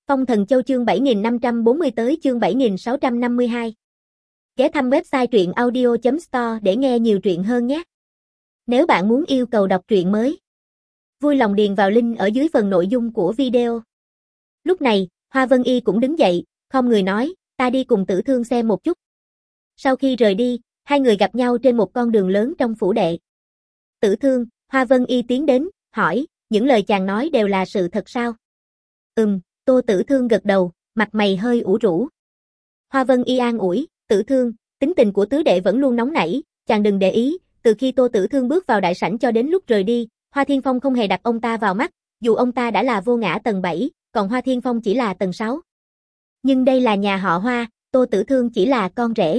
Phong Thần Châu chương 7540 tới chương 7652. Ghé thăm website truyện audio.store để nghe nhiều truyện hơn nhé. Nếu bạn muốn yêu cầu đọc truyện mới, vui lòng điền vào link ở dưới phần nội dung của video. Lúc này, Hoa Vân Y cũng đứng dậy, khom người nói, ta đi cùng Tử Thương xem một chút. Sau khi rời đi, hai người gặp nhau trên một con đường lớn trong phủ đệ. Tử Thương, Hoa Vân Y tiến đến, hỏi, những lời chàng nói đều là sự thật sao? Tô Tử Thương gật đầu, mặt mày hơi ủ rũ. Hoa Vân Y an ủi, Tử Thương, tính tình của tứ đệ vẫn luôn nóng nảy, chàng đừng để ý, từ khi Tô Tử Thương bước vào đại sảnh cho đến lúc rời đi, Hoa Thiên Phong không hề đặt ông ta vào mắt, dù ông ta đã là vô ngã tầng 7, còn Hoa Thiên Phong chỉ là tầng 6. Nhưng đây là nhà họ Hoa, Tô Tử Thương chỉ là con rể.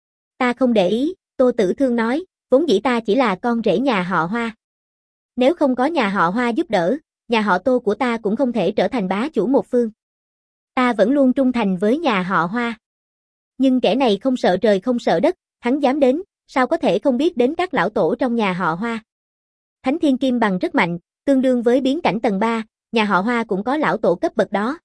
Ta không để ý, Tô Tử Thương nói, vốn dĩ ta chỉ là con rể nhà họ Hoa. Nếu không có nhà họ Hoa giúp đỡ, nhà họ Tô của ta cũng không thể trở thành bá chủ một phương. Ta vẫn luôn trung thành với nhà họ Hoa. Nhưng kẻ này không sợ trời không sợ đất, hắn dám đến, sao có thể không biết đến các lão tổ trong nhà họ Hoa. Thánh Thiên Kim Bằng rất mạnh, tương đương với biến cảnh tầng 3, nhà họ Hoa cũng có lão tổ cấp bậc đó.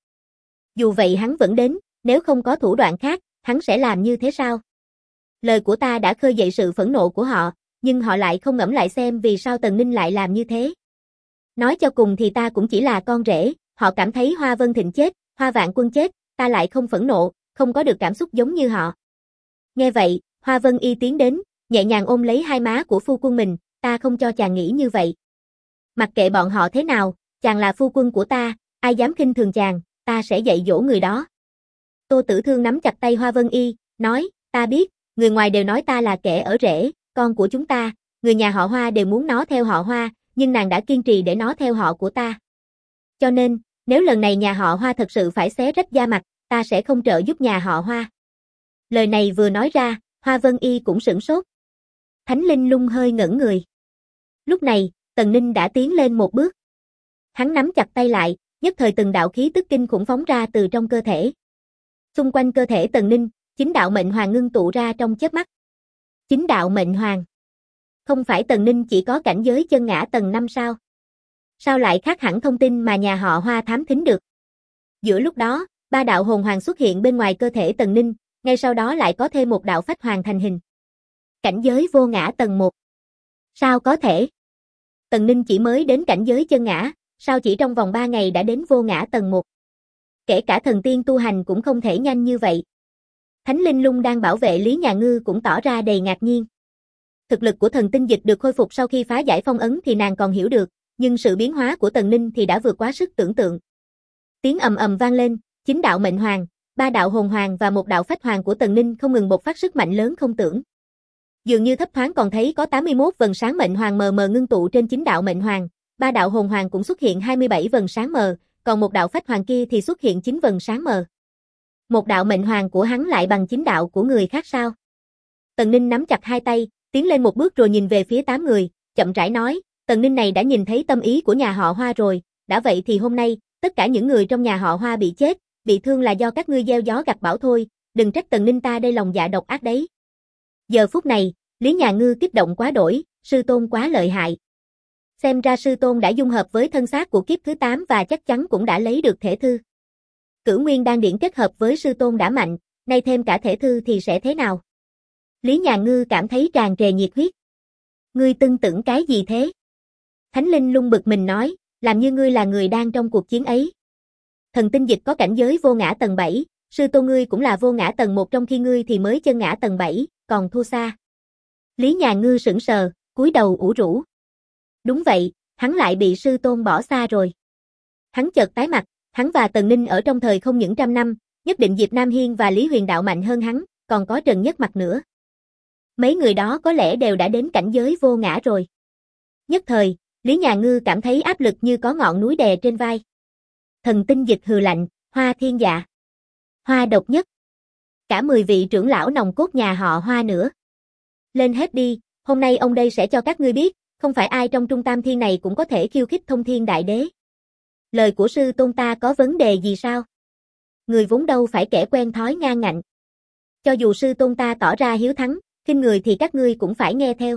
Dù vậy hắn vẫn đến, nếu không có thủ đoạn khác, hắn sẽ làm như thế sao? Lời của ta đã khơi dậy sự phẫn nộ của họ, nhưng họ lại không ngẫm lại xem vì sao Tần Ninh lại làm như thế. Nói cho cùng thì ta cũng chỉ là con rể, họ cảm thấy Hoa Vân Thịnh chết, Hoa Vạn Quân chết, ta lại không phẫn nộ, không có được cảm xúc giống như họ. Nghe vậy, Hoa Vân Y tiến đến, nhẹ nhàng ôm lấy hai má của phu quân mình, ta không cho chàng nghĩ như vậy. Mặc kệ bọn họ thế nào, chàng là phu quân của ta, ai dám khinh thường chàng, ta sẽ dạy dỗ người đó. Tô Tử Thương nắm chặt tay Hoa Vân Y, nói, ta biết, người ngoài đều nói ta là kẻ ở rễ, con của chúng ta, người nhà họ Hoa đều muốn nó theo họ Hoa, nhưng nàng đã kiên trì để nó theo họ của ta. Cho nên, nếu lần này nhà họ Hoa thật sự phải xé rách da mặt, ta sẽ không trợ giúp nhà họ Hoa. Lời này vừa nói ra, Hoa Vân Y cũng sửng sốt. Thánh Linh Lung hơi ngẩn người. Lúc này, Tần Ninh đã tiến lên một bước. Hắn nắm chặt tay lại, nhất thời từng đạo khí tức kinh khủng phóng ra từ trong cơ thể. Xung quanh cơ thể Tần Ninh, 9 đạo mệnh hoàng ngưng tụ ra trong chớp mắt. 9 đạo mệnh hoàng. Không phải Tần Ninh chỉ có cảnh giới chân ngã tầng 5 sao? Sao lại khác hẳn thông tin mà nhà họ Hoa thám thính được? Giữa lúc đó, 3 đạo hồn hoàng xuất hiện bên ngoài cơ thể Tần Ninh, ngay sau đó lại có thêm một đạo phách hoàng thành hình. Cảnh giới vô ngã tầng 1. Sao có thể? Tần Ninh chỉ mới đến cảnh giới chân ngã, sao chỉ trong vòng 3 ngày đã đến vô ngã tầng 1? Kể cả thần tiên tu hành cũng không thể nhanh như vậy. Thánh Linh Lung đang bảo vệ Lý Nhà Ngư cũng tỏ ra đầy ngạc nhiên. Thực lực của thần tinh dịch được khôi phục sau khi phá giải phong ấn thì nàng còn hiểu được, nhưng sự biến hóa của Tần Ninh thì đã vượt quá sức tưởng tượng. Tiếng ầm ầm vang lên, 9 đạo mệnh hoàng, 3 đạo hồn hoàng và 1 đạo phách hoàng của Tần Ninh không ngừng bộc phát sức mạnh lớn không tưởng. Dường như thấp thoáng còn thấy có 81 vầng sáng mệnh hoàng mờ mờ ngưng tụ trên 9 đạo mệnh hoàng, 3 đạo hồn hoàng cũng xuất hiện 27 vầng sáng mờ, còn 1 đạo phách hoàng kia thì xuất hiện 9 vầng sáng mờ. 1 đạo mệnh hoàng của hắn lại bằng 9 đạo của người khác sao? Tần Ninh nắm chặt hai tay, tiến lên một bước rồi nhìn về phía 8 người, chậm rãi nói, Tần Ninh này đã nhìn thấy tâm ý của nhà họ Hoa rồi, đã vậy thì hôm nay, tất cả những người trong nhà họ Hoa bị chết, bị thương là do các ngươi gieo gió gặt bão thôi, đừng trách Tần Ninh ta đây lòng dạ độc ác đấy. Giờ phút này, Lý Nhà Ngư kích động quá đổi, sư tôn quá lợi hại. Xem ra sư tôn đã dung hợp với thân xác của kiếp thứ 8 và chắc chắn cũng đã lấy được thể thư. Cửu Nguyên Đan Điển kết hợp với sư tôn đã mạnh, nay thêm cả thể thư thì sẽ thế nào? Lý Nhà Ngư cảm thấy tràn trề nhiệt huyết. Ngươi tưng tưởng cái gì thế? Thánh Linh Lung bực mình nói, làm như ngươi là người đang trong cuộc chiến ấy. Thần tinh dịch có cảnh giới vô ngã tầng 7, sư tôn ngươi cũng là vô ngã tầng 1 trong khi ngươi thì mới chân ngã tầng 7, còn thua xa. Lý Nhà Ngư sững sờ, cúi đầu ủ rũ. Đúng vậy, hắn lại bị sư tôn bỏ xa rồi. Hắn chợt tái mặt, hắn và Tần Ninh ở trong thời không những trăm năm, nhất định Diệp Nam Hiên và Lý Huyền Đạo mạnh hơn hắn, còn có Trần Nhất Mặt nữa. Mấy người đó có lẽ đều đã đến cảnh giới vô ngã rồi. Nhất thời, Lý Nhà Ngư cảm thấy áp lực như có ngọn núi đè trên vai. Thần tinh dịch hừ lạnh, Hoa Thiên Dạ, Hoa Độc Nhất, cả 10 vị trưởng lão nòng cốt nhà họ Hoa nữa. Lên hết đi, hôm nay ông đây sẽ cho các ngươi biết, không phải ai trong Trung Tam Thiên này cũng có thể khiêu khích Thông Thiên Đại Đế. Lời của sư tôn ta có vấn đề gì sao? Người vốn đâu phải kẻ quen thói ngang ngạnh. Cho dù sư tôn ta tỏ ra hiếu thắng, khinh người thì các ngươi cũng phải nghe theo.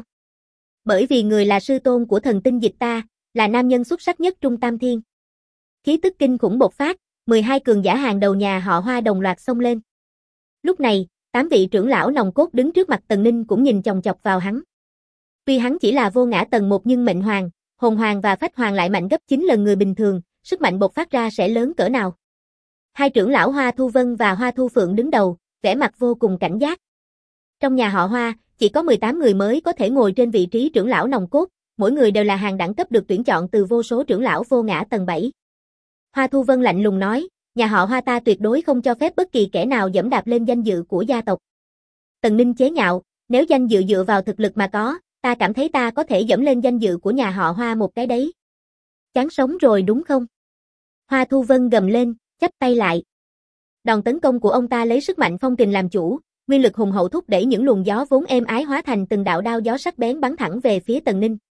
Bởi vì người là sư tôn của thần tinh dịch ta, là nam nhân xuất sắc nhất Trung Tam Thiên. Khí tức kinh khủng bộc phát, 12 cường giả hàng đầu nhà họ Hoa đồng loạt xông lên. Lúc này, 8 vị trưởng lão nòng cốt đứng trước mặt Tần Ninh cũng nhìn chòng chọc vào hắn. Tuy hắn chỉ là vô ngã tầng 1 nhưng mệnh hoàng, hồn hoàng và phách hoàng lại mạnh gấp 9 lần người bình thường, sức mạnh bộc phát ra sẽ lớn cỡ nào. Hai trưởng lão Hoa Thu Vân và Hoa Thu Phượng đứng đầu, vẻ mặt vô cùng cảnh giác. Trong nhà họ Hoa, chỉ có 18 người mới có thể ngồi trên vị trí trưởng lão nòng cốt, mỗi người đều là hàng đẳng cấp được tuyển chọn từ vô số trưởng lão vô ngã tầng 7. Hoa Thu Vân lạnh lùng nói, nhà họ Hoa ta tuyệt đối không cho phép bất kỳ kẻ nào giẫm đạp lên danh dự của gia tộc. Tần Ninh chế nhạo, nếu danh dự dựa vào thực lực mà có, ta cảm thấy ta có thể giẫm lên danh dự của nhà họ Hoa một cái đấy. Chán sống rồi đúng không? Hoa Thu Vân gầm lên, chắp tay lại. Đòn tấn công của ông ta lấy sức mạnh phong kình làm chủ, nguyên lực hùng hậu thúc đẩy những luồng gió vốn êm ái hóa thành từng đạo đao gió sắc bén bắn thẳng về phía Tần Ninh.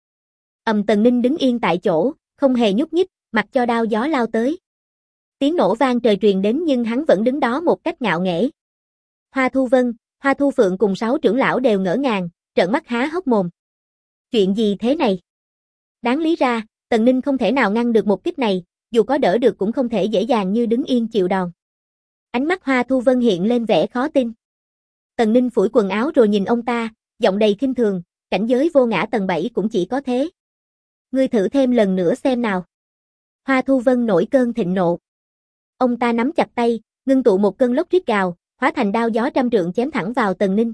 Tần Ninh đứng yên tại chỗ, không hề nhúc nhích, mặc cho đao gió lao tới. Tiếng nổ vang trời truyền đến nhưng hắn vẫn đứng đó một cách ngạo nghễ. Hoa Thu Vân, Hoa Thu Phượng cùng 6 trưởng lão đều ngỡ ngàng, trợn mắt há hốc mồm. Chuyện gì thế này? Đáng lý ra, Tần Ninh không thể nào ngăn được một kích này, dù có đỡ được cũng không thể dễ dàng như đứng yên chịu đòn. Ánh mắt Hoa Thu Vân hiện lên vẻ khó tin. Tần Ninh phủi quần áo rồi nhìn ông ta, giọng đầy khinh thường, cảnh giới vô ngã tầng 7 cũng chỉ có thế. Ngươi thử thêm lần nữa xem nào. Hoa Thu Vân nổi cơn thịnh nộ. Ông ta nắm chặt tay, ngưng tụ một cơn lốc rít gào, hóa thành đao gió trăm trượng chém thẳng vào Tần Ninh.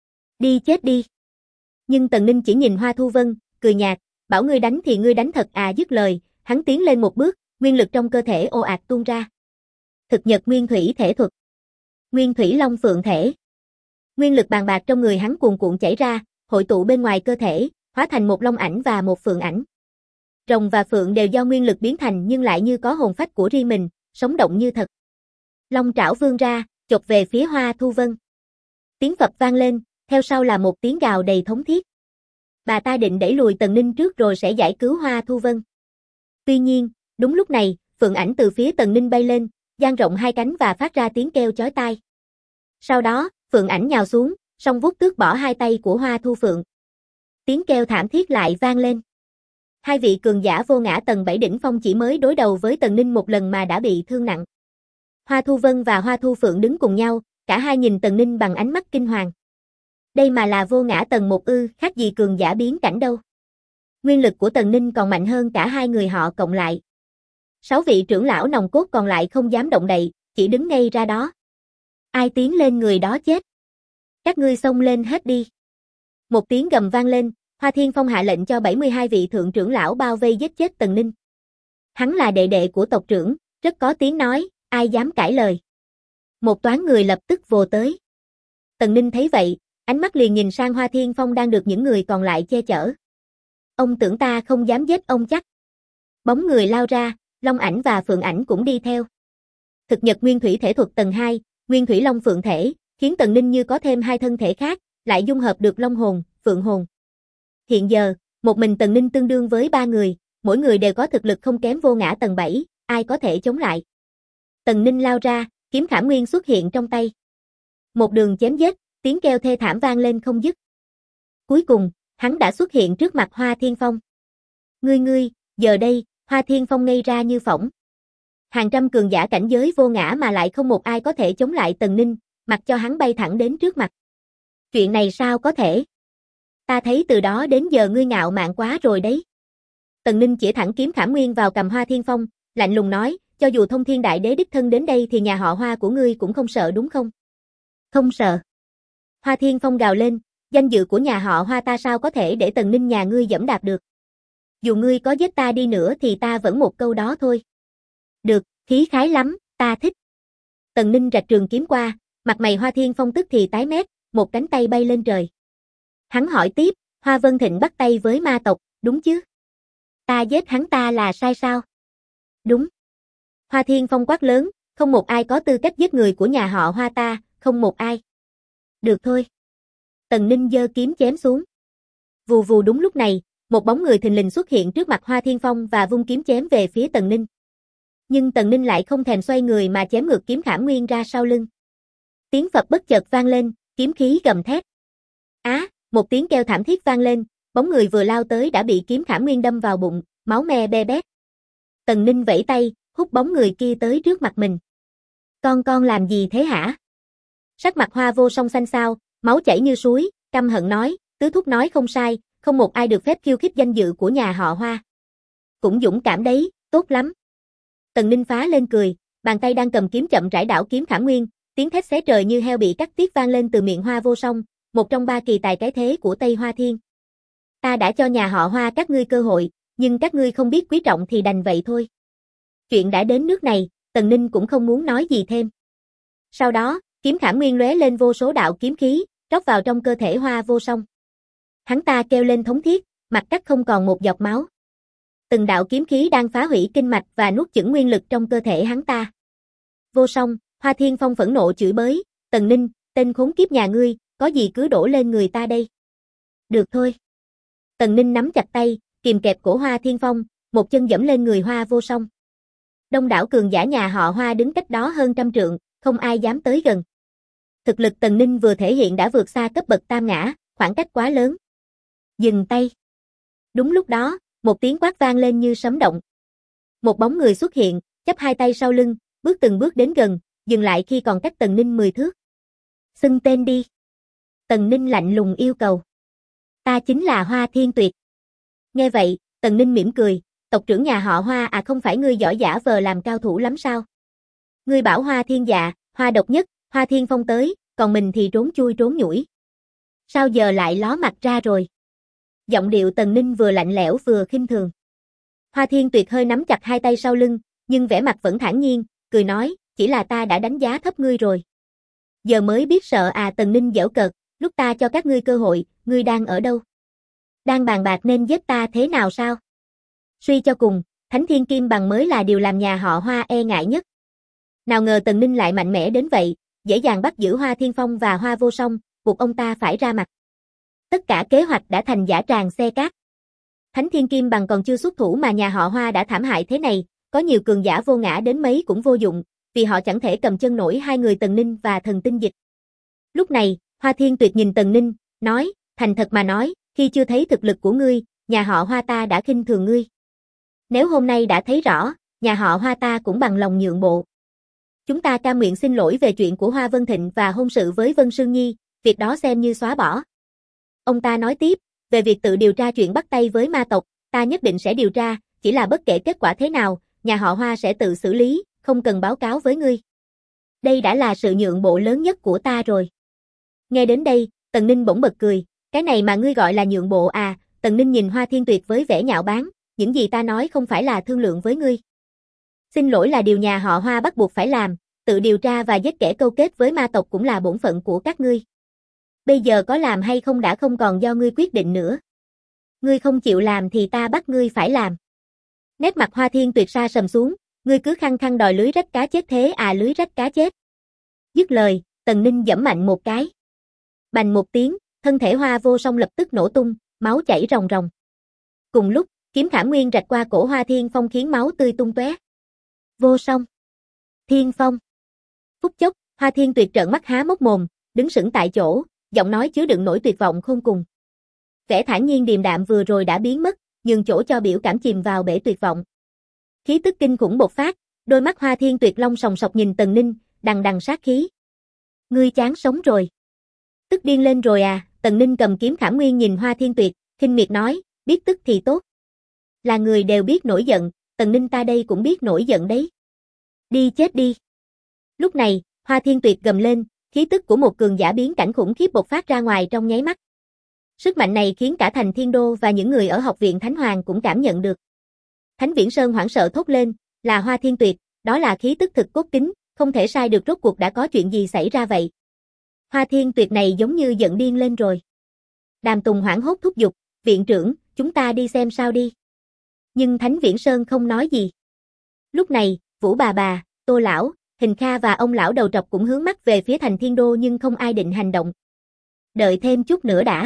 Đi chết đi. Nhưng Tần Ninh chỉ nhìn Hoa Thu Vân, cười nhạt, bảo ngươi đánh thì ngươi đánh thật à, dứt lời, hắn tiến lên một bước, nguyên lực trong cơ thể ồ ạt tuôn ra. Thực nhật nguyên thủy thể thuật. Nguyên thủy long phượng thể. Nguyên lực bàn bạc trong người hắn cuồn cuộn chảy ra, hội tụ bên ngoài cơ thể, hóa thành một long ảnh và một phượng ảnh. Rồng và phượng đều do nguyên lực biến thành nhưng lại như có hồn phách của riêng mình, sống động như thật. Long trảo vươn ra, chộp về phía Hoa Thu Vân. Tiếng phập vang lên, theo sau là một tiếng gào đầy thống thiết. Bà ta định đẩy lùi Tần Ninh trước rồi sẽ giải cứu Hoa Thu Vân. Tuy nhiên, đúng lúc này, phượng ảnh từ phía Tần Ninh bay lên, dang rộng hai cánh và phát ra tiếng kêu chói tai. Sau đó, phượng ảnh nhào xuống, song vuốt tước bỏ hai tay của Hoa Thu Phượng. Tiếng kêu thảm thiết lại vang lên. Hai vị cường giả vô ngã tầng 7 đỉnh phong chỉ mới đối đầu với Tần Ninh một lần mà đã bị thương nặng. Hoa Thu Vân và Hoa Thu Phượng đứng cùng nhau, cả hai nhìn Tần Ninh bằng ánh mắt kinh hoàng. Đây mà là vô ngã tầng 1 ư, khác gì cường giả biến cảnh đâu. Nguyên lực của Tần Ninh còn mạnh hơn cả hai người họ cộng lại. 6 vị trưởng lão nòng cốt còn lại không dám động đậy, chỉ đứng ngay ra đó. Ai tiến lên người đó chết. Các ngươi xông lên hết đi. Một tiếng gầm vang lên, Hoa Thiên Phong hạ lệnh cho 72 vị thượng trưởng lão bao vây giết chết Tần Ninh. Hắn là đệ đệ của tộc trưởng, rất có tiếng nói, ai dám cãi lời. Một toán người lập tức vồ tới. Tần Ninh thấy vậy, ánh mắt liền nhìn sang Hoa Thiên Phong đang được những người còn lại che chở. Ông tưởng ta không dám giết ông chắc. Bóng người lao ra, long ảnh và phượng ảnh cũng đi theo. Thực nhật nguyên thủy thể thuật tầng 2, nguyên thủy long phượng thể, khiến Tần Ninh như có thêm hai thân thể khác, lại dung hợp được long hồn, phượng hồn. Hiện giờ, một mình Tần Ninh tương đương với 3 người, mỗi người đều có thực lực không kém vô ngã tầng 7, ai có thể chống lại. Tần Ninh lao ra, kiếm khảm nguyên xuất hiện trong tay. Một đường chém giết, tiếng kêu thê thảm vang lên không dứt. Cuối cùng, hắn đã xuất hiện trước mặt Hoa Thiên Phong. Ngươi, giờ đây, Hoa Thiên Phong ngây ra như phỏng. Hàng trăm cường giả cảnh giới vô ngã mà lại không một ai có thể chống lại Tần Ninh, mặc cho hắn bay thẳng đến trước mặt. Chuyện này sao có thể? Ta thấy từ đó đến giờ ngươi ngạo mạn quá rồi đấy. Tần Ninh chỉ thẳng kiếm khảm nguyên vào cầm Hoa Thiên Phong, lạnh lùng nói, cho dù thông thiên đại đế đích thân đến đây thì nhà họ Hoa của ngươi cũng không sợ đúng không? Không sợ. Hoa Thiên Phong gào lên, danh dự của nhà họ Hoa ta sao có thể để Tần Ninh nhà ngươi giẫm đạp được. Dù ngươi có giết ta đi nữa thì ta vẫn một câu đó thôi. Được, khí khái lắm, ta thích. Tần Ninh rạch trường kiếm qua, mặt mày Hoa Thiên Phong tức thì tái mét, một cánh tay bay lên trời. Hắn hỏi tiếp, Hoa Vân Thịnh bắt tay với ma tộc, đúng chứ? Ta giết hắn ta là sai sao? Đúng. Hoa Thiên Phong quát lớn, không một ai có tư cách giết người của nhà họ Hoa ta, không một ai. Được thôi. Tần Ninh giơ kiếm chém xuống. Vù vù đúng lúc này, một bóng người thình lình xuất hiện trước mặt Hoa Thiên Phong và vung kiếm chém về phía Tần Ninh. Nhưng Tần Ninh lại không thèm xoay người mà chém ngược kiếm khảm nguyên ra sau lưng. Tiếng phập bất chợt vang lên, kiếm khí gầm thét. Một tiếng kêu thảm thiết vang lên, bóng người vừa lao tới đã bị kiếm khảm nguyên đâm vào bụng, máu me be bét. Tần Ninh vẫy tay, hút bóng người kia tới trước mặt mình. Con làm gì thế hả? Sắc mặt Hoa Vô Song xanh xao, máu chảy như suối, căm hận nói, tứ thúc nói không sai, không một ai được phép khiêu khích danh dự của nhà họ Hoa. Cũng dũng cảm đấy, tốt lắm. Tần Ninh phá lên cười, bàn tay đang cầm kiếm chậm rãi đảo kiếm Khả Nguyên, tiếng thét xé trời như heo bị cắt tiết vang lên từ miệng Hoa Vô Song, một trong ba kỳ tài cái thế của Tây Hoa Thiên. Ta đã cho nhà họ Hoa các ngươi cơ hội, nhưng các ngươi không biết quý trọng thì đành vậy thôi. Chuyện đã đến nước này, Tần Ninh cũng không muốn nói gì thêm. Sau đó, kiếm Khả Nguyên lóe lên vô số đạo kiếm khí, rót vào trong cơ thể Hoa Vô Song. Hắn ta kêu lên thống thiết, mặt cắt không còn một giọt máu. Từng đạo kiếm khí đang phá hủy kinh mạch và nuốt chửng nguyên lực trong cơ thể hắn ta. Vô Song, Hoa Thiên Phong phẫn nộ chửi bới, Tần Ninh, tên khốn kiếp nhà ngươi, có gì cứ đổ lên người ta đây. Được thôi. Tần Ninh nắm chặt tay, kìm kẹp cổ Hoa Thiên Phong, một chân giẫm lên người Hoa Vô Song. Đông đảo cường giả nhà họ Hoa đứng cách đó hơn trăm trượng, không ai dám tới gần. Thực lực Tần Ninh vừa thể hiện đã vượt xa cấp bậc tam ngã, khoảng cách quá lớn. Dừng tay. Đúng lúc đó, một tiếng quát vang lên như sấm động. Một bóng người xuất hiện, chắp hai tay sau lưng, bước từng bước đến gần, dừng lại khi còn cách Tần Ninh 10 thước. Xưng tên đi. Tần Ninh lạnh lùng yêu cầu. Ta chính là Hoa Thiên Tuyệt. Nghe vậy, Tần Ninh mỉm cười, tộc trưởng nhà họ Hoa à, không phải ngươi giỏi giả vờ làm cao thủ lắm sao? Ngươi bảo Hoa Thiên Dạ, Hoa Độc Nhất, Hoa Thiên Phong tới, còn mình thì trốn chui trốn nhủi. Sao giờ lại ló mặt ra rồi? Giọng điệu Tần Ninh vừa lạnh lẽo vừa khinh thường. Hoa Thiên Tuyệt hơi nắm chặt hai tay sau lưng, nhưng vẻ mặt vẫn thản nhiên, cười nói, chỉ là ta đã đánh giá thấp ngươi rồi. Giờ mới biết sợ à? Tần Ninh giễu cợt, lúc ta cho các ngươi cơ hội, ngươi đang ở đâu? Đang bàn bạc nên giết ta thế nào sao? Suy cho cùng, Thánh Thiên Kim Bằng mới là điều làm nhà họ Hoa e ngại nhất. Nào ngờ Tần Ninh lại mạnh mẽ đến vậy, dễ dàng bắt giữ Hoa Thiên Phong và Hoa Vô Song, buộc ông ta phải ra mặt. Tất cả kế hoạch đã thành dã tràng xe cát. Thánh Thiên Kim Bằng còn chưa xuất thủ mà nhà họ Hoa đã thảm hại thế này, có nhiều cường giả vô ngã đến mấy cũng vô dụng, vì họ chẳng thể cầm chân nổi hai người Tần Ninh và Thần Tinh Dịch. Lúc này, Hoa Thiên Tuyệt nhìn Tần Ninh, nói, thành thật mà nói, khi chưa thấy thực lực của ngươi, nhà họ Hoa ta đã khinh thường ngươi. Nếu hôm nay đã thấy rõ, nhà họ Hoa ta cũng bằng lòng nhượng bộ. Chúng ta cam nguyện xin lỗi về chuyện của Hoa Vân Thịnh và hôn sự với Vân Sương Nhi, việc đó xem như xóa bỏ. Ông ta nói tiếp, về việc tự điều tra chuyện bắt tay với ma tộc, ta nhất định sẽ điều tra, chỉ là bất kể kết quả thế nào, nhà họ Hoa sẽ tự xử lý, không cần báo cáo với ngươi. Đây đã là sự nhượng bộ lớn nhất của ta rồi. Nghe đến đây, Tần Ninh bỗng bật cười, cái này mà ngươi gọi là nhượng bộ à? Tần Ninh nhìn Hoa Thiên Tuyệt với vẻ nhạo báng, những gì ta nói không phải là thương lượng với ngươi. Xin lỗi là điều nhà họ Hoa bắt buộc phải làm, tự điều tra và giết kẻ câu kết với ma tộc cũng là bổn phận của các ngươi. Bây giờ có làm hay không đã không còn do ngươi quyết định nữa. Ngươi không chịu làm thì ta bắt ngươi phải làm. Nét mặt Hoa Thiên Tuyệt sa sầm xuống, ngươi cứ khăng khăng đòi lưới rách cá chết thế à? Lưới rách cá chết. Dứt lời, Tần Ninh giẫm mạnh một cái. Bành một tiếng, thân thể Hoa Vô Song lập tức nổ tung, máu chảy ròng ròng. Cùng lúc, kiếm Khả Nguyên rạch qua cổ Hoa Thiên Phong khiến máu tươi tung tóe. Vô Song, Thiên Phong. Phút chốc, Hoa Thiên Tuyệt trợn mắt há mốc mồm, đứng sững tại chỗ, giọng nói chứa đựng nỗi tuyệt vọng khôn cùng. Vẻ thản nhiên điềm đạm vừa rồi đã biến mất, nhường chỗ cho biểu cảm chìm vào bể tuyệt vọng. Khí tức kinh khủng bộc phát, đôi mắt Hoa Thiên Tuyệt long sòng sọc nhìn Tần Ninh, đằng đằng sát khí. Ngươi chán sống rồi. Tức điên lên rồi à? Tần Ninh cầm kiếm Khả Nguyên nhìn Hoa Thiên Tuyệt, khinh miệt nói, biết tức thì tốt. Là người đều biết nổi giận, Tần Ninh ta đây cũng biết nổi giận đấy. Đi chết đi. Lúc này, Hoa Thiên Tuyệt gầm lên, khí tức của một cường giả biến cảnh khủng khiếp bộc phát ra ngoài trong nháy mắt. Sức mạnh này khiến cả thành Thiên Đô và những người ở học viện Thánh Hoàng cũng cảm nhận được. Thánh Viễn Sơn hoảng sợ thốt lên, là Hoa Thiên Tuyệt, đó là khí tức thực cốt kính, không thể sai được, rốt cuộc đã có chuyện gì xảy ra vậy? Hoa Thiên Tuyệt này giống như giận điên lên rồi. Đàm Tùng hoảng hốt thúc giục, viện trưởng, chúng ta đi xem sao đi. Nhưng Thánh Viễn Sơn không nói gì. Lúc này, Vũ bà, Tô lão, Hình Kha và ông lão đầu trọc cũng hướng mắt về phía thành Thiên Đô nhưng không ai định hành động. Đợi thêm chút nữa đã.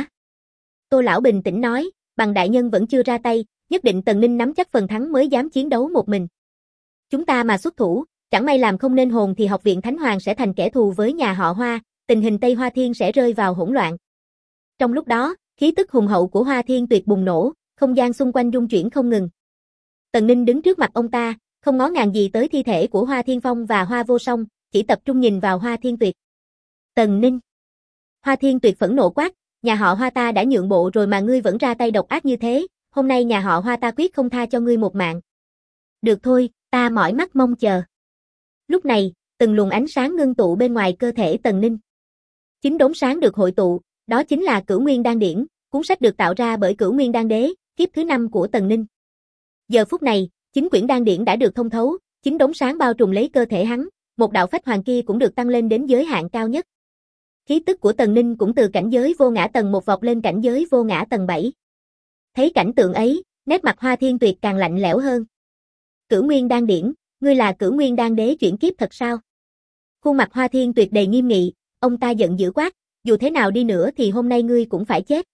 Tô lão bình tĩnh nói, Bằng đại nhân vẫn chưa ra tay, nhất định Tần Ninh nắm chắc phần thắng mới dám chiến đấu một mình. Chúng ta mà xuất thủ, chẳng may làm không nên hồn thì học viện Thánh Hoàng sẽ thành kẻ thù với nhà họ Hoa, tình hình Tây Hoa Thiên sẽ rơi vào hỗn loạn. Trong lúc đó, khí tức hùng hậu của Hoa Thiên Tuyệt bùng nổ, không gian xung quanh rung chuyển không ngừng. Tần Ninh đứng trước mặt ông ta, không ngó ngàng gì tới thi thể của Hoa Thiên Phong và Hoa Vô Song, chỉ tập trung nhìn vào Hoa Thiên Tuyệt. Tần Ninh. Hoa Thiên Tuyệt phẫn nộ quát, nhà họ Hoa ta đã nhượng bộ rồi mà ngươi vẫn ra tay độc ác như thế, hôm nay nhà họ Hoa ta quyết không tha cho ngươi một mạng. Được thôi, ta mỏi mắt mong chờ. Lúc này, từng luồng ánh sáng ngưng tụ bên ngoài cơ thể Tần Ninh. Chính đốm sáng được hội tụ, đó chính là Cửu Nguyên Đan Điển, cuốn sách được tạo ra bởi Cửu Nguyên Đan Đế, kiếp thứ 5 của Tần Ninh. Giờ phút này, chính quyển đan điển đã được thông thấu, chính đốm sáng bao trùm lấy cơ thể hắn, một đạo phách hoàng kia cũng được tăng lên đến giới hạn cao nhất. Khí tức của Tần Ninh cũng từ cảnh giới vô ngã tầng 1 vọt lên cảnh giới vô ngã tầng 7. Thấy cảnh tượng ấy, nét mặt Hoa Thiên Tuyệt càng lạnh lẽo hơn. Cửu Nguyên Đan Điển, ngươi là Cửu Nguyên Đan Đế chuyển kiếp thật sao? Khuôn mặt Hoa Thiên Tuyệt đầy nghiêm nghị, ông ta giận dữ quát, dù thế nào đi nữa thì hôm nay ngươi cũng phải chết.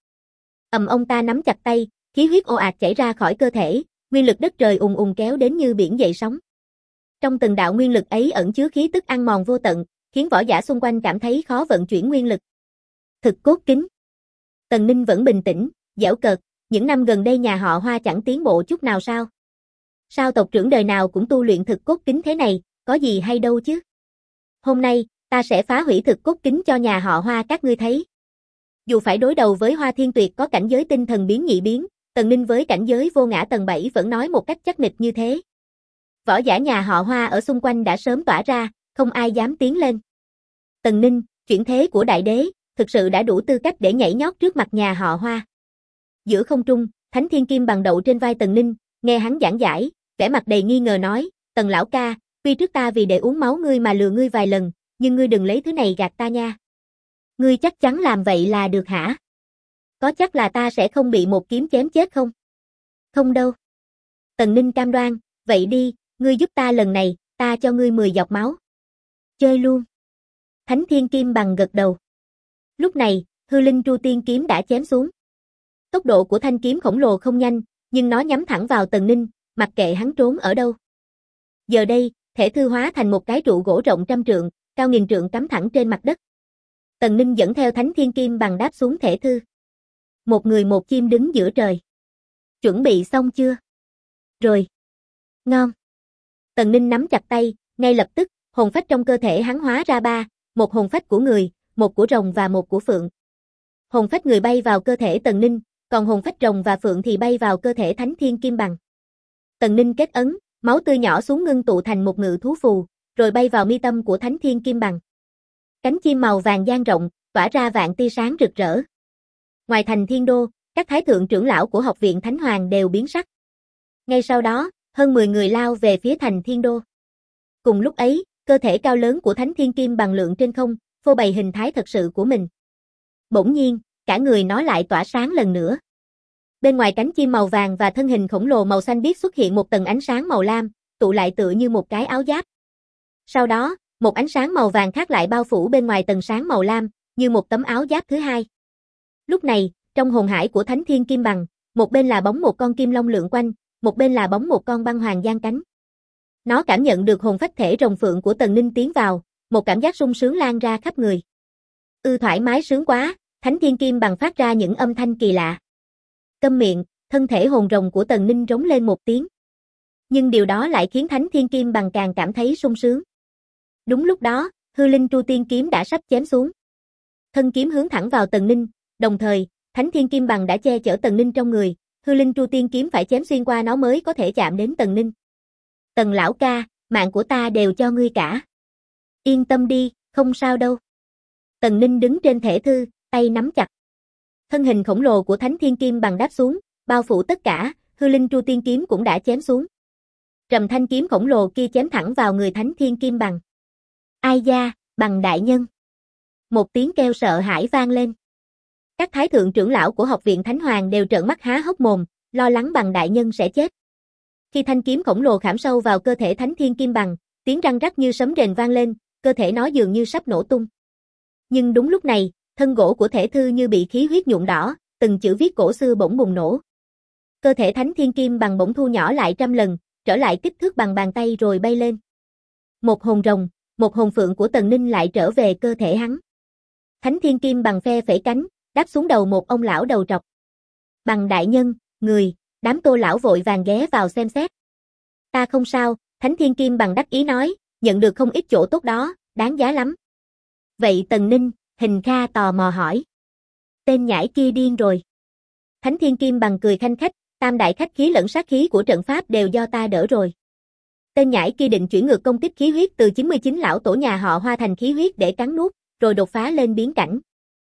Ông ta nắm chặt tay, khí huyết ồ ạt chảy ra khỏi cơ thể, nguyên lực đất trời ùn ùn kéo đến như biển dậy sóng. Trong từng đạo nguyên lực ấy ẩn chứa khí tức ăn mòn vô tận, khiến võ giả xung quanh cảm thấy khó vận chuyển nguyên lực. Thực cốt kính. Tần Ninh vẫn bình tĩnh, giễu cợt, những năm gần đây nhà họ Hoa chẳng tiến bộ chút nào sao? Sao tộc trưởng đời nào cũng tu luyện thực cốt kính thế này, có gì hay đâu chứ? Hôm nay, ta sẽ phá hủy thực cốt kính cho nhà họ Hoa các ngươi thấy. Dù phải đối đầu với Hoa Thiên Tuyệt có cảnh giới tinh thần biến nhị biến, Tần Ninh với cảnh giới vô ngã tầng 7 vẫn nói một cách chắc nịch như thế. Võ giả nhà họ Hoa ở xung quanh đã sớm tỏa ra, không ai dám tiến lên. Tần Ninh, chuyển thế của đại đế, thực sự đã đủ tư cách để nhảy nhót trước mặt nhà họ Hoa. Giữa không trung, Thánh Thiên Kim bằng đậu trên vai Tần Ninh, nghe hắn giảng giải, vẻ mặt đầy nghi ngờ nói, Tần lão ca, tuy trước ta vì để uống máu ngươi mà lừa ngươi vài lần, nhưng ngươi đừng lấy thứ này gạt ta nha. Ngươi chắc chắn làm vậy là được hả? Có chắc là ta sẽ không bị một kiếm chém chết không? Không đâu. Tần Ninh cam đoan, vậy đi, ngươi giúp ta lần này, ta cho ngươi 10 giọt máu. Chơi luôn. Thánh Thiên Kim bằng gật đầu. Lúc này, Hư Linh Tru Tiên kiếm đã chém xuống. Tốc độ của thanh kiếm khổng lồ không nhanh, nhưng nó nhắm thẳng vào Tần Ninh, mặc kệ hắn trốn ở đâu. Giờ đây, thể thư hóa thành một cái trụ gỗ rộng 100 trượng, cao 1000 trượng cắm thẳng trên mặt đất. Tần Ninh dẫn theo Thánh Thiên Kim bằng đáp xuống thể thư. Một người một chim đứng giữa trời. Chuẩn bị xong chưa? Rồi. Ngon. Tần Ninh nắm chặt tay, ngay lập tức, hồn phách trong cơ thể hắn hóa ra 3, một hồn phách của người, một của rồng và một của phượng. Hồn phách người bay vào cơ thể Tần Ninh, còn hồn phách rồng và phượng thì bay vào cơ thể Thánh Thiên Kim bằng. Tần Ninh kết ấn, máu tươi nhỏ xuống ngưng tụ thành một ngự thú phù, rồi bay vào mi tâm của Thánh Thiên Kim bằng. Cánh chim màu vàng dang rộng, tỏa ra vạn tia sáng rực rỡ. Ngoài thành Thiên Đô, các thái thượng trưởng lão của học viện Thánh Hoàng đều biến sắc. Ngay sau đó, hơn 10 người lao về phía thành Thiên Đô. Cùng lúc ấy, cơ thể cao lớn của Thánh Thiên Kim bằng lượn trên không, phô bày hình thái thật sự của mình. Bỗng nhiên, cả người nó lại tỏa sáng lần nữa. Bên ngoài cánh chim màu vàng và thân hình khổng lồ màu xanh biếc xuất hiện một tầng ánh sáng màu lam, tụ lại tựa như một cái áo giáp. Sau đó, một ánh sáng màu vàng khác lại bao phủ bên ngoài tầng sáng màu lam, như một tấm áo giáp thứ hai. Lúc này, trong hồn hải của Thánh Thiên Kim bằng, một bên là bóng một con kim long lượn quanh, một bên là bóng một con băng hoàng giang cánh. Nó cảm nhận được hồn phách thể rồng phượng của Tần Ninh tiến vào, một cảm giác sung sướng lan ra khắp người. Thoải mái sướng quá, Thánh Thiên Kim bằng phát ra những âm thanh kỳ lạ. Câm miệng, thân thể hồn rồng của Tần Ninh rống lên một tiếng. Nhưng điều đó lại khiến Thánh Thiên Kim bằng càng cảm thấy sung sướng. Đúng lúc đó, Hư Linh Tru Tiên kiếm đã sắp chém xuống. Thân kiếm hướng thẳng vào Tần Ninh, đồng thời, Thánh Thiên Kim bằng đã che chở Tần Ninh trong người, Hư Linh Tru Tiên kiếm phải chém xuyên qua nó mới có thể chạm đến Tần Ninh. Tần lão ca, mạng của ta đều cho ngươi cả. Yên tâm đi, không sao đâu. Tần Ninh đứng trên thể thư, tay nắm chặt. Thân hình khổng lồ của Thánh Thiên Kim bằng đáp xuống, bao phủ tất cả, Hư Linh Tru Tiên kiếm cũng đã chém xuống. Trầm thanh kiếm khổng lồ kia chém thẳng vào người Thánh Thiên Kim bằng. Ai da, bằng đại nhân. Một tiếng kêu sợ hãi vang lên. Các thái thượng trưởng lão của học viện Thánh Hoàng đều trợn mắt há hốc mồm, lo lắng bằng đại nhân sẽ chết. Khi thanh kiếm khổng lồ khảm sâu vào cơ thể Thánh Thiên Kim bằng, tiếng răng rắc như sấm rền vang lên, cơ thể nó dường như sắp nổ tung. Nhưng đúng lúc này, thân gỗ của thể thư như bị khí huyết nhuộm đỏ, từng chữ viết cổ xưa bỗng bùng nổ. Cơ thể Thánh Thiên Kim bằng bỗng thu nhỏ lại 100 lần, trở lại kích thước bằng bàn tay rồi bay lên. Một hồn rồng, một hồn phượng của Tần Ninh lại trở về cơ thể hắn. Thánh Thiên Kim bằng phe phẩy cánh, đáp xuống đầu một ông lão đầu trọc. Bằng đại nhân, người, đám Tô lão vội vàng ghé vào xem xét. Ta không sao, Thánh Thiên Kim Bằng đắc ý nói, nhận được không ít chỗ tốt đó, đáng giá lắm. Vậy Tần Ninh, Hình Kha tò mò hỏi. Tên nhãi kia điên rồi. Thánh Thiên Kim Bằng cười khanh khách, tam đại khách khí lẫn sát khí của trận pháp đều do ta đỡ rồi. Tên nhãi kia định chuyển ngược công kích khí huyết từ 99 lão tổ nhà họ Hoa thành khí huyết để cắn nuốt, rồi đột phá lên biến cảnh.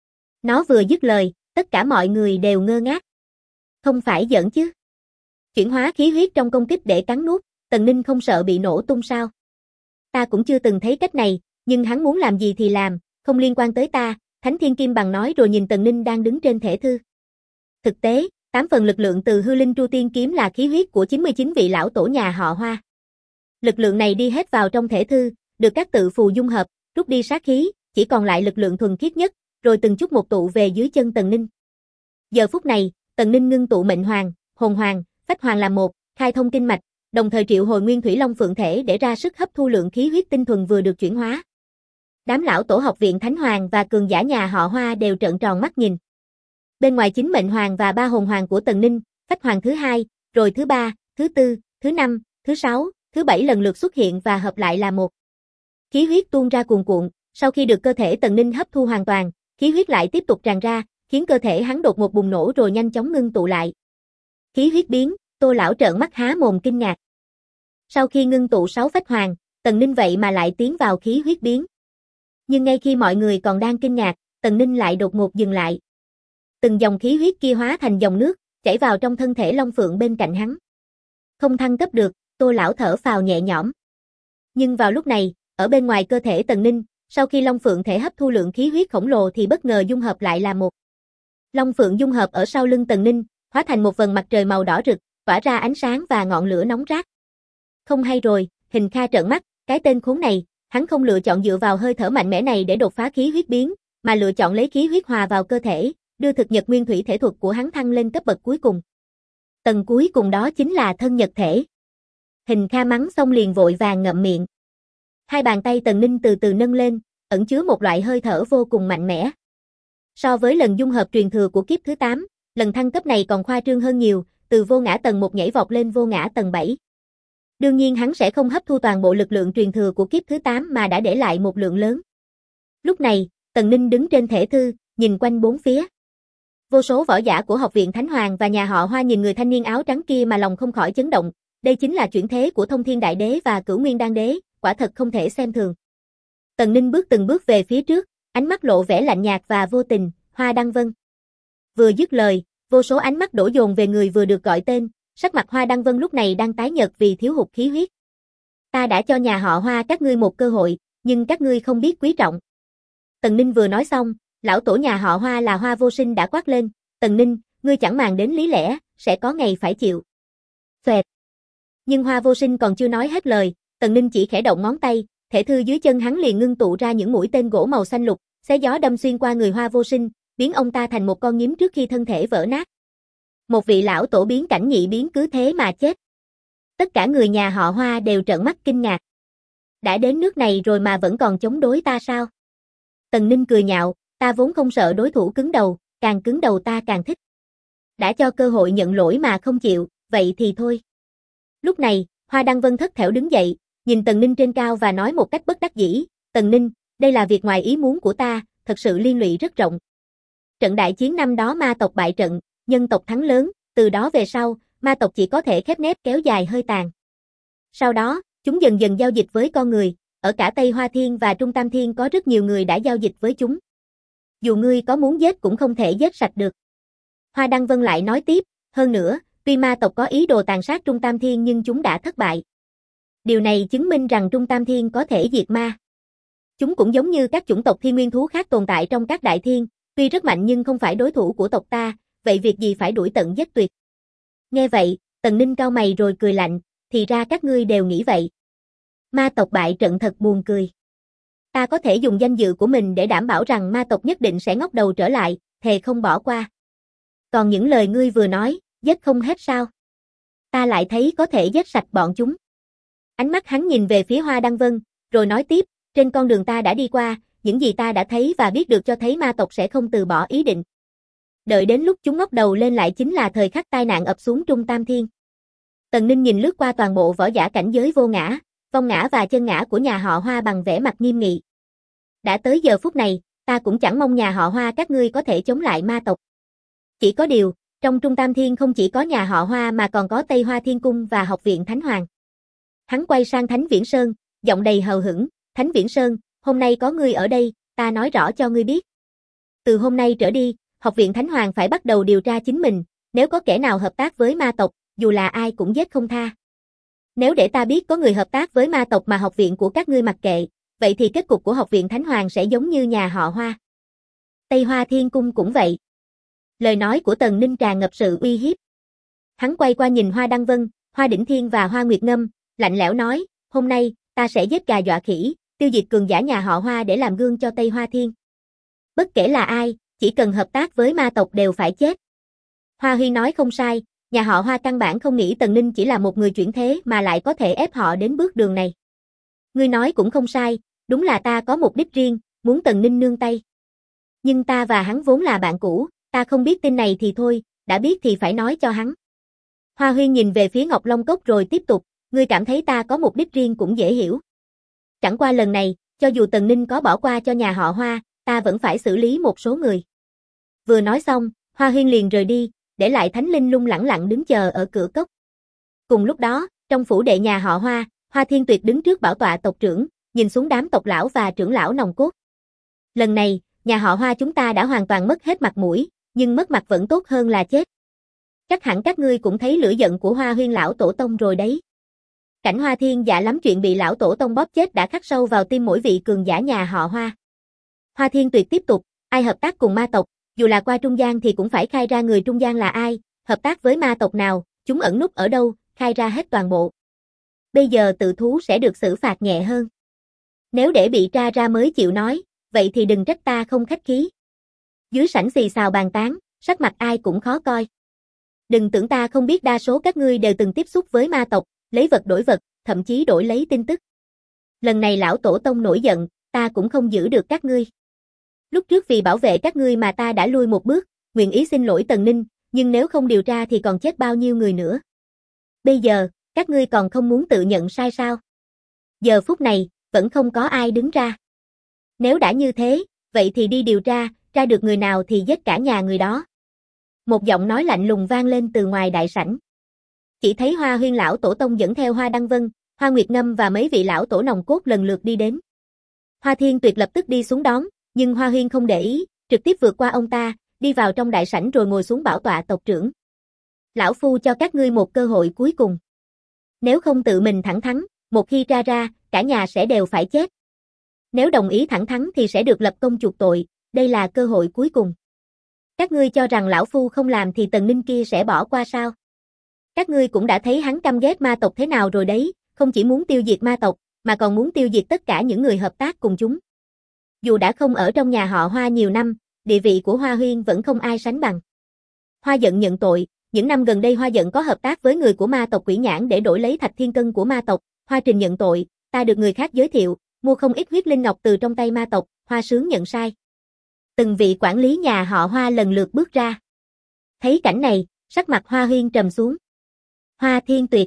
Nó vừa dứt lời, tất cả mọi người đều ngơ ngác. Không phải giỡn chứ. Chuyển hóa khí huyết trong công kích để cắn nuốt, Tần Ninh không sợ bị nổ tung sao? Ta cũng chưa từng thấy cách này, nhưng hắn muốn làm gì thì làm, không liên quan tới ta, Thánh Thiên Kim Bằng nói rồi nhìn Tần Ninh đang đứng trên thể thư. Thực tế, 8 phần lực lượng từ hư linh Tru Tiên Kiếm là khí huyết của 99 vị lão tổ nhà họ Hoa. Lực lượng này đi hết vào trong thể thư, được các tự phù dung hợp, rút đi sát khí, chỉ còn lại lực lượng thuần khiết nhất, rồi từng chút một tụ về dưới chân Tần Ninh. Giờ phút này, Tần Ninh ngưng tụ mệnh hoàng, hồn hoàng, phách hoàng làm một, khai thông kinh mạch, đồng thời triệu hồi nguyên thủy long phượng thể để ra sức hấp thu lượng khí huyết tinh thuần vừa được chuyển hóa. Đám lão tổ học viện Thánh Hoàng và cường giả nhà họ Hoa đều trợn tròn mắt nhìn. Bên ngoài 9 mệnh hoàng và 3 hồn hoàng của Tần Ninh, phách hoàng thứ 2, rồi thứ 3, thứ 4, thứ 5, thứ 6, thứ 7 lần lượt xuất hiện và hợp lại là một. Khí huyết tuôn ra cuồn cuộn, sau khi được cơ thể Tần Ninh hấp thu hoàn toàn, khí huyết lại tiếp tục tràn ra, khiến cơ thể hắn đột ngột bùng nổ rồi nhanh chóng ngưng tụ lại. Khí huyết biến, Tô lão trợn mắt há mồm kinh ngạc. Sau khi ngưng tụ 6 phách hoàng, Tần Ninh vậy mà lại tiến vào khí huyết biến. Nhưng ngay khi mọi người còn đang kinh ngạc, Tần Ninh lại đột ngột dừng lại. Từng dòng khí huyết kia hóa thành dòng nước, chảy vào trong thân thể Long Phượng bên cạnh hắn. Không thăng cấp được, Tô lão thở phào nhẹ nhõm. Nhưng vào lúc này, ở bên ngoài cơ thể Tần Ninh, sau khi Long Phượng thể hấp thu lượng khí huyết khổng lồ thì bất ngờ dung hợp lại là một. Long Phượng dung hợp ở sau lưng Tần Ninh, hóa thành một vầng mặt trời màu đỏ rực, tỏa ra ánh sáng và ngọn lửa nóng rát. Không hay rồi, Hình Kha trợn mắt, cái tên khốn này, hắn không lựa chọn dựa vào hơi thở mạnh mẽ này để đột phá khí huyết biến, mà lựa chọn lấy khí huyết hòa vào cơ thể, đưa thực nhật nguyên thủy thể thuật của hắn thăng lên cấp bậc cuối cùng. Tầng cuối cùng đó chính là thân nhật thể. Hình Kha mắng xong liền vội vàng ngậm miệng. Hai bàn tay Tần Ninh từ từ nâng lên, ẩn chứa một loại hơi thở vô cùng mạnh mẽ. So với lần dung hợp truyền thừa của kiếp thứ 8, lần thăng cấp này còn khoa trương hơn nhiều, từ vô ngã tầng 1 nhảy vọt lên vô ngã tầng 7. Đương nhiên hắn sẽ không hấp thu toàn bộ lực lượng truyền thừa của kiếp thứ 8 mà đã để lại một lượng lớn. Lúc này, Tần Ninh đứng trên thể thư, nhìn quanh bốn phía. Vô số võ giả của học viện Thánh Hoàng và nhà họ Hoa nhìn người thanh niên áo trắng kia mà lòng không khỏi chấn động, đây chính là chuyển thế của Thông Thiên Đại Đế và Cửu Nguyên Đan Đế, quả thật không thể xem thường. Tần Ninh bước từng bước về phía trước, ánh mắt lộ vẻ lạnh nhạt và vô tình, Hoa Đăng Vân. Vừa dứt lời, vô số ánh mắt đổ dồn về người vừa được gọi tên, sắc mặt Hoa Đăng Vân lúc này đang tái nhợt vì thiếu hụt khí huyết. Ta đã cho nhà họ Hoa các ngươi một cơ hội, nhưng các ngươi không biết quý trọng. Tần Ninh vừa nói xong, lão tổ nhà họ Hoa là Hoa Vô Sinh đã quát lên, Tần Ninh, ngươi chẳng màng đến lý lẽ, sẽ có ngày phải chịu. Xoẹt. Nhưng Hoa Vô Sinh còn chưa nói hết lời, Tần Ninh chỉ khẽ động ngón tay, thể thư dưới chân hắn liền ngưng tụ ra những mũi tên gỗ màu xanh lục, xé gió đâm xuyên qua người Hoa Vô Sinh, biến ông ta thành một con nhím trước khi thân thể vỡ nát. Một vị lão tổ biến cảnh nhị biến cứ thế mà chết. Tất cả người nhà họ Hoa đều trợn mắt kinh ngạc. Đã đến nước này rồi mà vẫn còn chống đối ta sao? Tần Ninh cười nhạo, ta vốn không sợ đối thủ cứng đầu, càng cứng đầu ta càng thích. Đã cho cơ hội nhận lỗi mà không chịu, vậy thì thôi. Lúc này, Hoa Đăng Vân thất thểu đứng dậy, nhìn Tần Ninh trên cao và nói một cách bất đắc dĩ, Tần Ninh, đây là việc ngoài ý muốn của ta, thật sự liên lụy rất rộng. Trận đại chiến năm đó ma tộc bại trận, nhân tộc thắng lớn, từ đó về sau, ma tộc chỉ có thể khép nép kéo dài hơi tàn. Sau đó, chúng dần dần giao dịch với con người, ở cả Tây Hoa Thiên và Trung Tam Thiên có rất nhiều người đã giao dịch với chúng. Dù ngươi có muốn giết cũng không thể giết sạch được. Hoa Đăng Vân lại nói tiếp, hơn nữa, tuy ma tộc có ý đồ tàn sát Trung Tam Thiên nhưng chúng đã thất bại. Điều này chứng minh rằng Trung Tam Thiên có thể diệt ma. Chúng cũng giống như các chủng tộc thiên nguyên thú khác tồn tại trong các đại thiên, tuy rất mạnh nhưng không phải đối thủ của tộc ta, vậy việc gì phải đuổi tận giết tuyệt. Nghe vậy, Tần Ninh cau mày rồi cười lạnh, thì ra các ngươi đều nghĩ vậy. Ma tộc bại trận thật buồn cười. Ta có thể dùng danh dự của mình để đảm bảo rằng ma tộc nhất định sẽ ngóc đầu trở lại, thề không bỏ qua. Còn những lời ngươi vừa nói, giết không hết sao? Ta lại thấy có thể giết sạch bọn chúng. Ánh mắt hắn nhìn về phía Hoa Đăng Vân, rồi nói tiếp, trên con đường ta đã đi qua, những gì ta đã thấy và biết được cho thấy ma tộc sẽ không từ bỏ ý định. Đợi đến lúc chúng ngóc đầu lên lại chính là thời khắc tai nạn ập xuống Trung Tam Thiên. Tần Ninh nhìn lướt qua toàn bộ võ giả cảnh giới vô ngã, vong ngã và chân ngã của nhà họ Hoa bằng vẻ mặt nghiêm nghị. Đã tới giờ phút này, ta cũng chẳng mong nhà họ Hoa các ngươi có thể chống lại ma tộc. Chỉ có điều, trong Trung Tam Thiên không chỉ có nhà họ Hoa mà còn có Tây Hoa Thiên Cung và Học viện Thánh Hoàng. Hắn quay sang Thánh Viễn Sơn, giọng đầy hờ hững, Thánh Viễn Sơn, hôm nay có ngươi ở đây, ta nói rõ cho ngươi biết. Từ hôm nay trở đi, Học viện Thánh Hoàng phải bắt đầu điều tra chính mình, nếu có kẻ nào hợp tác với ma tộc, dù là ai cũng giết không tha. Nếu để ta biết có người hợp tác với ma tộc mà học viện của các ngươi mặc kệ, vậy thì kết cục của Học viện Thánh Hoàng sẽ giống như nhà họ Hoa. Tây Hoa Thiên Cung cũng vậy. Lời nói của Tần Ninh tràn ngập sự uy hiếp. Hắn quay qua nhìn Hoa Đăng Vân, Hoa Đỉnh Thiên và Hoa Nguyệt Ngâm, lạnh lẽo nói, hôm nay, ta sẽ giết gà dọa khỉ, tiêu diệt cường giả nhà họ Hoa để làm gương cho Tây Hoa Thiên. Bất kể là ai, chỉ cần hợp tác với ma tộc đều phải chết. Hoa Huy nói không sai, nhà họ Hoa căn bản không nghĩ Tần Ninh chỉ là một người chuyển thế mà lại có thể ép họ đến bước đường này. Ngươi nói cũng không sai, đúng là ta có mục đích riêng, muốn Tần Ninh nương tay. Nhưng ta và hắn vốn là bạn cũ, ta không biết tin này thì thôi, đã biết thì phải nói cho hắn. Hoa Huyên nhìn về phía Ngọc Long Cốc rồi tiếp tục, ngươi cảm thấy ta có mục đích riêng cũng dễ hiểu. Chẳng qua lần này, cho dù Tần Ninh có bỏ qua cho nhà họ Hoa, ta vẫn phải xử lý một số người. Vừa nói xong, Hoa Huyên liền rời đi, để lại Thánh Linh Lung lẳng lặng đứng chờ ở cửa cốc. Cùng lúc đó, trong phủ đệ nhà họ Hoa, Hoa Thiên Tuyệt đứng trước bảo tọa tộc trưởng, nhìn xuống đám tộc lão và trưởng lão nòng cốt. Lần này, nhà họ Hoa chúng ta đã hoàn toàn mất hết mặt mũi, nhưng mất mặt vẫn tốt hơn là chết. Chắc hẳn các ngươi cũng thấy lửa giận của Hoa Huyên lão tổ tông rồi đấy. Cảnh Hoa Thiên Dạ lắm chuyện bị lão tổ tông bóp chết đã khắc sâu vào tim mỗi vị cường giả nhà họ Hoa. Hoa Thiên Tuyệt tiếp tục, ai hợp tác cùng ma tộc, dù là qua trung gian thì cũng phải khai ra người trung gian là ai, hợp tác với ma tộc nào, chúng ẩn núp ở đâu, khai ra hết toàn bộ. Bây giờ tự thú sẽ được xử phạt nhẹ hơn. Nếu để bị tra ra mới chịu nói, vậy thì đừng trách ta không khách khí. Dưới sảnh xì xào bàn tán, sắc mặt ai cũng khó coi. Đừng tưởng ta không biết đa số các ngươi đều từng tiếp xúc với ma tộc, lấy vật đổi vật, thậm chí đổi lấy tin tức. Lần này lão tổ tông nổi giận, ta cũng không giữ được các ngươi. Lúc trước vì bảo vệ các ngươi mà ta đã lui một bước, nguyện ý xin lỗi Tần Ninh, nhưng nếu không điều tra thì còn chết bao nhiêu người nữa. Bây giờ, các ngươi còn không muốn tự nhận sai sao? Giờ phút này, vẫn không có ai đứng ra. Nếu đã như thế, vậy thì đi điều tra, tra được người nào thì giết cả nhà người đó. Một giọng nói lạnh lùng vang lên từ ngoài đại sảnh. Chỉ thấy Hoa Huyên lão tổ tông dẫn theo Hoa Đăng Vân, Hoa Nguyệt Ngâm và mấy vị lão tổ nòng cốt lần lượt đi đến. Hoa Thiên Tuyệt lập tức đi xuống đón, nhưng Hoa Huyên không để ý, trực tiếp vượt qua ông ta, đi vào trong đại sảnh rồi ngồi xuống bảo tọa tộc trưởng. Lão phu cho các ngươi một cơ hội cuối cùng. Nếu không tự mình thẳng thắn, một khi ra ra, cả nhà sẽ đều phải chết. Nếu đồng ý thẳng thắn thì sẽ được lập công chuộc tội, đây là cơ hội cuối cùng. Các ngươi cho rằng lão phu không làm thì Tần Ninh kia sẽ bỏ qua sao? Các ngươi cũng đã thấy hắn căm ghét ma tộc thế nào rồi đấy, không chỉ muốn tiêu diệt ma tộc, mà còn muốn tiêu diệt tất cả những người hợp tác cùng chúng. Dù đã không ở trong nhà họ Hoa nhiều năm, địa vị của Hoa Huyên vẫn không ai sánh bằng. Hoa Dận nhận tội, những năm gần đây Hoa Dận có hợp tác với người của ma tộc Quỷ Nhãn để đổi lấy thạch thiên cân của ma tộc. Hoa Trình nhận tội, ta được người khác giới thiệu, mua không ít huyết linh ngọc từ trong tay ma tộc. Hoa Sướng nhận sai. Từng vị quản lý nhà họ Hoa lần lượt bước ra. Thấy cảnh này, sắc mặt Hoa Huyên trầm xuống. Hoa Thiên Tuyệt.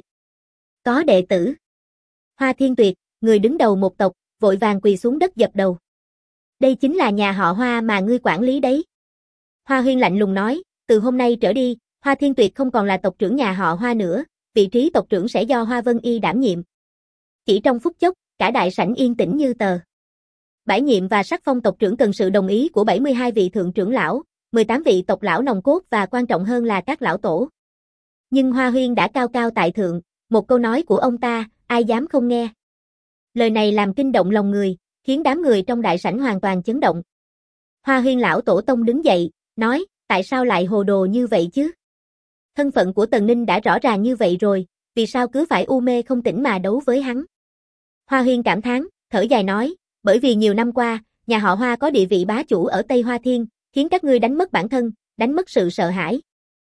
Có đệ tử. Hoa Thiên Tuyệt, người đứng đầu một tộc, vội vàng quỳ xuống đất dập đầu. Đây chính là nhà họ Hoa mà ngươi quản lý đấy. Hoa Huyên lạnh lùng nói, từ hôm nay trở đi, Hoa Thiên Tuyệt không còn là tộc trưởng nhà họ Hoa nữa, vị trí tộc trưởng sẽ do Hoa Vân Y đảm nhiệm. Chỉ trong phút chốc, cả đại sảnh yên tĩnh như tờ. Bãi nhiệm và sắc phong tộc trưởng cần sự đồng ý của 72 vị thượng trưởng lão, 18 vị tộc lão nòng cốt và quan trọng hơn là các lão tổ. Nhưng Hoa Huyên đã cao cao tại thượng, một câu nói của ông ta, ai dám không nghe. Lời này làm kinh động lòng người, khiến đám người trong đại sảnh hoàn toàn chấn động. Hoa Huyên lão tổ tông đứng dậy, nói, tại sao lại hồ đồ như vậy chứ? Thân phận của Tần Ninh đã rõ ràng như vậy rồi, vì sao cứ phải u mê không tỉnh mà đấu với hắn? Hoa Huyên cảm thán, thở dài nói, bởi vì nhiều năm qua, nhà họ Hoa có địa vị bá chủ ở Tây Hoa Thiên, khiến các ngươi đánh mất bản thân, đánh mất sự sợ hãi.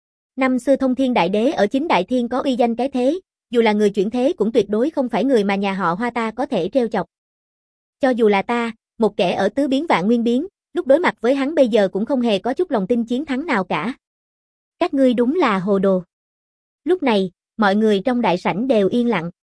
Năm xưa Thông Thiên Đại Đế ở Chính Đại Thiên có uy danh cái thế, dù là người chuyển thế cũng tuyệt đối không phải người mà nhà họ Hoa ta có thể trêu chọc. Cho dù là ta, một kẻ ở tứ biến vạn nguyên biến, lúc đối mặt với hắn bây giờ cũng không hề có chút lòng tin chiến thắng nào cả. Các ngươi đúng là hồ đồ. Lúc này, mọi người trong đại sảnh đều yên lặng.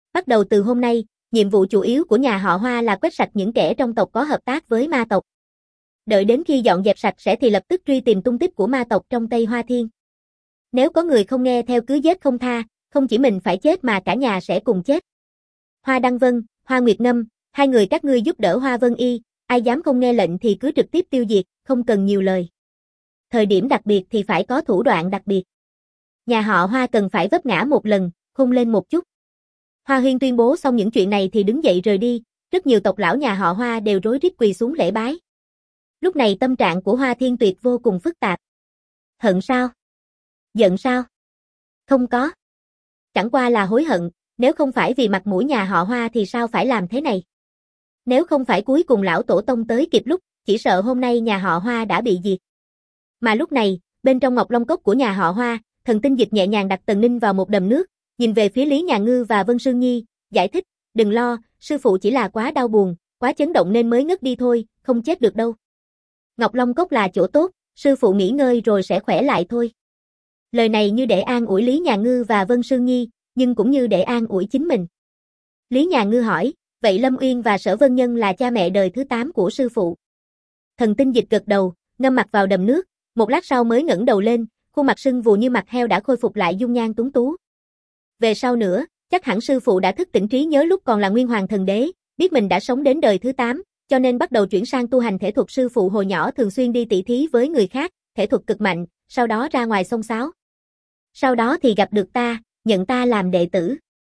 Bắt đầu từ hôm nay, nhiệm vụ chủ yếu của nhà họ Hoa là quét sạch những kẻ trong tộc có hợp tác với ma tộc. Đợi đến khi dọn dẹp sạch sẽ thì lập tức truy tìm tung tích của ma tộc trong Tây Hoa Thiên. Nếu có người không nghe theo cứ giết không tha, không chỉ mình phải chết mà cả nhà sẽ cùng chết. Hoa Đăng Vân, Hoa Nguyệt Ngâm, hai người các ngươi giúp đỡ Hoa Vân Y, ai dám không nghe lệnh thì cứ trực tiếp tiêu diệt, không cần nhiều lời. Thời điểm đặc biệt thì phải có thủ đoạn đặc biệt. Nhà họ Hoa cần phải vấp ngã một lần, khôn lên một chút. Hoa Huyên tuyên bố xong những chuyện này thì đứng dậy rời đi, rất nhiều tộc lão nhà họ Hoa đều rối rít quỳ xuống lễ bái. Lúc này tâm trạng của Hoa Thiên Tuyệt vô cùng phức tạp. Hận sao? Giận sao? Không có. Chẳng qua là hối hận, nếu không phải vì mặt mũi nhà họ Hoa thì sao phải làm thế này? Nếu không phải cuối cùng lão tổ tông tới kịp lúc, chỉ sợ hôm nay nhà họ Hoa đã bị diệt. Mà lúc này, bên trong Ngọc Long Cốc của nhà họ Hoa, Thần Tinh Dịch nhẹ nhàng đặt Tần Ninh vào một đầm nước, nhìn về phía Lý Nhà Ngư và Vân Sương Nhi, giải thích, đừng lo, sư phụ chỉ là quá đau buồn, quá chấn động nên mới ngất đi thôi, không chết được đâu. Ngọc Long Cốc là chỗ tốt, sư phụ nghỉ ngơi rồi sẽ khỏe lại thôi. Lời này như để an ủi Lý Nhà Ngư và Vân Sương Nhi, nhưng cũng như để an ủi chính mình. Lý Nhà Ngư hỏi, vậy Lâm Uyên và Sở Vân Nhân là cha mẹ đời thứ 8 của sư phụ. Thần Tinh Dịch gật đầu, ngâm mặt vào đầm nước, một lát sau mới ngẩng đầu lên, khuôn mặt sưng vù như mặt heo đã khôi phục lại dung nhan tuấn tú. Về sau nữa, chắc hẳn sư phụ đã thức tỉnh trí nhớ lúc còn là Nguyên Hoàng Thần Đế, biết mình đã sống đến đời thứ 8, cho nên bắt đầu chuyển sang tu hành thể thuật. Sư phụ hồi nhỏ thường xuyên đi tỉ thí với người khác, thể thuật cực mạnh, sau đó ra ngoài xông xáo. Sau đó thì gặp được ta, nhận ta làm đệ tử.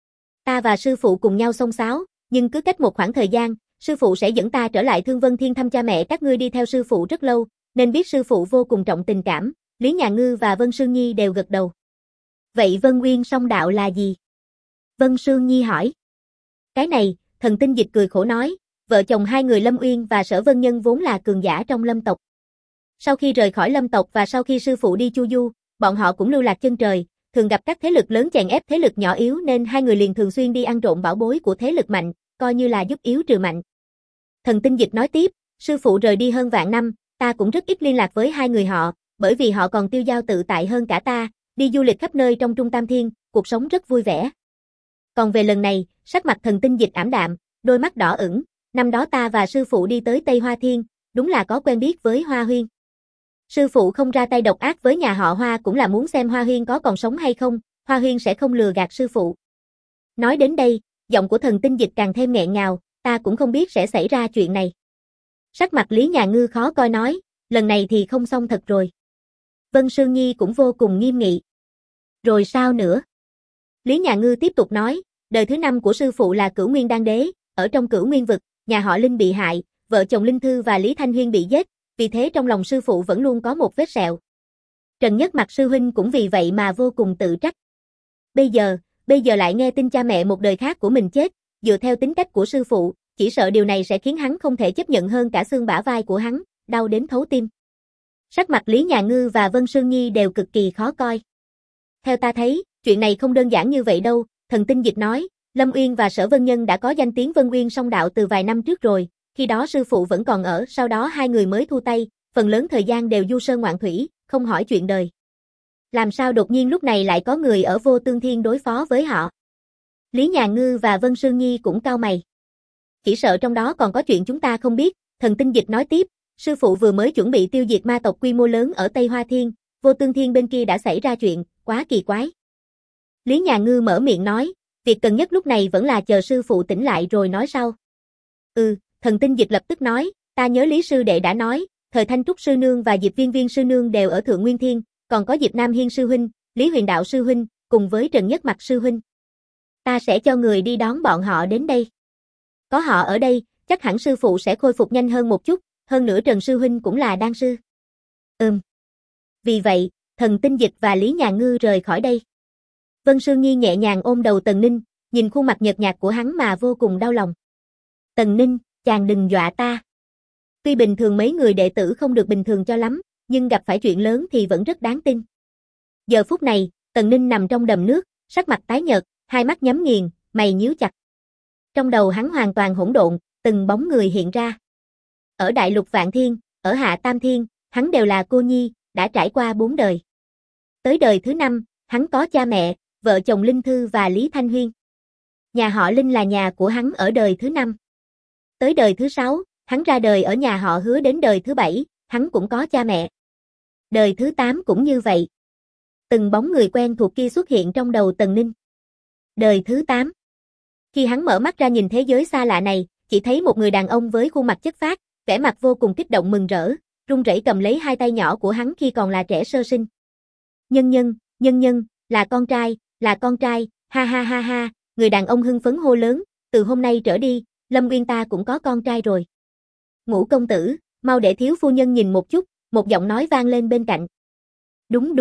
Ta và sư phụ cùng nhau xông xáo, nhưng cứ cách một khoảng thời gian, sư phụ sẽ dẫn ta trở lại Thương Vân Thiên thăm cha mẹ các ngươi. Đi theo sư phụ rất lâu, nên biết sư phụ vô cùng trọng tình cảm. Lý Nhà Ngư và Vân Sương Nhi đều gật đầu. Vậy Vân Uyên Song Đạo là gì? Vân Sương Nhi hỏi. Cái này, Thần Tinh Dịch cười khổ nói, vợ chồng hai người Lâm Uyên và Sở Vân Nhân vốn là cường giả trong Lâm tộc. Sau khi rời khỏi Lâm tộc và sau khi sư phụ đi chu du, bọn họ cũng lưu lạc chân trời, thường gặp các thế lực lớn chèn ép thế lực nhỏ yếu nên hai người liền thường xuyên đi ăn trộm bảo bối của thế lực mạnh, coi như là giúp yếu trừ mạnh. Thần Tinh Dịch nói tiếp, sư phụ rời đi hơn vạn năm, ta cũng rất ít liên lạc với hai người họ, bởi vì họ còn tiêu dao tự tại hơn cả ta, đi du lịch khắp nơi trong Trung Tam Thiên, cuộc sống rất vui vẻ. Còn về lần này, sắc mặt Thần Tinh Dịch ảm đạm, đôi mắt đỏ ửng, năm đó ta và sư phụ đi tới Tây Hoa Thiên, đúng là có quen biết với Hoa Huyên. Sư phụ không ra tay độc ác với nhà họ Hoa cũng là muốn xem Hoa Huyên có còn sống hay không, Hoa Huyên sẽ không lừa gạt sư phụ. Nói đến đây, giọng của Thần Tinh Dịch càng thêm nghẹn ngào, ta cũng không biết sẽ xảy ra chuyện này. Sắc mặt Lý Nhà Ngư khó coi nói, lần này thì không xong thật rồi. Vân Sương Nhi cũng vô cùng nghiêm nghị. Rồi sao nữa? Lý Nhà Ngư tiếp tục nói, đời thứ 5 của sư phụ là Cửu Nguyên Đan Đế, ở trong Cửu Nguyên vực, nhà họ Linh bị hại, vợ chồng Linh Thư và Lý Thanh Huyên bị giết, vì thế trong lòng sư phụ vẫn luôn có một vết sẹo. Trần Nhất Mặc sư huynh cũng vì vậy mà vô cùng tự trách. Bây giờ lại nghe tin cha mẹ một đời khác của mình chết, dựa theo tính cách của sư phụ, chỉ sợ điều này sẽ khiến hắn không thể chấp nhận hơn cả xương bả vai của hắn, đau đến thấu tim. Sắc mặt Lý Nhà Ngư và Vân Sương Nhi đều cực kỳ khó coi. Theo ta thấy, chuyện này không đơn giản như vậy đâu, Thần Tinh Dịch nói, Lâm Uyên và Sở Vân Nhân đã có danh tiếng Vân Uyên Song Đạo từ vài năm trước rồi, khi đó sư phụ vẫn còn ở, sau đó hai người mới thu tay, phần lớn thời gian đều du sơn ngoạn thủy, không hỏi chuyện đời. Làm sao đột nhiên lúc này lại có người ở Vô Tương Thiên đối phó với họ? Lý Nhà Ngư và Vân Sương Nhi cũng cau mày. Chỉ sợ trong đó còn có chuyện chúng ta không biết, Thần Tinh Dịch nói tiếp, sư phụ vừa mới chuẩn bị tiêu diệt ma tộc quy mô lớn ở Tây Hoa Thiên, Vô Tương Thiên bên kia đã xảy ra chuyện, quá kỳ quái. Lý Nhà Ngư mở miệng nói, việc cần nhất lúc này vẫn là chờ sư phụ tỉnh lại rồi nói sau. Thần Tinh Dịch lập tức nói, ta nhớ Lý sư đệ đã nói, thời Thanh Trúc sư nương và Diệp Viên Viên sư nương đều ở Thượng Nguyên Thiên, còn có Diệp Nam Hiên sư huynh, Lý Huyền Đạo sư huynh, cùng với Trần Nhất Mặc sư huynh. Ta sẽ cho người đi đón bọn họ đến đây. Có họ ở đây, chắc hẳn sư phụ sẽ khôi phục nhanh hơn một chút, hơn nữa Trần sư huynh cũng là đan sư. Vì vậy, Thần Tinh Dịch và Lý Nhà Ngư rời khỏi đây. Vân Sương Nhi nhẹ nhàng ôm đầu Tần Ninh, nhìn khuôn mặt nhợt nhạt của hắn mà vô cùng đau lòng. Tần Ninh, chàng đừng dọa ta. Tuy bình thường mấy người đệ tử không được bình thường cho lắm, nhưng gặp phải chuyện lớn thì vẫn rất đáng tin. Giờ phút này, Tần Ninh nằm trong đầm nước, sắc mặt tái nhợt, hai mắt nhắm nghiền, mày nhíu chặt. Trong đầu hắn hoàn toàn hỗn độn, từng bóng người hiện ra. Ở Đại Lục Vạn Thiên, ở Hạ Tam Thiên, hắn đều là cô nhi, đã trải qua 4 đời. Tới đời thứ 5, hắn có cha mẹ, vợ chồng Linh Thư và Lý Thanh Huyên. Nhà họ Linh là nhà của hắn ở đời thứ 5. Tới đời thứ 6, hắn ra đời ở nhà họ Hứa, đến đời thứ 7, hắn cũng có cha mẹ. Đời thứ 8 cũng như vậy. Từng bóng người quen thuộc kia xuất hiện trong đầu Tần Ninh. Đời thứ 8. Khi hắn mở mắt ra nhìn thế giới xa lạ này, chỉ thấy một người đàn ông với khuôn mặt chất phác, vẻ mặt vô cùng kích động mừng rỡ, run rẩy cầm lấy hai tay nhỏ của hắn khi còn là trẻ sơ sinh. Nhân nhân, là con trai, ha ha ha ha, người đàn ông hưng phấn hô lớn, từ hôm nay trở đi, Lâm Uyên ta cũng có con trai rồi. Ngũ công tử, mau để thiếu phu nhân nhìn một chút, một giọng nói vang lên bên cạnh. Đúng.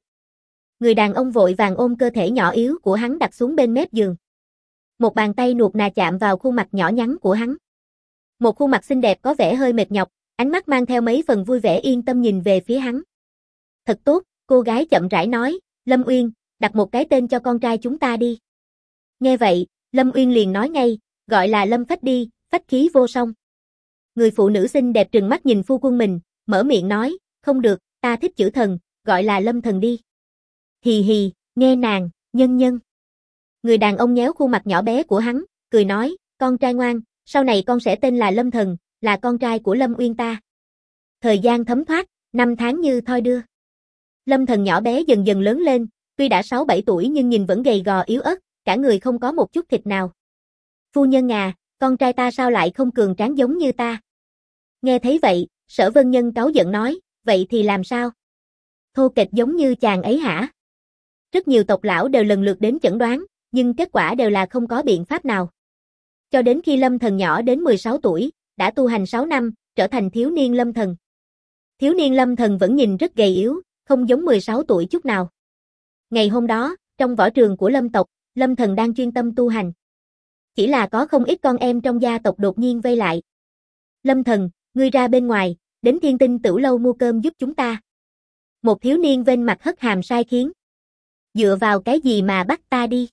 Người đàn ông vội vàng ôm cơ thể nhỏ yếu của hắn đặt xuống bên mép giường. Một bàn tay nuột nà chạm vào khuôn mặt nhỏ nhắn của hắn. Một khuôn mặt xinh đẹp có vẻ hơi mệt nhọc, ánh mắt mang theo mấy phần vui vẻ yên tâm nhìn về phía hắn. Thật tốt, cô gái chậm rãi nói, Lâm Uyên, đặt một cái tên cho con trai chúng ta đi. Nghe vậy, Lâm Uyên liền nói ngay, gọi là Lâm Phách đi, phách khí vô song. Người phụ nữ xinh đẹp trừng mắt nhìn phu quân mình, mở miệng nói, không được, ta thích chữ thần, gọi là Lâm Thần đi. Hì hì, nghe nàng, nhân. Người đàn ông nhéo khuôn mặt nhỏ bé của hắn, cười nói, con trai ngoan, sau này con sẽ tên là Lâm Thần, là con trai của Lâm Uyên ta. Thời gian thấm thoát, năm tháng như thoi đưa. Lâm Thần nhỏ bé dần dần lớn lên, tuy đã 6-7 tuổi nhưng nhìn vẫn gầy gò yếu ớt, cả người không có một chút thịt nào. Phu nhân à, con trai ta sao lại không cường tráng giống như ta? Nghe thấy vậy, Sở Vân Nhân cáu giận nói, vậy thì làm sao? Thô kệch giống như chàng ấy hả? Rất nhiều tộc lão đều lần lượt đến chẩn đoán, nhưng kết quả đều là không có biện pháp nào. Cho đến khi Lâm Thần nhỏ đến 16 tuổi, đã tu hành 6 năm, trở thành thiếu niên Lâm Thần. Thiếu niên Lâm Thần vẫn nhìn rất gầy yếu, không giống 16 tuổi chút nào. Ngày hôm đó, trong võ trường của Lâm tộc, Lâm Thần đang chuyên tâm tu hành. Chỉ là có không ít con em trong gia tộc đột nhiên vây lại. Lâm Thần, ngươi ra bên ngoài, đến Thiên Tinh Tửu Lâu mua cơm giúp chúng ta. Một thiếu niên vênh mặt hất hàm sai khiến. Dựa vào cái gì mà bắt ta đi?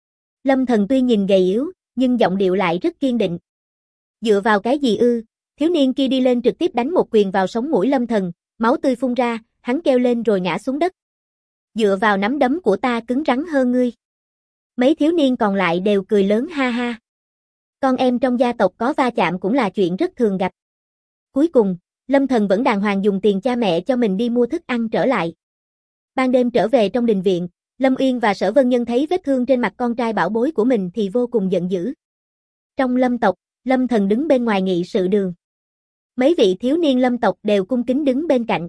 Lâm Thần tuy nhìn gầy yếu, nhưng giọng điệu lại rất kiên định. Dựa vào cái gì ư? Thiếu niên kia đi lên trực tiếp đánh một quyền vào sống mũi Lâm Thần, máu tươi phun ra, hắn kêu lên rồi ngã xuống đất. Dựa vào nắm đấm của ta cứng rắn hơn ngươi. Mấy thiếu niên còn lại đều cười lớn ha ha. Con em trong gia tộc có va chạm cũng là chuyện rất thường gặp. Cuối cùng, Lâm Thần vẫn đàng hoàng dùng tiền cha mẹ cho mình đi mua thức ăn trở lại. Ban đêm trở về trong đình viện, Lâm Uyên và Sở Vân Nhân thấy vết thương trên mặt con trai bảo bối của mình thì vô cùng giận dữ. Trong Lâm tộc, Lâm Thần đứng bên ngoài nghị sự đường. Mấy vị thiếu niên Lâm tộc đều cung kính đứng bên cạnh.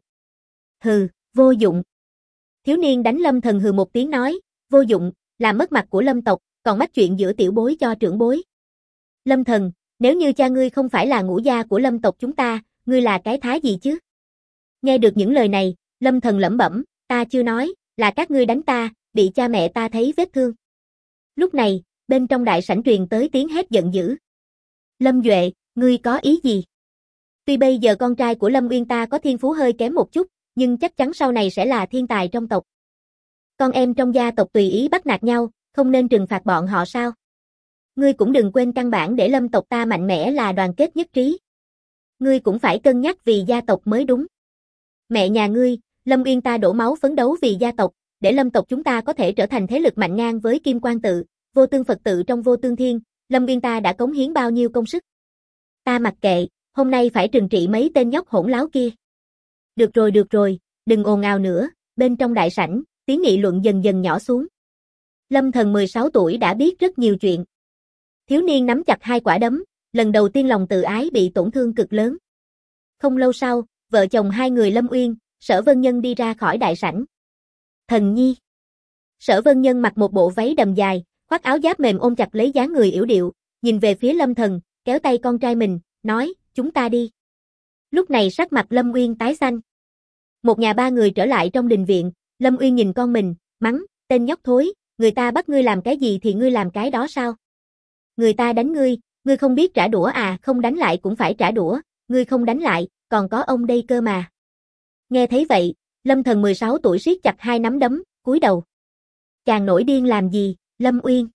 Hừ, vô dụng. Thiếu niên đánh Lâm Thần hừ một tiếng nói, vô dụng, làm mất mặt của Lâm tộc, còn mách chuyện giữa tiểu bối cho trưởng bối. Lâm Thần, nếu như cha ngươi không phải là ngũ gia của Lâm tộc chúng ta, ngươi là cái thá gì chứ? Nghe được những lời này, Lâm Thần lẩm bẩm, ta chưa nói, là các ngươi đánh ta, bị cha mẹ ta thấy vết thương. Lúc này, bên trong đại sảnh truyền tới tiếng hét giận dữ. Lâm Duệ, ngươi có ý gì? Tuy bây giờ con trai của Lâm Uyên ta có thiên phú hơi kém một chút, nhưng chắc chắn sau này sẽ là thiên tài trong tộc. Con em trong gia tộc tùy ý bắt nạt nhau, không nên trừng phạt bọn họ sao? Ngươi cũng đừng quên căn bản để Lâm tộc ta mạnh mẽ là đoàn kết nhất trí. Ngươi cũng phải cân nhắc vì gia tộc mới đúng. Mẹ nhà ngươi, Lâm Uyên ta đổ máu phấn đấu vì gia tộc, để Lâm tộc chúng ta có thể trở thành thế lực mạnh ngang với Kim Quang tự, Vô Tương Phật tự trong Vô Tương Thiên, Lâm Uyên ta đã cống hiến bao nhiêu công sức. Ta mặc kệ, hôm nay phải trừng trị mấy tên nhóc hỗn láo kia. Được rồi, đừng ồn ào nữa, bên trong đại sảnh, tiếng nghị luận dần dần nhỏ xuống. Lâm Thần 16 tuổi đã biết rất nhiều chuyện. Thiếu niên nắm chặt hai quả đấm, lần đầu tiên lòng tự ái bị tổn thương cực lớn. Không lâu sau, vợ chồng hai người Lâm Uyên, Sở Vân Nhân đi ra khỏi đại sảnh. Thần nhi. Sở Vân Nhân mặc một bộ váy đầm dài, khoác áo giáp mềm ôm chặt lấy dáng người yểu điệu, nhìn về phía Lâm Thần, kéo tay con trai mình, nói, chúng ta đi. Lúc này sắc mặt Lâm Uyên tái xanh. Một nhà ba người trở lại trong đình viện, Lâm Uyên nhìn con mình, mắng, tên nhóc thối, người ta bắt ngươi làm cái gì thì ngươi làm cái đó sao? Người ta đánh ngươi không biết trả đũa à, không đánh lại cũng phải trả đũa, ngươi không đánh lại, còn có ông đây cơ mà. Nghe thấy vậy, Lâm Thần 16 tuổi siết chặt hai nắm đấm, cúi đầu. Chàng nổi điên làm gì, Lâm Uyên?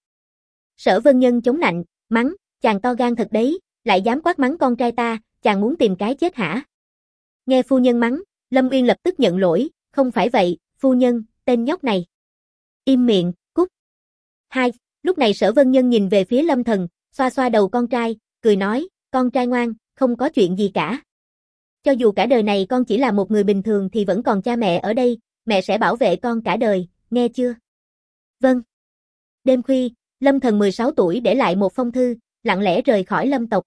Sở Vân Nhân chống nạnh, mắng, chàng to gan thật đấy, lại dám quát mắng con trai ta, chàng muốn tìm cái chết hả? Nghe phu nhân mắng, Lâm Uyên lập tức nhận lỗi, không phải vậy, phu nhân, tên nhóc này. Im miệng, cút. Lúc này Sở Vân Nhân nhìn về phía Lâm Thần, xoa xoa đầu con trai, cười nói, con trai ngoan, không có chuyện gì cả. Cho dù cả đời này con chỉ là một người bình thường thì vẫn còn cha mẹ ở đây, mẹ sẽ bảo vệ con cả đời, nghe chưa? Vâng. Đêm khuya, Lâm Thần 16 tuổi để lại một phong thư, lặng lẽ rời khỏi Lâm tộc.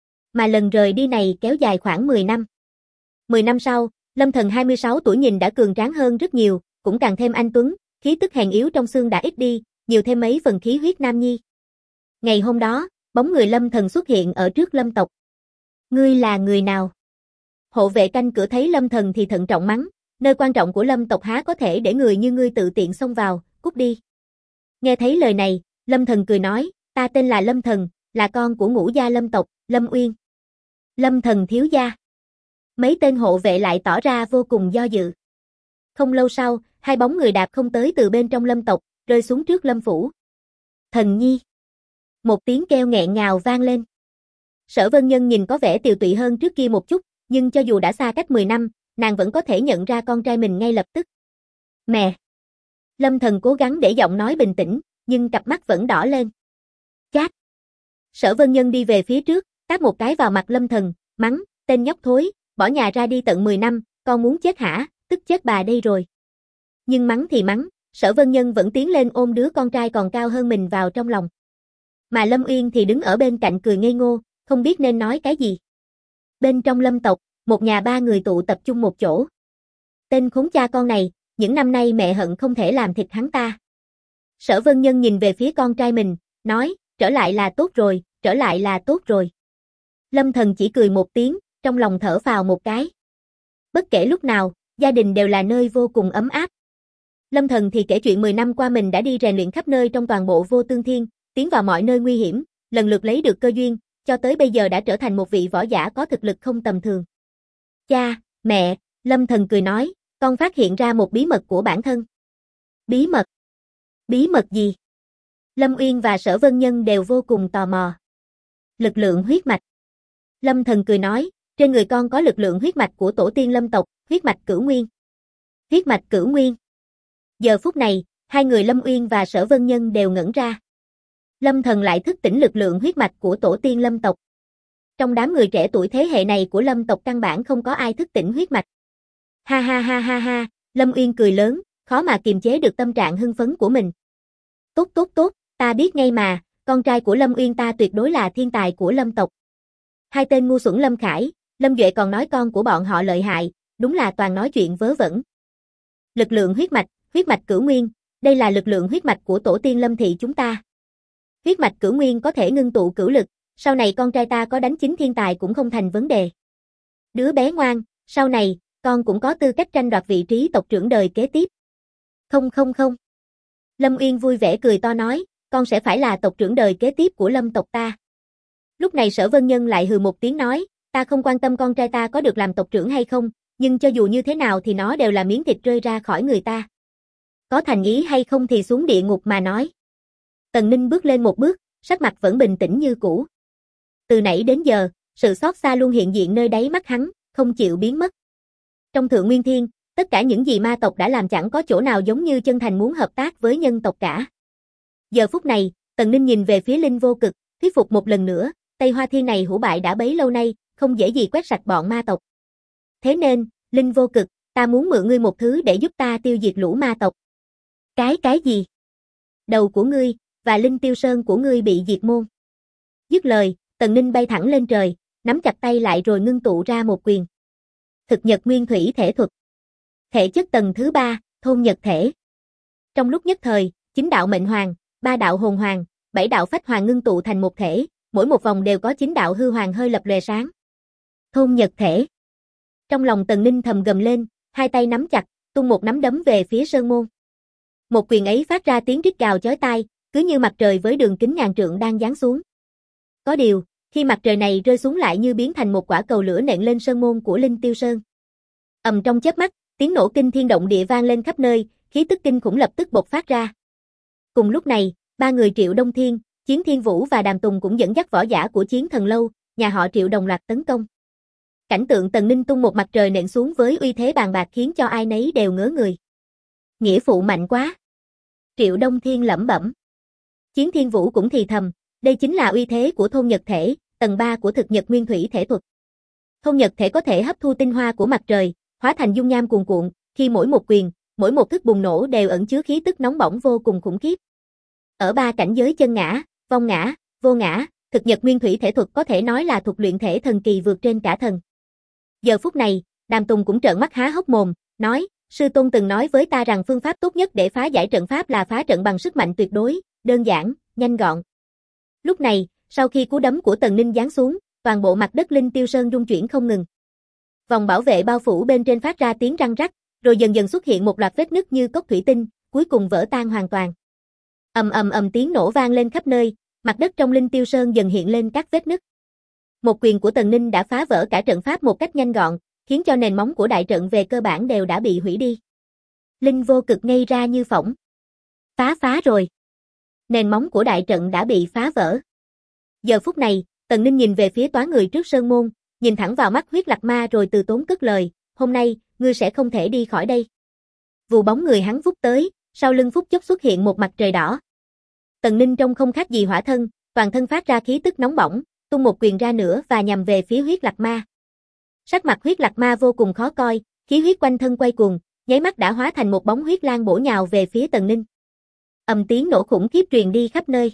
Mà lần rời đi này kéo dài khoảng 10 năm. 10 năm sau, Lâm Thần 26 tuổi nhìn đã cường tráng hơn rất nhiều, cũng càng thêm anh tuấn, khí tức hèn yếu trong xương đã ít đi, nhiều thêm mấy phần khí huyết nam nhi. Ngày hôm đó, bóng người Lâm Thần xuất hiện ở trước Lâm tộc. Ngươi là người nào? Hộ vệ canh cửa thấy Lâm Thần thì thận trọng mắng, nơi quan trọng của Lâm tộc há có thể để người như ngươi tự tiện xông vào, cút đi. Nghe thấy lời này, Lâm Thần cười nói, ta tên là Lâm Thần, là con của ngũ gia Lâm tộc, Lâm Uyên. Lâm Thần thiếu gia. Mấy tên hộ vệ lại tỏ ra vô cùng do dự. Không lâu sau, hai bóng người đạp không tới từ bên trong Lâm tộc, rơi xuống trước Lâm phủ. Thần nhi. Một tiếng kêu nghẹn ngào vang lên. Sở Vân Nhân nhìn có vẻ tiều tụy hơn trước kia một chút, nhưng cho dù đã xa cách 10 năm, nàng vẫn có thể nhận ra con trai mình ngay lập tức. Mẹ. Lâm Thần cố gắng để giọng nói bình tĩnh, nhưng cặp mắt vẫn đỏ lên. Chát. Sở Vân Nhân đi về phía trước, tát một cái vào mặt Lâm Thần, mắng, tên nhóc thối, bỏ nhà ra đi tận 10 năm, con muốn chết hả, tức chết bà đây rồi. Nhưng mắng thì mắng, Sở Vân Nhân vẫn tiến lên ôm đứa con trai còn cao hơn mình vào trong lòng. Mà Lâm Uyên thì đứng ở bên cạnh cười ngây ngô, không biết nên nói cái gì. Bên trong Lâm tộc, một nhà ba người tụ tập trung một chỗ. Tên khốn cha con này, những năm nay mẹ hận không thể làm thịt hắn ta. Sở Vân Nhân nhìn về phía con trai mình, nói, trở lại là tốt rồi, trở lại là tốt rồi. Lâm Thần chỉ cười một tiếng, trong lòng thở phào một cái. Bất kể lúc nào, gia đình đều là nơi vô cùng ấm áp. Lâm Thần thì kể chuyện 10 năm qua mình đã đi rèn luyện khắp nơi trong toàn bộ Vô Tương Thiên, tiến vào mọi nơi nguy hiểm, lần lượt lấy được cơ duyên, cho tới bây giờ đã trở thành một vị võ giả có thực lực không tầm thường. Cha, mẹ, Lâm Thần cười nói, con phát hiện ra một bí mật của bản thân. Bí mật? Bí mật gì? Lâm Uyên và Sở Vân Nhân đều vô cùng tò mò. Lực lượng huyết mạch. Lâm Thần cười nói, trên người con có lực lượng huyết mạch của tổ tiên Lâm tộc, huyết mạch Cửu Nguyên. Huyết mạch Cửu Nguyên. Giờ phút này, hai người Lâm Uyên và Sở Vân Nhân đều ngẩn ra. Lâm Thần lại thức tỉnh lực lượng huyết mạch của tổ tiên Lâm tộc. Trong đám người trẻ tuổi thế hệ này của Lâm tộc căn bản không có ai thức tỉnh huyết mạch. Ha ha ha ha ha, Lâm Uyên cười lớn, khó mà kiềm chế được tâm trạng hưng phấn của mình. Tốt tốt tốt, ta biết ngay mà, con trai của Lâm Uyên ta tuyệt đối là thiên tài của Lâm tộc. Hai tên ngu xuẩn Lâm Khải, Lâm Duệ còn nói con của bọn họ lợi hại, đúng là toàn nói chuyện vớ vẩn. Lực lượng huyết mạch Cửu Nguyên, đây là lực lượng huyết mạch của tổ tiên Lâm thị chúng ta. Huyết mạch Cửu Nguyên có thể ngưng tụ cửu lực, sau này con trai ta có đánh chính thiên tài cũng không thành vấn đề. Đứa bé ngoan, sau này, con cũng có tư cách tranh đoạt vị trí tộc trưởng đời kế tiếp. Không không không. Lâm Uyên vui vẻ cười to nói, con sẽ phải là tộc trưởng đời kế tiếp của Lâm tộc ta. Lúc này Sở Vân Nhân lại hừ một tiếng nói, ta không quan tâm con trai ta có được làm tộc trưởng hay không, nhưng cho dù như thế nào thì nó đều là miếng thịt rơi ra khỏi người ta. Có thành ý hay không thì xuống địa ngục mà nói. Tần Ninh bước lên một bước, sắc mặt vẫn bình tĩnh như cũ. Từ nãy đến giờ, sự xót xa luôn hiện diện nơi đáy mắt hắn, không chịu biến mất. Trong Thượng Nguyên Thiên, tất cả những gì ma tộc đã làm chẳng có chỗ nào giống như chân thành muốn hợp tác với nhân tộc cả. Giờ phút này, Tần Ninh nhìn về phía Linh Vô Cực, thuyết phục một lần nữa, Tây Hoa Thiên này hủ bại đã bấy lâu nay, không dễ gì quét sạch bọn ma tộc. Thế nên, Linh Vô Cực, ta muốn mượn ngươi một thứ để giúp ta tiêu diệt lũ ma tộc. Cái gì? Đầu của ngươi, và Linh Tiêu Sơn của ngươi bị diệt môn. Dứt lời, Tần Ninh bay thẳng lên trời, nắm chặt tay lại rồi ngưng tụ ra một quyền. Thực nhật nguyên thủy thể thuật. Thể chất tầng thứ 3, thôn nhật thể. Trong lúc nhất thời, 9 đạo mệnh hoàng, 3 đạo hồn hoàng, 7 đạo phách hoàng ngưng tụ thành một thể, mỗi một vòng đều có 9 đạo hư hoàng hơi lập lòe sáng. Thôn nhật thể. Trong lòng Tần Ninh thầm gầm lên, hai tay nắm chặt, tung một nắm đấm về phía sơn môn. Một quyền ấy phát ra tiếng rít gào chói tai, cứ như mặt trời với đường kính ngàn trượng đang giáng xuống. Có điều, khi mặt trời này rơi xuống lại như biến thành một quả cầu lửa nện lên sơn môn của Linh Tiêu Sơn. Ầm trong chớp mắt, tiếng nổ kinh thiên động địa vang lên khắp nơi, khí tức kinh khủng lập tức bộc phát ra. Cùng lúc này, ba người Triệu Đông Thiên, Chiến Thiên Vũ và Đàm Tùng cũng dẫn dắt võ giả của Chiến Thần Lâu, nhà họ Triệu đồng loạt tấn công. Cảnh tượng Tần Ninh tung một mặt trời nện xuống với uy thế bàn bạc khiến cho ai nấy đều ngớ người. Nghĩa phụ mạnh quá. Triệu Đông Thiên lẩm bẩm. Chiến Thiên Vũ cũng thì thầm, đây chính là uy thế của thôn nhật thể, tầng 3 của thực nhật nguyên thủy thể thuật. Thôn nhật thể có thể hấp thu tinh hoa của mặt trời, hóa thành dung nham cuồn cuộn, khi mỗi một quyền, mỗi một thức bùng nổ đều ẩn chứa khí tức nóng bỏng vô cùng khủng khiếp. Ở 3 cảnh giới chân ngã, vong ngã, vô ngã, thực nhật nguyên thủy thể thuật có thể nói là thuật luyện thể thần kỳ vượt trên cả thần. Giờ phút này, Đàm Tùng cũng trợn mắt há hốc mồm, nói, sư tôn từng nói với ta rằng phương pháp tốt nhất để phá giải trận pháp là phá trận bằng sức mạnh tuyệt đối, đơn giản, nhanh gọn. Lúc này, sau khi cú đấm của Tần Ninh giáng xuống, toàn bộ mặt đất Linh Tiêu Sơn rung chuyển không ngừng. Vòng bảo vệ bao phủ bên trên phát ra tiếng răng rắc, rồi dần dần xuất hiện một loạt vết nứt như cốc thủy tinh, cuối cùng vỡ tan hoàn toàn. Ầm ầm ầm tiếng nổ vang lên khắp nơi, mặt đất trong Linh Tiêu Sơn dần hiện lên các vết nứt. Một quyền của Tần Ninh đã phá vỡ cả trận pháp một cách nhanh gọn, khiến cho nền móng của đại trận về cơ bản đều đã bị hủy đi. Linh Vô Cực ngây ra như phỏng. Phá rồi. Nền móng của đại trận đã bị phá vỡ. Giờ phút này, Tần Ninh nhìn về phía toán người trước sơn môn, nhìn thẳng vào mắt Huyết Lạc Ma rồi từ tốn cất lời, hôm nay, ngươi sẽ không thể đi khỏi đây. Vù bóng người hắn vút tới, sau lưng phút chốc xuất hiện một mặt trời đỏ. Tần Ninh trông không khác gì hỏa thân, toàn thân phát ra khí tức nóng bỏng, tung một quyền ra nữa và nhằm về phía Huyết Lạc Ma. Sắc mặt Huyết Lạc Ma vô cùng khó coi, khí huyết quanh thân quay cuồng, nháy mắt đã hóa thành một bóng huyết lang bổ nhào về phía Tần Ninh. Ầm tiếng nổ khủng khiếp truyền đi khắp nơi.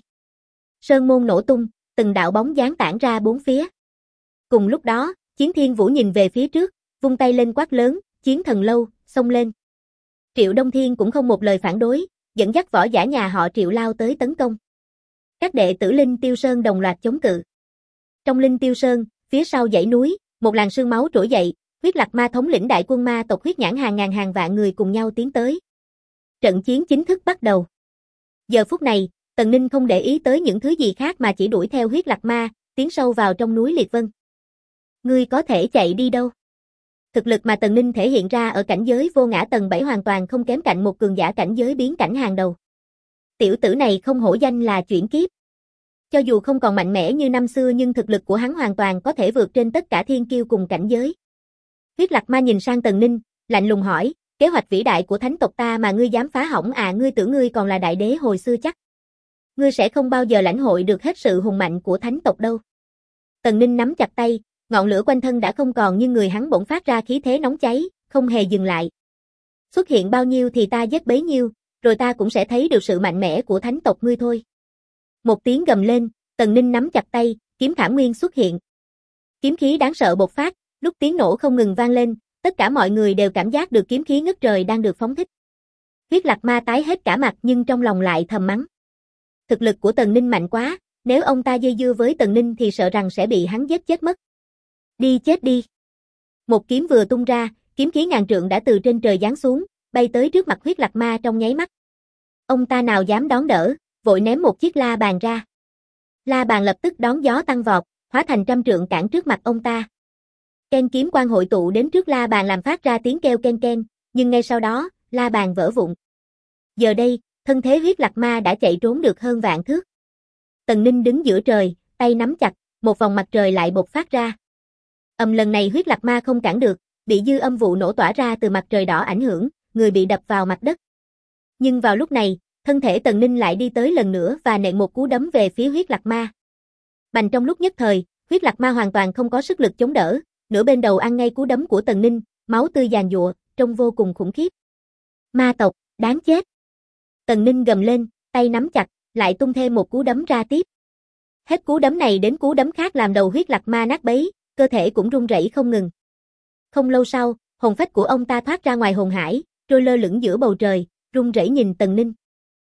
Sơn môn nổ tung, từng đạo bóng dáng tản ra bốn phía. Cùng lúc đó, Chiến Thiên Vũ nhìn về phía trước, vung tay lên quát lớn, Chiến Thần Lâu, xông lên. Triệu Đông Thiên cũng không một lời phản đối, dẫn dắt võ giả nhà họ Triệu lao tới tấn công. Các đệ tử Linh Tiêu Sơn đồng loạt chống cự. Trong Linh Tiêu Sơn, phía sau dãy núi, một làn sương máu trỗi dậy, Huyết Lạc Ma thống lĩnh đại quân ma tộc Huyết Nhãn hàng ngàn hàng vạn người cùng nhau tiến tới. Trận chiến chính thức bắt đầu. Giờ phút này, Tần Ninh không để ý tới những thứ gì khác mà chỉ đuổi theo Huyết Lạc Ma, tiến sâu vào trong núi Liệt Vân. Ngươi có thể chạy đi đâu? Thực lực mà Tần Ninh thể hiện ra ở cảnh giới vô ngã tầng 7 hoàn toàn không kém cạnh một cường giả cảnh giới biến cảnh hàng đầu. Tiểu tử này không hổ danh là chuyển kiếp. Cho dù không còn mạnh mẽ như năm xưa nhưng thực lực của hắn hoàn toàn có thể vượt trên tất cả thiên kiêu cùng cảnh giới. Huyết Lạc Ma nhìn sang Tần Ninh, lạnh lùng hỏi, kế hoạch vĩ đại của thánh tộc ta mà ngươi dám phá hỏng à, ngươi tưởng ngươi còn là đại đế hồi xưa chắc. Ngươi sẽ không bao giờ lãnh hội được hết sự hùng mạnh của thánh tộc đâu. Tần Ninh nắm chặt tay, ngọn lửa quanh thân đã không còn nhưng người hắn bỗng phát ra khí thế nóng cháy, không hề dừng lại. Xuất hiện bao nhiêu thì ta giết bấy nhiêu, rồi ta cũng sẽ thấy được sự mạnh mẽ của thánh tộc ngươi thôi. Một tiếng gầm lên, Tần Ninh nắm chặt tay, kiếm Khảm Nguyên xuất hiện. Kiếm khí đáng sợ bộc phát, lúc tiếng nổ không ngừng vang lên, tất cả mọi người đều cảm giác được kiếm khí ngất trời đang được phóng thích. Huyết Lạc Ma tái hết cả mặt nhưng trong lòng lại thầm mắng. Thực lực của Tần Ninh mạnh quá, nếu ông ta dây dưa với Tần Ninh thì sợ rằng sẽ bị hắn giết chết mất. Đi chết đi. Một kiếm vừa tung ra, kiếm khí ngàn trượng đã từ trên trời giáng xuống, bay tới trước mặt Huyết Lạc Ma trong nháy mắt. Ông ta nào dám đón đỡ, vội ném một chiếc la bàn ra. La bàn lập tức đón gió tăng vọt, hóa thành trăm trượng cản trước mặt ông ta. Ken kiếm quang hội tụ đến trước la bàn làm phát ra tiếng kêu ken ken, nhưng ngay sau đó, la bàn vỡ vụn. Giờ đây, thân thế Huyết Lạc Ma đã chạy trốn được hơn vạn thước. Tần Ninh đứng giữa trời, tay nắm chặt, một vòng mặt trời lại bộc phát ra. Lần này Huyết Lạc Ma không cản được, bị dư âm vụ nổ tỏa ra từ mặt trời đỏ ảnh hưởng, người bị đập vào mặt đất. Nhưng vào lúc này, thân thể Tần Ninh lại đi tới lần nữa và nện một cú đấm về phía Huyết Lạc Ma. Bành, trong lúc nhất thời, Huyết Lạc Ma hoàn toàn không có sức lực chống đỡ, nửa bên đầu ăn ngay cú đấm của Tần Ninh, máu tươi giàn giụa, trông vô cùng khủng khiếp. Ma tộc, đáng chết. Tần Ninh gầm lên, tay nắm chặt, lại tung thêm một cú đấm ra tiếp. Hết cú đấm này đến cú đấm khác làm đầu Huyết Lạc Ma nát bấy, cơ thể cũng run rẩy không ngừng. Không lâu sau, hồn phách của ông ta thoát ra ngoài hồn hải, trôi lơ lửng giữa bầu trời, run rẩy nhìn Tần Ninh.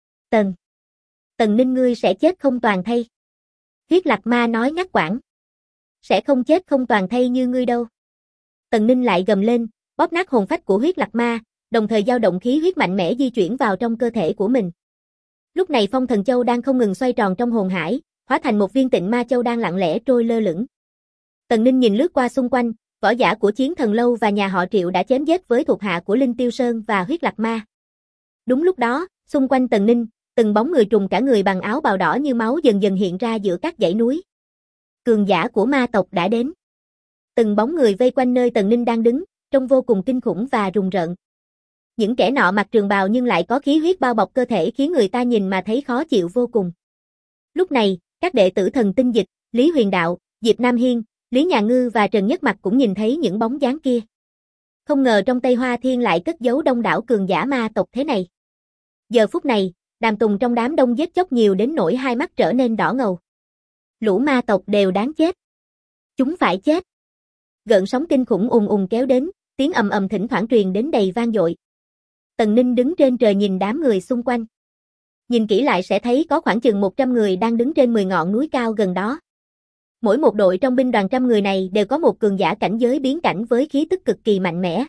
Tần Ninh, ngươi sẽ chết không toàn thây. Huyết Lạc Ma nói ngắt quãng. Sẽ không chết không toàn thây như ngươi đâu. Tần Ninh lại gầm lên, bóp nát hồn phách của Huyết Lạc Ma, đồng thời dao động khí huyết mạnh mẽ di chuyển vào trong cơ thể của mình. Lúc này Phong Thần Châu đang không ngừng xoay tròn trong hồn hải, hóa thành một viên Tịnh Ma Châu đang lặng lẽ trôi lơ lửng. Tần Ninh nhìn lướt qua xung quanh, võ giả của Chiến Thần Lâu và nhà họ Triệu đã chém giết với thuộc hạ của Linh Tiêu Sơn và Huyết Lạc Ma. Đúng lúc đó, xung quanh Tần Ninh, từng bóng người trùm cả người bằng áo bào đỏ như máu dần dần hiện ra giữa các dãy núi. Cường giả của ma tộc đã đến. Từng bóng người vây quanh nơi Tần Ninh đang đứng, trông vô cùng kinh khủng và rùng rợn. Những kẻ nọ mặc trường bào nhưng lại có khí huyết bao bọc cơ thể khiến người ta nhìn mà thấy khó chịu vô cùng. Lúc này, các đệ tử Thần Tinh Dịch, Lý Huyền Đạo, Diệp Nam Hiên, Lý Nhà Ngư và Trần Nhất Mặc cũng nhìn thấy những bóng dáng kia. Không ngờ trong Tây Hoa Thiên lại cất giấu đông đảo cường giả ma tộc thế này. Giờ phút này, Đàm Tùng trong đám đông giết chóc nhiều đến nỗi hai mắt trở nên đỏ ngầu. Lũ ma tộc đều đáng chết. Chúng phải chết. Gợn sóng kinh khủng ùn ùn kéo đến, tiếng ầm ầm thỉnh thoảng truyền đến đầy vang dội. Tần Ninh đứng trên trời nhìn đám người xung quanh. Nhìn kỹ lại sẽ thấy có khoảng chừng 100 người đang đứng trên 10 ngọn núi cao gần đó. Mỗi một đội trong binh đoàn trăm người này đều có một cường giả cảnh giới biến cảnh với khí tức cực kỳ mạnh mẽ.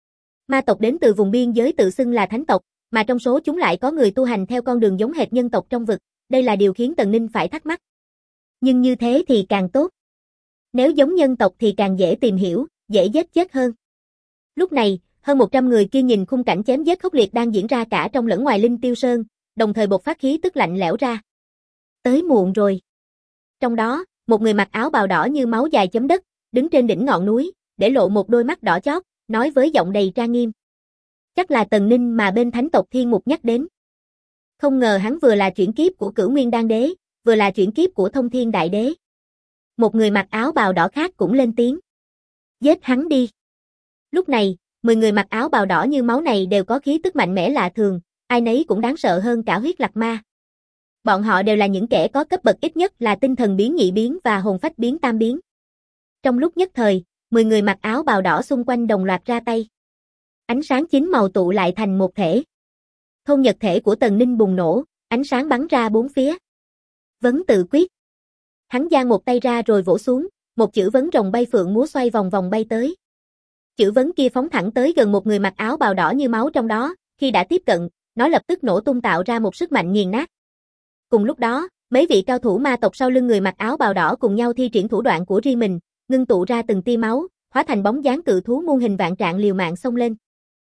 Ma tộc đến từ vùng biên giới tự xưng là thánh tộc, mà trong số chúng lại có người tu hành theo con đường giống hệt nhân tộc trong vực, đây là điều khiến Tần Ninh phải thắc mắc. Nhưng như thế thì càng tốt. Nếu giống nhân tộc thì càng dễ tìm hiểu, dễ giết chết hơn. Lúc này, hơn 100 người kia nhìn khung cảnh chém giết khốc liệt đang diễn ra cả trong lẫn ngoài Linh Tiêu Sơn, đồng thời bộc phát khí tức lạnh lẽo ra. Tới muộn rồi. Trong đó, một người mặc áo bào đỏ như máu dài chấm đất, đứng trên đỉnh ngọn núi, để lộ một đôi mắt đỏ chót, nói với giọng đầy trang nghiêm. Chắc là Tần Ninh mà bên thánh tộc Thiên Mục nhắc đến. Không ngờ hắn vừa là chuyển kiếp của Cửu Nguyên Đan Đế, vừa là chuyển kiếp của Thông Thiên Đại Đế. Một người mặc áo bào đỏ khác cũng lên tiếng. Giết hắn đi. Lúc này, 10 người mặc áo bào đỏ như máu này đều có khí tức mạnh mẽ lạ thường, ai nấy cũng đáng sợ hơn cả huyết lạc ma. Bọn họ đều là những kẻ có cấp bậc ít nhất là tinh thần biến nhị biến và hồn phách biến tam biến. Trong lúc nhất thời, 10 người mặc áo bào đỏ xung quanh đồng loạt ra tay. Ánh sáng chín màu tụ lại thành một thể. Thôn nhật thể của Tần Ninh bùng nổ, ánh sáng bắn ra bốn phía. Vấn tự quyết. Hắn giang một tay ra rồi vỗ xuống, một chữ vấn rồng bay phượng múa xoay vòng vòng bay tới. Chữ vấn kia phóng thẳng tới gần một người mặc áo bào đỏ như máu trong đó, khi đã tiếp cận, nó lập tức nổ tung tạo ra một sức mạnh nghiền nát. Cùng lúc đó, mấy vị cao thủ ma tộc sau lưng người mặc áo bào đỏ cùng nhau thi triển thủ đoạn của riêng mình, ngưng tụ ra từng tia máu, hóa thành bóng dáng cự thú muôn hình vạn trạng liều mạng xông lên.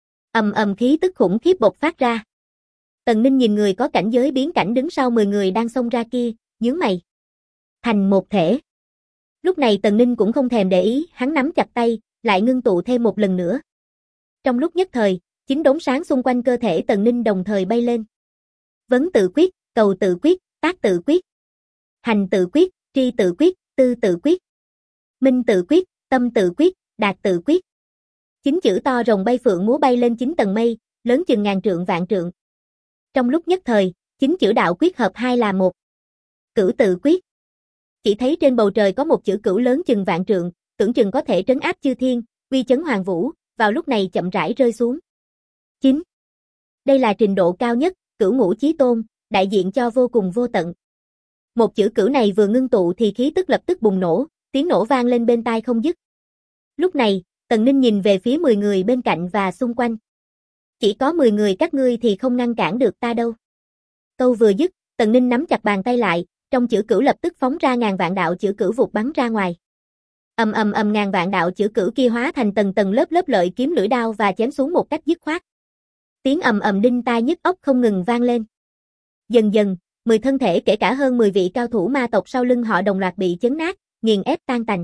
Ầm ầm khí tức khủng khiếp bộc phát ra. Tần Ninh nhìn người có cảnh giới biến cảnh đứng sau 10 người đang xông ra kia, nhướng mày. Thành một thể. Lúc này Tần Ninh cũng không thèm để ý, hắn nắm chặt tay, lại ngưng tụ thêm một lần nữa. Trong lúc nhất thời, 9 đốm sáng xung quanh cơ thể Tần Ninh đồng thời bay lên. Vấn tự quyết, cầu tự quyết, tác tự quyết, hành tự quyết, tri tự quyết, tư tự quyết, minh tự quyết, tâm tự quyết, đạt tự quyết. 9 chữ to rồng bay phượng múa bay lên 9 tầng mây, lớn chừng ngàn trượng vạn trượng. Trong lúc nhất thời, 9 chữ đạo quyết hợp hai là một. Cửu tự quyết. Chỉ thấy trên bầu trời có một chữ cửu lớn chừng vạn trượng, tưởng chừng có thể trấn áp chư thiên, uy chấn hoàng vũ, vào lúc này chậm rãi rơi xuống. 9. Đây là trình độ cao nhất, cửu ngũ chí tôn, đại diện cho vô cùng vô tận. Một chữ cửu này vừa ngưng tụ thì khí tức lập tức bùng nổ, tiếng nổ vang lên bên tai không dứt. Lúc này, Tần Ninh nhìn về phía 10 người bên cạnh và xung quanh. Chỉ có 10 người các ngươi thì không ngăn cản được ta đâu. Câu vừa dứt, Tần Ninh nắm chặt bàn tay lại, trong chữ cửu lập tức phóng ra ngàn vạn đạo chữ cửu vụt bắn ra ngoài. Ầm ầm ầm, ngàn vạn đạo chữ cửu kia hóa thành tầng tầng lớp lớp lợi kiếm lưỡi đao và chém xuống một cách dứt khoát. Tiếng ầm ầm đinh tai nhức óc không ngừng vang lên. Dần dần, 10 thân thể kể cả hơn 10 vị cao thủ ma tộc sau lưng họ đồng loạt bị chấn nát, nghiền ép tan tành.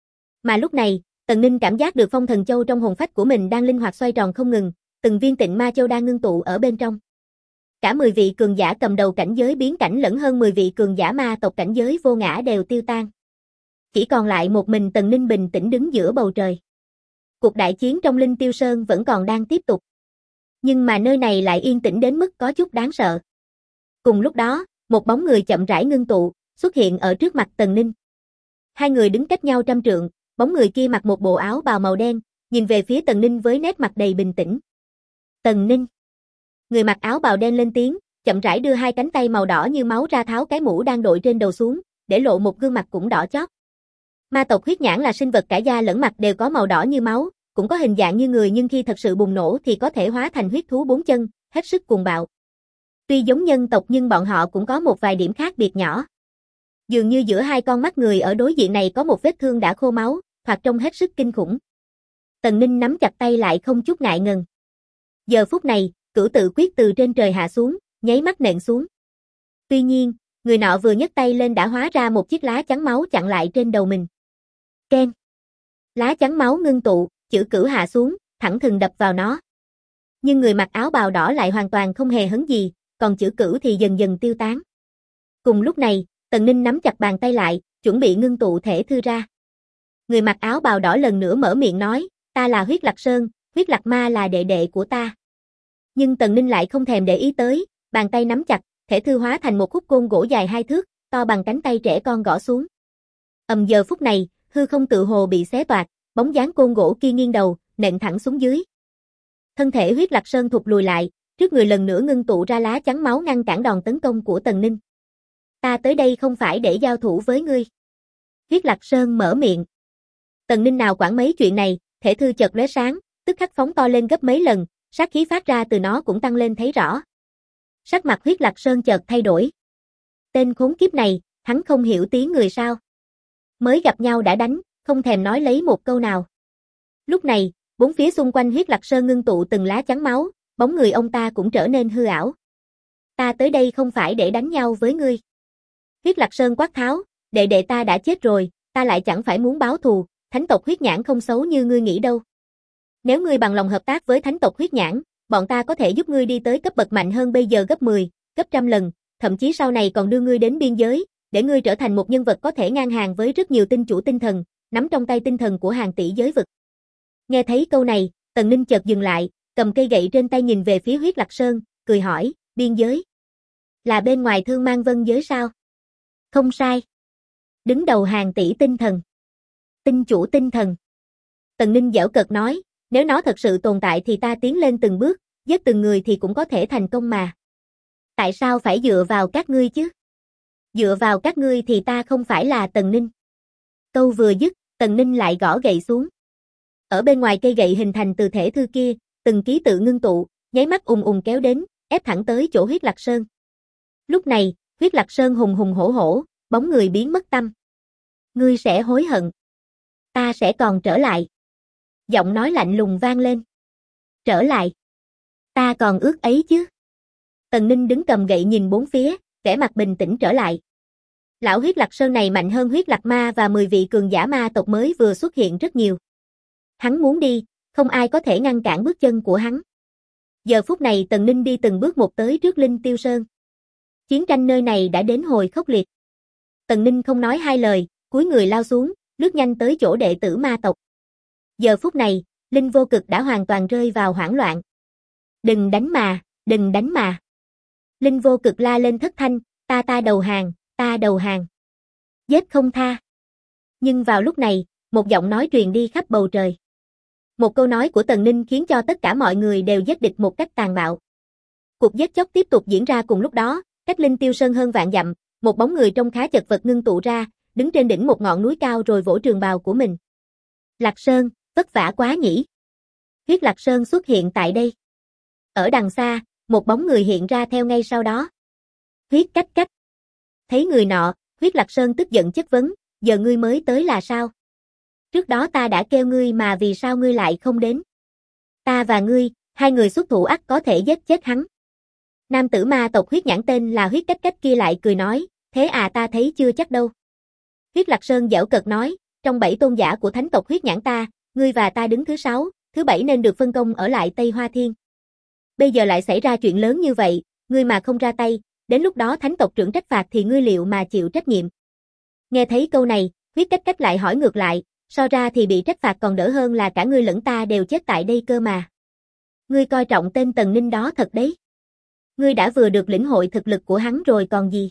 Mà lúc này, Tần Ninh cảm giác được phong thần châu trong hồn phách của mình đang linh hoạt xoay tròn không ngừng, từng viên tịnh ma châu đang ngưng tụ ở bên trong. Cả 10 vị cường giả cầm đầu cảnh giới biến cảnh lẫn hơn 10 vị cường giả ma tộc cảnh giới vô ngã đều tiêu tan. Chỉ còn lại một mình Tần Ninh bình tĩnh đứng giữa bầu trời. Cuộc đại chiến trong Linh Tiêu Sơn vẫn còn đang tiếp tục. Nhưng mà nơi này lại yên tĩnh đến mức có chút đáng sợ. Cùng lúc đó, một bóng người chậm rãi ngưng tụ, xuất hiện ở trước mặt Tần Ninh. Hai người đứng cách nhau trăm trượng, bóng người kia mặc một bộ áo bào màu đen, nhìn về phía Tần Ninh với nét mặt đầy bình tĩnh. Tần Ninh. Người mặc áo bào đen lên tiếng, chậm rãi đưa hai cánh tay màu đỏ như máu ra tháo cái mũ đang đội trên đầu xuống, để lộ một gương mặt cũng đỏ chót. Ma tộc huyết nhãn là sinh vật cả da lẫn mặt đều có màu đỏ như máu, cũng có hình dạng như người nhưng khi thật sự bùng nổ thì có thể hóa thành huyết thú bốn chân, hết sức cuồng bạo. Tuy giống nhân tộc nhưng bọn họ cũng có một vài điểm khác biệt nhỏ. Dường như giữa hai con mắt người ở đối diện này có một vết thương đã khô máu, thoạt trông hết sức kinh khủng. Tần Ninh nắm chặt tay lại không chút ngại ngần. Giờ phút này, cửu tự quyết từ trên trời hạ xuống, nháy mắt nện xuống. Tuy nhiên, người nọ vừa nhấc tay lên đã hóa ra một chiếc lá chắn máu chặn lại trên đầu mình. Keng. Lá chắn máu ngưng tụ, chữ cửu hạ xuống, thẳng thừng đập vào nó. Nhưng người mặc áo bào đỏ lại hoàn toàn không hề hấn gì, còn chữ cửu thì dần dần tiêu tán. Cùng lúc này, Tần Ninh nắm chặt bàn tay lại, chuẩn bị ngưng tụ thể thư ra. Người mặc áo bào đỏ lần nữa mở miệng nói, ta là Huyết Lạc Sơn, Huyết Lạc Ma là đệ đệ của ta. Nhưng Tần Ninh lại không thèm để ý tới, bàn tay nắm chặt, thể thư hóa thành một khúc côn gỗ dài 2 thước, to bằng cánh tay trẻ con gõ xuống. Giờ phút này, hư không tự hồ bị xé toạc, bóng dáng côn gỗ kia nghiêng đầu, nện thẳng xuống dưới. Thân thể Huyết Lạc Sơn thụt lùi lại, trước người lần nữa ngưng tụ ra lá chắn máu ngăn cản đòn tấn công của Tần Ninh. Ta tới đây không phải để giao thủ với ngươi. Huyết Lạc Sơn mở miệng. Tần Ninh nào quản mấy chuyện này, thể thư chợt lóe sáng, tức khắc phóng to lên gấp mấy lần, sát khí phát ra từ nó cũng tăng lên thấy rõ. Sắc mặt Huyết Lạc Sơn chợt thay đổi. Tên khốn kiếp này, hắn không hiểu tiếng người sao? Mới gặp nhau đã đánh, không thèm nói lấy một câu nào. Lúc này, bốn phía xung quanh Huyết Lạc Sơn ngưng tụ từng lá chắn máu, bóng người ông ta cũng trở nên hư ảo. Ta tới đây không phải để đánh nhau với ngươi. Huyết Lạc Sơn quát tháo, đệ đệ ta đã chết rồi, ta lại chẳng phải muốn báo thù, thánh tộc Huyết Nhãn không xấu như ngươi nghĩ đâu. Nếu ngươi bằng lòng hợp tác với thánh tộc Huyết Nhãn, bọn ta có thể giúp ngươi đi tới cấp bậc mạnh hơn bây giờ gấp 10, gấp trăm lần, thậm chí sau này còn đưa ngươi đến biên giới, để ngươi trở thành một nhân vật có thể ngang hàng với rất nhiều tinh chủ tinh thần, nắm trong tay tinh thần của hàng tỷ giới vực. Nghe thấy câu này, Tần Ninh chợt dừng lại, cầm cây gậy trên tay nhìn về phía Huyết Lạc Sơn, cười hỏi, biên giới? Là bên ngoài Thương Mang Vân giới sao? Không sai. Đứng đầu hàng tỷ tinh thần. Tinh chủ tinh thần. Tần Ninh giễu cợt nói, nếu nó thật sự tồn tại thì ta tiến lên từng bước, giết từng người thì cũng có thể thành công mà. Tại sao phải dựa vào các ngươi chứ? Dựa vào các ngươi thì ta không phải là Tần Ninh. Câu vừa dứt, Tần Ninh lại gõ gậy xuống. Ở bên ngoài cây gậy hình thành từ thể thư kia, từng ký tự ngưng tụ, nháy mắt ùng ùng kéo đến, ép thẳng tới chỗ Huyết Lạc Sơn. Lúc này, Huyết Lạc Sơn hùng hùng hổ hổ, bóng người biến mất tăm. Ngươi sẽ hối hận. Ta sẽ còn trở lại. Giọng nói lạnh lùng vang lên. Trở lại. Ta còn ước ấy chứ. Tần Ninh đứng cầm gậy nhìn bốn phía, vẻ mặt bình tĩnh trở lại. Lão Huyết Lạc Sơn này mạnh hơn Huyết Lạc Ma và 10 vị cường giả ma tộc mới vừa xuất hiện rất nhiều. Hắn muốn đi, không ai có thể ngăn cản bước chân của hắn. Giờ phút này Tần Ninh đi từng bước một tới trước Linh Tiêu Sơn. Chiến tranh nơi này đã đến hồi khốc liệt. Tần Ninh không nói hai lời, cúi người lao xuống, lướt nhanh tới chỗ đệ tử ma tộc. Giờ phút này, Linh Vô Cực đã hoàn toàn rơi vào hoảng loạn. Đừng đánh mà, đừng đánh mà. Linh Vô Cực la lên thất thanh, ta đầu hàng, ta đầu hàng. Giết không tha. Nhưng vào lúc này, một giọng nói truyền đi khắp bầu trời. Một câu nói của Tần Ninh khiến cho tất cả mọi người đều giết địch một cách tàn bạo. Cuộc giết chóc tiếp tục diễn ra cùng lúc đó, cách Linh Tiêu Sơn hơn vạn dặm, một bóng người trông khá chật vật ngưng tụ ra, đứng trên đỉnh một ngọn núi cao rồi vỗ trường bào của mình. Lạc Sơn, vất vả quá nhỉ. Huyết Lạc Sơn xuất hiện tại đây. Ở đằng xa, một bóng người hiện ra theo ngay sau đó. Huyết Cách Cách. Thấy người nọ, Huyết Lạc Sơn tức giận chất vấn, giờ ngươi mới tới là sao? Trước đó ta đã kêu ngươi mà vì sao ngươi lại không đến? Ta và ngươi, hai người xuất thủ ắt có thể giết chết hắn. Nam tử ma tộc Huyết Nhãn tên là Huyết Cách Cách kia lại cười nói, thế à, ta thấy chưa chắc đâu. Huyết Lạc Sơn giễu cợt nói, trong 7 tôn giả của thánh tộc Huyết Nhãn ta, ngươi và ta đứng thứ 6, thứ 7 nên được phân công ở lại Tây Hoa Thiên. Bây giờ lại xảy ra chuyện lớn như vậy, ngươi mà không ra tay, đến lúc đó thánh tộc trưởng trách phạt thì ngươi liệu mà chịu trách nhiệm? Nghe thấy câu này, Huyết Cách Cách lại hỏi ngược lại, so ra thì bị trách phạt còn đỡ hơn là cả ngươi lẫn ta đều chết tại đây cơ mà. Ngươi coi trọng tên Tần Ninh đó thật đấy. Ngươi đã vừa được lĩnh hội thực lực của hắn rồi còn gì.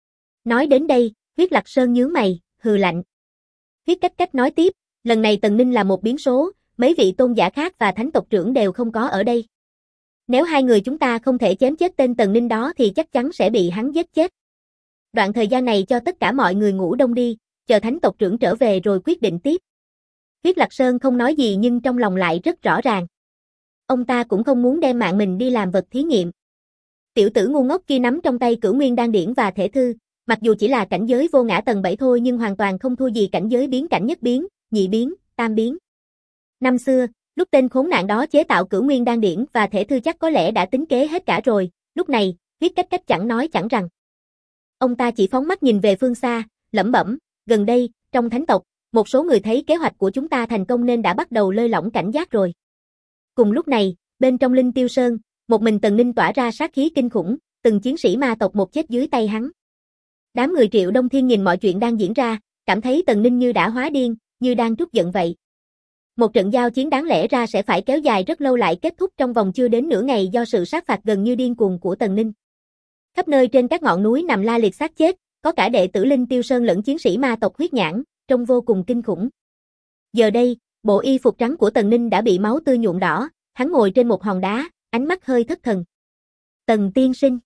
Nói đến đây, Huyết Lạc Sơn nhướng mày, hừ lạnh. Huyết Cách Cách nói tiếp, lần này Tần Ninh là một biến số, mấy vị tôn giả khác và thánh tộc trưởng đều không có ở đây. Nếu hai người chúng ta không thể chém chết tên Tần Ninh đó thì chắc chắn sẽ bị hắn giết chết. Đoạn thời gian này cho tất cả mọi người ngủ đông đi, chờ thánh tộc trưởng trở về rồi quyết định tiếp. Huyết Lạc Sơn không nói gì nhưng trong lòng lại rất rõ ràng. Ông ta cũng không muốn đem mạng mình đi làm vật thí nghiệm. Tiểu tử ngu ngốc kia nắm trong tay Cửu Nguyên Đan Điển và thể thư, mặc dù chỉ là cảnh giới vô ngã tầng 7 thôi nhưng hoàn toàn không thua gì cảnh giới biến cảnh nhất biến, nhị biến, tam biến. Năm xưa, lúc tên khốn nạn đó chế tạo Cửu Nguyên Đan Điển và thể thư chắc có lẽ đã tính kế hết cả rồi, lúc này, Huyết Cách Cách chẳng nói chẳng rằng. Ông ta chỉ phóng mắt nhìn về phương xa, lẩm bẩm, gần đây, trong thánh tộc, một số người thấy kế hoạch của chúng ta thành công nên đã bắt đầu lơi lỏng cảnh giác rồi. Cùng lúc này, bên trong Linh Tiêu Sơn, một mình Tần Ninh tỏa ra sát khí kinh khủng, từng chiến sĩ ma tộc một chết dưới tay hắn. Đám người Triệu Đông Thiên nhìn mọi chuyện đang diễn ra, cảm thấy Tần Ninh như đã hóa điên, như đang trút giận vậy. Một trận giao chiến đáng lẽ ra sẽ phải kéo dài rất lâu lại kết thúc trong vòng chưa đến nửa ngày do sự sát phạt gần như điên cuồng của Tần Ninh. Khắp nơi trên các ngọn núi nằm la liệt xác chết, có cả đệ tử Linh Tiêu Sơn lẫn chiến sĩ ma tộc huyết nhãn, trông vô cùng kinh khủng. Giờ đây, bộ y phục trắng của Tần Ninh đã bị máu tươi nhuộm đỏ, hắn ngồi trên một hòn đá, ánh mắt hơi thất thần. Tần tiên sinh.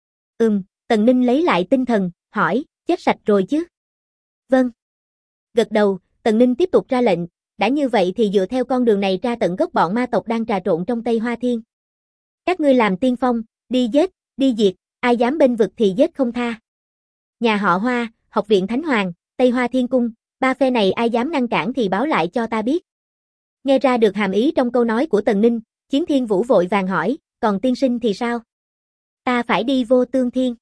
Tần Ninh lấy lại tinh thần, hỏi, chết sạch rồi chứ? Vâng. Gật đầu, Tần Ninh tiếp tục ra lệnh, đã như vậy thì dựa theo con đường này ra tận gốc bọn ma tộc đang trà trộn trong Tây Hoa Thiên. Các ngươi làm tiên phong, đi giết, đi diệt, ai dám bênh vực thì giết không tha. Nhà họ Hoa, Học viện Thánh Hoàng, Tây Hoa Thiên Cung, ba phe này ai dám ngăn cản thì báo lại cho ta biết. Nghe ra được hàm ý trong câu nói của Tần Ninh, Chiến Thiên Vũ vội vàng hỏi, còn tiên sinh thì sao? Ta phải đi Vô Tương Thiên.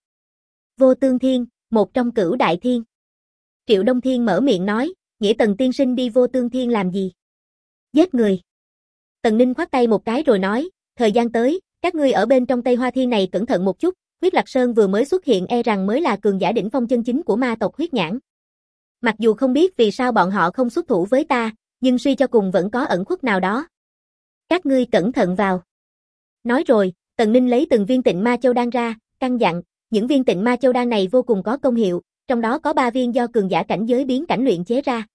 Vô Tương Thiên, một trong cửu đại thiên. Triệu Đông Thiên mở miệng nói, nghĩa Tần tiên sinh đi Vô Tương Thiên làm gì? Giết người. Tần Ninh khoát tay một cái rồi nói, thời gian tới, các ngươi ở bên trong Tây Hoa Thiên này cẩn thận một chút, Huyết Lạc Sơn vừa mới xuất hiện e rằng mới là cường giả đỉnh phong chân chính của ma tộc huyết nhãn. Mặc dù không biết vì sao bọn họ không xuất thủ với ta, nhưng suy cho cùng vẫn có ẩn khuất nào đó. Các ngươi cẩn thận vào. Nói rồi, Tần Ninh lấy từng viên Tịnh Ma Châu đan ra, căn dặn, những viên Tịnh Ma Châu đan này vô cùng có công hiệu, trong đó có 3 viên do cường giả cảnh giới biến cảnh luyện chế ra.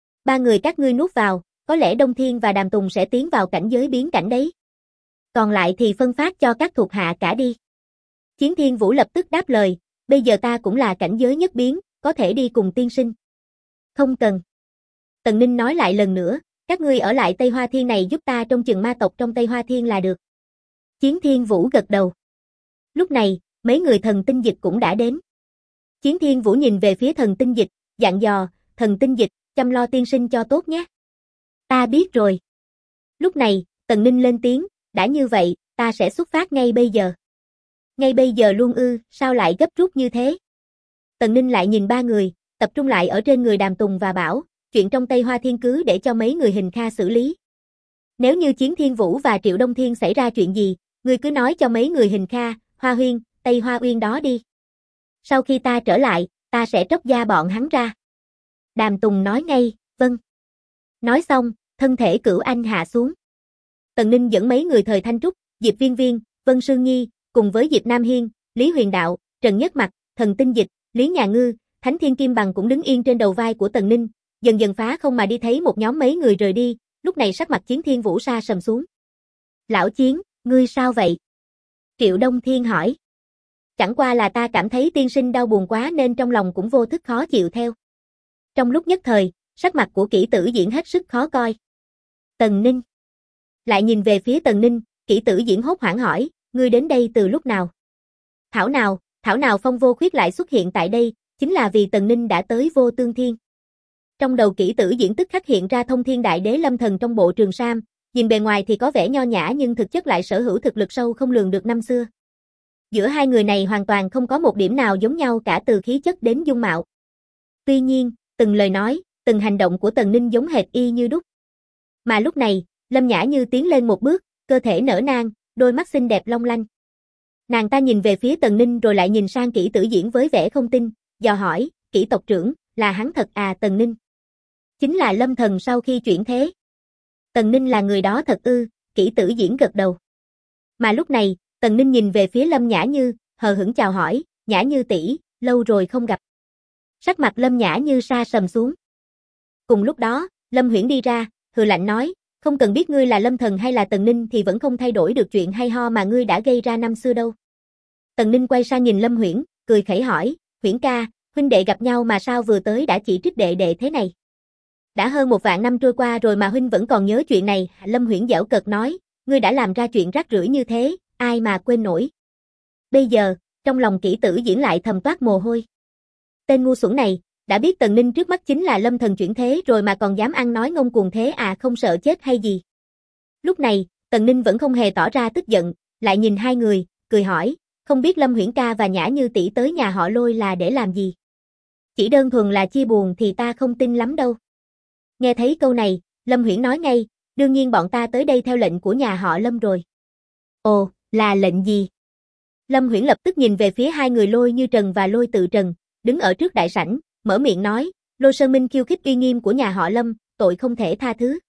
3 người các ngươi nuốt vào, có lẽ Đông Thiên và Đàm Tùng sẽ tiến vào cảnh giới biến cảnh đấy. Còn lại thì phân phát cho các thuộc hạ cả đi. Chiến Thiên Vũ lập tức đáp lời, bây giờ ta cũng là cảnh giới nhất biến, có thể đi cùng tiên sinh. Không cần. Tần Ninh nói lại lần nữa, các ngươi ở lại Tây Hoa Thiên này giúp ta trông chừng ma tộc trong Tây Hoa Thiên là được. Chiến Thiên Vũ gật đầu. Lúc này, mấy người thần tinh dịch cũng đã đến. Chiến Thiên Vũ nhìn về phía thần tinh dịch, dặn dò, thần tinh dịch, chăm lo tiên sinh cho tốt nhé. Ta biết rồi. Lúc này, Tần Ninh lên tiếng, đã như vậy, ta sẽ xuất phát ngay bây giờ. Ngay bây giờ luôn ư, sao lại gấp rút như thế? Tần Ninh lại nhìn 3 người, tập trung lại ở trên người Đàm Tùng và bảo, chuyện trong Tây Hoa Thiên cứ để cho mấy người Hình Kha xử lý. Nếu như Chiến Thiên Vũ và Triệu Đông Thiên xảy ra chuyện gì, ngươi cứ nói cho mấy người Hình Kha, Hoa Huyên, Tây Hoa Uyên đó đi. Sau khi ta trở lại, ta sẽ tróc da bọn hắn ra. Đàm Tùng nói ngay, vâng. Nói xong, thân thể Cửu Anh hạ xuống. Tần Ninh dẫn mấy người Thời Thanh Trúc, Diệp Viên Viên, Vân Sương Nhi, cùng với Diệp Nam Hiên, Lý Huyền Đạo, Trần Nhất Mặc, Thần Tinh Dịch, Lý Nhà Ngư, Thánh Thiên Kim Bằng cũng đứng yên trên đầu vai của Tần Ninh, dần dần phá không mà đi thấy một nhóm mấy người rời đi, lúc này sắc mặt Chiến Thiên Vũ sa sầm xuống. Lão Chiến, ngươi sao vậy? Triệu Đông Thiên hỏi. Chẳng qua là ta cảm thấy tiên sinh đau buồn quá nên trong lòng cũng vô thức khó chịu theo. Trong lúc nhất thời, sắc mặt của Kỷ Tử Diễn hết sức khó coi. Tần Ninh. Lại nhìn về phía Tần Ninh, Kỷ Tử Diễn hốt hoảng hỏi, ngươi đến đây từ lúc nào? Thảo nào Phong Vô Khuyết lại xuất hiện tại đây, chính là vì Tần Ninh đã tới Vô Tương Thiên. Trong đầu Kỷ Tử Diễn tức khắc hiện ra Thông Thiên Đại Đế Lâm Thần trong bộ trường sam, nhìn bề ngoài thì có vẻ nho nhã nhưng thực chất lại sở hữu thực lực sâu không lường được năm xưa. Giữa hai người này hoàn toàn không có một điểm nào giống nhau cả từ khí chất đến dung mạo. Tuy nhiên, từng lời nói, từng hành động của Tần Ninh giống hệt y như đúc. Mà lúc này, Lâm Nhã Như tiến lên một bước, cơ thể nở nang, đôi mắt xinh đẹp long lanh. Nàng ta nhìn về phía Tần Ninh rồi lại nhìn sang Kỷ Tử Diễn với vẻ không tin, dò hỏi, Kỷ tộc trưởng, là hắn thật à? Tần Ninh? Chính là Lâm Thần sau khi chuyển thế. Tần Ninh là người đó thật ư? Kỷ Tử Diễn gật đầu. Mà lúc này, Tần Ninh nhìn về phía Lâm Nhã Như, hờ hững chào hỏi, Nhã Như tỷ, lâu rồi không gặp. Sắc mặt Lâm Nhã Như sa sầm xuống. Cùng lúc đó, Lâm Huyễn đi ra, hừ lạnh nói, không cần biết ngươi là Lâm Thần hay là Tần Ninh thì vẫn không thay đổi được chuyện hay ho mà ngươi đã gây ra năm xưa đâu. Tần Ninh quay sang nhìn Lâm Huyễn, cười khẩy hỏi, Huyễn ca, huynh đệ gặp nhau mà sao vừa tới đã chỉ trích đệ đệ thế này? Đã hơn 1 vạn năm trôi qua rồi mà huynh vẫn còn nhớ chuyện này. Lâm Huyễn giễu cợt nói, ngươi đã làm ra chuyện rác rưởi như thế, ai mà quên nổi. Bây giờ, trong lòng Kỷ Tử Diễn lại thầm toát mồ hôi. Tên ngu xuẩn này, đã biết Tần Ninh trước mắt chính là Lâm Thần chuyển thế rồi mà còn dám ăn nói ngông cuồng thế à, không sợ chết hay gì? Lúc này, Tần Ninh vẫn không hề tỏ ra tức giận, lại nhìn hai người, cười hỏi, không biết Lâm Huyễn ca và Nhã Như tỷ tới nhà họ Lôi là để làm gì? Chỉ đơn thuần là chia buồn thì ta không tin lắm đâu. Nghe thấy câu này, Lâm Huyễn nói ngay, đương nhiên bọn ta tới đây theo lệnh của nhà họ Lâm rồi. Ồ, là lệnh gì? Lâm Huyễn lập tức nhìn về phía hai người Lôi Như Trần và Lôi Tự Trần, đứng ở trước đại sảnh, mở miệng nói, Lôi Sơn Minh khiêu khích uy nghiêm của nhà họ Lâm, tội không thể tha thứ.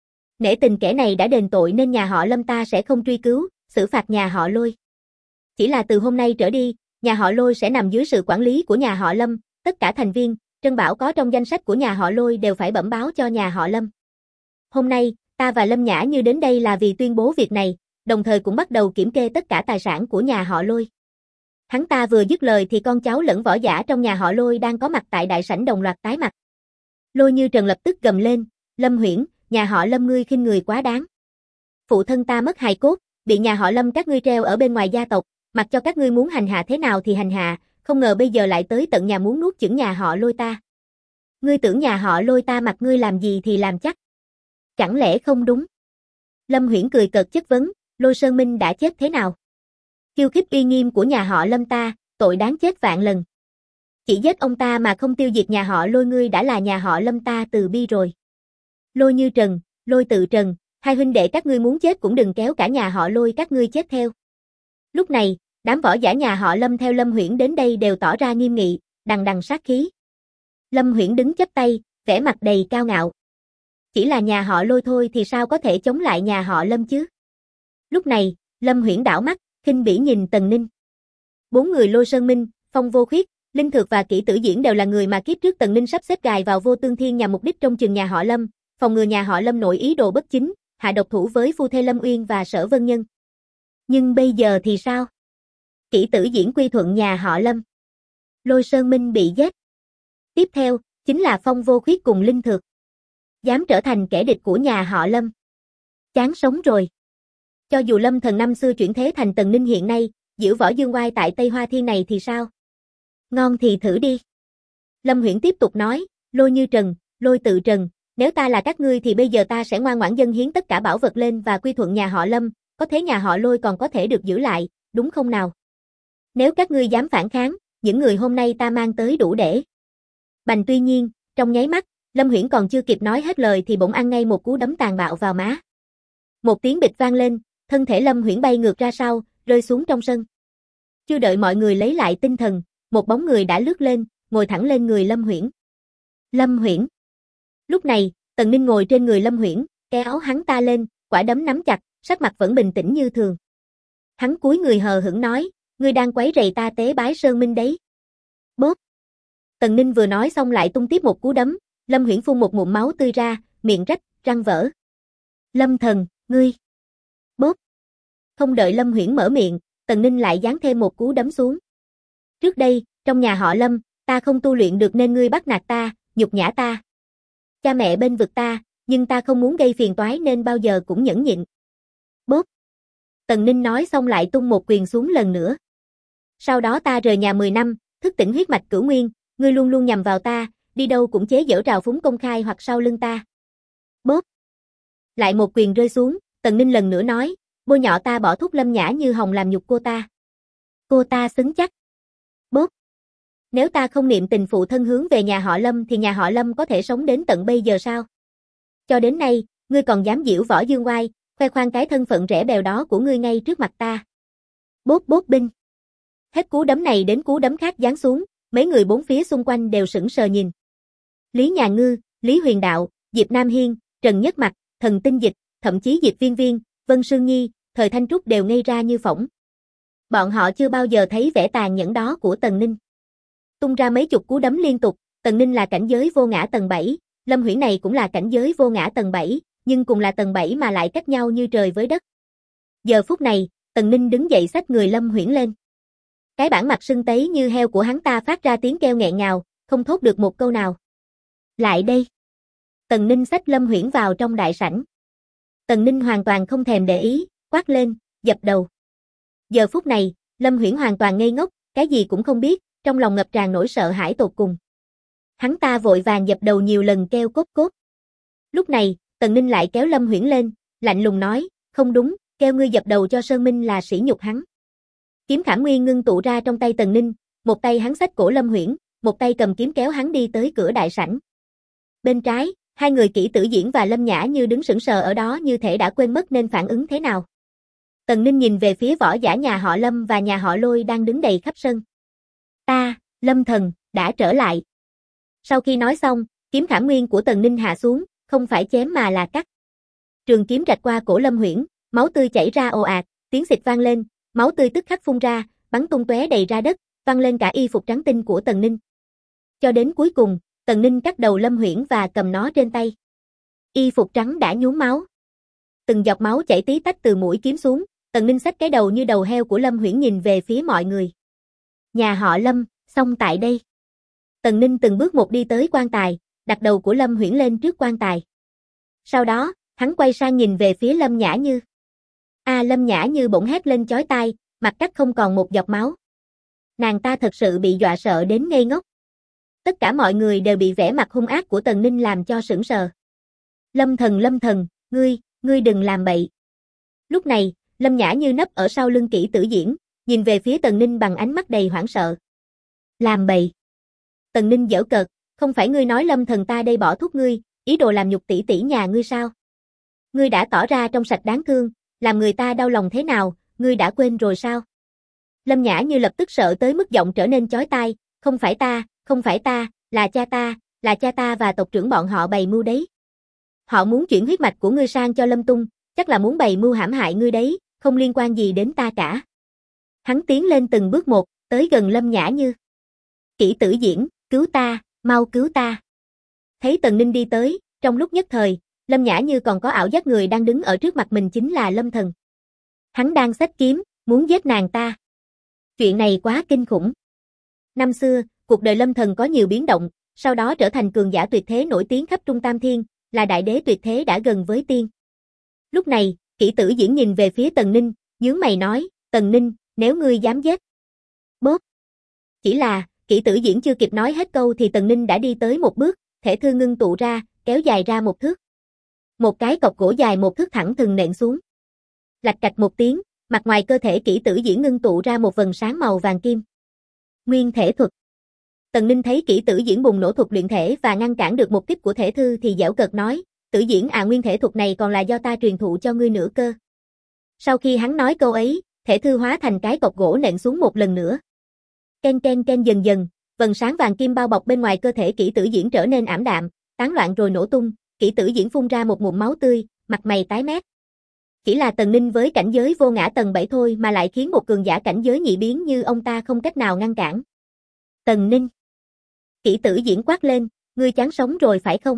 Nể tình kẻ này đã đền tội nên nhà họ Lâm ta sẽ không truy cứu, xử phạt nhà họ Lôi. Chỉ là từ hôm nay trở đi, nhà họ Lôi sẽ nằm dưới sự quản lý của nhà họ Lâm, tất cả thành viên, trân bảo có trong danh sách của nhà họ Lôi đều phải bẩm báo cho nhà họ Lâm. Hôm nay, ta và Lâm Nhã Như đến đây là vì tuyên bố việc này, đồng thời cũng bắt đầu kiểm kê tất cả tài sản của nhà họ Lôi. Hắn ta vừa dứt lời thì con cháu lẫn võ giả trong nhà họ Lôi đang có mặt tại đại sảnh đồng loạt tái mặt. Lôi Như Trần lập tức gầm lên, Lâm Huyễn, nhà họ Lâm ngươi khinh người quá đáng. Phụ thân ta mất hài cốt, bị nhà họ Lâm các ngươi treo ở bên ngoài gia tộc, mặc cho các ngươi muốn hành hạ thế nào thì hành hạ, không ngờ bây giờ lại tới tận nhà muốn nuốt chửng nhà họ Lôi ta. Ngươi tưởng nhà họ Lôi ta mặc ngươi làm gì thì làm chắc. Chẳng lẽ không đúng? Lâm Huyễn cười cợt chất vấn, Lôi Sơn Minh đã chết thế nào? Khiêu khích uy nghiêm của nhà họ Lâm ta, tội đáng chết vạn lần. Chỉ giết ông ta mà không tiêu diệt nhà họ Lôi ngươi đã là nhà họ Lâm ta từ bi rồi. Lôi Như Trần, Lôi Tự Trần, hai huynh đệ các ngươi muốn chết cũng đừng kéo cả nhà họ Lôi các ngươi chết theo. Lúc này, đám võ giả nhà họ Lâm theo Lâm Huyễn đến đây đều tỏ ra nghiêm nghị, đằng đằng sát khí. Lâm Huyễn đứng chắp tay, vẻ mặt đầy cao ngạo. Chỉ là nhà họ Lôi thôi thì sao có thể chống lại nhà họ Lâm chứ? Lúc này, Lâm Huyễn đảo mắt, khinh bỉ nhìn Tần Ninh. Bốn người Lôi Sơn Minh, Phong Vô Khuyết, Linh Thược và Kỷ Tử Diễn đều là người mà kiếp trước Tần Ninh sắp xếp gài vào Vô Tương Thiên nhằm mục đích trông chừng nhà họ Lâm, phòng ngừa nhà họ Lâm nổi ý đồ bất chính, hạ độc thủ với phu thê Lâm Uyên và Sở Vân Nhân. Nhưng bây giờ thì sao? Kỷ Tử Diễn quy thuận nhà họ Lâm. Lôi Sơn Minh bị giết. Tiếp theo, chính là Phong Vô Khuyết cùng Linh Thược. Dám trở thành kẻ địch của nhà họ Lâm. Chán sống rồi. Cho dù Lâm Thần năm xưa chuyển thế thành Tần Ninh hiện nay, giễu võ dương oai tại Tây Hoa Thiên này thì sao? Ngon thì thử đi. Lâm Huyễn tiếp tục nói, Lôi Như Trần, Lôi Tự Trần, nếu ta là các ngươi thì bây giờ ta sẽ ngoan ngoãn dâng hiến tất cả bảo vật lên và quy thuận nhà họ Lâm, có thế nhà họ Lôi còn có thể được giữ lại, đúng không nào? Nếu các ngươi dám phản kháng, những người hôm nay ta mang tới đủ để. Bành tuy nhiên, trong nháy mắt, Lâm Huyễn còn chưa kịp nói hết lời thì bỗng ăn ngay một cú đấm tàn bạo vào má. Một tiếng bịch vang lên, thân thể Lâm Huyễn bay ngược ra sau, rơi xuống trong sân. Chưa đợi mọi người lấy lại tinh thần, một bóng người đã lướt lên, ngồi thẳng lên người Lâm Huyễn. Lâm Huyễn. Lúc này, Tần Ninh ngồi trên người Lâm Huyễn, kéo hắn ta lên, quả đấm nắm chặt, sắc mặt vẫn bình tĩnh như thường. Hắn cúi người hờ hững nói, ngươi đang quấy rầy ta tế bái Sơn Minh đấy. Bốp. Tần Ninh vừa nói xong lại tung tiếp một cú đấm, Lâm Huyễn phun một ngụm máu tươi ra, miệng rách, răng vỡ. Lâm Thần, ngươi. Bốp. Không đợi Lâm Huyễn mở miệng, Tần Ninh lại giáng thêm một cú đấm xuống. Trước đây, trong nhà họ Lâm, ta không tu luyện được nên ngươi bắt nạt ta, nhục nhã ta. Cha mẹ bên vực ta, nhưng ta không muốn gây phiền toái nên bao giờ cũng nhẫn nhịn. Bốp. Tần Ninh nói xong lại tung một quyền xuống lần nữa. Sau đó ta rời nhà 10 năm, thức tỉnh huyết mạch cửu nguyên, ngươi luôn luôn nhằm vào ta, đi đâu cũng chế giễu trào phúng công khai hoặc sau lưng ta. Bốp. Lại một quyền rơi xuống, Tần Ninh lần nữa nói, bôi nhọ ta bỏ thuốc Lâm Nhã Như hồng làm nhục cô ta. Cô ta xứng chắc. Bốp. Nếu ta không niệm tình phụ thân hướng về nhà họ Lâm thì nhà họ Lâm có thể sống đến tận bây giờ sao? Cho đến nay, ngươi còn dám giễu võ dương oai, khoe khoang cái thân phận rẻ bèo đó của ngươi ngay trước mặt ta. Bốp bốp binh. Hết cú đấm này đến cú đấm khác giáng xuống, mấy người bốn phía xung quanh đều sững sờ nhìn. Lý Nhà Ngư, Lý Huyền Đạo, Diệp Nam Hiên, Trần Nhất Mặc, Thần Tinh Dịch, thậm chí Diệp Viên Viên, Vân Sương Nhi, Thời Thanh Trúc đều ngây ra như phỗng. Bọn họ chưa bao giờ thấy vẻ tàn nhẫn đó của Tần Ninh. Tung ra mấy chục cú đấm liên tục, Tần Ninh là cảnh giới vô ngã tầng 7, Lâm Huyễn này cũng là cảnh giới vô ngã tầng 7, nhưng cùng là tầng 7 mà lại cách nhau như trời với đất. Giờ phút này, Tần Ninh đứng dậy xách người Lâm Huyễn lên. Cái bản mặt sưng tấy như heo của hắn ta phát ra tiếng kêu nghẹn ngào, không thốt được một câu nào. Lại đây. Tần Ninh xách Lâm Huyễn vào trong đại sảnh. Tần Ninh hoàn toàn không thèm để ý, quát lên, dập đầu. Giờ phút này, Lâm Huyễn hoàn toàn ngây ngốc, cái gì cũng không biết, trong lòng ngập tràn nỗi sợ hãi tột cùng. Hắn ta vội vàng dập đầu nhiều lần kêu cốt cốt. Lúc này, Tần Ninh lại kéo Lâm Huyễn lên, lạnh lùng nói, không đúng, kêu ngươi dập đầu cho Sơn Minh là sỉ nhục hắn. Kiếm Khảm Nguyên ngưng tụ ra trong tay Tần Ninh, một tay hắn xách cổ Lâm Huyễn, một tay cầm kiếm kéo hắn đi tới cửa đại sảnh. Bên trái, hai người Kỷ Tử Diễn và Lâm Nhã Như đứng sững sờ ở đó như thể đã quên mất nên phản ứng thế nào. Tần Ninh nhìn về phía võ giả nhà họ Lâm và nhà họ Lôi đang đứng đầy khắp sân. Ta, Lâm Thần, đã trở lại. Sau khi nói xong, kiếm khảm nguyên của Tần Ninh hạ xuống, không phải chém mà là cắt. Trường kiếm rạch qua cổ Lâm Huyễn, máu tươi chảy ra ồ ạt, tiếng xịt vang lên, máu tươi tức khắc phun ra, bắn tung tóe đầy ra đất, văng lên cả y phục trắng tinh của Tần Ninh. Cho đến cuối cùng, Tần Ninh cắt đầu Lâm Huyễn và cầm nó trên tay. Y phục trắng đã nhuốm máu. Từng giọt máu chảy tí tách từ mũi kiếm xuống, Tần Ninh xách cái đầu như đầu heo của Lâm Huyễn nhìn về phía mọi người. Nhà họ Lâm, xong tại đây. Tần Ninh từng bước một đi tới quan tài, đặt đầu của Lâm Huyễn lên trước quan tài. Sau đó, hắn quay sang nhìn về phía Lâm Nhã Như. Lâm Nhã Như bỗng hét lên chói tai, mặt cắt không còn một giọt máu. Nàng ta thật sự bị dọa sợ đến ngây ngốc. Tất cả mọi người đều bị vẻ mặt hung ác của Tần Ninh làm cho sững sờ. Lâm thần, ngươi đừng làm bậy. Lúc này, Lâm Nhã Như nấp ở sau lưng Kỷ Tử Diễn, nhìn về phía Tần Ninh bằng ánh mắt đầy hoảng sợ. Làm bậy. Tần Ninh giễu cợt, không phải ngươi nói Lâm thần ta đây bỏ thuốc ngươi, ý đồ làm nhục tỷ tỷ nhà ngươi sao? Ngươi đã tỏ ra trong sạch đáng thương, làm người ta đau lòng thế nào, ngươi đã quên rồi sao? Lâm Nhã Như lập tức sợ tới mức giọng trở nên chói tai, không phải ta, là cha ta và tộc trưởng bọn họ bày mưu đấy. Họ muốn chuyển huyết mạch của ngươi sang cho Lâm Tung, chắc là muốn bày mưu hãm hại ngươi đấy, không liên quan gì đến ta cả. Hắn tiến lên từng bước một, tới gần Lâm Nhã Như. Kỷ Tử Diễn, cứu ta, mau cứu ta. Thấy Tần Ninh đi tới, trong lúc nhất thời, Lâm Nhã Như còn có ảo giác người đang đứng ở trước mặt mình chính là Lâm Thần. Hắn đang xách kiếm, muốn giết nàng ta. Chuyện này quá kinh khủng. Năm xưa, cuộc đời Lâm Thần có nhiều biến động, sau đó trở thành cường giả tuyệt thế nổi tiếng khắp Trung Tam Thiên, là đại đế tuyệt thế đã gần với tiên. Lúc này, Kỷ Tử Diễn nhìn về phía Tần Ninh, nhướng mày nói, Tần Ninh, nếu ngươi dám giết. Bốp. Chỉ là, Kỷ Tử Diễn chưa kịp nói hết câu thì Tần Ninh đã đi tới một bước, thể thư ngưng tụ ra, kéo dài ra một thước. Một cái cọc gỗ dài một thước thẳng thừng nện xuống. Lạch cạch một tiếng, mặt ngoài cơ thể Kỷ Tử Diễn ngưng tụ ra một vầng sáng màu vàng kim. Nguyên thể thuật. Tần Ninh thấy Kỷ Tử Diễn bùng nổ thuật luyện thể và ngăn cản được một kích của thể thư thì giễu cợt nói, Tử Diễn nguyên thể thuật này còn là do ta truyền thụ cho ngươi nữa cơ. Sau khi hắn nói câu ấy, thể thư hóa thành cái cọc gỗ nện xuống một lần nữa. Ken ken ken dần dần, vầng sáng vàng kim bao bọc bên ngoài cơ thể Kỷ Tử Diễn trở nên ảm đạm, tán loạn rồi nổ tung, Kỷ Tử Diễn phun ra một ngụm máu tươi, mặt mày tái mét. Chỉ là Tần Ninh với cảnh giới vô ngã tầng 7 thôi mà lại khiến một cường giả cảnh giới nhị biến như ông ta không cách nào ngăn cản. Tần Ninh. Kỷ Tử Diễn quát lên, ngươi chán sống rồi phải không?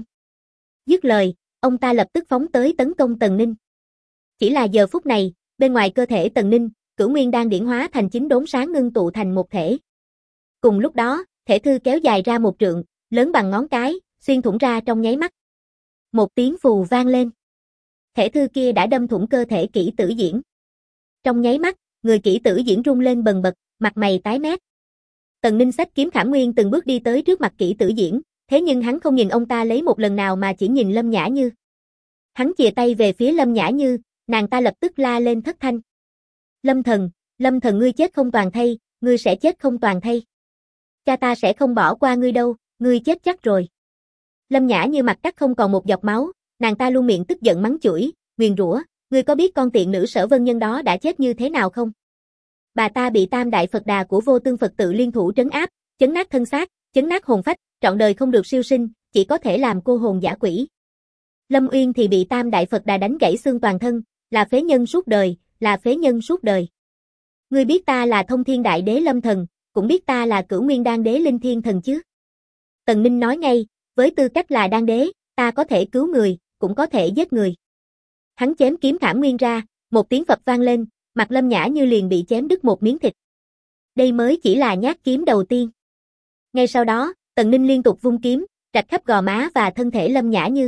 Dứt lời, ông ta lập tức phóng tới tấn công Tần Ninh. Chỉ là giờ phút này, bên ngoài cơ thể Tần Ninh, Cửu Nguyên Đan điển hóa thành 9 đốm sáng ngưng tụ thành một thể. Cùng lúc đó, thể thư kéo dài ra một trượng, lớn bằng ngón cái, xuyên thủng ra trong nháy mắt. Một tiếng phù vang lên. Thể thư kia đã đâm thủng cơ thể Kỷ Tử Diễn. Trong nháy mắt, người Kỷ Tử Diễn rung lên bần bật, mặt mày tái mét. Tần Ninh xách kiếm khảm nguyên từng bước đi tới trước mặt Kỷ Tử Diễn, thế nhưng hắn không nhìn ông ta lấy một lần nào mà chỉ nhìn Lâm Nhã Như. Hắn chìa tay về phía Lâm Nhã Như, nàng ta lập tức la lên thất thanh. Lâm thần ngươi chết không toàn thây, ngươi sẽ chết không toàn thây. Cha ta sẽ không bỏ qua ngươi đâu, ngươi chết chắc rồi. Lâm Nhã Như mặt cắt không còn một giọt máu, nàng ta luôn miệng tức giận mắng chửi, nguyền rủa, ngươi có biết con tiện nữ Sở Vân Nhân đó đã chết như thế nào không? Bà ta bị Tam Đại Phật Đà của Vô Tương Phật tự liên thủ trấn áp, chấn nát thân xác, chấn nát hồn phách, trọn đời không được siêu sinh, chỉ có thể làm cô hồn dã quỷ. Lâm Uyên thì bị Tam Đại Phật Đà đánh gãy xương toàn thân, là phế nhân suốt đời, là phế nhân suốt đời. Ngươi biết ta là Thông Thiên Đại Đế Lâm Thần, cũng biết ta là Cửu Nguyên Đan Đế Linh Thiên Thần chứ? Tần Ninh nói ngay, với tư cách là Đan Đế, ta có thể cứu người, cũng có thể giết người. Hắn chém kiếm khảm nguyên ra, một tiếng phập vang lên, mặt Lâm Nhã Như liền bị chém đứt một miếng thịt. Đây mới chỉ là nhát kiếm đầu tiên. Ngay sau đó, Tần Ninh liên tục vung kiếm, rạch khắp gò má và thân thể Lâm Nhã Như.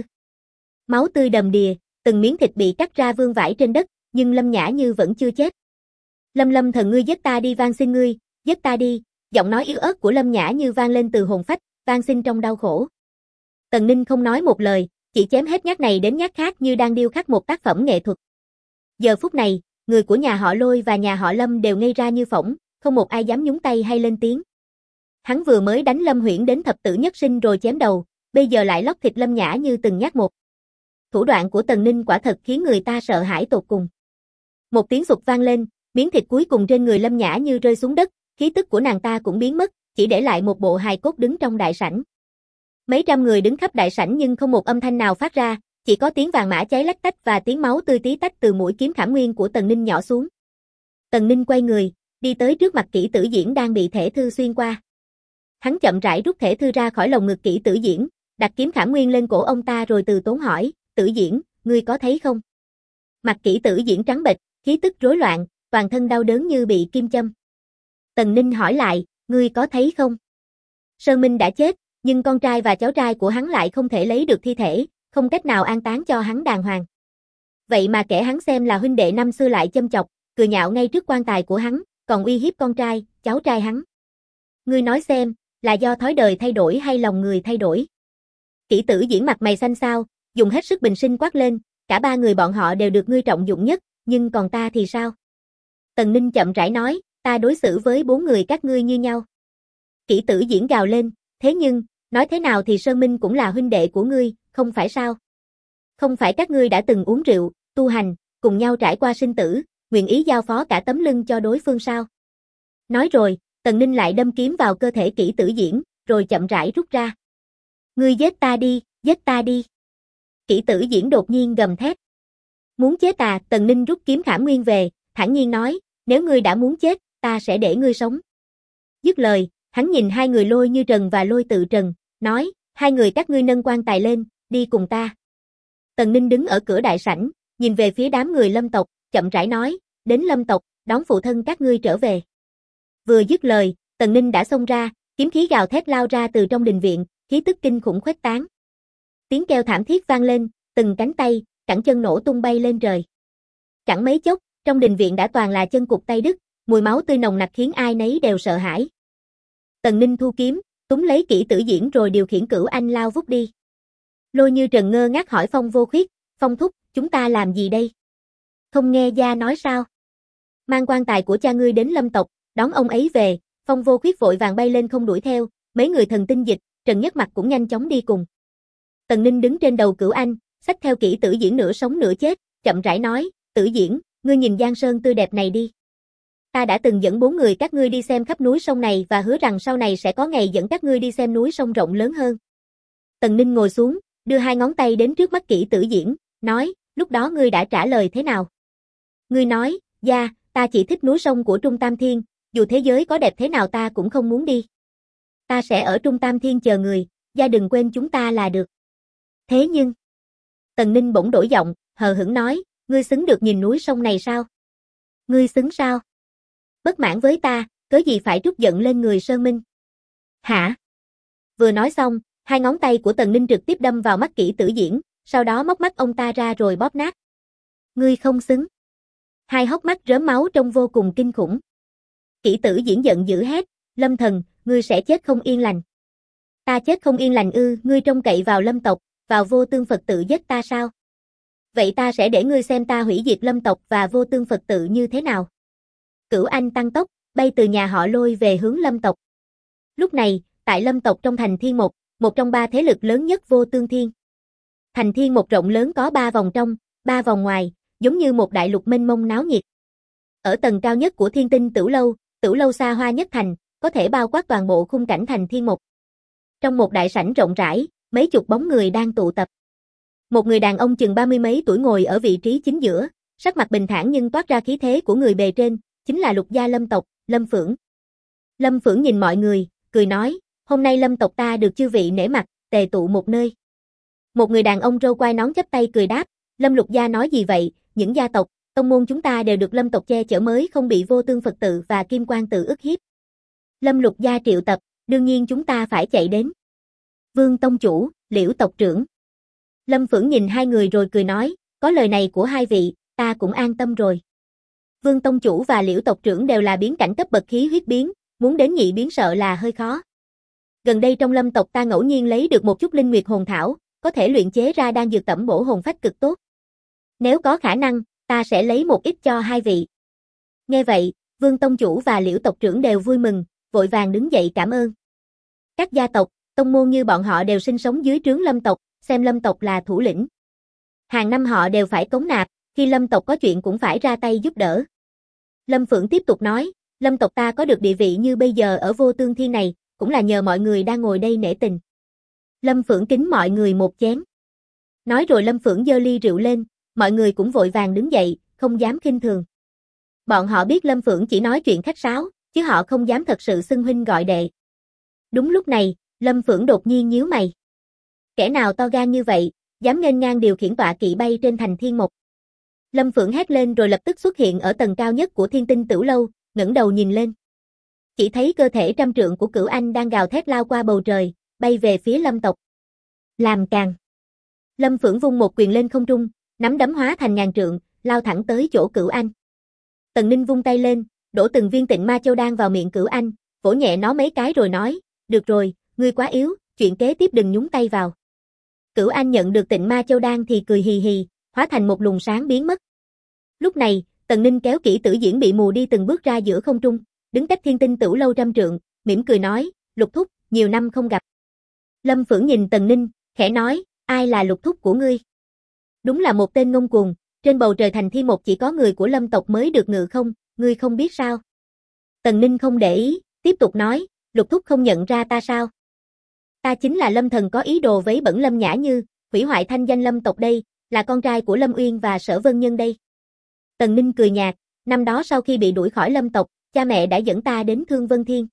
Máu tươi đầm đìa, từng miếng thịt bị cắt ra vương vãi trên đất, nhưng Lâm Nhã Như vẫn chưa chết. Lâm thần ngươi giết ta đi, van xin ngươi, giết ta đi, giọng nói yếu ớt của Lâm Nhã Như vang lên từ hồn phách, van xin trong đau khổ. Tần Ninh không nói một lời, chỉ chém hết nhát này đến nhát khác như đang điêu khắc một tác phẩm nghệ thuật. Giờ phút này, người của nhà họ Lôi và nhà họ Lâm đều ngây ra như phỗng, không một ai dám nhúng tay hay lên tiếng. Hắn vừa mới đánh Lâm Huyễn đến thập tử nhất sinh rồi chém đầu, bây giờ lại lóc thịt Lâm Nhã Như từng nhát một. Thủ đoạn của Tần Ninh quả thật khiến người ta sợ hãi tột cùng. Một tiếng sụt vang lên, miếng thịt cuối cùng trên người Lâm Nhã Như rơi xuống đất, khí tức của nàng ta cũng biến mất, chỉ để lại một bộ hài cốt đứng trong đại sảnh. Mấy trăm người đứng khắp đại sảnh nhưng không một âm thanh nào phát ra, chỉ có tiếng vàng mã cháy lách tách và tiếng máu tươi tí tách từ mũi kiếm khảm nguyên của Tần Ninh nhỏ xuống. Tần Ninh quay người, đi tới trước mặt Kỷ Tử Diễn đang bị thể thư xuyên qua. Hắn chậm rãi rút thể thư ra khỏi lồng ngực Kỷ Tử Diễn, đặt kiếm khảm nguyên lên cổ ông ta rồi từ tốn hỏi, Tử Diễn, ngươi có thấy không? Mặt Kỷ Tử Diễn trắng bệch, khí tức rối loạn, toàn thân đau đớn như bị kim châm. Tần Ninh hỏi lại, ngươi có thấy không? Sơn Minh đã chết, nhưng con trai và cháu trai của hắn lại không thể lấy được thi thể, không cách nào an táng cho hắn đàng hoàng. Vậy mà kẻ hắn xem là huynh đệ năm xưa lại châm chọc, cười nhạo ngay trước quan tài của hắn, còn uy hiếp con trai, cháu trai hắn. Ngươi nói xem, là do thói đời thay đổi hay lòng người thay đổi? Kỷ Tử Diễn mặt mày xanh xao, dùng hết sức bình sinh quát lên, cả ba người bọn họ đều được ngươi trọng dụng nhất, nhưng còn ta thì sao? Tần Ninh chậm rãi nói, ta đối xử với bốn người các ngươi như nhau. Kỷ Tử Diễn gào lên, thế nhưng, nói thế nào thì Sơn Minh cũng là huynh đệ của ngươi, không phải sao? Không phải các ngươi đã từng uống rượu, tu hành, cùng nhau trải qua sinh tử, nguyện ý giao phó cả tấm lưng cho đối phương sao? Nói rồi, Tần Ninh lại đâm kiếm vào cơ thể Kỷ Tử Diễn, rồi chậm rãi rút ra. Ngươi giết ta đi, giết ta đi. Kỷ Tử Diễn đột nhiên gầm thét. Muốn chết à? Tần Ninh rút kiếm khảm nguyên về, thản nhiên nói, nếu ngươi đã muốn chết, ta sẽ để ngươi sống. Dứt lời, hắn nhìn hai người Lôi Như Trần và Lôi Tự Trần, nói, hai người các ngươi nâng quan tài lên, đi cùng ta. Tần Ninh đứng ở cửa đại sảnh, nhìn về phía đám người Lâm tộc, chậm rãi nói, đến Lâm tộc, đón phụ thân các ngươi trở về. Vừa dứt lời, Tần Ninh đã xông ra, kiếm khí gào thét lao ra từ trong đình viện, khí tức kinh khủng khuếch tán. Tiếng kêu thảm thiết vang lên, từng cánh tay, cẳng chân nổ tung bay lên trời. Chẳng mấy chốc, trong đình viện đã toàn là chân cụt tay đứt, mùi máu tươi nồng nặc khiến ai nấy đều sợ hãi. Tần Ninh thu kiếm, túm lấy Kỷ Tử Diễn rồi điều khiển Cửu Anh lao vút đi. Lôi Như Trần ngơ ngác hỏi Phong Vô Khuyết, Phong thúc, chúng ta làm gì đây? Không nghe gia nói sao? Mang quan tài của cha ngươi đến Lâm tộc, đón ông ấy về. Phong Vô Khuyết vội vàng bay lên không đuổi theo, mấy người thần tinh dịch, Trần Nhất Mặc cũng nhanh chóng đi cùng. Tần Ninh đứng trên đầu Cửu Anh, xách theo Kỷ Tử Diễn nửa sống nửa chết, chậm rãi nói, Tử Diễn, ngươi nhìn Giang Sơn tươi đẹp này đi. Ta đã từng dẫn bốn người các ngươi đi xem khắp núi sông này và hứa rằng sau này sẽ có ngày dẫn các ngươi đi xem núi sông rộng lớn hơn. Tần Ninh ngồi xuống, đưa hai ngón tay đến trước mắt Kỷ Tử Diễn, nói, lúc đó ngươi đã trả lời thế nào? Ngươi nói, gia, ta chỉ thích núi sông của Trung Tam Thiên, dù thế giới có đẹp thế nào ta cũng không muốn đi. Ta sẽ ở Trung Tam Thiên chờ người, gia đừng quên chúng ta là được. Thế nhưng, Tần Ninh bỗng đổi giọng, hờ hững nói, ngươi xứng được nhìn núi sông này sao? Ngươi xứng sao? Bất mãn với ta, cớ gì phải trút giận lên người Sơn Minh? Hả? Vừa nói xong, hai ngón tay của Tần Ninh trực tiếp đâm vào mắt Kỷ Tử Diễn, sau đó móc mắt ông ta ra rồi bóp nát. Ngươi không xứng. Hai hốc mắt rớm máu trông vô cùng kinh khủng. Kỷ Tử Diễn giận dữ hét, Lâm thần, ngươi sẽ chết không yên lành. Ta chết không yên lành ư? Ngươi trông cậy vào Lâm tộc, vào Vô Tương Phật tự giết ta sao? Vậy ta sẽ để ngươi xem ta hủy diệt Lâm tộc và Vô Tương Phật tự như thế nào. Cửu Anh tăng tốc, bay từ nhà họ Lôi về hướng Lâm tộc. Lúc này, tại Lâm tộc trong thành Thiên Một, một trong ba thế lực lớn nhất Vô Tương Thiên. Thành Thiên Một rộng lớn có 3 vòng trong, 3 vòng ngoài, giống như một đại lục mênh mông náo nhiệt. Ở tầng cao nhất của Thiên Tinh Tửu lâu xa hoa nhất thành, có thể bao quát toàn bộ khung cảnh thành Thiên Một. Trong một đại sảnh rộng rãi, mấy chục bóng người đang tụ tập. Một người đàn ông chừng 30 mấy tuổi ngồi ở vị trí chính giữa, sắc mặt bình thản nhưng toát ra khí thế của người bề trên, chính là lục gia Lâm tộc, Lâm Phưởng. Lâm Phưởng nhìn mọi người, cười nói, hôm nay Lâm tộc ta được chư vị nể mặt, tề tụ một nơi. Một người đàn ông râu quai nón chắp tay cười đáp, Lâm lục gia nói gì vậy, những gia tộc, tông môn chúng ta đều được Lâm tộc che chở mới không bị Vô Tương Phật tự và Kim Quang tự ức hiếp. Lâm lục gia triệu tập, đương nhiên chúng ta phải chạy đến. Vương tông chủ, Liễu tộc trưởng. Lâm Phưởng nhìn hai người rồi cười nói, có lời này của hai vị, ta cũng an tâm rồi. Vương tông chủ và Liễu tộc trưởng đều là biến cảnh cấp bậc khí huyết biến, muốn đến nhị biến sợ là hơi khó. Gần đây trong Lâm tộc ta ngẫu nhiên lấy được một chút linh nguyệt hồn thảo, có thể luyện chế ra đan dược tẩm bổ hồn phách cực tốt. Nếu có khả năng, ta sẽ lấy một ít cho hai vị. Nghe vậy, Vương tông chủ và Liễu tộc trưởng đều vui mừng, vội vàng đứng dậy cảm ơn. Các gia tộc, tông môn như bọn họ đều sinh sống dưới trướng Lâm tộc, xem Lâm tộc là thủ lĩnh. Hàng năm họ đều phải cống nạp, khi Lâm tộc có chuyện cũng phải ra tay giúp đỡ. Lâm Phưởng tiếp tục nói, Lâm tộc ta có được địa vị như bây giờ ở Vô Tương Thiên này, cũng là nhờ mọi người đang ngồi đây nể tình. Lâm Phượng kính mọi người một chén. Nói rồi Lâm Phượng giơ ly rượu lên, mọi người cũng vội vàng đứng dậy, không dám khinh thường. Bọn họ biết Lâm Phượng chỉ nói chuyện khách sáo, chứ họ không dám thật sự xưng huynh gọi đệ. Đúng lúc này, Lâm Phượng đột nhiên nhíu mày. Kẻ nào to gan như vậy, dám nghênh ngang điều khiển tọa kỵ bay trên thành thiên mục. Lâm Phượng hét lên rồi lập tức xuất hiện ở tầng cao nhất của Thiên Tinh Tửu Lâu, ngẩng đầu nhìn lên. Chỉ thấy cơ thể trăm trượng của Cửu Anh đang gào thét lao qua bầu trời, bay về phía Lâm tộc. Làm càn. Lâm Phượng vung một quyền lên không trung, nắm đấm hóa thành ngàn trượng, lao thẳng tới chỗ Cửu Anh. Tần Ninh vung tay lên, đổ từng viên Tịnh Ma Châu đan vào miệng Cửu Anh, vỗ nhẹ nó mấy cái rồi nói, được rồi, ngươi quá yếu, chuyện kế tiếp đừng nhúng tay vào. Cửu Anh nhận được Tịnh Ma Châu đan thì cười hì hì, hóa thành một luồng sáng biến mất. Lúc này, Tần Ninh kéo Kỷ Tử Diễn bị mù đi từng bước ra giữa không trung, đứng cách Thiên Tinh Tửu Lâu trăm trượng, mỉm cười nói, Lục thúc, nhiều năm không gặp. Lâm Phượng nhìn Tần Ninh, khẽ nói, ai là Lục thúc của ngươi? Đúng là một tên ngông cuồng, trên bầu trời thành thiên một chỉ có người của Lâm tộc mới được ngự không, ngươi không biết sao? Tần Ninh không để ý, tiếp tục nói, Lục thúc không nhận ra ta sao? Ta chính là Lâm thần có ý đồ với bẩn Lâm Nhã Như, hủy hoại thanh danh Lâm tộc đây, là con trai của Lâm Uyên và Sở Vân Nhân đây. Tần Ninh cười nhạt, năm đó sau khi bị đuổi khỏi Lâm tộc, cha mẹ đã dẫn ta đến Thương Vân Thiên.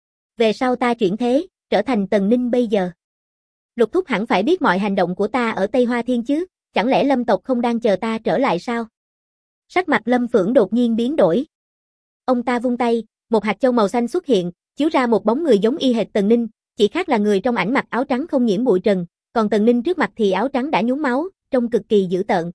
Về sau ta chuyển thế, trở thành Tần Ninh bây giờ. Lục thúc hẳn phải biết mọi hành động của ta ở Tây Hoa Thiên chứ, chẳng lẽ Lâm tộc không đang chờ ta trở lại sao? Sắc mặt Lâm Phượng đột nhiên biến đổi. Ông ta vung tay, một hạt châu màu xanh xuất hiện, chiếu ra một bóng người giống y hệt Tần Ninh, chỉ khác là người trong ảnh mặc áo trắng không nhiễm bụi trần, còn Tần Ninh trước mặt thì áo trắng đã nhuốm máu, trông cực kỳ dữ tợn.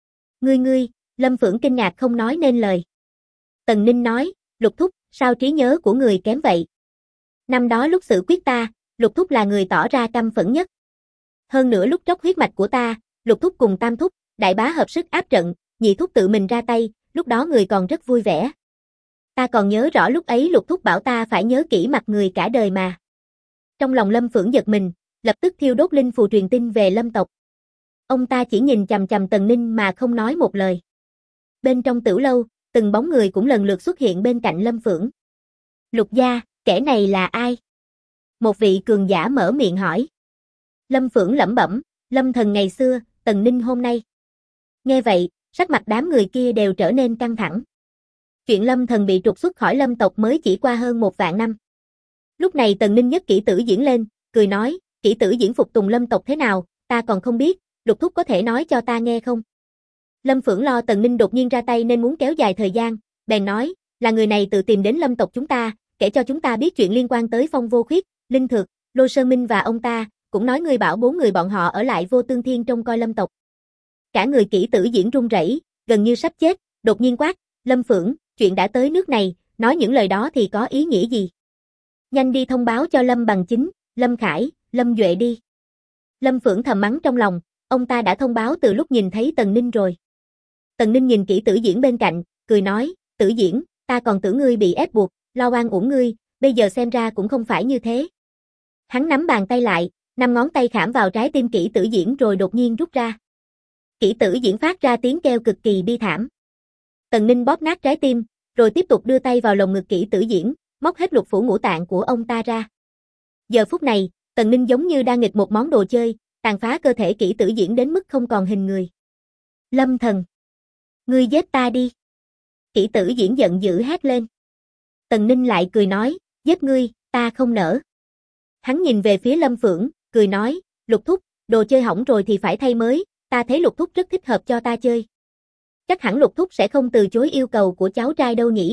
Ngươi, Lâm Phượng kinh ngạc không nói nên lời. Tần Ninh nói, Lục thúc, sao trí nhớ của người kém vậy? Năm đó lúc xử quyết ta, Lục thúc là người tỏ ra căm phẫn nhất. Hơn nữa lúc tróc huyết mạch của ta, Lục thúc cùng Tam thúc, đại bá hợp sức áp trận, nhị thúc tự mình ra tay, lúc đó người còn rất vui vẻ. Ta còn nhớ rõ lúc ấy Lục thúc bảo ta phải nhớ kỹ mặt người cả đời mà. Trong lòng Lâm Phượng giật mình, lập tức thiêu đốt linh phù truyền tin về Lâm tộc. Ông ta chỉ nhìn chằm chằm Tần Ninh mà không nói một lời. Bên trong Tửu Lâu, từng bóng người cũng lần lượt xuất hiện bên cạnh Lâm Phượng. Lục gia, kẻ này là ai? Một vị cường giả mở miệng hỏi. Lâm Phượng lẩm bẩm, Lâm thần ngày xưa, Tần Ninh hôm nay. Nghe vậy, sắc mặt đám người kia đều trở nên căng thẳng. Chuyện Lâm thần bị trục xuất khỏi Lâm tộc mới chỉ qua hơn 1 vạn năm. Lúc này Tần Ninh nhấc Kỷ Tử Diễn lên, cười nói, Kỷ Tử Diễn phục tùng Lâm tộc thế nào, ta còn không biết, Lục thúc có thể nói cho ta nghe không? Lâm Phượng lo Tần Ninh đột nhiên ra tay nên muốn kéo dài thời gian, bèn nói, là người này tự tìm đến Lâm tộc chúng ta, kể cho chúng ta biết chuyện liên quan tới Phong Vô Khuyết, Linh Thực, Lôi Sơn Minh và ông ta, cũng nói ngươi bảo 4 người bọn họ ở lại Vô Tương Thiên trông coi Lâm tộc. Cả người Kỷ Tử Diễn run rẩy, gần như sắp chết, đột nhiên quát, Lâm Phượng, chuyện đã tới nước này, nói những lời đó thì có ý nghĩa gì? Nhanh đi thông báo cho Lâm Bằng Chính, Lâm Khải, Lâm Duệ đi. Lâm Phượng thầm mắng trong lòng, ông ta đã thông báo từ lúc nhìn thấy Tần Ninh rồi. Tần Ninh nhìn Kỷ Tử Diễn bên cạnh, cười nói, Tử Diễn, ta còn tưởng ngươi bị ép buộc, lo oan uổng ngươi, bây giờ xem ra cũng không phải như thế. Hắn nắm bàn tay lại, 5 ngón tay khảm vào trái tim Kỷ Tử Diễn rồi đột nhiên rút ra. Kỷ Tử Diễn phát ra tiếng kêu cực kỳ bi thảm. Tần Ninh bóp nát trái tim, rồi tiếp tục đưa tay vào lồng ngực Kỷ Tử Diễn, móc hết lục phủ ngũ tạng của ông ta ra. Giờ phút này, Tần Ninh giống như đang nghịch một món đồ chơi, tàn phá cơ thể Kỷ Tử Diễn đến mức không còn hình người. Lâm thần, ngươi giết ta đi. Kỷ Tử Diễn giận dữ hét lên. Tần Ninh lại cười nói, giết ngươi, ta không nỡ. Hắn nhìn về phía Lâm Phượng, cười nói, Lục thúc, đồ chơi hỏng rồi thì phải thay mới, ta thấy Lục thúc rất thích hợp cho ta chơi. Chắc hẳn Lục thúc sẽ không từ chối yêu cầu của cháu trai đâu nhỉ.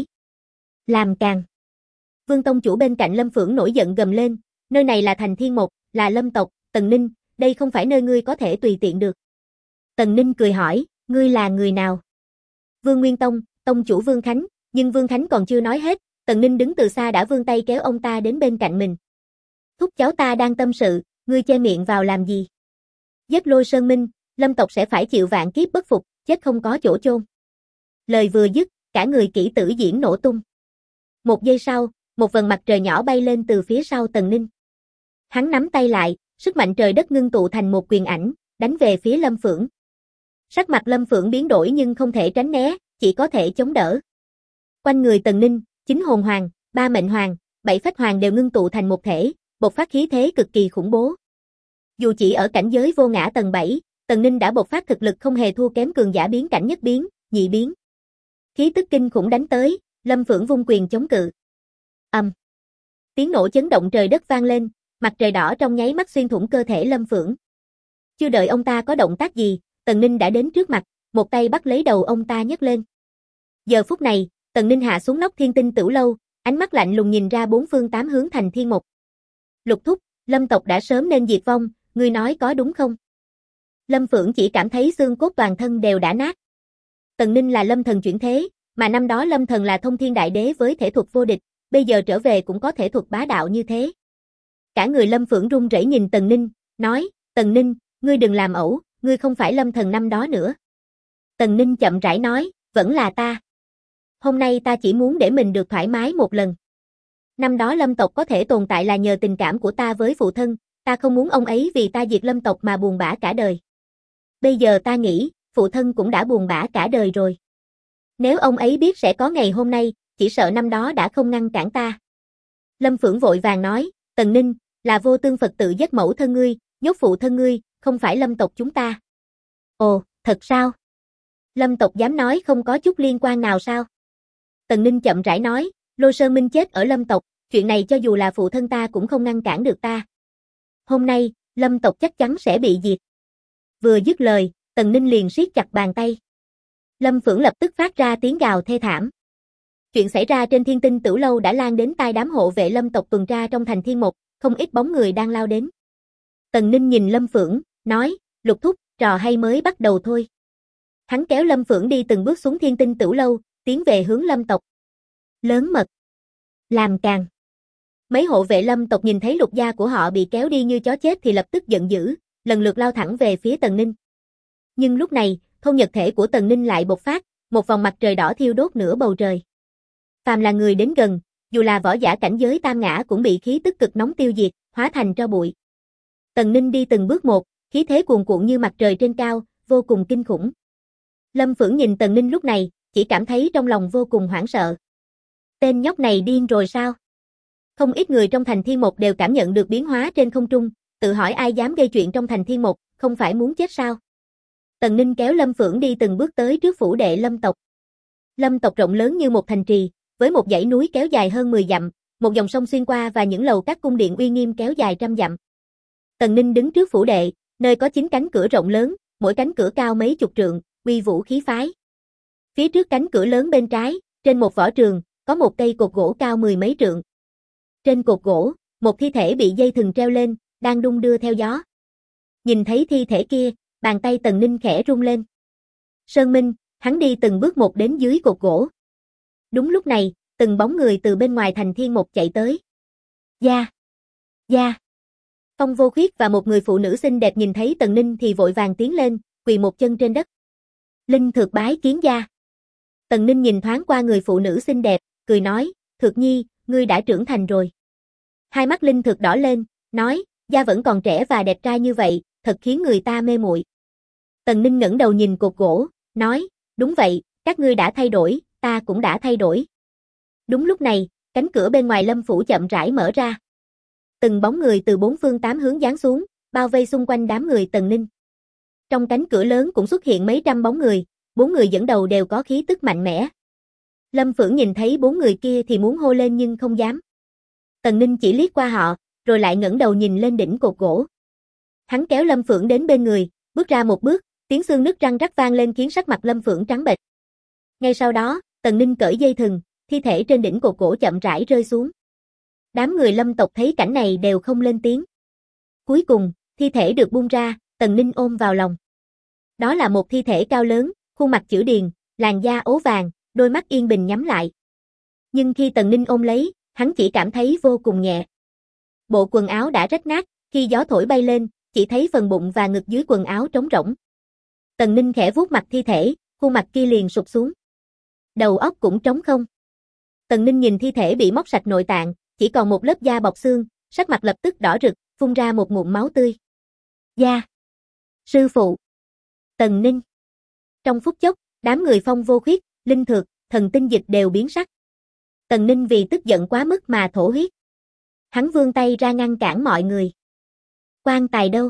Làm càn. Vương tông chủ bên cạnh Lâm Phượng nổi giận gầm lên, nơi này là thành thiên mục, là Lâm tộc, Tần Ninh, đây không phải nơi ngươi có thể tùy tiện được. Tần Ninh cười hỏi, ngươi là người nào? Vương Nguyên Tông, tông chủ Vương Khánh, nhưng Vương Khánh còn chưa nói hết, Tần Ninh đứng từ xa đã vươn tay kéo ông ta đến bên cạnh mình. Thúc cháu ta đang tâm sự, ngươi che miệng vào làm gì? Giết Lôi Sơn Minh, Lâm tộc sẽ phải chịu vạn kiếp bất phục, chết không có chỗ chôn. Lời vừa dứt, cả người Kỷ Tử Diễn nổ tung. Một giây sau, một vầng mặt trời nhỏ bay lên từ phía sau Tần Ninh. Hắn nắm tay lại, sức mạnh trời đất ngưng tụ thành một quyền ảnh, đánh về phía Lâm Phượng. Sắc mặt Lâm Phượng biến đổi nhưng không thể tránh né, chỉ có thể chống đỡ. Quanh người Tần Ninh, 9 hồn hoàng, 3 mệnh hoàng, 7 phách hoàng đều ngưng tụ thành một thể, bộc phát khí thế cực kỳ khủng bố. Dù chỉ ở cảnh giới vô ngã tầng 7, Tần Ninh đã bộc phát thực lực không hề thua kém cường giả biến cảnh nhất biến, nhị biến. Khí tức kinh khủng đánh tới, Lâm Phượng vung quyền chống cự. Tiếng nổ chấn động trời đất vang lên, mặt trời đỏ trong nháy mắt xuyên thủng cơ thể Lâm Phượng. Chưa đợi ông ta có động tác gì, Tần Ninh đã đến trước mặt, một tay bắt lấy đầu ông ta nhấc lên. Giờ phút này, Tần Ninh hạ xuống nóc Thiên Tinh Tửu Lâu, ánh mắt lạnh lùng nhìn ra bốn phương tám hướng thành thiên mục. Lục thúc, Lâm tộc đã sớm nên diệt vong, ngươi nói có đúng không? Lâm Phượng chỉ cảm thấy xương cốt toàn thân đều đã nát. Tần Ninh là Lâm thần chuyển thế, mà năm đó Lâm thần là thông thiên đại đế với thể thuật vô địch, bây giờ trở về cũng có thể thuật bá đạo như thế. Cả người Lâm Phượng run rẩy nhìn Tần Ninh, nói, Tần Ninh, ngươi đừng làm ẩu, ngươi không phải Lâm thần năm đó nữa. Tần Ninh chậm rãi nói, vẫn là ta. Hôm nay ta chỉ muốn để mình được thoải mái một lần. Năm đó Lâm tộc có thể tồn tại là nhờ tình cảm của ta với phụ thân, ta không muốn ông ấy vì ta diệt Lâm tộc mà buồn bã cả đời. Bây giờ ta nghĩ, phụ thân cũng đã buồn bã cả đời rồi. Nếu ông ấy biết sẽ có ngày hôm nay, chỉ sợ năm đó đã không ngăn cản ta. Lâm Phượng vội vàng nói, Tần Ninh, là Vô Tương Phật tự giết mẫu thân ngươi, nhốt phụ thân ngươi, không phải Lâm tộc chúng ta. Ồ, thật sao? Lâm tộc dám nói không có chút liên quan nào sao? Tần Ninh chậm rãi nói, Lôi Sơn Minh chết ở Lâm tộc, chuyện này cho dù là phụ thân ta cũng không ngăn cản được ta. Hôm nay, Lâm tộc chắc chắn sẽ bị diệt. Vừa dứt lời, Tần Ninh liền siết chặt bàn tay. Lâm Phượng lập tức phát ra tiếng gào thê thảm. Chuyện xảy ra trên Thiên Tinh Tửu Lâu đã lan đến tai đám hộ vệ Lâm tộc tuần tra trong thành Thiên Mục, không ít bóng người đang lao đến. Tần Ninh nhìn Lâm Phượng, nói, Lục thúc, trò hay mới bắt đầu thôi. Hắn kéo Lâm Phượng đi từng bước xuống Thiên Tinh Tửu Lâu, tiến về hướng Lâm tộc. Lớn mật. Làm càng. Mấy hộ vệ Lâm tộc nhìn thấy lục gia của họ bị kéo đi như chó chết thì lập tức giận dữ, lần lượt lao thẳng về phía Tần Ninh. Nhưng lúc này, thôn nhật thể của Tần Ninh lại bộc phát, một vòng mặt trời đỏ thiêu đốt nửa bầu trời. Phàm là người đến gần, dù là võ giả cảnh giới tam ngã cũng bị khí tức cực nóng tiêu diệt, hóa thành tro bụi. Tần Ninh đi từng bước một, khí thế cuồn cuộn như mặt trời trên cao, vô cùng kinh khủng. Lâm Phượng nhìn Tần Ninh lúc này, chỉ cảm thấy trong lòng vô cùng hoảng sợ. Tên nhóc này điên rồi sao? Không ít người trong thành Thiên Mục đều cảm nhận được biến hóa trên không trung, tự hỏi ai dám gây chuyện trong thành Thiên Mục, không phải muốn chết sao? Tần Ninh kéo Lâm Phượng đi từng bước tới trước phủ đệ Lâm tộc. Lâm tộc rộng lớn như một thành trì, với một dãy núi kéo dài hơn 10 dặm, một dòng sông xuyên qua và những lầu các cung điện uy nghiêm kéo dài trăm dặm. Tần Ninh đứng trước phủ đệ, nơi có 9 cánh cửa rộng lớn, mỗi cánh cửa cao mấy chục trượng, uy vũ khí phái. Phía trước cánh cửa lớn bên trái, trên một võ trường, có một cây cột gỗ cao 10 mấy trượng. Trên cột gỗ, một thi thể bị dây thừng treo lên, đang đung đưa theo gió. Nhìn thấy thi thể kia, bàn tay Tần Ninh khẽ rung lên. Sơn Minh, hắn đi từng bước một đến dưới cột gỗ. Đúng lúc này, từng bóng người từ bên ngoài thành Thiên Mục chạy tới. Gia! Gia! Phong Vô Khuyết và một người phụ nữ xinh đẹp nhìn thấy Tần Ninh thì vội vàng tiến lên, quỳ một chân trên đất. Linh Thược bái kiến gia. Tần Ninh nhìn thoáng qua người phụ nữ xinh đẹp, cười nói, Thược Nhi, ngươi đã trưởng thành rồi. Hai mắt Linh Thược đỏ lên, nói, gia vẫn còn trẻ và đẹp trai như vậy, thật khiến người ta mê muội. Tần Ninh ngẩng đầu nhìn cột gỗ, nói, đúng vậy, các ngươi đã thay đổi, ta cũng đã thay đổi. Đúng lúc này, cánh cửa bên ngoài Lâm phủ chậm rãi mở ra. Từng bóng người từ bốn phương tám hướng giáng xuống, bao vây xung quanh đám người Tần Ninh. Trong cánh cửa lớn cũng xuất hiện mấy trăm bóng người, 4 người dẫn đầu đều có khí tức mạnh mẽ. Lâm Phượng nhìn thấy 4 người kia thì muốn hô lên nhưng không dám. Tần Ninh chỉ liếc qua họ, rồi lại ngẩng đầu nhìn lên đỉnh cột gỗ. Hắn kéo Lâm Phượng đến bên người, bước ra một bước, tiếng xương nứt răng rắc vang lên khiến sắc mặt Lâm Phượng trắng bệch. Ngay sau đó, Tần Ninh cởi dây thừng, thi thể trên đỉnh cột gỗ chậm rãi rơi xuống. Đám người Lâm tộc thấy cảnh này đều không lên tiếng. Cuối cùng, thi thể được buông ra, Tần Ninh ôm vào lòng. Đó là một thi thể cao lớn, khuôn mặt chữ điền, làn da ố vàng, đôi mắt yên bình nhắm lại. Nhưng khi Tần Ninh ôm lấy, hắn chỉ cảm thấy vô cùng nhẹ. Bộ quần áo đã rách nát, khi gió thổi bay lên, chỉ thấy phần bụng và ngực dưới quần áo trống rỗng. Tần Ninh khẽ vuốt mặt thi thể, khuôn mặt kia liền sụp xuống. Đầu óc cũng trống không. Tần Ninh nhìn thi thể bị móc sạch nội tạng, chỉ còn một lớp da bọc xương, sắc mặt lập tức đỏ rực, phun ra một ngụm máu tươi. Gia! Sư phụ! Tần Ninh! Trong phút chốc, đám người Phong Vô Khuyết, Linh Thược, Thần Tinh Dịch đều biến sắc. Tần Ninh vì tức giận quá mức mà thổ huyết. Hắn vươn tay ra ngăn cản mọi người. Quan tài đâu?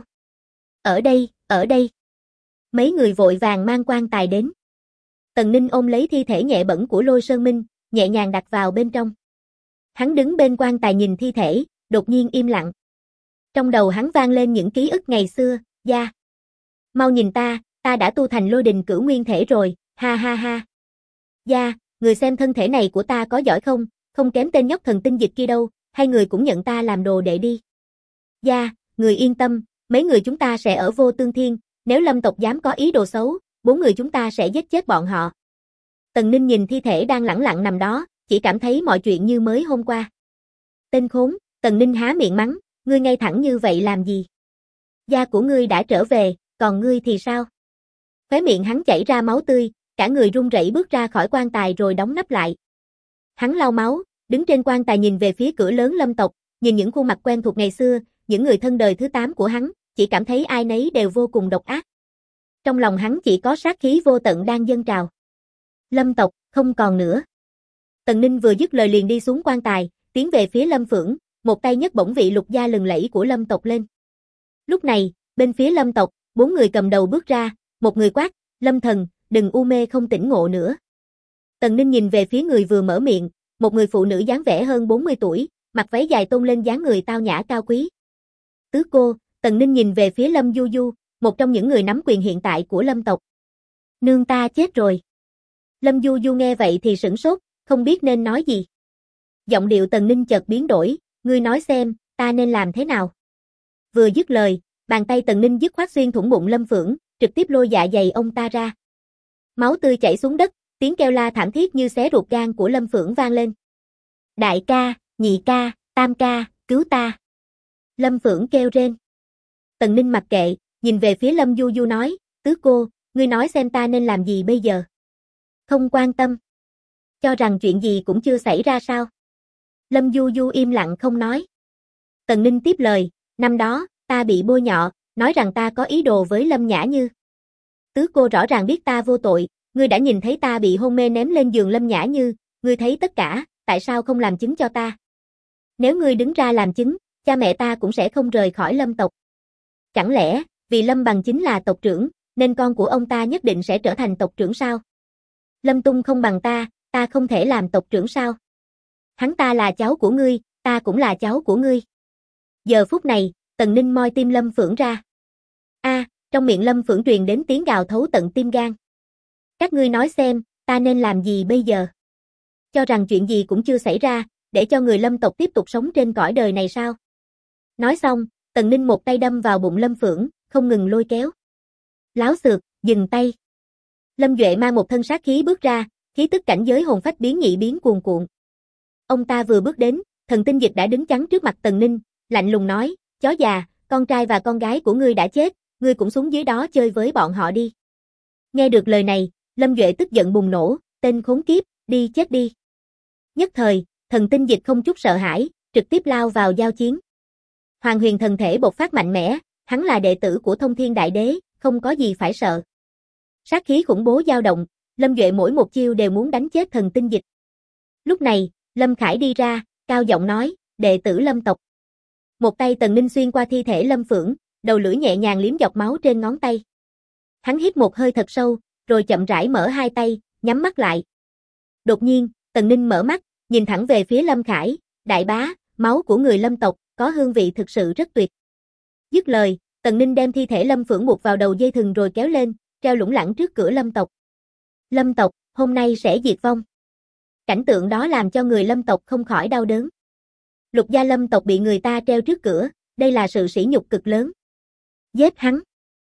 Ở đây, ở đây. Mấy người vội vàng mang quan tài đến. Tần Ninh ôm lấy thi thể nhẹ bẩn của Lôi Sơn Minh, nhẹ nhàng đặt vào bên trong. Hắn đứng bên quan tài nhìn thi thể, đột nhiên im lặng. Trong đầu hắn vang lên những ký ức ngày xưa, Gia. Mau nhìn ta đã tu thành Lôi Đình Cửu Nguyên thể rồi, ha ha ha. Gia, người xem thân thể này của ta có giỏi không, không kém tên nhóc thần tinh dịch kia đâu, hay người cũng nhận ta làm đồ đệ đi. Gia, người yên tâm, mấy người chúng ta sẽ ở Vô Tương Thiên, nếu Lâm tộc dám có ý đồ xấu, 4 người chúng ta sẽ giết chết bọn họ. Tần Ninh nhìn thi thể đang lẳng lặng nằm đó, chỉ cảm thấy mọi chuyện như mới hôm qua. Tên khốn, Tần Ninh há miệng mắng, ngươi ngay thẳng như vậy làm gì? Gia của ngươi đã trở về, còn ngươi thì sao? Khóe miệng hắn chảy ra máu tươi, cả người run rẩy bước ra khỏi quan tài rồi đóng nắp lại. Hắn lau máu, đứng trên quan tài nhìn về phía cửa lớn Lâm tộc, nhìn những khuôn mặt quen thuộc ngày xưa, những người thân đời thứ 8 của hắn, chỉ cảm thấy ai nấy đều vô cùng độc ác. Trong lòng hắn chỉ có sát khí vô tận đang dâng trào. Lâm tộc, không còn nữa. Tần Ninh vừa dứt lời liền đi xuống quan tài, tiến về phía Lâm Phưởng, một tay nhấc bổng vị lục gia lừng lẫy của Lâm tộc lên. Lúc này, bên phía Lâm tộc, 4 người cầm đầu bước ra, một người quát, Lâm thần, đừng u mê không tỉnh ngộ nữa. Tần Ninh nhìn về phía người vừa mở miệng, một người phụ nữ dáng vẻ hơn 40 tuổi, mặc váy dài tôn lên dáng người tao nhã cao quý. Tứ cô, Tần Ninh nhìn về phía Lâm Du Du, một trong những người nắm quyền hiện tại của Lâm tộc. Nương ta chết rồi. Lâm Du Du nghe vậy thì sửng sốt, không biết nên nói gì. Giọng điệu Tần Ninh chợt biến đổi, ngươi nói xem, ta nên làm thế nào? Vừa dứt lời, bàn tay Tần Ninh dứt khoát xuyên thủng bụng Lâm Phưởng, trực tiếp lôi dạ dày ông ta ra. Máu tươi chảy xuống đất, tiếng kêu la thảm thiết như xé ruột gan của Lâm Phưởng vang lên. Đại ca, nhị ca, tam ca, cứu ta. Lâm Phưởng kêu rên. Tần Ninh mặc kệ, nhìn về phía Lâm Du Du nói, tứ cô, ngươi nói xem ta nên làm gì bây giờ? Không quan tâm. Cho rằng chuyện gì cũng chưa xảy ra sao? Lâm Du Du im lặng không nói. Tần Ninh tiếp lời, năm đó, ta bị bôi nhọ, nói rằng ta có ý đồ với Lâm Nhã Như. Tứ cô rõ ràng biết ta vô tội, ngươi đã nhìn thấy ta bị hôn mê ném lên giường Lâm Nhã Như, ngươi thấy tất cả, tại sao không làm chứng cho ta? Nếu ngươi đứng ra làm chứng, cha mẹ ta cũng sẽ không rời khỏi Lâm tộc. Chẳng lẽ, vì Lâm Bằng chính là tộc trưởng, nên con của ông ta nhất định sẽ trở thành tộc trưởng sao? Lâm Tung không bằng ta không thể làm tộc trưởng sao? Hắn ta là cháu của ngươi, ta cũng là cháu của ngươi. Giờ phút này, Tần Ninh moi tim Lâm Phưởng ra. Trong miệng Lâm Phưởng truyền đến tiếng gào thấu tận tim gan. Các ngươi nói xem, ta nên làm gì bây giờ? Cho rằng chuyện gì cũng chưa xảy ra, để cho người Lâm tộc tiếp tục sống trên cõi đời này sao? Nói xong, Tần Ninh một tay đâm vào bụng Lâm Phưởng, không ngừng lôi kéo. Láo xược, dừng tay. Lâm Duệ mang một thân sát khí bước ra, khí tức cảnh giới hồn phách biến nhị biến cuồn cuộn. Ông ta vừa bước đến, thần tinh dịch đã đứng chắn trước mặt Tần Ninh, lạnh lùng nói, chó già, con trai và con gái của ngươi đã chết, ngươi cũng xuống dưới đó chơi với bọn họ đi. Nghe được lời này, Lâm Duệ tức giận bùng nổ, tên khốn kiếp, đi chết đi. Nhất thời, thần tinh dịch không chút sợ hãi, trực tiếp lao vào giao chiến. Hoàng huyền thần thể bộc phát mạnh mẽ, hắn là đệ tử của Thông Thiên Đại Đế, không có gì phải sợ. Sát khí khủng bố dao động, Lâm Duệ mỗi một chiêu đều muốn đánh chết thần tinh dịch. Lúc này, Lâm Khải đi ra, cao giọng nói, đệ tử Lâm tộc. Một tay Tần Ninh xuyên qua thi thể Lâm Phưởng, đầu lưỡi nhẹ nhàng liếm dọc máu trên ngón tay. Hắn hít một hơi thật sâu, rồi chậm rãi mở hai tay, nhắm mắt lại. Đột nhiên, Tần Ninh mở mắt, nhìn thẳng về phía Lâm Khải, đại bá, máu của người Lâm tộc, có hương vị thực sự rất tuyệt. Dứt lời, Tần Ninh đem thi thể Lâm Phưởng buộc vào đầu dây thừng rồi kéo lên, treo lủng lẳng trước cửa Lâm tộc. Lâm tộc, hôm nay sẽ diệt vong. Cảnh tượng đó làm cho người Lâm tộc không khỏi đau đớn. Lục gia Lâm tộc bị người ta treo trước cửa, đây là sự sỉ nhục cực lớn. Giết hắn.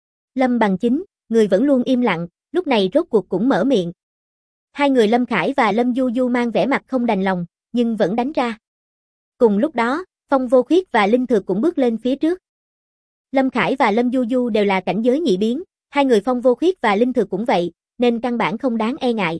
Lâm Bằng Chính, người vẫn luôn im lặng, lúc này rốt cuộc cũng mở miệng. Hai người Lâm Khải và Lâm Du Du mang vẻ mặt không đành lòng, nhưng vẫn đánh ra. Cùng lúc đó, Phong Vô Khuyết và Linh Thược cũng bước lên phía trước. Lâm Khải và Lâm Du Du đều là cảnh giới nhị biến, hai người Phong Vô Khuyết và Linh Thược cũng vậy, nên căn bản không đáng e ngại.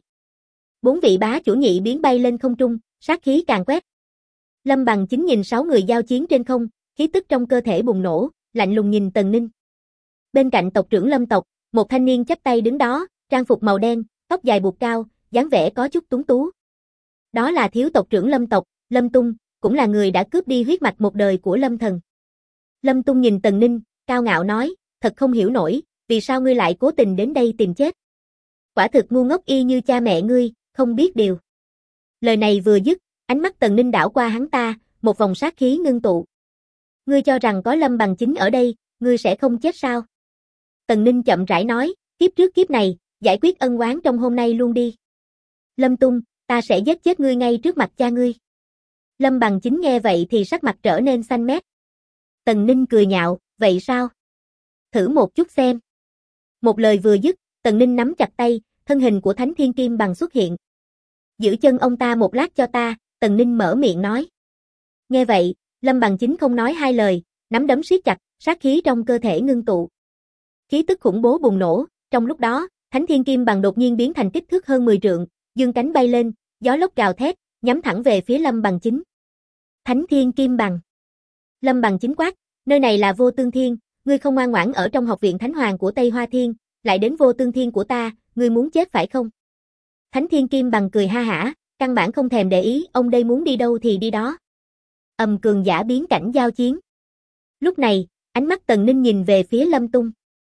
4 vị bá chủ nhị biến bay lên không trung, sát khí càng quét. Lâm Bằng Chính nhìn 6 người giao chiến trên không, khí tức trong cơ thể bùng nổ, lạnh lùng nhìn Tần Ninh. Bên cạnh tộc trưởng Lâm tộc, một thanh niên chắp tay đứng đó, trang phục màu đen, tóc dài buộc cao, dáng vẻ có chút tuấn tú. Đó là thiếu tộc trưởng Lâm tộc, Lâm Tung, cũng là người đã cướp đi huyết mạch một đời của Lâm Thần. Lâm Tung nhìn Tần Ninh, cao ngạo nói, thật không hiểu nổi, vì sao ngươi lại cố tình đến đây tìm chết. Quả thực ngu ngốc y như cha mẹ ngươi, không biết điều. Lời này vừa dứt, ánh mắt Tần Ninh đảo qua hắn ta, một vòng sát khí ngưng tụ. Ngươi cho rằng có Lâm Bằng Chính ở đây, ngươi sẽ không chết sao? Tần Ninh chậm rãi nói, kiếp trước kiếp này, giải quyết ân oán trong hôm nay luôn đi. Lâm Tung, ta sẽ giết chết ngươi ngay trước mặt cha ngươi. Lâm Bằng Chính nghe vậy thì sắc mặt trở nên xanh mét. Tần Ninh cười nhạo, vậy sao? Thử một chút xem. Một lời vừa dứt, Tần Ninh nắm chặt tay, thân hình của Thánh Thiên Kim Bằng xuất hiện. Giữ chân ông ta một lát cho ta, Tần Ninh mở miệng nói. Nghe vậy, Lâm Bằng Chính không nói hai lời, nắm đấm siết chặt, sát khí trong cơ thể ngưng tụ. Khí tức khủng bố bùng nổ, trong lúc đó, Thánh Thiên Kim Bằng đột nhiên biến thành kích thước hơn 10 trượng, dương cánh bay lên, gió lốc gào thét, nhắm thẳng về phía Lâm Bằng Chính. Thánh Thiên Kim Bằng. Lâm Bằng Chính quát, nơi này là Vô Tương Thiên, ngươi không ngoan ngoãn ở trong học viện Thánh Hoàng của Tây Hoa Thiên, lại đến Vô Tương Thiên của ta, ngươi muốn chết phải không? Thánh Thiên Kim Bằng cười ha hả, căn bản không thèm để ý, ông đây muốn đi đâu thì đi đó. Cường giả biến cảnh giao chiến. Lúc này, ánh mắt Tần Ninh nhìn về phía Lâm Tung.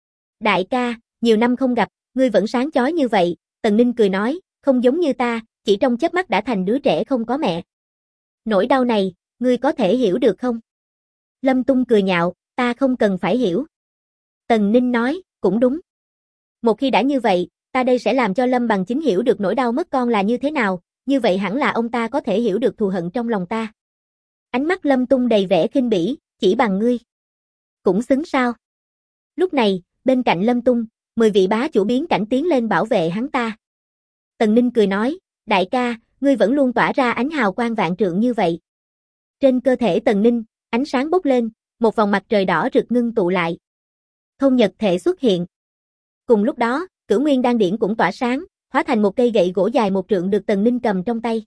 Đại ca, nhiều năm không gặp, ngươi vẫn sáng chói như vậy, Tần Ninh cười nói, không giống như ta, chỉ trong chớp mắt đã thành đứa trẻ không có mẹ. Nỗi đau này, ngươi có thể hiểu được không? Lâm Tung cười nhạo, ta không cần phải hiểu. Tần Ninh nói, cũng đúng. Một khi đã như vậy, ta đây sẽ làm cho Lâm Bằng Chính hiểu được nỗi đau mất con là như thế nào, như vậy hẳn là ông ta có thể hiểu được thù hận trong lòng ta. Ánh mắt Lâm Tung đầy vẻ khinh bỉ, chỉ bằng ngươi. Cũng xứng sao? Lúc này, bên cạnh Lâm Tung, 10 vị bá chủ biến cảnh tiến lên bảo vệ hắn ta. Tần Ninh cười nói, đại ca, ngươi vẫn luôn tỏa ra ánh hào quang vạn trượng như vậy. Trên cơ thể Tần Ninh, ánh sáng bốc lên, một vòng mặt trời đỏ rực ngưng tụ lại. Thôn Nhật Thể xuất hiện. Cùng lúc đó, Cửu Nguyên Đan Điển cũng tỏa sáng, hóa thành một cây gậy gỗ dài 1 trượng được Tần Ninh cầm trong tay.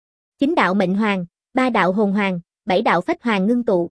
9 đạo mệnh hoàng, 3 đạo hồn hoàng, 7 đạo phách hoàng ngưng tụ.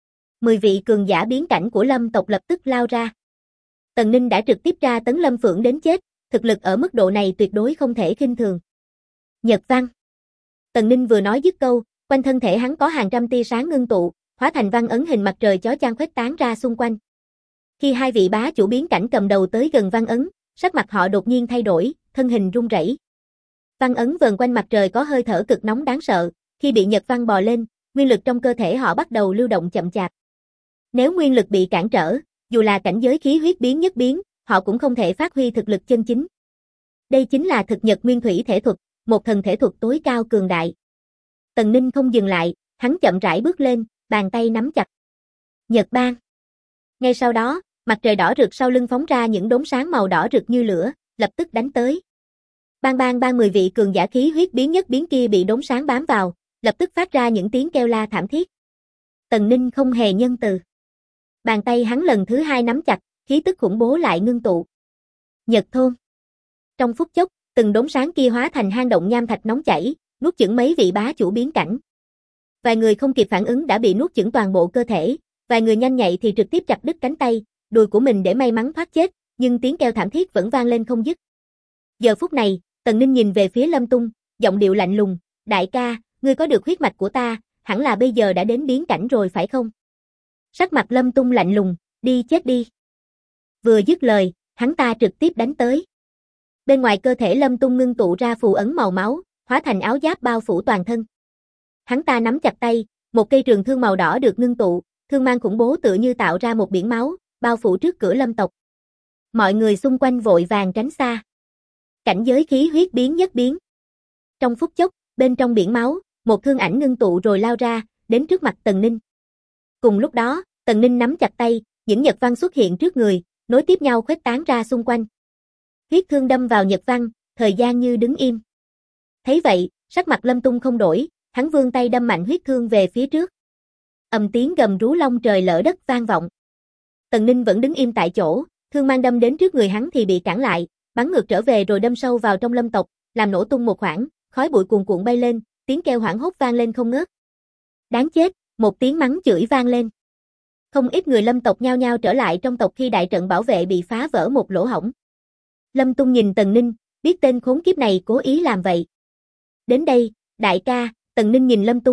10 vị cường giả biến cảnh của Lâm tộc lập tức lao ra. Tần Ninh đã trực tiếp tra tấn Lâm Phượng đến chết, thực lực ở mức độ này tuyệt đối không thể khinh thường. Nhật văn. Tần Ninh vừa nói dứt câu, quanh thân thể hắn có hàng trăm tia sáng ngưng tụ, hóa thành văn ấn hình mặt trời chói chang khuếch tán ra xung quanh. Khi hai vị bá chủ biến cảnh cầm đầu tới gần văn ấn, sắc mặt họ đột nhiên thay đổi, thân hình run rẩy. Văn ấn vờn quanh mặt trời có hơi thở cực nóng đáng sợ, khi bị nhật văn bò lên, nguyên lực trong cơ thể họ bắt đầu lưu động chậm chạp. Nếu nguyên lực bị cản trở, dù là cảnh giới khí huyết biến nhất biến, họ cũng không thể phát huy thực lực chân chính. Đây chính là thực nhật nguyên thủy thể thuật, một thần thể thuật tối cao cường đại. Tần Ninh không dừng lại, hắn chậm rãi bước lên, bàn tay nắm chặt. Nhật ban. Ngay sau đó, mặt trời đỏ rực sau lưng phóng ra những đốm sáng màu đỏ rực như lửa, lập tức đánh tới. Bang bang bang, 10 vị cường giả khí huyết biến nhất biến kia bị đốm sáng bám vào, lập tức phát ra những tiếng kêu la thảm thiết. Tần Ninh không hề nhân từ. Bàn tay hắn lần thứ 2 nắm chặt, khí tức khủng bố lại ngưng tụ. Nhật thôn. Trong phút chốc, từng đốm sáng kia hóa thành hang động nham thạch nóng chảy, nuốt chửng mấy vị bá chủ biến cảnh. Vài người không kịp phản ứng đã bị nuốt chửng toàn bộ cơ thể, vài người nhanh nhạy thì trực tiếp chặt đứt cánh tay, đùi của mình để may mắn thoát chết, nhưng tiếng kêu thảm thiết vẫn vang lên không dứt. Giờ phút này, Tần Ninh nhìn về phía Lâm Tung, giọng điệu lạnh lùng, đại ca, ngươi có được huyết mạch của ta, hẳn là bây giờ đã đến biến cảnh rồi phải không? Sắc mặt Lâm Tung lạnh lùng, đi chết đi. Vừa dứt lời, hắn ta trực tiếp đánh tới. Bên ngoài cơ thể Lâm Tung ngưng tụ ra phù ấn màu máu, hóa thành áo giáp bao phủ toàn thân. Hắn ta nắm chặt tay, một cây trường thương màu đỏ được ngưng tụ, thương mang khủng bố tựa như tạo ra một biển máu, bao phủ trước cửa Lâm tộc. Mọi người xung quanh vội vàng tránh xa. Cảnh giới khí huyết biến nhất biến. Trong phút chốc, bên trong biển máu, một thương ảnh ngưng tụ rồi lao ra, đến trước mặt Tần Ninh. Cùng lúc đó, Tần Ninh nắm chặt tay, những nhật văn xuất hiện trước người, nối tiếp nhau khuếch tán ra xung quanh. Huyết thương đâm vào nhật văn, thời gian như đứng im. Thấy vậy, sắc mặt Lâm Tung không đổi, hắn vươn tay đâm mạnh huyết thương về phía trước. Tiếng gầm rú long trời lở đất vang vọng. Tần Ninh vẫn đứng im tại chỗ, thương mang đâm đến trước người hắn thì bị cản lại, bắn ngược trở về rồi đâm sâu vào trong Lâm tộc, làm nổ tung một khoảng, khói bụi cuồn cuộn bay lên, tiếng kêu hoảng hốt vang lên không ngớt. Đáng chết, một tiếng mắng chửi vang lên. Không ít người Lâm tộc nhao nhao trở lại trong tộc khi đại trận bảo vệ bị phá vỡ một lỗ hổng. Lâm Tung nhìn Tần Ninh, biết tên khốn kiếp này cố ý làm vậy. Đến đây, đại ca, Tần Ninh nhìn Lâm Tung,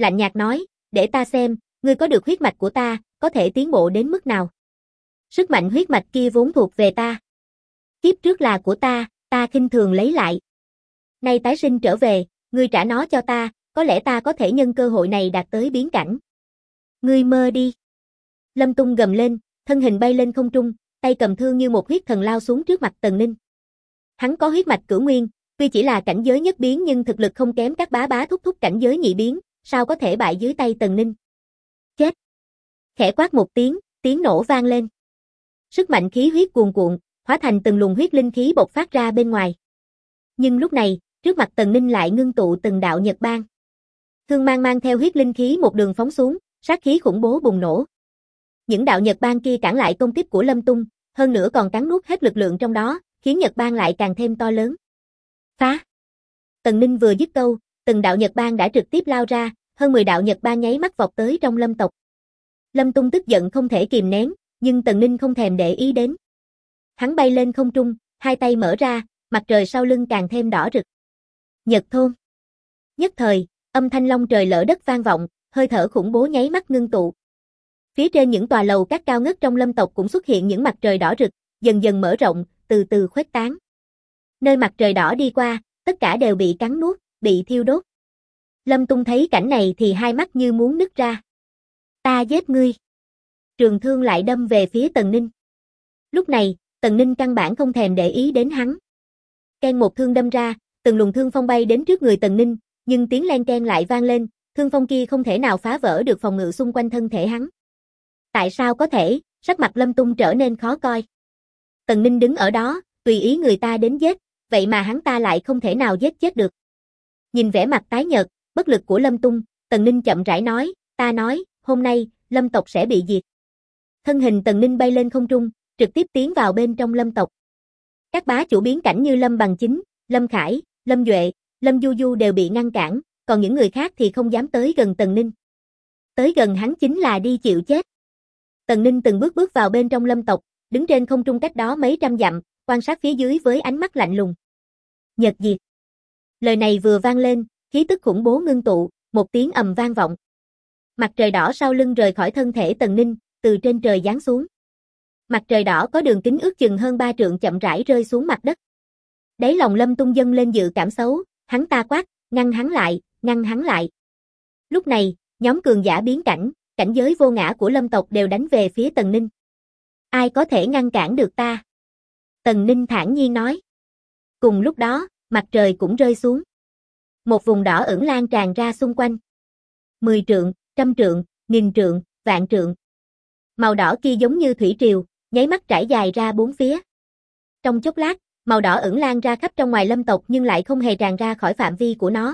lạnh nhạt nói, để ta xem, ngươi có được huyết mạch của ta, có thể tiến bộ đến mức nào. Sức mạnh huyết mạch kia vốn thuộc về ta. Kiếp trước là của ta khinh thường lấy lại. Nay tái sinh trở về, ngươi trả nó cho ta, có lẽ ta có thể nhân cơ hội này đạt tới biến cảnh. Ngươi mơ đi. Lâm Tung gầm lên, thân hình bay lên không trung, tay cầm thương như một huyết thần lao xuống trước mặt Tần Ninh. Hắn có huyết mạch cửu nguyên, tuy chỉ là cảnh giới nhất biến nhưng thực lực không kém các bá bá thúc thúc cảnh giới nhị biến, sao có thể bại dưới tay Tần Ninh. Chết. Khẽ quát một tiếng, tiếng nổ vang lên. Sức mạnh khí huyết cuồn cuộn, hóa thành từng luồng huyết linh khí bộc phát ra bên ngoài. Nhưng lúc này, trước mặt Tần Ninh lại ngưng tụ từng đạo nhật ban. Thương mang theo huyết linh khí một đường phóng xuống, sát khí khủng bố bùng nổ. Những đạo nhật ban kia cản lại công kích của Lâm Tung, hơn nữa còn cắn nuốt hết lực lượng trong đó, khiến nhật ban lại càng thêm to lớn. Phá! Tần Ninh vừa dứt câu, từng đạo nhật ban đã trực tiếp lao ra, hơn 10 đạo nhật ban nháy mắt vọt tới trong Lâm tộc. Lâm Tung tức giận không thể kìm nén, nhưng Tần Ninh không thèm để ý đến. Hắn bay lên không trung, hai tay mở ra, mặt trời sau lưng càng thêm đỏ rực. Nhật thôn. Nhất thời, âm thanh long trời lở đất vang vọng, hơi thở khủng bố nháy mắt ngưng tụ. Phía trên những tòa lầu các cao ngất trong Lâm tộc cũng xuất hiện những mặt trời đỏ rực, dần dần mở rộng, từ từ khuếch tán. Nơi mặt trời đỏ đi qua, tất cả đều bị cắn nuốt, bị thiêu đốt. Lâm Tung thấy cảnh này thì hai mắt như muốn nứt ra. Ta giết ngươi. Trường thương lại đâm về phía Tần Ninh. Lúc này, Tần Ninh căn bản không thèm để ý đến hắn. Keng một thương đâm ra, từng luồng thương phong bay đến trước người Tần Ninh, nhưng tiếng len keng lại vang lên, thương phong kia không thể nào phá vỡ được phòng ngự xung quanh thân thể hắn. Tại sao có thể? Sắc mặt Lâm Tung trở nên khó coi. Tần Ninh đứng ở đó, tùy ý người ta đến giết, vậy mà hắn ta lại không thể nào giết chết được. Nhìn vẻ mặt tái nhợt, bất lực của Lâm Tung, Tần Ninh chậm rãi nói, ta nói, hôm nay, Lâm tộc sẽ bị diệt. Thân hình Tần Ninh bay lên không trung, trực tiếp tiến vào bên trong Lâm tộc. Các bá chủ biến cảnh như Lâm Bằng Chính, Lâm Khải, Lâm Duệ, Lâm Du Du đều bị ngăn cản, còn những người khác thì không dám tới gần Tần Ninh. Tới gần hắn chính là đi chịu chết. Tần Ninh từng bước bước vào bên trong Lâm tộc, đứng trên không trung cách đó mấy trăm dặm, quan sát phía dưới với ánh mắt lạnh lùng. Nhật diệt. Lời này vừa vang lên, khí tức khủng bố ngưng tụ, một tiếng ầm vang vọng. Mặt trời đỏ sau lưng rời khỏi thân thể Tần Ninh, từ trên trời giáng xuống. Mặt trời đỏ có đường kính ước chừng hơn 3 trượng chậm rãi rơi xuống mặt đất. Đáy lòng Lâm Tung dâng lên dự cảm xấu, hắn ta quát, ngăn hắn lại, ngăn hắn lại. Lúc này, nhóm cường giả biến cảnh, cảnh giới vô ngã của Lâm tộc đều đánh về phía Tần Ninh. Ai có thể ngăn cản được ta? Tần Ninh thản nhiên nói. Cùng lúc đó, mặt trời cũng rơi xuống. Một vùng đỏ ửng lan tràn ra xung quanh. 10 trượng, 100 trượng, 1000 trượng, vạn trượng. Màu đỏ kia giống như thủy triều, nháy mắt trải dài ra bốn phía. Trong chốc lát, màu đỏ ửng lan ra khắp trong ngoài Lâm tộc nhưng lại không hề tràn ra khỏi phạm vi của nó.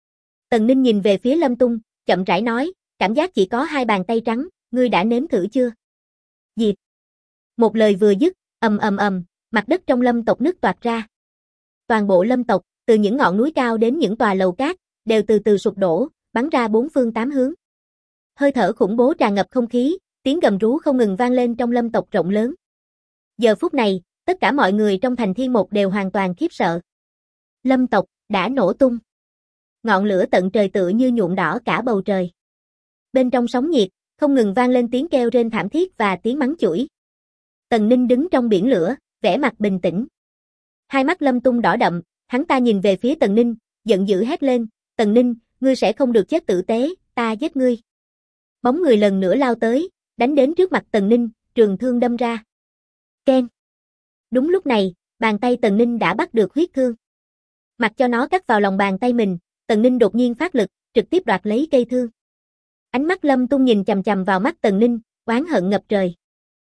Tần Ninh nhìn về phía Lâm Tung, chậm rãi nói, cảm giác chỉ có 2 bàn tay trắng, ngươi đã nếm thử chưa? Diệt. Một lời vừa dứt, ầm ầm ầm, mặt đất trong Lâm tộc nứt toạc ra. Toàn bộ Lâm tộc, từ những ngọn núi cao đến những tòa lầu cát, đều từ từ sụp đổ, bắn ra bốn phương tám hướng. Hơi thở khủng bố tràn ngập không khí, tiếng gầm rú không ngừng vang lên trong Lâm tộc rộng lớn. Giờ phút này, tất cả mọi người trong thành Thiên Mộc đều hoàn toàn khiếp sợ. Lâm tộc đã nổ tung. Ngọn lửa tận trời tựa như nhuộm đỏ cả bầu trời. Bên trong sóng nhiệt, không ngừng vang lên tiếng kêu rên thảm thiết và tiếng mắng chửi. Tần Ninh đứng trong biển lửa, vẻ mặt bình tĩnh. Hai mắt Lâm Tung đỏ đậm, hắn ta nhìn về phía Tần Ninh, giận dữ hét lên, Tần Ninh, ngươi sẽ không được chết tử tế, ta giết ngươi. Bóng người lần nữa lao tới, đánh đến trước mặt Tần Ninh, trường thương đâm ra. Keng. Đúng lúc này, bàn tay Tần Ninh đã bắt được huyết thương. Mặc cho nó cắt vào lòng bàn tay mình, Tần Ninh đột nhiên phát lực, trực tiếp đoạt lấy cây thương. Ánh mắt Lâm Tung nhìn chằm chằm vào mắt Tần Ninh, oán hận ngập trời.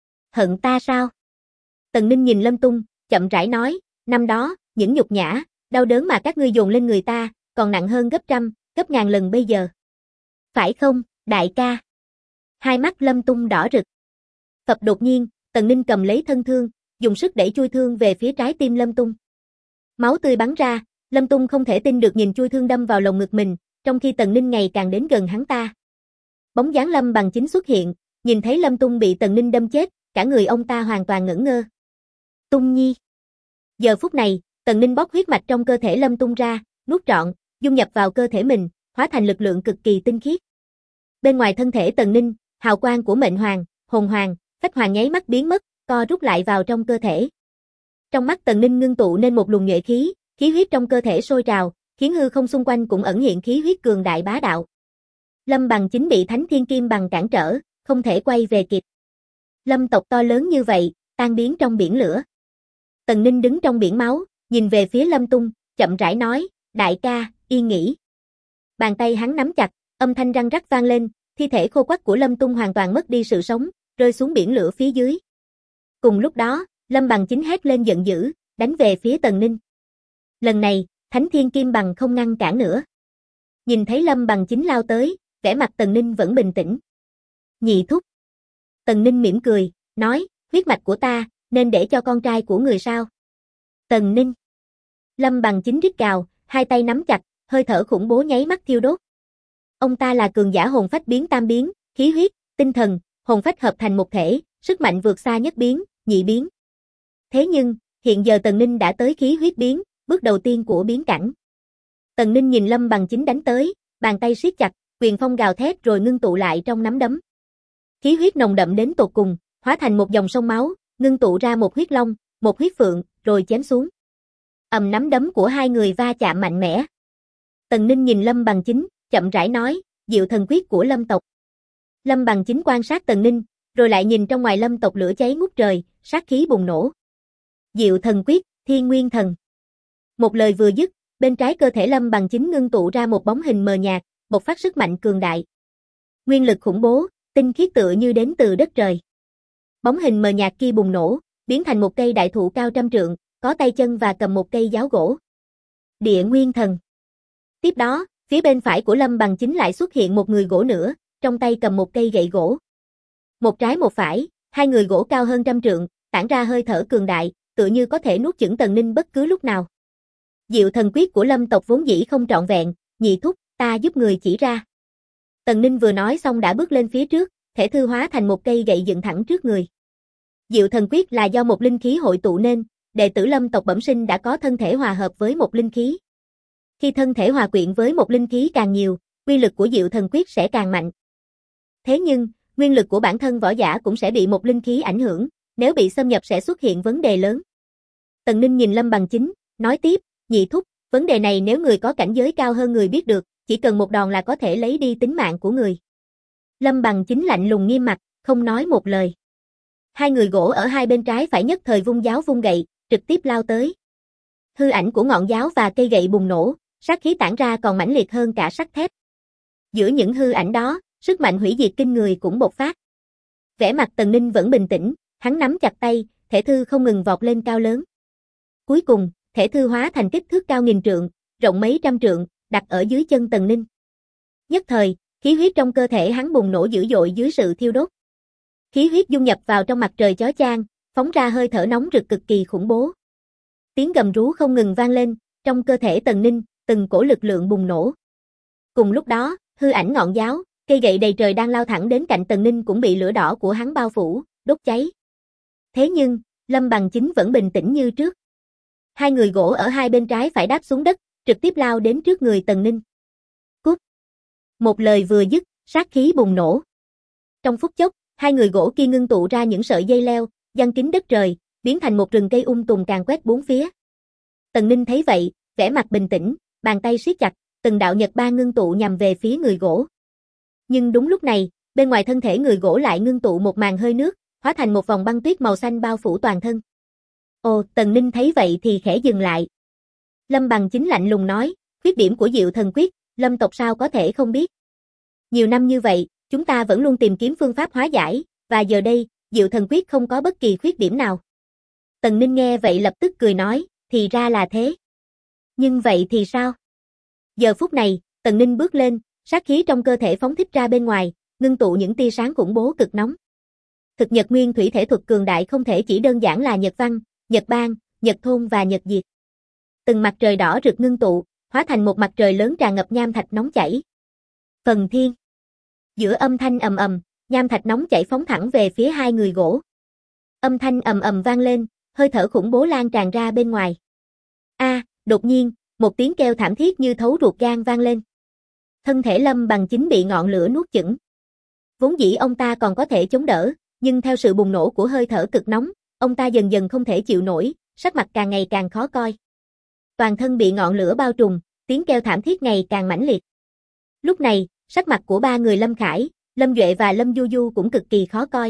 Hận ta sao? Tần Ninh nhìn Lâm Tung, chậm rãi nói, năm đó, những nhục nhã, đau đớn mà các ngươi dồn lên người ta, còn nặng hơn gấp trăm, gấp ngàn lần bây giờ. Phải không, đại ca? Hai mắt Lâm Tung đỏ rực. Phập đột nhiên, Tần Ninh cầm lấy thân thương, dùng sức đẩy chui thương về phía trái tim Lâm Tung. Máu tươi bắn ra, Lâm Tung không thể tin được nhìn chui thương đâm vào lồng ngực mình, trong khi Tần Ninh ngày càng đến gần hắn ta. Bóng dáng Lâm Bằng Chính xuất hiện, nhìn thấy Lâm Tung bị Tần Ninh đâm chết, cả người ông ta hoàn toàn ngẩn ngơ. Tung Nhi. Giờ phút này, Tần Ninh bóc huyết mạch trong cơ thể Lâm Tung ra, nuốt trọn, dung nhập vào cơ thể mình, hóa thành lực lượng cực kỳ tinh khiết. Bên ngoài thân thể Tần Ninh, hào quang của mệnh hoàng, hồn hoàng, phách hoàng nháy mắt biến mất, co rút lại vào trong cơ thể. Trong mắt Tần Ninh ngưng tụ nên một luồng nhuệ khí, khí huyết trong cơ thể sôi trào, khiến hư không xung quanh cũng ẩn hiện khí huyết cường đại bá đạo. Lâm Bằng Chính bị Thánh Thiên Kim Bằng cản trở, không thể quay về kịp. Lâm tộc to lớn như vậy, tan biến trong biển lửa. Tần Ninh đứng trong biển máu, nhìn về phía Lâm Tung, chậm rãi nói, đại ca, yên nghỉ. Bàn tay hắn nắm chặt, âm thanh răng rắc vang lên, thi thể khô quắt của Lâm Tung hoàn toàn mất đi sự sống, rơi xuống biển lửa phía dưới. Cùng lúc đó, Lâm Bằng Chính hét lên giận dữ, đánh về phía Tần Ninh. Lần này, Thánh Thiên Kim Bằng không ngăn cản nữa. Nhìn thấy Lâm Bằng Chính lao tới, vẻ mặt Tần Ninh vẫn bình tĩnh. Nhị thúc. Tần Ninh mỉm cười, nói, huyết mạch của ta, nên để cho con trai của người sao? Tần Ninh. Lâm Bằng Chính rít gào, hai tay nắm chặt, hơi thở khủng bố nháy mắt thiêu đốt. Ông ta là cường giả hồn phách biến tam biến, khí huyết, tinh thần, hồn phách hợp thành một thể, sức mạnh vượt xa nhất biến, nhị biến. Thế nhưng, hiện giờ Tần Ninh đã tới khí huyết biến, bước đầu tiên của biến cảnh. Tần Ninh nhìn Lâm Bằng Chính đánh tới, bàn tay siết chặt, quyền phong gào thét rồi ngưng tụ lại trong nắm đấm. Khí huyết nồng đậm đến tột cùng, hóa thành một dòng sông máu, ngưng tụ ra một huyết long, một huyết phượng, rồi chém xuống. Nắm đấm của hai người va chạm mạnh mẽ. Tần Ninh nhìn Lâm Bằng Chính, chậm rãi nói, Diệu Thần Quyết của Lâm tộc. Lâm Bằng Chính quan sát Tần Ninh, rồi lại nhìn trong ngoài Lâm tộc lửa cháy ngút trời, sát khí bùng nổ. Diệu Thần Quyết, Thiên Nguyên Thần. Một lời vừa dứt, bên trái cơ thể Lâm Bằng Chính ngưng tụ ra một bóng hình mờ nhạt, bộc phát sức mạnh cường đại. Nguyên lực khủng bố, tinh khiết tựa như đến từ đất trời. Bóng hình mờ nhạt kia bùng nổ, biến thành một cây đại thụ cao trăm trượng, có tay chân và cầm một cây giáo gỗ. Địa Nguyên Thần. Tiếp đó, phía bên phải của Lâm Bằng Chính lại xuất hiện một người gỗ nữa, trong tay cầm một cây gậy gỗ. Một trái một phải, hai người gỗ cao hơn trăm trượng, tản ra hơi thở cường đại, tựa như có thể nuốt chửng Tần Ninh bất cứ lúc nào. Diệu Thần Quyết của Lâm tộc vốn dĩ không trọn vẹn, nhị thúc, ta giúp người chỉ ra. Tần Ninh vừa nói xong đã bước lên phía trước, thể thư hóa thành một cây gậy dựng thẳng trước người. Diệu Thần Quyết là do một linh khí hội tụ nên, đệ tử Lâm tộc bẩm sinh đã có thân thể hòa hợp với một linh khí. Khi thân thể hòa quyện với một linh khí càng nhiều, uy lực của Diệu Thần Quyết sẽ càng mạnh. Thế nhưng, nguyên lực của bản thân võ giả cũng sẽ bị một linh khí ảnh hưởng, nếu bị xâm nhập sẽ xuất hiện vấn đề lớn. Tần Ninh nhìn Lâm Bằng Chính, nói tiếp, nhị thúc, vấn đề này nếu người có cảnh giới cao hơn người biết được, chỉ cần một đòn là có thể lấy đi tính mạng của người. Lâm Bằng Chính lạnh lùng nghiêm mặt, không nói một lời. Hai người gỗ ở hai bên trái phải nhất thời vung giáo vung gậy, trực tiếp lao tới. Hư ảnh của ngọn giáo và cây gậy bùng nổ, sát khí tản ra còn mãnh liệt hơn cả sắt thép. Giữa những hư ảnh đó, sức mạnh hủy diệt kinh người cũng bộc phát. Vẻ mặt Tần Ninh vẫn bình tĩnh, hắn nắm chặt tay, thể thư không ngừng vọt lên cao lớn. Cuối cùng, thể thư hóa thành kích thước cao nghìn trượng, rộng mấy trăm trượng, đặt ở dưới chân Tần Ninh. Nhất thời, khí huyết trong cơ thể hắn bùng nổ dữ dội dưới sự thiêu đốt. Khí huyết dung nhập vào trong mặt trời chói chang, phóng ra hơi thở nóng rực cực kỳ khủng bố. Tiếng gầm rú không ngừng vang lên, trong cơ thể Tần Ninh, từng cổ lực lượng bùng nổ. Cùng lúc đó, hư ảnh ngọn giáo, cây gậy đầy trời đang lao thẳng đến cạnh Tần Ninh cũng bị lửa đỏ của hắn bao phủ, đốt cháy. Thế nhưng, Lâm Bằng Chính vẫn bình tĩnh như trước. Hai người gỗ ở hai bên trái phải đáp xuống đất, trực tiếp lao đến trước người Tần Ninh. Cút! Một lời vừa dứt, sát khí bùng nổ. Trong phút chốc, hai người gỗ kia ngưng tụ ra những sợi dây leo, giăng kín đất trời, biến thành một rừng cây tùng càn quét bốn phía. Tần Ninh thấy vậy, vẻ mặt bình tĩnh, bàn tay siết chặt, từng đạo nhật ba ngưng tụ nhằm về phía người gỗ. Nhưng đúng lúc này, bên ngoài thân thể người gỗ lại ngưng tụ một màn hơi nước, hóa thành một vòng băng tuyết màu xanh bao phủ toàn thân. Ồ, Tần Ninh thấy vậy thì khẽ dừng lại. Lâm Bằng Chính lạnh lùng nói, khuyết điểm của Diệu Thần Quyết, Lâm tộc sao có thể không biết. Nhiều năm như vậy, chúng ta vẫn luôn tìm kiếm phương pháp hóa giải, và giờ đây, Diệu Thần Quyết không có bất kỳ khuyết điểm nào. Tần Ninh nghe vậy lập tức cười nói, thì ra là thế. Nhưng vậy thì sao? Giờ phút này, Tần Ninh bước lên, sát khí trong cơ thể phóng thích ra bên ngoài, ngưng tụ những tia sáng khủng bố cực nóng. Thực nhật nguyên thủy thể thuật cường đại không thể chỉ đơn giản là nhật văn, nhật ban, nhật thôn và nhật diệt. Từng mặt trời đỏ rực ngưng tụ, hóa thành một mặt trời lớn tràn ngập nham thạch nóng chảy. Phần thiên. Giữa âm thanh ầm ầm, nham thạch nóng chảy phóng thẳng về phía hai người gỗ. Âm thanh ầm ầm vang lên, hơi thở khủng bố lan tràn ra bên ngoài. Đột nhiên, một tiếng kêu thảm thiết như thấu ruột gan vang lên. Thân thể Lâm Bằng Chính bị ngọn lửa nuốt chửng. Vốn dĩ ông ta còn có thể chống đỡ, nhưng theo sự bùng nổ của hơi thở cực nóng, ông ta dần dần không thể chịu nổi, sắc mặt càng ngày càng khó coi. Toàn thân bị ngọn lửa bao trùm, tiếng kêu thảm thiết ngày càng mãnh liệt. Lúc này, sắc mặt của ba người Lâm Khải, Lâm Duệ và Lâm Du Du cũng cực kỳ khó coi.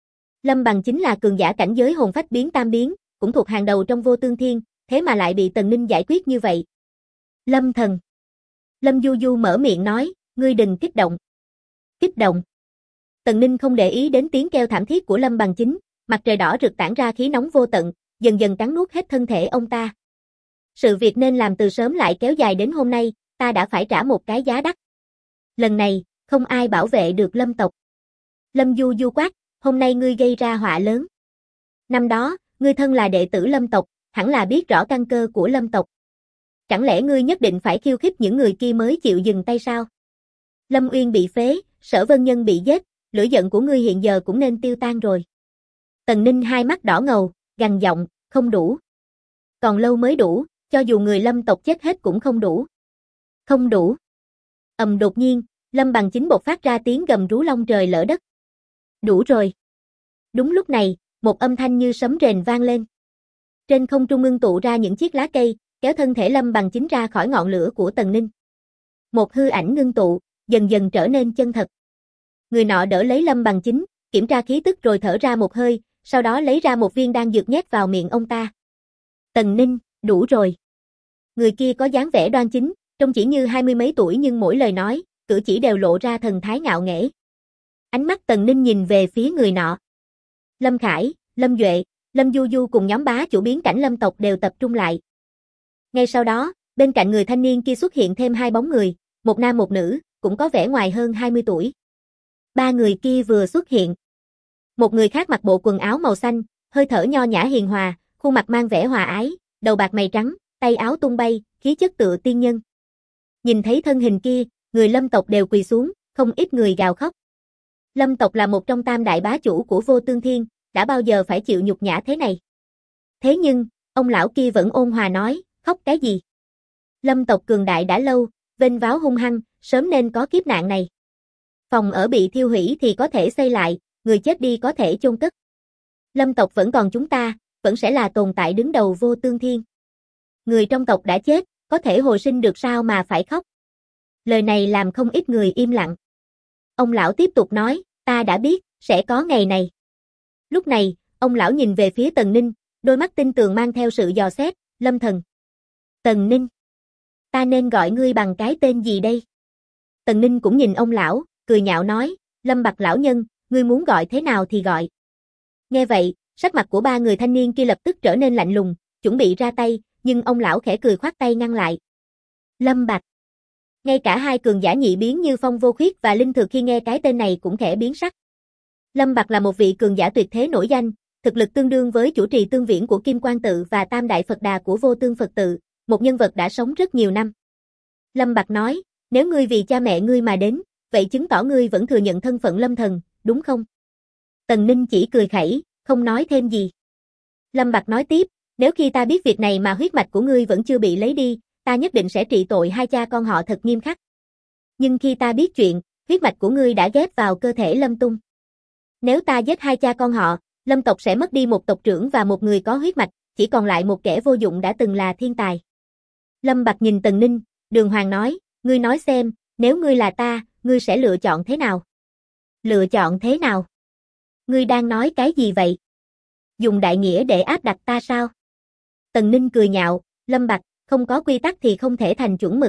Lâm Bằng Chính là cường giả cảnh giới hồn phách biến tam biến, cũng thuộc hàng đầu trong Vô Tương Thiên, thế mà lại bị Tần Ninh giải quyết như vậy. Lâm thần. Lâm Du Du mở miệng nói, ngươi đừng kích động. Kích động. Tần Ninh không để ý đến tiếng kêu thảm thiết của Lâm Bằng Chính, mặt trời đỏ rực tản ra khí nóng vô tận, dần dần cắn nuốt hết thân thể ông ta. Sự việc nên làm từ sớm lại kéo dài đến hôm nay, ta đã phải trả một cái giá đắt. Lần này, không ai bảo vệ được Lâm tộc. Lâm Du Du quát, hôm nay ngươi gây ra họa lớn. Năm đó, ngươi thân là đệ tử Lâm tộc, hẳn là biết rõ căn cơ của Lâm tộc. Chẳng lẽ ngươi nhất định phải khiêu khích những người kia mới chịu dừng tay sao? Lâm Uyên bị phế, Sở Vân Nhân bị giết, lửa giận của ngươi hiện giờ cũng nên tiêu tan rồi. Tần Ninh hai mắt đỏ ngầu, gằn giọng, không đủ. Còn lâu mới đủ, cho dù người Lâm tộc chết hết cũng không đủ. Không đủ. Đột nhiên, Lâm Bằng Chính bộc phát ra tiếng gầm rú long trời lở đất. Đủ rồi. Đúng lúc này, một âm thanh như sấm rền vang lên. Trên không trung ngưng tụ ra những chiếc lá cây, kéo thân thể Lâm Bằng Chính ra khỏi ngọn lửa của Tần Ninh. Một hư ảnh ngưng tụ, dần dần trở nên chân thật. Người nọ đỡ lấy Lâm Bằng Chính, kiểm tra khí tức rồi thở ra một hơi, sau đó lấy ra một viên đan dược nhét vào miệng ông ta. Tần Ninh, đủ rồi. Người kia có dáng vẻ đoan chính, trông chỉ như 20 mấy tuổi nhưng mỗi lời nói, cử chỉ đều lộ ra thần thái ngạo nghễ. Ánh mắt Tần Ninh nhìn về phía người nọ. Lâm Khải, Lâm Duệ, Lâm Du Du cùng nhóm bá chủ biến cảnh Lâm tộc đều tập trung lại. Ngay sau đó, bên cạnh người thanh niên kia xuất hiện thêm hai bóng người, một nam một nữ, cũng có vẻ ngoài hơn 20 tuổi. Ba người kia vừa xuất hiện. Một người khác mặc bộ quần áo màu xanh, hơi thở nho nhã hiền hòa, khuôn mặt mang vẻ hòa ái, đầu bạc mày trắng, tay áo tung bay, khí chất tựa tiên nhân. Nhìn thấy thân hình kia, người Lâm tộc đều quỳ xuống, không ít người gào khóc. Lâm tộc là một trong tam đại bá chủ của Vô Tương Thiên, đã bao giờ phải chịu nhục nhã thế này. Thế nhưng, ông lão kia vẫn ôn hòa nói, khóc cái gì? Lâm tộc cường đại đã lâu, vênh váo hung hăng, sớm nên có kiếp nạn này. Phòng ở bị thiêu hủy thì có thể xây lại, người chết đi có thể chôn cất. Lâm tộc vẫn còn chúng ta, vẫn sẽ là tồn tại đứng đầu Vô Tương Thiên. Người trong tộc đã chết, có thể hồi sinh được sao mà phải khóc? Lời này làm không ít người im lặng. Ông lão tiếp tục nói, ta đã biết, sẽ có ngày này. Lúc này, ông lão nhìn về phía Tần Ninh, đôi mắt tinh tường mang theo sự dò xét, Lâm thần. Tần Ninh. Ta nên gọi ngươi bằng cái tên gì đây? Tần Ninh cũng nhìn ông lão, cười nhạo nói, Lâm Bạc lão nhân, ngươi muốn gọi thế nào thì gọi. Nghe vậy, sắc mặt của ba người thanh niên kia lập tức trở nên lạnh lùng, chuẩn bị ra tay, nhưng ông lão khẽ cười khoát tay ngăn lại. Lâm Bạc. Ngay cả hai cường giả nhị biến như Phong Vô Khuyết và Linh Thực khi nghe cái tên này cũng khẽ biến sắc. Lâm Bạc là một vị cường giả tuyệt thế nổi danh, thực lực tương đương với chủ trì tương viễn của Kim Quang Tự và Tam Đại Phật Đà của Vô Tương Phật Tự, một nhân vật đã sống rất nhiều năm. Lâm Bạc nói, nếu ngươi vì cha mẹ ngươi mà đến, vậy chứng tỏ ngươi vẫn thừa nhận thân phận Lâm thần, đúng không? Tần Ninh chỉ cười khẩy, không nói thêm gì. Lâm Bạc nói tiếp, nếu khi ta biết việc này mà huyết mạch của ngươi vẫn chưa bị lấy đi, ta nhất định sẽ trị tội hai cha con họ thật nghiêm khắc. Nhưng khi ta biết chuyện, huyết mạch của ngươi đã ghép vào cơ thể Lâm Tung. Nếu ta giết hai cha con họ, Lâm tộc sẽ mất đi một tộc trưởng và một người có huyết mạch, chỉ còn lại một kẻ vô dụng đã từng là thiên tài. Lâm Bạc nhìn Tần Ninh, đường hoàng nói, ngươi nói xem, nếu ngươi là ta, ngươi sẽ lựa chọn thế nào? Lựa chọn thế nào? Ngươi đang nói cái gì vậy? Dùng đại nghĩa để áp đặt ta sao? Tần Ninh cười nhạo, Lâm Bạc, không có quy tắc thì không thể thành chuẩn mực.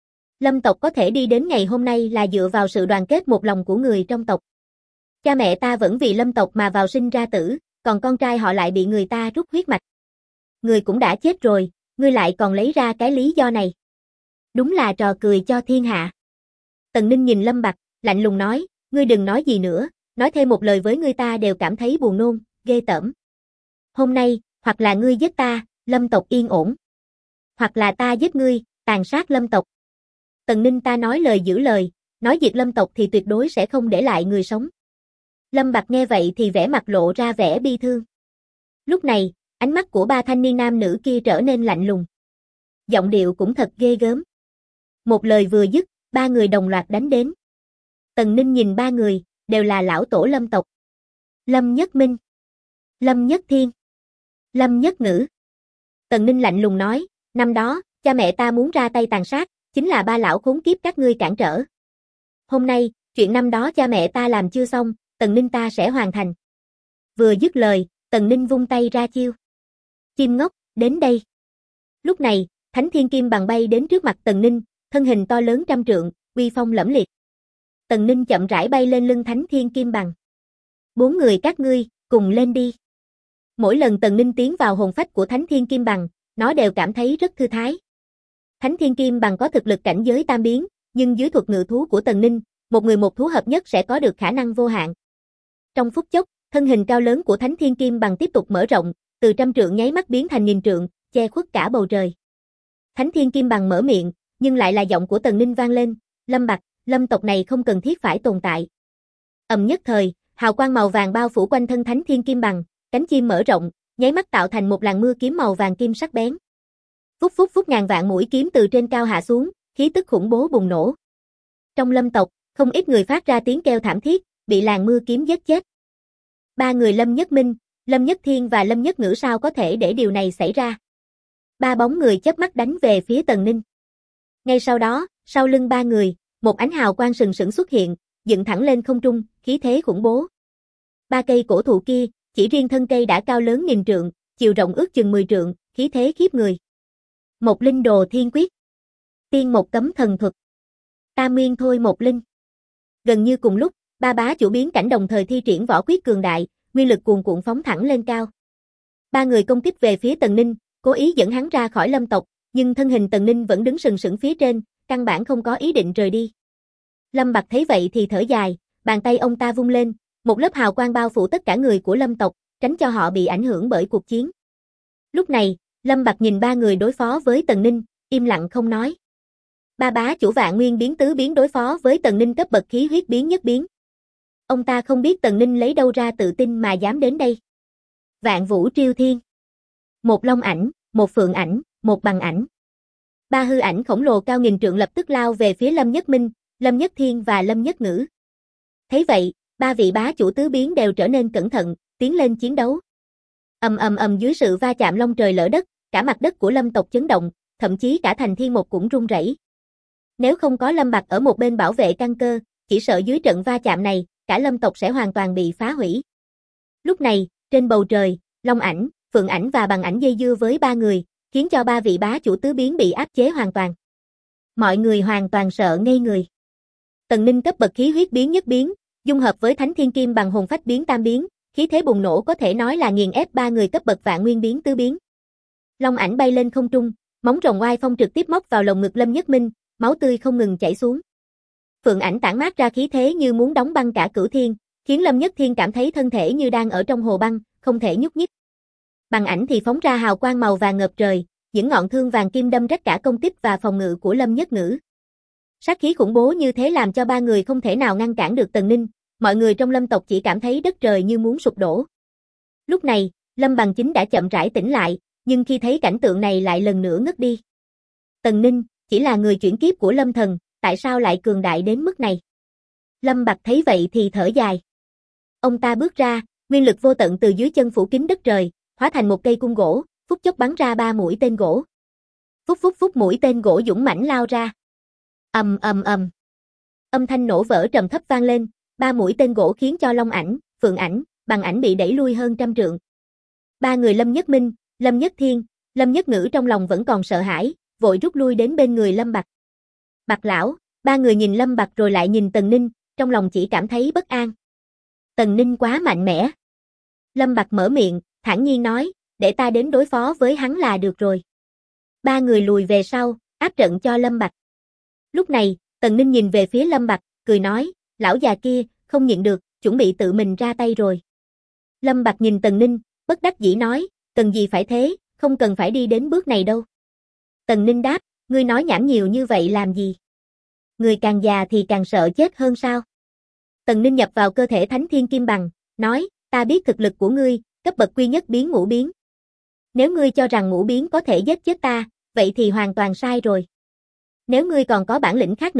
Lâm tộc có thể đi đến ngày hôm nay là dựa vào sự đoàn kết một lòng của người trong tộc. Cha mẹ ta vẫn vì Lâm tộc mà vào sinh ra tử, còn con trai họ lại bị người ta rút huyết mạch. Người cũng đã chết rồi, ngươi lại còn lấy ra cái lý do này. Đúng là trò cười cho thiên hạ. Tần Ninh nhìn Lâm Bạc, lạnh lùng nói, ngươi đừng nói gì nữa, nói thêm một lời với ngươi ta đều cảm thấy buồn nôn, ghê tởm. Hôm nay, hoặc là ngươi giết ta, Lâm tộc yên ổn. Hoặc là ta giết ngươi, tàn sát Lâm tộc. Tần Ninh ta nói lời giữ lời, nói diệt Lâm tộc thì tuyệt đối sẽ không để lại người sống. Lâm Bạc nghe vậy thì vẻ mặt lộ ra vẻ bi thương. Lúc này, ánh mắt của ba thanh niên nam nữ kia trở nên lạnh lùng. Giọng điệu cũng thật ghê gớm. Một lời vừa dứt, Ba người đồng loạt đánh đến. Tần Ninh nhìn ba người, đều là lão tổ Lâm tộc. Lâm Nhất Minh, Lâm Nhất Thiên, Lâm Nhất Ngữ. Tần Ninh lạnh lùng nói, năm đó, cha mẹ ta muốn ra tay tàn sát, chính là ba lão khốn kiếp các ngươi cản trở. Hôm nay, chuyện năm đó cha mẹ ta làm chưa xong, Tần Ninh ta sẽ hoàn thành. Vừa dứt lời, Tần Ninh vung tay ra chiêu. Chim ngốc, đến đây. Lúc này, Thánh Thiên Kim Bằng bay đến trước mặt Tần Ninh, thân hình to lớn trăm trượng, uy phong lẫm liệt. Tần Ninh chậm rãi bay lên lưng Thánh Thiên Kim Bằng. Bốn người các ngươi, cùng lên đi. Mỗi lần Tần Ninh tiến vào hồn phách của Thánh Thiên Kim Bằng, nó đều cảm thấy rất thư thái. Thánh Thiên Kim Bằng có thực lực cảnh giới tam biến, nhưng dưới thuật ngự thú của Tần Ninh, một người một thú hợp nhất sẽ có được khả năng vô hạn. Trong phút chốc, thân hình cao lớn của Thánh Thiên Kim Bằng tiếp tục mở rộng, từ trăm trượng nháy mắt biến thành nghìn trượng, che khuất cả bầu trời. Thánh Thiên Kim Bằng mở miệng, nhưng lại là giọng của Tần Ninh vang lên, Lâm Bạc, Lâm tộc này không cần thiết phải tồn tại. Ầm nhất thời, hào quang màu vàng bao phủ quanh thân Thánh Thiên Kim Bằng, cánh chim mở rộng, nháy mắt tạo thành một làn mưa kiếm màu vàng kim sắc bén. Phút phút phút ngàn vạn mũi kiếm từ trên cao hạ xuống, khí tức khủng bố bùng nổ. Trong Lâm tộc, không ít người phát ra tiếng kêu thảm thiết, bị làn mưa kiếm giết chết. Ba người Lâm Nhất Minh, Lâm Nhất Thiên và Lâm Nhất Ngữ sao có thể để điều này xảy ra? Ba bóng người chớp mắt đánh về phía Tần Ninh. Ngay sau đó, sau lưng ba người, một ánh hào quang sừng sững xuất hiện, dựng thẳng lên không trung, khí thế khủng bố. Ba cây cổ thụ kia, chỉ riêng thân cây đã cao lớn nghìn trượng, chiều rộng ước chừng 10 trượng, khí thế khiếp người. Một linh đồ thiên quyết, tiên một cấm thần thuật, tam nguyên thôi một linh. Gần như cùng lúc, ba bá chủ biến cảnh đồng thời thi triển võ quyết cường đại, nguyên lực cuồn cuộn phóng thẳng lên cao. Ba người công kích về phía Tần Ninh, cố ý dẫn hắn ra khỏi Lâm tộc, nhưng thân hình Tần Ninh vẫn đứng sừng sững phía trên, căn bản không có ý định rời đi. Lâm Bạc thấy vậy thì thở dài, bàn tay ông ta vung lên, một lớp hào quang bao phủ tất cả người của Lâm tộc, tránh cho họ bị ảnh hưởng bởi cuộc chiến. Lúc này, Lâm Bạc nhìn ba người đối phó với Tần Ninh, im lặng không nói. Ba bá chủ Vạn Nguyên biến tứ biến đối phó với Tần Ninh cấp bậc khí huyết biến nhất biến. Ông ta không biết Tần Ninh lấy đâu ra tự tin mà dám đến đây. Vạn Vũ Triêu Thiên. Một long ảnh, một phượng ảnh, một bằng ảnh. Ba hư ảnh khổng lồ cao nghìn trượng lập tức lao về phía Lâm Nhất Minh, Lâm Nhất Thiên và Lâm Nhất Ngữ. Thấy vậy, ba vị bá chủ tứ biến đều trở nên cẩn thận, tiến lên chiến đấu. Ầm ầm ầm dưới sự va chạm long trời lở đất, cả mặt đất của Lâm tộc chấn động, thậm chí cả thành thiên một cũng rung rẩy. Nếu không có Lâm Bạc ở một bên bảo vệ căn cơ, chỉ sợ dưới trận va chạm này, cả Lâm tộc sẽ hoàn toàn bị phá hủy. Lúc này, trên bầu trời, long ảnh, phượng ảnh và bằng ảnh dây dưa với ba người, khiến cho ba vị bá chủ tứ biến bị áp chế hoàn toàn. Mọi người hoàn toàn sợ ngây người. Tần Ninh cấp bậc khí huyết biến nhất biến, dung hợp với Thánh Thiên Kim Bằng hồn phách biến tam biến, khí thế bùng nổ có thể nói là nghiền ép ba người cấp bậc Vạn Nguyên biến tứ biến. Long ảnh bay lên không trung, móng rồng oai phong trực tiếp móc vào lồng ngực Lâm Nhất Minh, máu tươi không ngừng chảy xuống. Phượng ảnh tản mát ra khí thế như muốn đóng băng cả cửu thiên, khiến Lâm Nhất Thiên cảm thấy thân thể như đang ở trong hồ băng, không thể nhúc nhích. Bằng ảnh thì phóng ra hào quang màu vàng ngập trời, những ngọn thương vàng kim đâm rách cả công kích và phòng ngự của Lâm Nhất Ngữ. Sát khí khủng bố như thế làm cho ba người không thể nào ngăn cản được Tần Ninh, mọi người trong Lâm tộc chỉ cảm thấy đất trời như muốn sụp đổ. Lúc này, Lâm Bằng Chính đã chậm rãi tỉnh lại, nhưng khi thấy cảnh tượng này lại lần nữa ngất đi. Tần Ninh, chỉ là người chuyển kiếp của Lâm Thần, tại sao lại cường đại đến mức này? Lâm Bạc thấy vậy thì thở dài. Ông ta bước ra, nguyên lực vô tận từ dưới chân phủ kín đất trời, hóa thành một cây cung gỗ, phút chốc bắn ra 3 mũi tên gỗ. Phút phút phút mũi tên gỗ dũng mãnh lao ra. Ầm ầm ầm. Âm thanh nổ vỡ trầm thấp vang lên, 3 mũi tên gỗ khiến cho long ảnh, phượng ảnh, bằng ảnh bị đẩy lui hơn trăm trượng. Ba người Lâm Nhất Minh, Lâm Nhất Thiên, Lâm Nhất Ngữ trong lòng vẫn còn sợ hãi, vội rút lui đến bên người Lâm Bạc. Bạc lão, ba người nhìn Lâm Bạc rồi lại nhìn Tần Ninh, trong lòng chỉ cảm thấy bất an. Tần Ninh quá mạnh mẽ. Lâm Bạc mở miệng, thản nhiên nói, để ta đến đối phó với hắn là được rồi. Ba người lùi về sau, áp trận cho Lâm Bạc. Lúc này, Tần Ninh nhìn về phía Lâm Bạc, cười nói, lão già kia, không nhịn được, chuẩn bị tự mình ra tay rồi. Lâm Bạc nhìn Tần Ninh, bất đắc dĩ nói, cần gì phải thế, không cần phải đi đến bước này đâu. Tần Ninh đáp, ngươi nói nhảm nhiều như vậy làm gì? Người càng già thì càng sợ chết hơn sao? Tần Ninh nhập vào cơ thể Thánh Thiên Kim Bằng, nói, ta biết thực lực của ngươi, cấp bậc quy nhất biến ngũ biến. Nếu ngươi cho rằng ngũ biến có thể giết chết ta, vậy thì hoàn toàn sai rồi. Nếu ngươi còn có bản lĩnh khác nữa,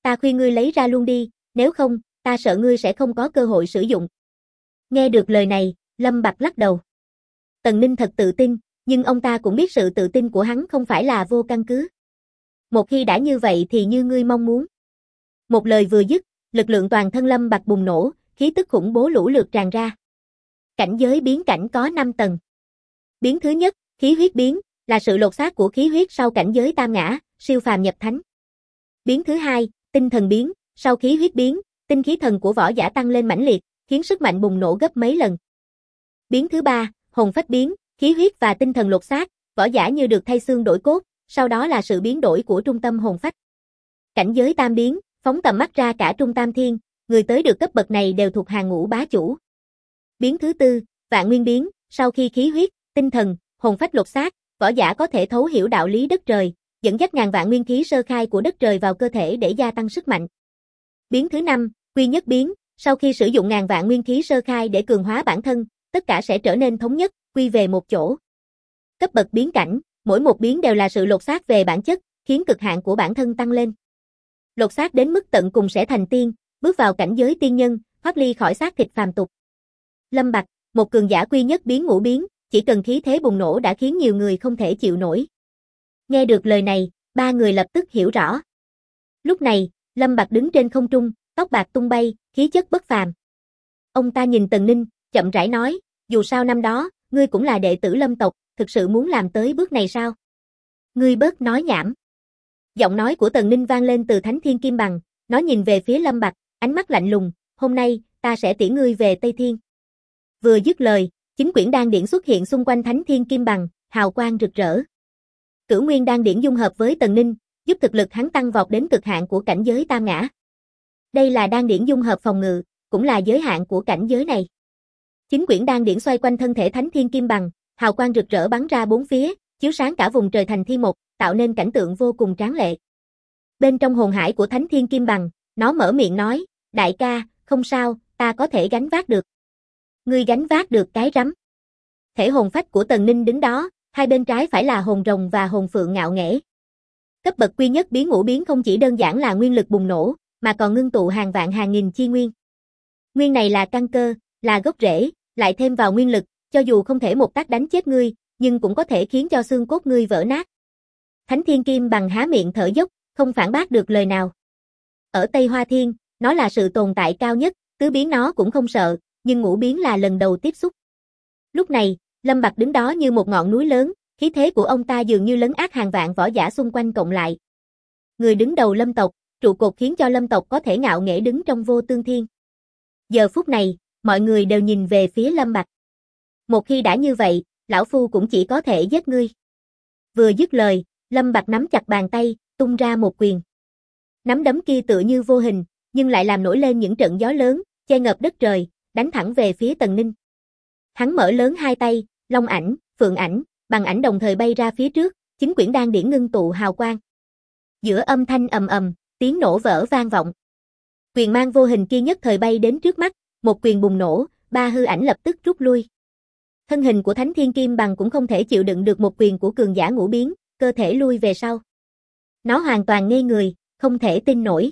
ta khuyên ngươi lấy ra luôn đi, nếu không, ta sợ ngươi sẽ không có cơ hội sử dụng. Nghe được lời này, Lâm Bạch lắc đầu. Tần Ninh thật tự tin, nhưng ông ta cũng biết sự tự tin của hắn không phải là vô căn cứ. Một khi đã như vậy thì như ngươi mong muốn. Một lời vừa dứt, lực lượng toàn thân Lâm Bạch bùng nổ, khí tức khủng bố lũ lượt tràn ra. Cảnh giới biến cảnh có 5 tầng. Biến thứ nhất, khí huyết biến, là sự lột xác của khí huyết sau cảnh giới tam ngã, siêu phàm nhập thánh. Biến thứ hai, tinh thần biến, sau khí huyết biến, tinh khí thần của võ giả tăng lên mãnh liệt, khiến sức mạnh bùng nổ gấp mấy lần. Biến thứ ba, hồn phách biến, khí huyết và tinh thần lột xác, võ giả như được thay xương đổi cốt, sau đó là sự biến đổi của trung tâm hồn phách. Cảnh giới tam biến, phóng tầm mắt ra cả trung tam thiên, người tới được cấp bậc này đều thuộc hàng ngũ bá chủ. Biến thứ tư, vạn nguyên biến, sau khi khí huyết, tinh thần, hồn phách lột xác, võ giả có thể thấu hiểu đạo lý đất trời, dẫn dắt ngàn vạn nguyên khí sơ khai của đất trời vào cơ thể để gia tăng sức mạnh. Biến thứ năm, quy nhất biến, sau khi sử dụng ngàn vạn nguyên khí sơ khai để cường hóa bản thân, tất cả sẽ trở nên thống nhất, quy về một chỗ. Cấp bậc biến cảnh, mỗi một biến đều là sự lột xác về bản chất, khiến cực hạn của bản thân tăng lên. Lột xác đến mức tận cùng sẽ thành tiên, bước vào cảnh giới tiên nhân, thoát ly khỏi xác thịt phàm tục. Lâm Bạch, một cường giả quy nhất biến ngũ biến, chỉ cần khí thế bùng nổ đã khiến nhiều người không thể chịu nổi. Nghe được lời này, ba người lập tức hiểu rõ. Lúc này, Lâm Bạch đứng trên không trung, tóc bạc tung bay, khí chất bất phàm. Ông ta nhìn Tần Ninh, chậm rãi nói, dù sao năm đó, ngươi cũng là đệ tử Lâm tộc, thực sự muốn làm tới bước này sao? Ngươi bớt nói nhảm. Giọng nói của Tần Ninh vang lên từ Thánh Thiên Kim Bằng, nó nhìn về phía Lâm Bạch, ánh mắt lạnh lùng, hôm nay, ta sẽ tiễn ngươi về Tây Thiên. Vừa dứt lời, chính quyển đan điển xuất hiện xung quanh Thánh Thiên Kim Bằng, hào quang rực rỡ. Cửu Nguyên đan điển dung hợp với Tần Ninh, giúp thực lực hắn tăng vọt đến cực hạn của cảnh giới tam ngã. Đây là đan điển dung hợp phòng ngự, cũng là giới hạn của cảnh giới này. Chính quyển đan điển xoay quanh thân thể Thánh Thiên Kim Bằng, hào quang rực rỡ bắn ra bốn phía, chiếu sáng cả vùng trời thành thiên một, tạo nên cảnh tượng vô cùng tráng lệ. Bên trong hồn hải của Thánh Thiên Kim Bằng, nó mở miệng nói, đại ca, không sao, ta có thể gánh vác được. Ngươi gánh vác được cái rắm. Thể hồn phách của Tần Ninh đứng đó, hai bên trái phải là hồn rồng và hồn phượng ngạo nghễ. Cấp bậc quy nhất biến ngũ biến không chỉ đơn giản là nguyên lực bùng nổ, mà còn ngưng tụ hàng vạn hàng nghìn chi nguyên. Nguyên này là căn cơ, là gốc rễ, lại thêm vào nguyên lực, cho dù không thể một tác đánh chết ngươi, nhưng cũng có thể khiến cho xương cốt ngươi vỡ nát. Thánh Thiên Kim Bằng há miệng thở dốc, không phản bác được lời nào. Ở Tây Hoa Thiên, nó là sự tồn tại cao nhất, tứ biến nó cũng không sợ, nhưng ngũ biến là lần đầu tiếp xúc. Lúc này, Lâm Bạch đứng đó như một ngọn núi lớn, khí thế của ông ta dường như lấn át hàng vạn võ giả xung quanh cộng lại. Người đứng đầu Lâm tộc, trụ cột khiến cho Lâm tộc có thể ngạo nghễ đứng trong vô tương thiên. Giờ phút này, mọi người đều nhìn về phía Lâm Bạch. Một khi đã như vậy, lão phu cũng chỉ có thể giết ngươi. Vừa dứt lời, Lâm Bạch nắm chặt bàn tay, tung ra một quyền. Nắm đấm kia tựa như vô hình, nhưng lại làm nổi lên những trận gió lớn, che ngập đất trời, đánh thẳng về phía Tần Ninh. Hắn mở lớn hai tay, long ảnh, phượng ảnh, bằng ảnh đồng thời bay ra phía trước, chính quyển đan điển ngưng tụ hào quang. Giữa âm thanh ầm ầm, tiếng nổ vỡ vang vọng. Quyền mang vô hình kia nhất thời bay đến trước mắt, một quyền bùng nổ, ba hư ảnh lập tức rút lui. Thân hình của Thánh Thiên Kim Bằng cũng không thể chịu đựng được một quyền của cường giả ngũ biến, cơ thể lui về sau. Nó hoàn toàn ngây người, không thể tin nổi.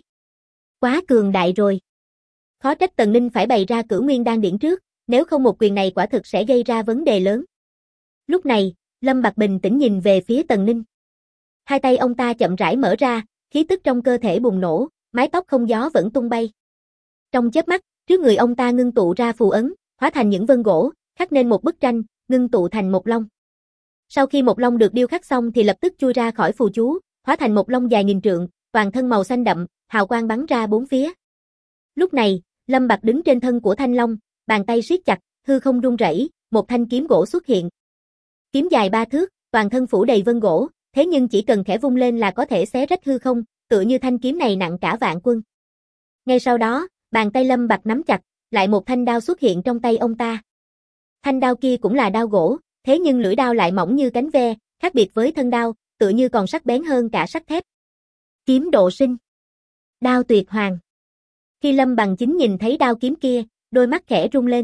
Quá cường đại rồi. Khó trách Tần Ninh phải bày ra Cửu Nguyên đan điển trước, nếu không một quyền này quả thực sẽ gây ra vấn đề lớn. Lúc này, Lâm Bạch bình tĩnh nhìn về phía Tần Ninh. Hai tay ông ta chậm rãi mở ra, khí tức trong cơ thể bùng nổ, mái tóc không gió vẫn tung bay. Trong chớp mắt, trước người ông ta ngưng tụ ra phù ấn, hóa thành những vân gỗ, khắc nên một bức tranh, ngưng tụ thành một long. Sau khi một long được điêu khắc xong thì lập tức chui ra khỏi phù chú, hóa thành một long dài nghìn trượng, toàn thân màu xanh đậm, hào quang bắn ra bốn phía. Lúc này, Lâm Bạch đứng trên thân của thanh long, bàn tay siết chặt, hư không rung rẩy, một thanh kiếm gỗ xuất hiện. Kiếm dài 3 thước, toàn thân phủ đầy vân gỗ, thế nhưng chỉ cần khẽ vung lên là có thể xé rách hư không, tựa như thanh kiếm này nặng cả vạn quân. Ngay sau đó, bàn tay Lâm Bạch nắm chặt, lại một thanh đao xuất hiện trong tay ông ta. Thanh đao kia cũng là đao gỗ, thế nhưng lưỡi đao lại mỏng như cánh ve, khác biệt với thân đao, tựa như còn sắc bén hơn cả sắt thép. Kiếm độ sinh. Đao tuyệt hoàng. Khi Lâm Bằng Chính nhìn thấy đao kiếm kia, đôi mắt khẽ rung lên.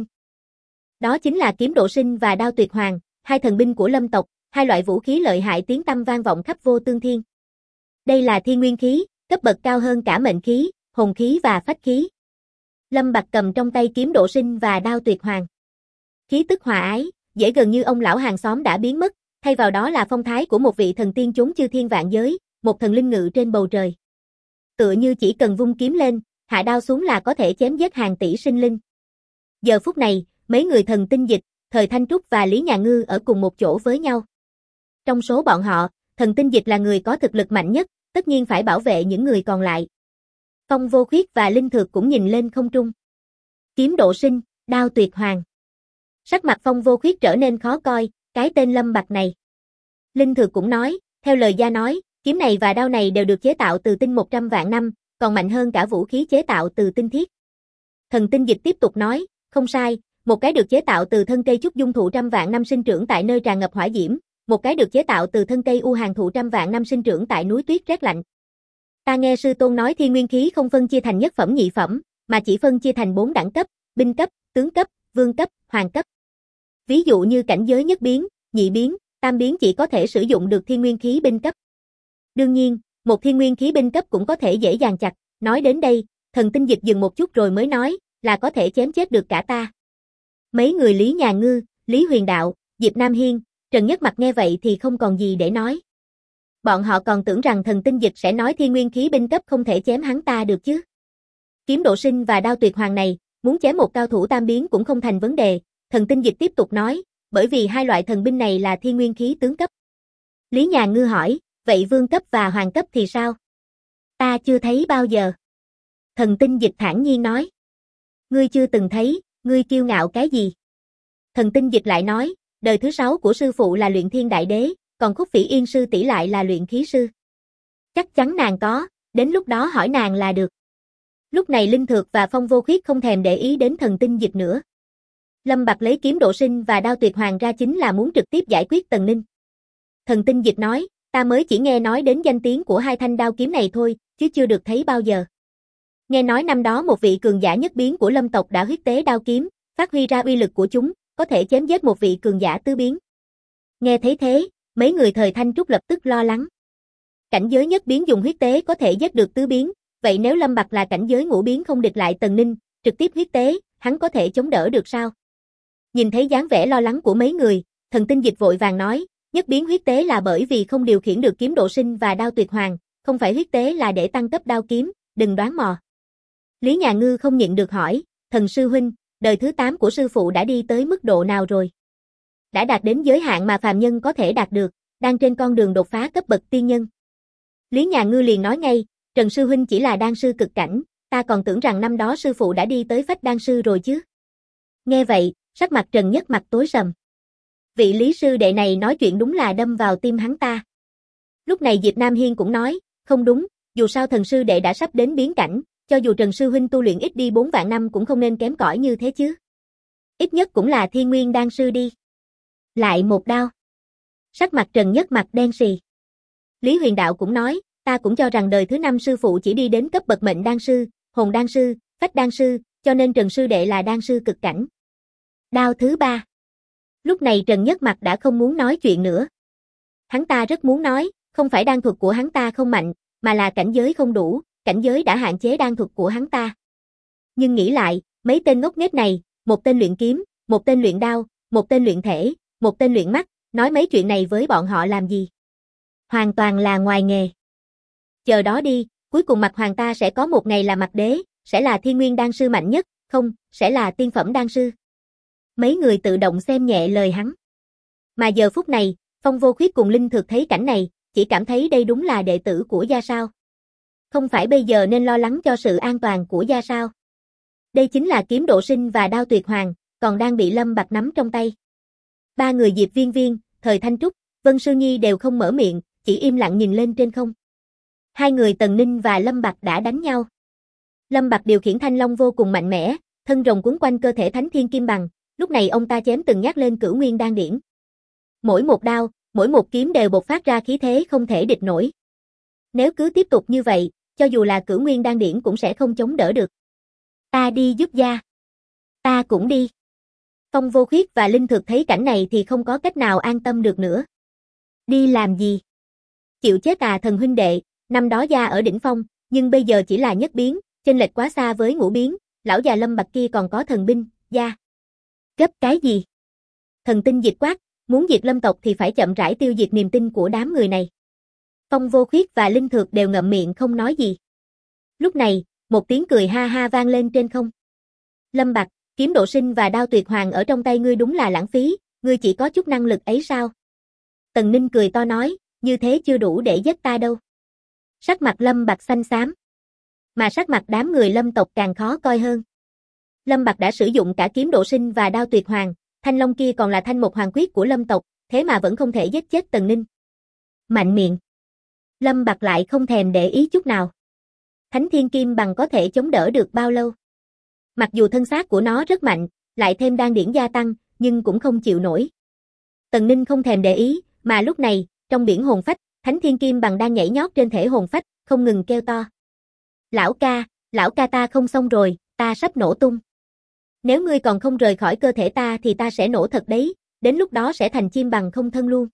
Đó chính là kiếm độ sinh và đao tuyệt hoàng, hai thần binh của Lâm tộc, hai loại vũ khí lợi hại tiếng tăm vang vọng khắp vô tương thiên. Đây là thiên nguyên khí, cấp bậc cao hơn cả mệnh khí, hồn khí và phách khí. Lâm Bạc cầm trong tay kiếm độ sinh và đao tuyệt hoàng. Khí tức hòa ái, dễ gần như ông lão hàng xóm đã biến mất, thay vào đó là phong thái của một vị thần tiên chốn chư thiên vạn giới, một thần linh ngự trên bầu trời. Tựa như chỉ cần vung kiếm lên, hạ đao xuống là có thể chém giết hàng tỷ sinh linh. Giờ phút này, mấy người thần tinh dịch, Thời Thanh Trúc và Lý Nhà Ngư ở cùng một chỗ với nhau. Trong số bọn họ, thần tinh dịch là người có thực lực mạnh nhất, tất nhiên phải bảo vệ những người còn lại. Phong Vô Khuyết và Linh Thược cũng nhìn lên không trung. Kiếm độ sinh, đao tuyệt hoàng. Sắc mặt Phong Vô Khuyết trở nên khó coi, cái tên Lâm Bạc này. Linh Thược cũng nói, theo lời gia nói, kiếm này và đao này đều được chế tạo từ tinh 100 vạn năm, còn mạnh hơn cả vũ khí chế tạo từ tinh thiết. Thần tinh dịch tiếp tục nói, không sai, một cái được chế tạo từ thân cây trúc dung thụ trăm vạn năm sinh trưởng tại nơi tràn ngập hỏa diễm, một cái được chế tạo từ thân cây u hàng thụ trăm vạn năm sinh trưởng tại núi tuyết rét lạnh. Ta nghe sư tôn nói thiên nguyên khí không phân chia thành nhất phẩm nhị phẩm, mà chỉ phân chia thành 4 đẳng cấp, binh cấp, tướng cấp, vương cấp, hoàng cấp. Ví dụ như cảnh giới nhất biến, nhị biến, tam biến chỉ có thể sử dụng được thiên nguyên khí binh cấp. Đương nhiên, một thiên nguyên khí binh cấp cũng có thể dễ dàng chặt, nói đến đây, thần tinh dịch dừng một chút rồi mới nói, là có thể chém chết được cả ta. Mấy người Lý Nhà Ngư, Lý Huyền Đạo, Diệp Nam Hiên, Trần Nhất Mặc nghe vậy thì không còn gì để nói. Bọn họ còn tưởng rằng thần tinh dịch sẽ nói thiên nguyên khí binh cấp không thể chém hắn ta được chứ. Kiếm độ sinh và đao tuyệt hoàng này, muốn chém một cao thủ tam biến cũng không thành vấn đề, thần tinh dịch tiếp tục nói, bởi vì hai loại thần binh này là thiên nguyên khí tướng cấp. Lý Nhà Ngư hỏi, vậy vương cấp và hoàng cấp thì sao? Ta chưa thấy bao giờ. Thần tinh dịch thản nhiên nói. Ngươi chưa từng thấy, ngươi kiêu ngạo cái gì? Thần tinh dịch lại nói, đời thứ 6 của sư phụ là luyện thiên đại đế, còn Khúc Phỉ Yên sư tỷ lại là luyện khí sư. Chắc chắn nàng có, đến lúc đó hỏi nàng là được. Lúc này Linh Thược và Phong Vô Khuyết không thèm để ý đến thần tinh dịch nữa. Lâm Bạc lấy kiếm độ sinh và đao tuyệt hoàng ra chính là muốn trực tiếp giải quyết Tần Ninh. Thần tinh dịch nói, ta mới chỉ nghe nói đến danh tiếng của hai thanh đao kiếm này thôi, chứ chưa được thấy bao giờ. Nghe nói năm đó một vị cường giả nhất biến của Lâm tộc đã huyết tế đao kiếm, phát huy ra uy lực của chúng, có thể chém giết một vị cường giả tứ biến. Nghe thấy thế, mấy người Thời Thanh Trúc lập tức lo lắng. Cảnh giới nhất biến dùng huyết tế có thể giết được tứ biến, vậy nếu Lâm Bạc là cảnh giới ngũ biến không địch lại Tần Ninh, trực tiếp huyết tế, hắn có thể chống đỡ được sao? Nhìn thấy dáng vẻ lo lắng của mấy người, thần tinh dịch vội vàng nói, nhất biến huyết tế là bởi vì không điều khiển được kiếm độ sinh và đao tuyệt hoàng, không phải huyết tế là để tăng cấp đao kiếm, đừng đoán mò. Lý Nhà Ngư không nhịn được hỏi, thần sư huynh, đời thứ 8 của sư phụ đã đi tới mức độ nào rồi? Đã đạt đến giới hạn mà phàm nhân có thể đạt được, đang trên con đường đột phá cấp bậc tiên nhân. Lý Nhà Ngư liền nói ngay, Trần sư huynh chỉ là đan sư cực cảnh, ta còn tưởng rằng năm đó sư phụ đã đi tới phách đan sư rồi chứ. Nghe vậy, sắc mặt Trần Nhất Mặc tối sầm. Vị Lý sư đệ này nói chuyện đúng là đâm vào tim hắn ta. Lúc này Diệp Nam Hiên cũng nói, không đúng, dù sao thần sư đệ đã sắp đến biến cảnh, cho dù Trần sư huynh tu luyện ít đi 4 vạn năm cũng không nên kém cỏi như thế chứ. Ít nhất cũng là thiên nguyên đan sư đi. Lại một đao. Sắc mặt Trần Nhất Mặc đen sì. Lý Huyền Đạo cũng nói, ta cũng cho rằng đời thứ 5 sư phụ chỉ đi đến cấp bậc mệnh đan sư, hồn đan sư, phách đan sư, cho nên Trần sư đệ là đan sư cực cảnh. Đao thứ 3. Lúc này Trần Nhất Mặc đã không muốn nói chuyện nữa. Hắn ta rất muốn nói, không phải đan thuật của hắn ta không mạnh, mà là cảnh giới không đủ, cảnh giới đã hạn chế đan thuật của hắn ta. Nhưng nghĩ lại, mấy tên ngốc nghếch này, một tên luyện kiếm, một tên luyện đao, một tên luyện thể, một tên luyện mắt, nói mấy chuyện này với bọn họ làm gì? Hoàn toàn là ngoài nghề. Chờ đó đi, cuối cùng Mạc Hoàng ta sẽ có một ngày là Mạc Đế, sẽ là thiên nguyên đan sư mạnh nhất, không, sẽ là tiên phẩm đan sư. Mấy người tự động xem nhẹ lời hắn. Mà giờ phút này, Phong Vô Khuyết cùng Linh Thực thấy cảnh này, chỉ cảm thấy đây đúng là đệ tử của gia sao. Không phải bây giờ nên lo lắng cho sự an toàn của gia sao. Đây chính là kiếm độ sinh và đao tuyệt hoàng, còn đang bị Lâm Bạc nắm trong tay. Ba người Diệp Viên Viên, Thời Thanh Trúc, Vân Sư Nhi đều không mở miệng, chỉ im lặng nhìn lên trên không. Hai người Tần Ninh và Lâm Bạc đã đánh nhau. Lâm Bạc điều khiển thanh long vô cùng mạnh mẽ, thân rồng quấn quanh cơ thể Thánh Thiên Kim Bằng, lúc này ông ta chém từng nhát lên Cửu Nguyên Đan Điển. Mỗi một đao, mỗi một kiếm đều bộc phát ra khí thế không thể địch nổi. Nếu cứ tiếp tục như vậy, cho dù là Cửu Nguyên Đan Điển cũng sẽ không chống đỡ được. Ta đi giúp gia. Ta cũng đi. Phong Vô Khuyết và Linh Thực thấy cảnh này thì không có cách nào an tâm được nữa. Đi làm gì? Chịu chết à thần huynh đệ, năm đó gia ở đỉnh phong, Nhưng bây giờ chỉ là nhất biến, chênh lệch quá xa với ngũ biến, lão già Lâm Bạc kia còn có thần binh, gia. Gấp cái gì? Thần tinh dịch quát, muốn diệt Lâm tộc thì phải chậm rãi tiêu diệt niềm tin của đám người này. Phong Vô Khuyết và Linh Thược đều ngậm miệng không nói gì. Lúc này, một tiếng cười ha ha vang lên trên không. Lâm Bạc, kiếm độ sinh và đao tuyệt hoàng ở trong tay ngươi đúng là lãng phí, ngươi chỉ có chút năng lực ấy sao? Tần Ninh cười to nói, như thế chưa đủ để giết ta đâu. Sắc mặt Lâm Bạc xanh xám. Mà sắc mặt đám người Lâm tộc càng khó coi hơn. Lâm Bạc đã sử dụng cả kiếm độ sinh và đao tuyệt hoàng, thanh long kia còn là thanh một hoàng quyết của Lâm tộc, thế mà vẫn không thể giết chết Tần Ninh. Mạnh miệng. Lâm Bạc lại không thèm để ý chút nào. Thánh Thiên Kim Bằng có thể chống đỡ được bao lâu? Mặc dù thân xác của nó rất mạnh, lại thêm đan điển gia tăng, nhưng cũng không chịu nổi. Tần Ninh không thèm để ý, mà lúc này, trong biển hồn phách, Thánh Thiên Kim Bằng đang nhảy nhót trên thể hồn phách, không ngừng kêu to. Lão ca ta không xong rồi, ta sắp nổ tung. Nếu ngươi còn không rời khỏi cơ thể ta thì ta sẽ nổ thật đấy, đến lúc đó sẽ thành chim bằng không thân luôn.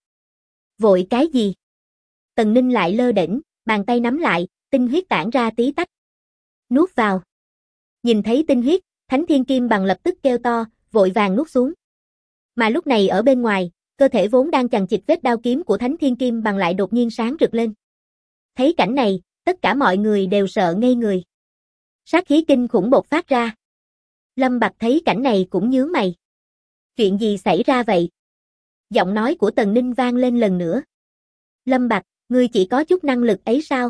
Vội cái gì? Tần Ninh lại lơ đễnh, bàn tay nắm lại, tinh huyết tản ra tí tách. Nuốt vào. Nhìn thấy tinh huyết, Thánh Thiên Kim Bằng lập tức kêu to, vội vàng nuốt xuống. Mà lúc này ở bên ngoài, cơ thể vốn đang chằng chịt vết đao kiếm của Thánh Thiên Kim Bằng lại đột nhiên sáng rực lên. Thấy cảnh này, tất cả mọi người đều sợ ngây người. Sát khí kinh khủng bộc phát ra. Lâm Bạc thấy cảnh này cũng nhướng mày. Chuyện gì xảy ra vậy? Giọng nói của Tần Ninh vang lên lần nữa. Lâm Bạc, ngươi chỉ có chút năng lực ấy sao?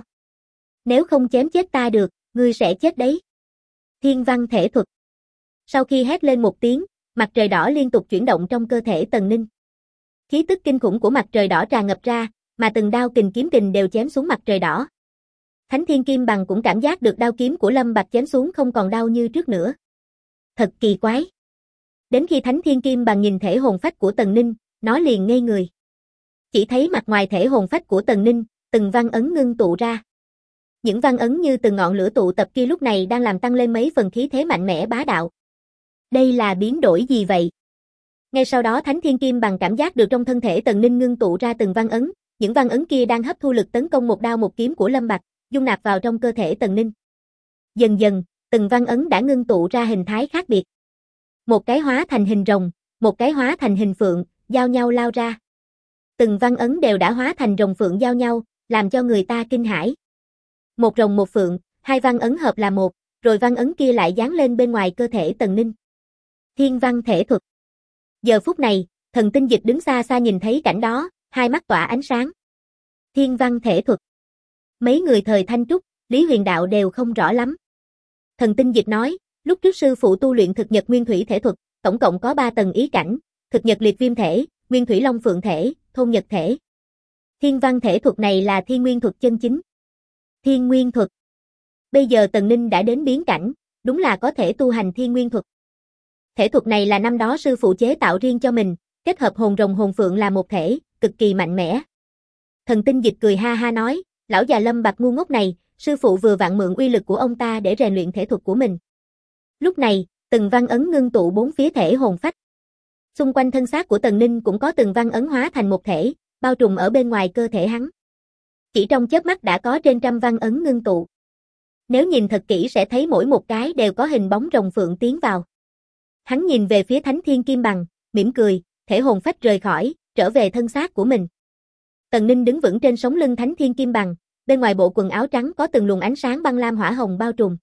Nếu không chém chết ta được, ngươi sẽ chết đấy. Thiên văn thể thuật. Sau khi hét lên một tiếng, mặt trời đỏ liên tục chuyển động trong cơ thể Tần Ninh. Khí tức kinh khủng của mặt trời đỏ tràn ngập ra, mà từng đao kình kiếm kình đều chém xuống mặt trời đỏ. Thánh Thiên Kim Bằng cũng cảm giác được đao kiếm của Lâm Bạc chém xuống không còn đau như trước nữa. Thật kỳ quái. Đến khi Thánh Thiên Kim Bằng nhìn thể hồn phách của Tần Ninh, nó liền ngây người. Chỉ thấy mặt ngoài thể hồn phách của Tần Ninh, từng văn ấn ngưng tụ ra. Những văn ấn như từng ngọn lửa tụ tập kia lúc này đang làm tăng lên mấy phần khí thế mạnh mẽ bá đạo. Đây là biến đổi gì vậy? Ngay sau đó Thánh Thiên Kim Bằng cảm giác được trong thân thể Tần Ninh ngưng tụ ra từng văn ấn, những văn ấn kia đang hấp thu lực tấn công một đao một kiếm của Lâm Bạc, dung nạp vào trong cơ thể Tần Ninh. Dần dần, từng văn ấn đã ngưng tụ ra hình thái khác biệt. Một cái hóa thành hình rồng, một cái hóa thành hình phượng, giao nhau lao ra. Từng văn ấn đều đã hóa thành rồng phượng giao nhau, làm cho người ta kinh hãi. Một rồng một phượng, hai văn ấn hợp là một, rồi văn ấn kia lại dán lên bên ngoài cơ thể Tần Ninh. Thiên văn thể thuật. Giờ phút này, Thần Tinh Dịch đứng xa xa nhìn thấy cảnh đó, hai mắt tỏa ánh sáng. Thiên văn thể thuật. Mấy người thời Thanh Trúc, Lý Huyền Đạo đều không rõ lắm. Thần Tinh Dịch nói, lúc trước sư phụ tu luyện thực nhật nguyên thủy thể thuật, tổng cộng có 3 tầng ý cảnh, thực nhật liệt viêm thể, nguyên thủy long phượng thể, thôn nhật thể. Thiên văn thể thuật này là thiên nguyên thuật chân chính. Thiên nguyên thuật. Bây giờ Tần Ninh đã đến biến cảnh, đúng là có thể tu hành thiên nguyên thuật. Thể thuật này là năm đó sư phụ chế tạo riêng cho mình, kết hợp hồn rồng hồn phượng là một thể, cực kỳ mạnh mẽ. Thần Tinh Dịch cười ha ha nói, lão già Lâm Bạc ngu ngốc này, sư phụ vừa vặn mượn uy lực của ông ta để rèn luyện thể thuật của mình. Lúc này, từng văn ấn ngưng tụ bốn phía thể hồn phách. Xung quanh thân xác của Tần Ninh cũng có từng văn ấn hóa thành một thể, bao trùm ở bên ngoài cơ thể hắn. Chỉ trong chớp mắt đã có trên trăm văn ấn ngưng tụ. Nếu nhìn thật kỹ sẽ thấy mỗi một cái đều có hình bóng rồng phượng tiến vào. Hắn nhìn về phía Thánh Thiên Kim Bằng, mỉm cười, thể hồn phách rời khỏi, trở về thân xác của mình. Tần Ninh đứng vững trên sống lưng Thánh Thiên Kim Bằng, bên ngoài bộ quần áo trắng có từng luồng ánh sáng băng lam hỏa hồng bao trùm.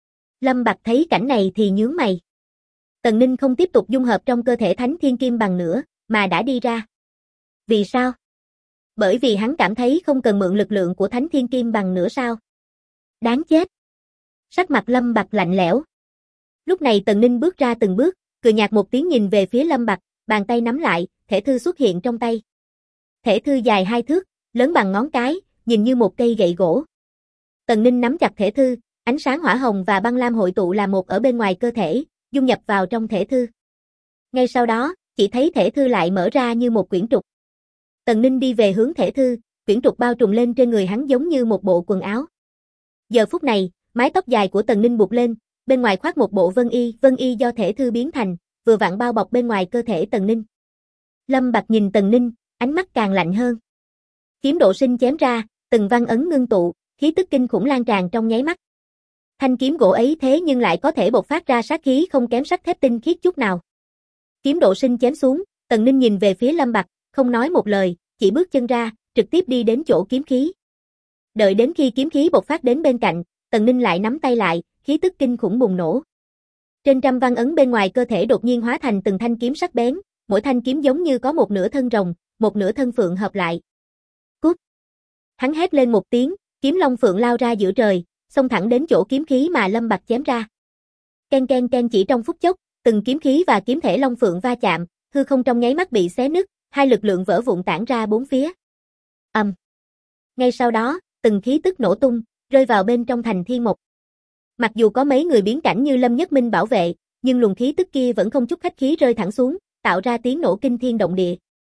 Lâm Bạc thấy cảnh này thì nhướng mày. Tần Ninh không tiếp tục dung hợp trong cơ thể Thánh Thiên Kim Bằng nữa, mà đã đi ra. Vì sao? Bởi vì hắn cảm thấy không cần mượn lực lượng của Thánh Thiên Kim Bằng nữa sao? Đáng chết. Sắc mặt Lâm Bạc lạnh lẽo. Lúc này Tần Ninh bước ra từng bước, cười nhạt một tiếng nhìn về phía Lâm Bạc, bàn tay nắm lại, thể thư xuất hiện trong tay. Thể thư dài 2 thước, lớn bằng ngón cái, nhìn như một cây gậy gỗ. Tần Ninh nắm chặt thể thư, ánh sáng hỏa hồng và băng lam hội tụ là một ở bên ngoài cơ thể, dung nhập vào trong thể thư. Ngay sau đó, chỉ thấy thể thư lại mở ra như một quyển trục. Tần Ninh đi về hướng thể thư, quyển trục bao trùm lên trên người hắn giống như một bộ quần áo. Giờ phút này, mái tóc dài của Tần Ninh buộc lên, bên ngoài khoác một bộ vân y do thể thư biến thành, vừa vặn bao bọc bên ngoài cơ thể Tần Ninh. Lâm Bạc nhìn Tần Ninh, ánh mắt càng lạnh hơn. Kiếm độ sinh chém ra, từng văn ấn ngưng tụ, khí tức kinh khủng lan tràn trong nháy mắt. Thanh kiếm gỗ ấy thế nhưng lại có thể bộc phát ra sát khí không kém sắt thép tinh khiết chút nào. Kiếm độ sinh chém xuống, Tần Ninh nhìn về phía Lâm Bạc, không nói một lời, chỉ bước chân ra, trực tiếp đi đến chỗ kiếm khí. Đợi đến khi kiếm khí bộc phát đến bên cạnh, Tần Ninh lại nắm tay lại, khí tức kinh khủng bùng nổ. Trên trăm văn ấn bên ngoài cơ thể đột nhiên hóa thành từng thanh kiếm sắc bén, mỗi thanh kiếm giống như có một nửa thân rồng, một nửa thân phượng hợp lại. Cút! Hắn hét lên một tiếng, kiếm long phượng lao ra giữa trời, xông thẳng đến chỗ kiếm khí mà Lâm Bạc chém ra. Ken ken ken, chỉ trong phút chốc, từng kiếm khí và kiếm thể long phượng va chạm, hư không trong nháy mắt bị xé nứt, hai lực lượng vỡ vụn tản ra bốn phía. Ngay sau đó, từng khí tức nổ tung, rơi vào bên trong thành thiên mục. Mặc dù có mấy người biến cảnh như Lâm Nhất Minh bảo vệ, nhưng luồng khí tức kia vẫn không chút khách khí rơi thẳng xuống, tạo ra tiếng nổ kinh thiên động địa.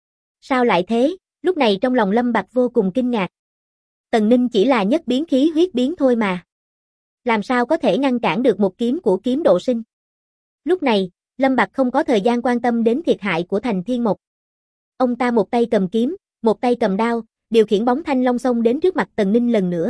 Sao lại thế? Lúc này trong lòng Lâm Bạc vô cùng kinh ngạc. Tần Ninh chỉ là nhất biến khí huyết biến thôi mà. Làm sao có thể ngăn cản được một kiếm của kiếm độ sinh? Lúc này, Lâm Bạc không có thời gian quan tâm đến thiệt hại của thành thiên mục. Ông ta một tay cầm kiếm, một tay cầm đao, điều khiển bóng thanh long xông đến trước mặt Tần Ninh lần nữa.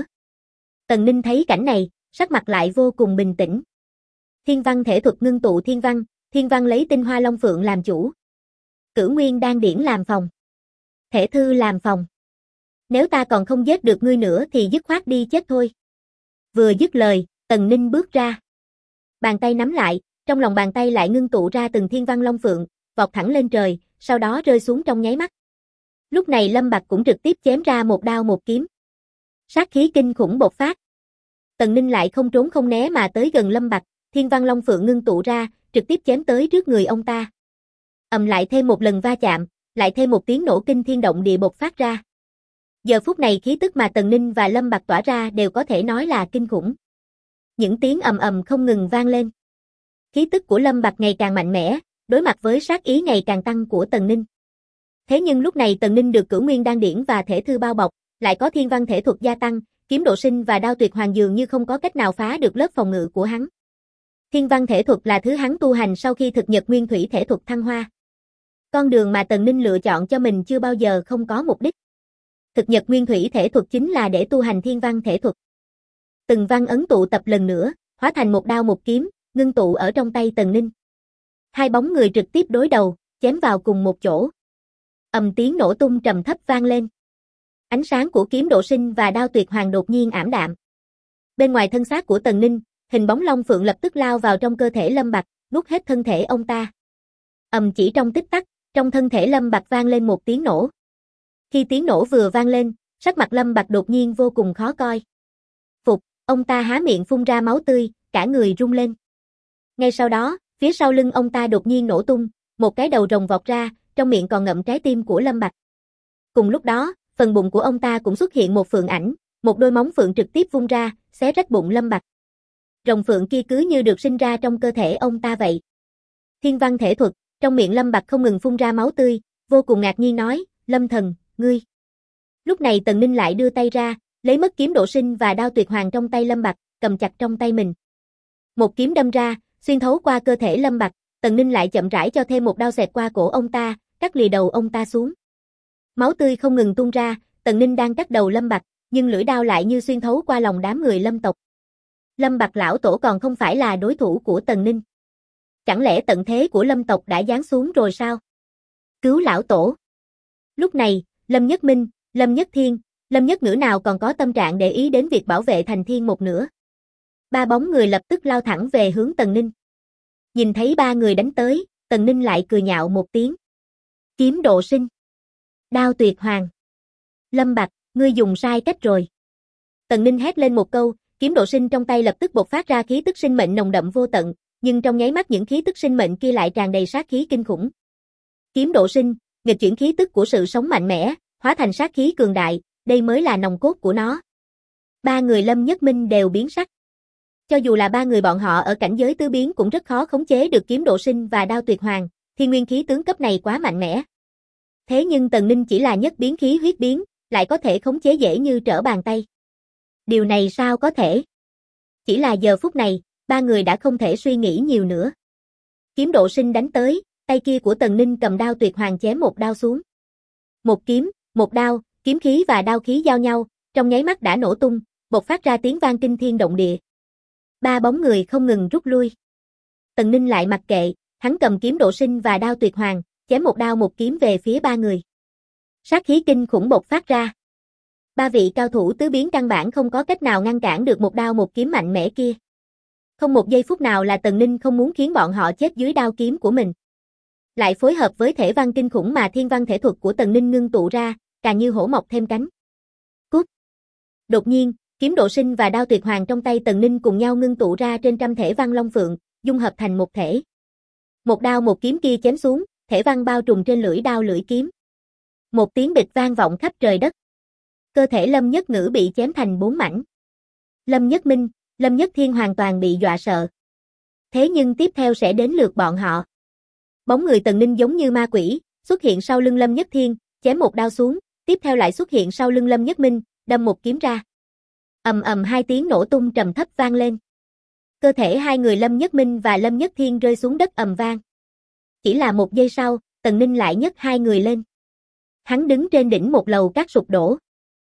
Tần Ninh thấy cảnh này, sắc mặt lại vô cùng bình tĩnh. Thiên văn thể thuật ngưng tụ thiên văn lấy tinh hoa long phượng làm chủ. Cửu nguyên đan điển làm phòng. Thể thư làm phòng. Nếu ta còn không giết được ngươi nữa thì dứt khoát đi chết thôi. Vừa dứt lời, Tần Ninh bước ra. Bàn tay nắm lại, trong lòng bàn tay lại ngưng tụ ra từng thiên văn long phượng, vọt thẳng lên trời, sau đó rơi xuống trong nháy mắt. Lúc này Lâm Bạc cũng trực tiếp chém ra một đao một kiếm. Sát khí kinh khủng bộc phát. Tần Ninh lại không trốn không né mà tới gần Lâm Bạc, thiên văn long phượng ngưng tụ ra, trực tiếp chém tới trước người ông ta. Lại thêm một lần va chạm, lại thêm một tiếng nổ kinh thiên động địa bộc phát ra. Giờ phút này khí tức mà Tần Ninh và Lâm Bạc tỏa ra đều có thể nói là kinh khủng. Những tiếng ầm ầm không ngừng vang lên. Khí tức của Lâm Bạc ngày càng mạnh mẽ, đối mặt với sát ý ngày càng tăng của Tần Ninh. Thế nhưng lúc này Tần Ninh được cửu nguyên đan điển và thể thư bao bọc, lại có thiên văn thể thuật gia tăng, kiếm độ sinh và đao tuyệt hoàng dường như không có cách nào phá được lớp phòng ngự của hắn. Thiên văn thể thuật là thứ hắn tu hành sau khi thực nhật nguyên thủy thể thuật thăng hoa. Con đường mà Tần Ninh lựa chọn cho mình chưa bao giờ không có mục đích. Thực nhật nguyên thủy thể thuật chính là để tu hành thiên văn thể thuật. Từng văn ấn tụ tập lần nữa, hóa thành một đao một kiếm, ngưng tụ ở trong tay Tần Ninh. Hai bóng người trực tiếp đối đầu, chém vào cùng một chỗ. Tiếng nổ tung trầm thấp vang lên. Ánh sáng của kiếm độ sinh và đao tuyệt hoàng đột nhiên ảm đạm. Bên ngoài thân xác của Tần Ninh, hình bóng long phượng lập tức lao vào trong cơ thể Lâm Bạc, nuốt hết thân thể ông ta. Chỉ trong tích tắc, trong thân thể Lâm Bạc vang lên một tiếng nổ. Khi tiếng nổ vừa vang lên, sắc mặt Lâm Bạc đột nhiên vô cùng khó coi. Phục, ông ta há miệng phun ra máu tươi, cả người rung lên. Ngay sau đó, phía sau lưng ông ta đột nhiên nổ tung, một cái đầu rồng vọt ra, trong miệng còn ngậm trái tim của Lâm Bạc. Cùng lúc đó, phần bụng của ông ta cũng xuất hiện một phượng ảnh, một đôi móng phượng trực tiếp vung ra, xé rách bụng Lâm Bạc. Rồng phượng kia cứ như được sinh ra trong cơ thể ông ta vậy. Thiên văn thể thuật, trong miệng Lâm Bạc không ngừng phun ra máu tươi, vô cùng ngạc nhiên nói, Lâm thần, ngươi. Lúc này Tần Ninh lại đưa tay ra, lấy mất kiếm độ sinh và đao tuyệt hoàng trong tay Lâm Bạc, cầm chặt trong tay mình. Một kiếm đâm ra, xuyên thấu qua cơ thể Lâm Bạc, Tần Ninh lại chậm rãi cho thêm một đao xẹt qua cổ ông ta, cắt lìa đầu ông ta xuống. Máu tươi không ngừng tuôn ra, Tần Ninh đang cắt đầu Lâm Bạc, nhưng lưỡi đao lại như xuyên thấu qua lòng đám người Lâm tộc. Lâm Bạc lão tổ còn không phải là đối thủ của Tần Ninh. Chẳng lẽ tận thế của Lâm tộc đã giáng xuống rồi sao? Cứu lão tổ. Lúc này, Lâm Nhất Minh, Lâm Nhất Thiên, Lâm Nhất Ngữ nào còn có tâm trạng để ý đến việc bảo vệ thành thiên một nữa. Ba bóng người lập tức lao thẳng về hướng Tần Ninh. Nhìn thấy ba người đánh tới, Tần Ninh lại cười nhạo một tiếng. Kiếm độ sinh. Đao tuyệt hoàng. Lâm Bạc, ngươi dùng sai cách rồi. Tần Ninh hét lên một câu, kiếm độ sinh trong tay lập tức bộc phát ra khí tức sinh mệnh nồng đậm vô tận, nhưng trong nháy mắt những khí tức sinh mệnh kia lại tràn đầy sát khí kinh khủng. Kiếm độ sinh, nghịch chuyển khí tức của sự sống mạnh mẽ, hóa thành sát khí cường đại, đây mới là nòng cốt của nó. Ba người Lâm Nhất Minh đều biến sắc. Cho dù là ba người bọn họ ở cảnh giới tứ biến cũng rất khó khống chế được kiếm độ sinh và đao tuyệt hoàng, thiên nguyên khí tướng cấp này quá mạnh mẽ. Thế nhưng Tần Ninh chỉ là nhất biến khí huyết biến, lại có thể khống chế dễ như trở bàn tay. Điều này sao có thể? Chỉ là giờ phút này, ba người đã không thể suy nghĩ nhiều nữa. Kiếm độ sinh đánh tới, tay kia của Tần Ninh cầm đao tuyệt hoàng chém một đao xuống. Một kiếm, một đao, kiếm khí và đao khí giao nhau, trong nháy mắt đã nổ tung, bộc phát ra tiếng vang kinh thiên động địa. Ba bóng người không ngừng rút lui. Tần Ninh lại mặc kệ, hắn cầm kiếm độ sinh và đao tuyệt hoàng, chém một đao một kiếm về phía ba người. Sát khí kinh khủng bộc phát ra. Ba vị cao thủ tứ biến căn bản không có cách nào ngăn cản được một đao một kiếm mạnh mẽ kia. Không một giây phút nào là Tần Ninh không muốn khiến bọn họ chết dưới đao kiếm của mình. Lại phối hợp với thể văn kinh khủng mà thiên văn thể thuật của Tần Ninh ngưng tụ ra, càng như hổ mọc thêm cánh. Cút! Đột nhiên, kiếm độ sinh và đao tuyệt hoàng trong tay Tần Ninh cùng nhau ngưng tụ ra trên trăm thể văn long phượng, dung hợp thành một thể. Một đao một kiếm kia chém xuống, thể văn bao trùm trên lưỡi đao lưỡi kiếm. Một tiếng bịch vang vọng khắp trời đất. Cơ thể Lâm Nhất Ngữ bị chém thành 4 mảnh. Lâm Nhất Minh, Lâm Nhất Thiên hoàn toàn bị dọa sợ. Thế nhưng tiếp theo sẽ đến lượt bọn họ. Bóng người Tần Ninh giống như ma quỷ, xuất hiện sau lưng Lâm Nhất Thiên, chém một đao xuống, tiếp theo lại xuất hiện sau lưng Lâm Nhất Minh, đâm một kiếm ra. Ầm ầm hai tiếng nổ tung trầm thấp vang lên. Cơ thể hai người Lâm Nhất Minh và Lâm Nhất Thiên rơi xuống đất ầm vang. Chỉ là một giây sau, Tần Ninh lại nhấc hai người lên. Hắn đứng trên đỉnh một lầu cát sụp đổ.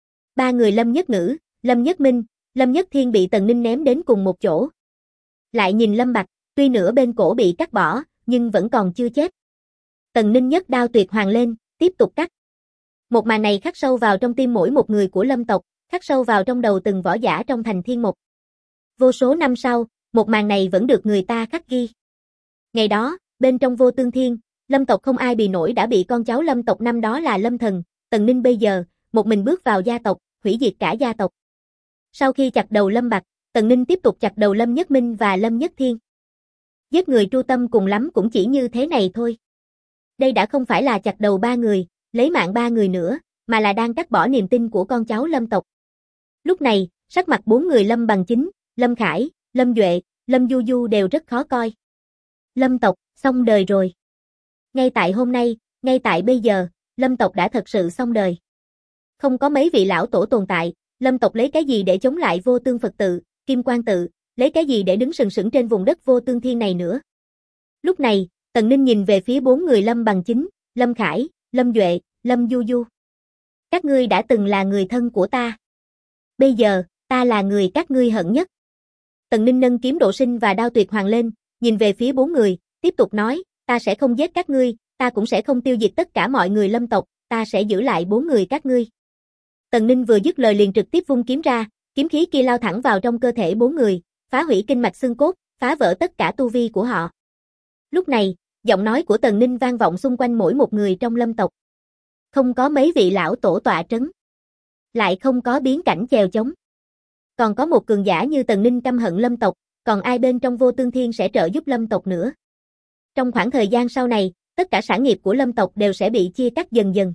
Ba người Lâm Nhất Ngữ, Lâm Nhất Minh, Lâm Nhất Thiên bị Tần Ninh ném đến cùng một chỗ. Lại nhìn Lâm Bạch, tuy nửa bên cổ bị cắt bỏ, nhưng vẫn còn chưa chết. Tần Ninh nhấc đao tuyệt hoàng lên, tiếp tục cắt. Một màn này khắc sâu vào trong tim mỗi một người của Lâm tộc, khắc sâu vào trong đầu từng võ giả trong thành Thiên Mục. Vô số năm sau, một màn này vẫn được người ta khắc ghi. Ngày đó, bên trong Vô Tương Thiên, Lâm tộc không ai bì nổi đã bị con cháu Lâm tộc năm đó là Lâm Thần, Tần Ninh bây giờ, một mình bước vào gia tộc, hủy diệt cả gia tộc. Sau khi chặt đầu Lâm Bạch, Tần Ninh tiếp tục chặt đầu Lâm Nhất Minh và Lâm Nhất Thiên. Giết người tru tâm cùng lắm cũng chỉ như thế này thôi. Đây đã không phải là chặt đầu ba người, lấy mạng ba người nữa, mà là đang cắt bỏ niềm tin của con cháu Lâm tộc. Lúc này, sắc mặt bốn người Lâm Bằng Chính, Lâm Khải, Lâm Duệ, Lâm Du Du đều rất khó coi. Lâm tộc, xong đời rồi. Ngay tại hôm nay, ngay tại bây giờ, Lâm tộc đã thật sự xong đời. Không có mấy vị lão tổ tồn tại, Lâm tộc lấy cái gì để chống lại Vô Tương Phật tự, Kim Quang tự, lấy cái gì để đứng sừng sững trên vùng đất Vô Tương Thiên này nữa. Lúc này, Tần Ninh nhìn về phía bốn người Lâm Bằng Chính, Lâm Khải, Lâm Duệ, Lâm Du Du. Các ngươi đã từng là người thân của ta. Bây giờ, ta là người các ngươi hận nhất. Tần Ninh nâng kiếm độ sinh và đao tuyệt hoàng lên, nhìn về phía bốn người, tiếp tục nói, ta sẽ không giết các ngươi, ta cũng sẽ không tiêu diệt tất cả mọi người Lâm tộc, ta sẽ giữ lại bốn người các ngươi. Tần Ninh vừa dứt lời liền trực tiếp vung kiếm ra, kiếm khí kia lao thẳng vào trong cơ thể bốn người, phá hủy kinh mạch xương cốt, phá vỡ tất cả tu vi của họ. Lúc này, giọng nói của Tần Ninh vang vọng xung quanh mỗi một người trong Lâm tộc. Không có mấy vị lão tổ tọa trấn. Lại không có biến cảnh chèo chống. Còn có một cường giả như Tần Ninh căm hận Lâm tộc, còn ai bên trong Vô Tương Thiên sẽ trợ giúp Lâm tộc nữa. Trong khoảng thời gian sau này, tất cả sản nghiệp của Lâm tộc đều sẽ bị chia cắt dần dần.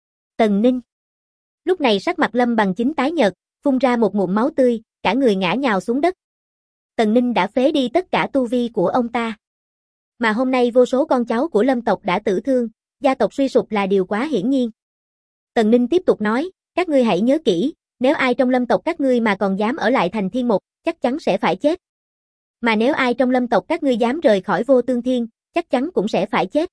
Tần Ninh. Lúc này sắc mặt Lâm Bằng Chính tái nhợt, phun ra một ngụm máu tươi, cả người ngã nhào xuống đất. Tần Ninh đã phế đi tất cả tu vi của ông ta. Mà hôm nay vô số con cháu của Lâm tộc đã tử thương, gia tộc suy sụp là điều quá hiển nhiên. Tần Ninh tiếp tục nói, các ngươi hãy nhớ kỹ, nếu ai trong Lâm tộc các ngươi mà còn dám ở lại thành Thiên Mục, chắc chắn sẽ phải chết. Mà nếu ai trong Lâm tộc các ngươi dám rời khỏi Vô Tương Thiên, chắc chắn cũng sẽ phải chết.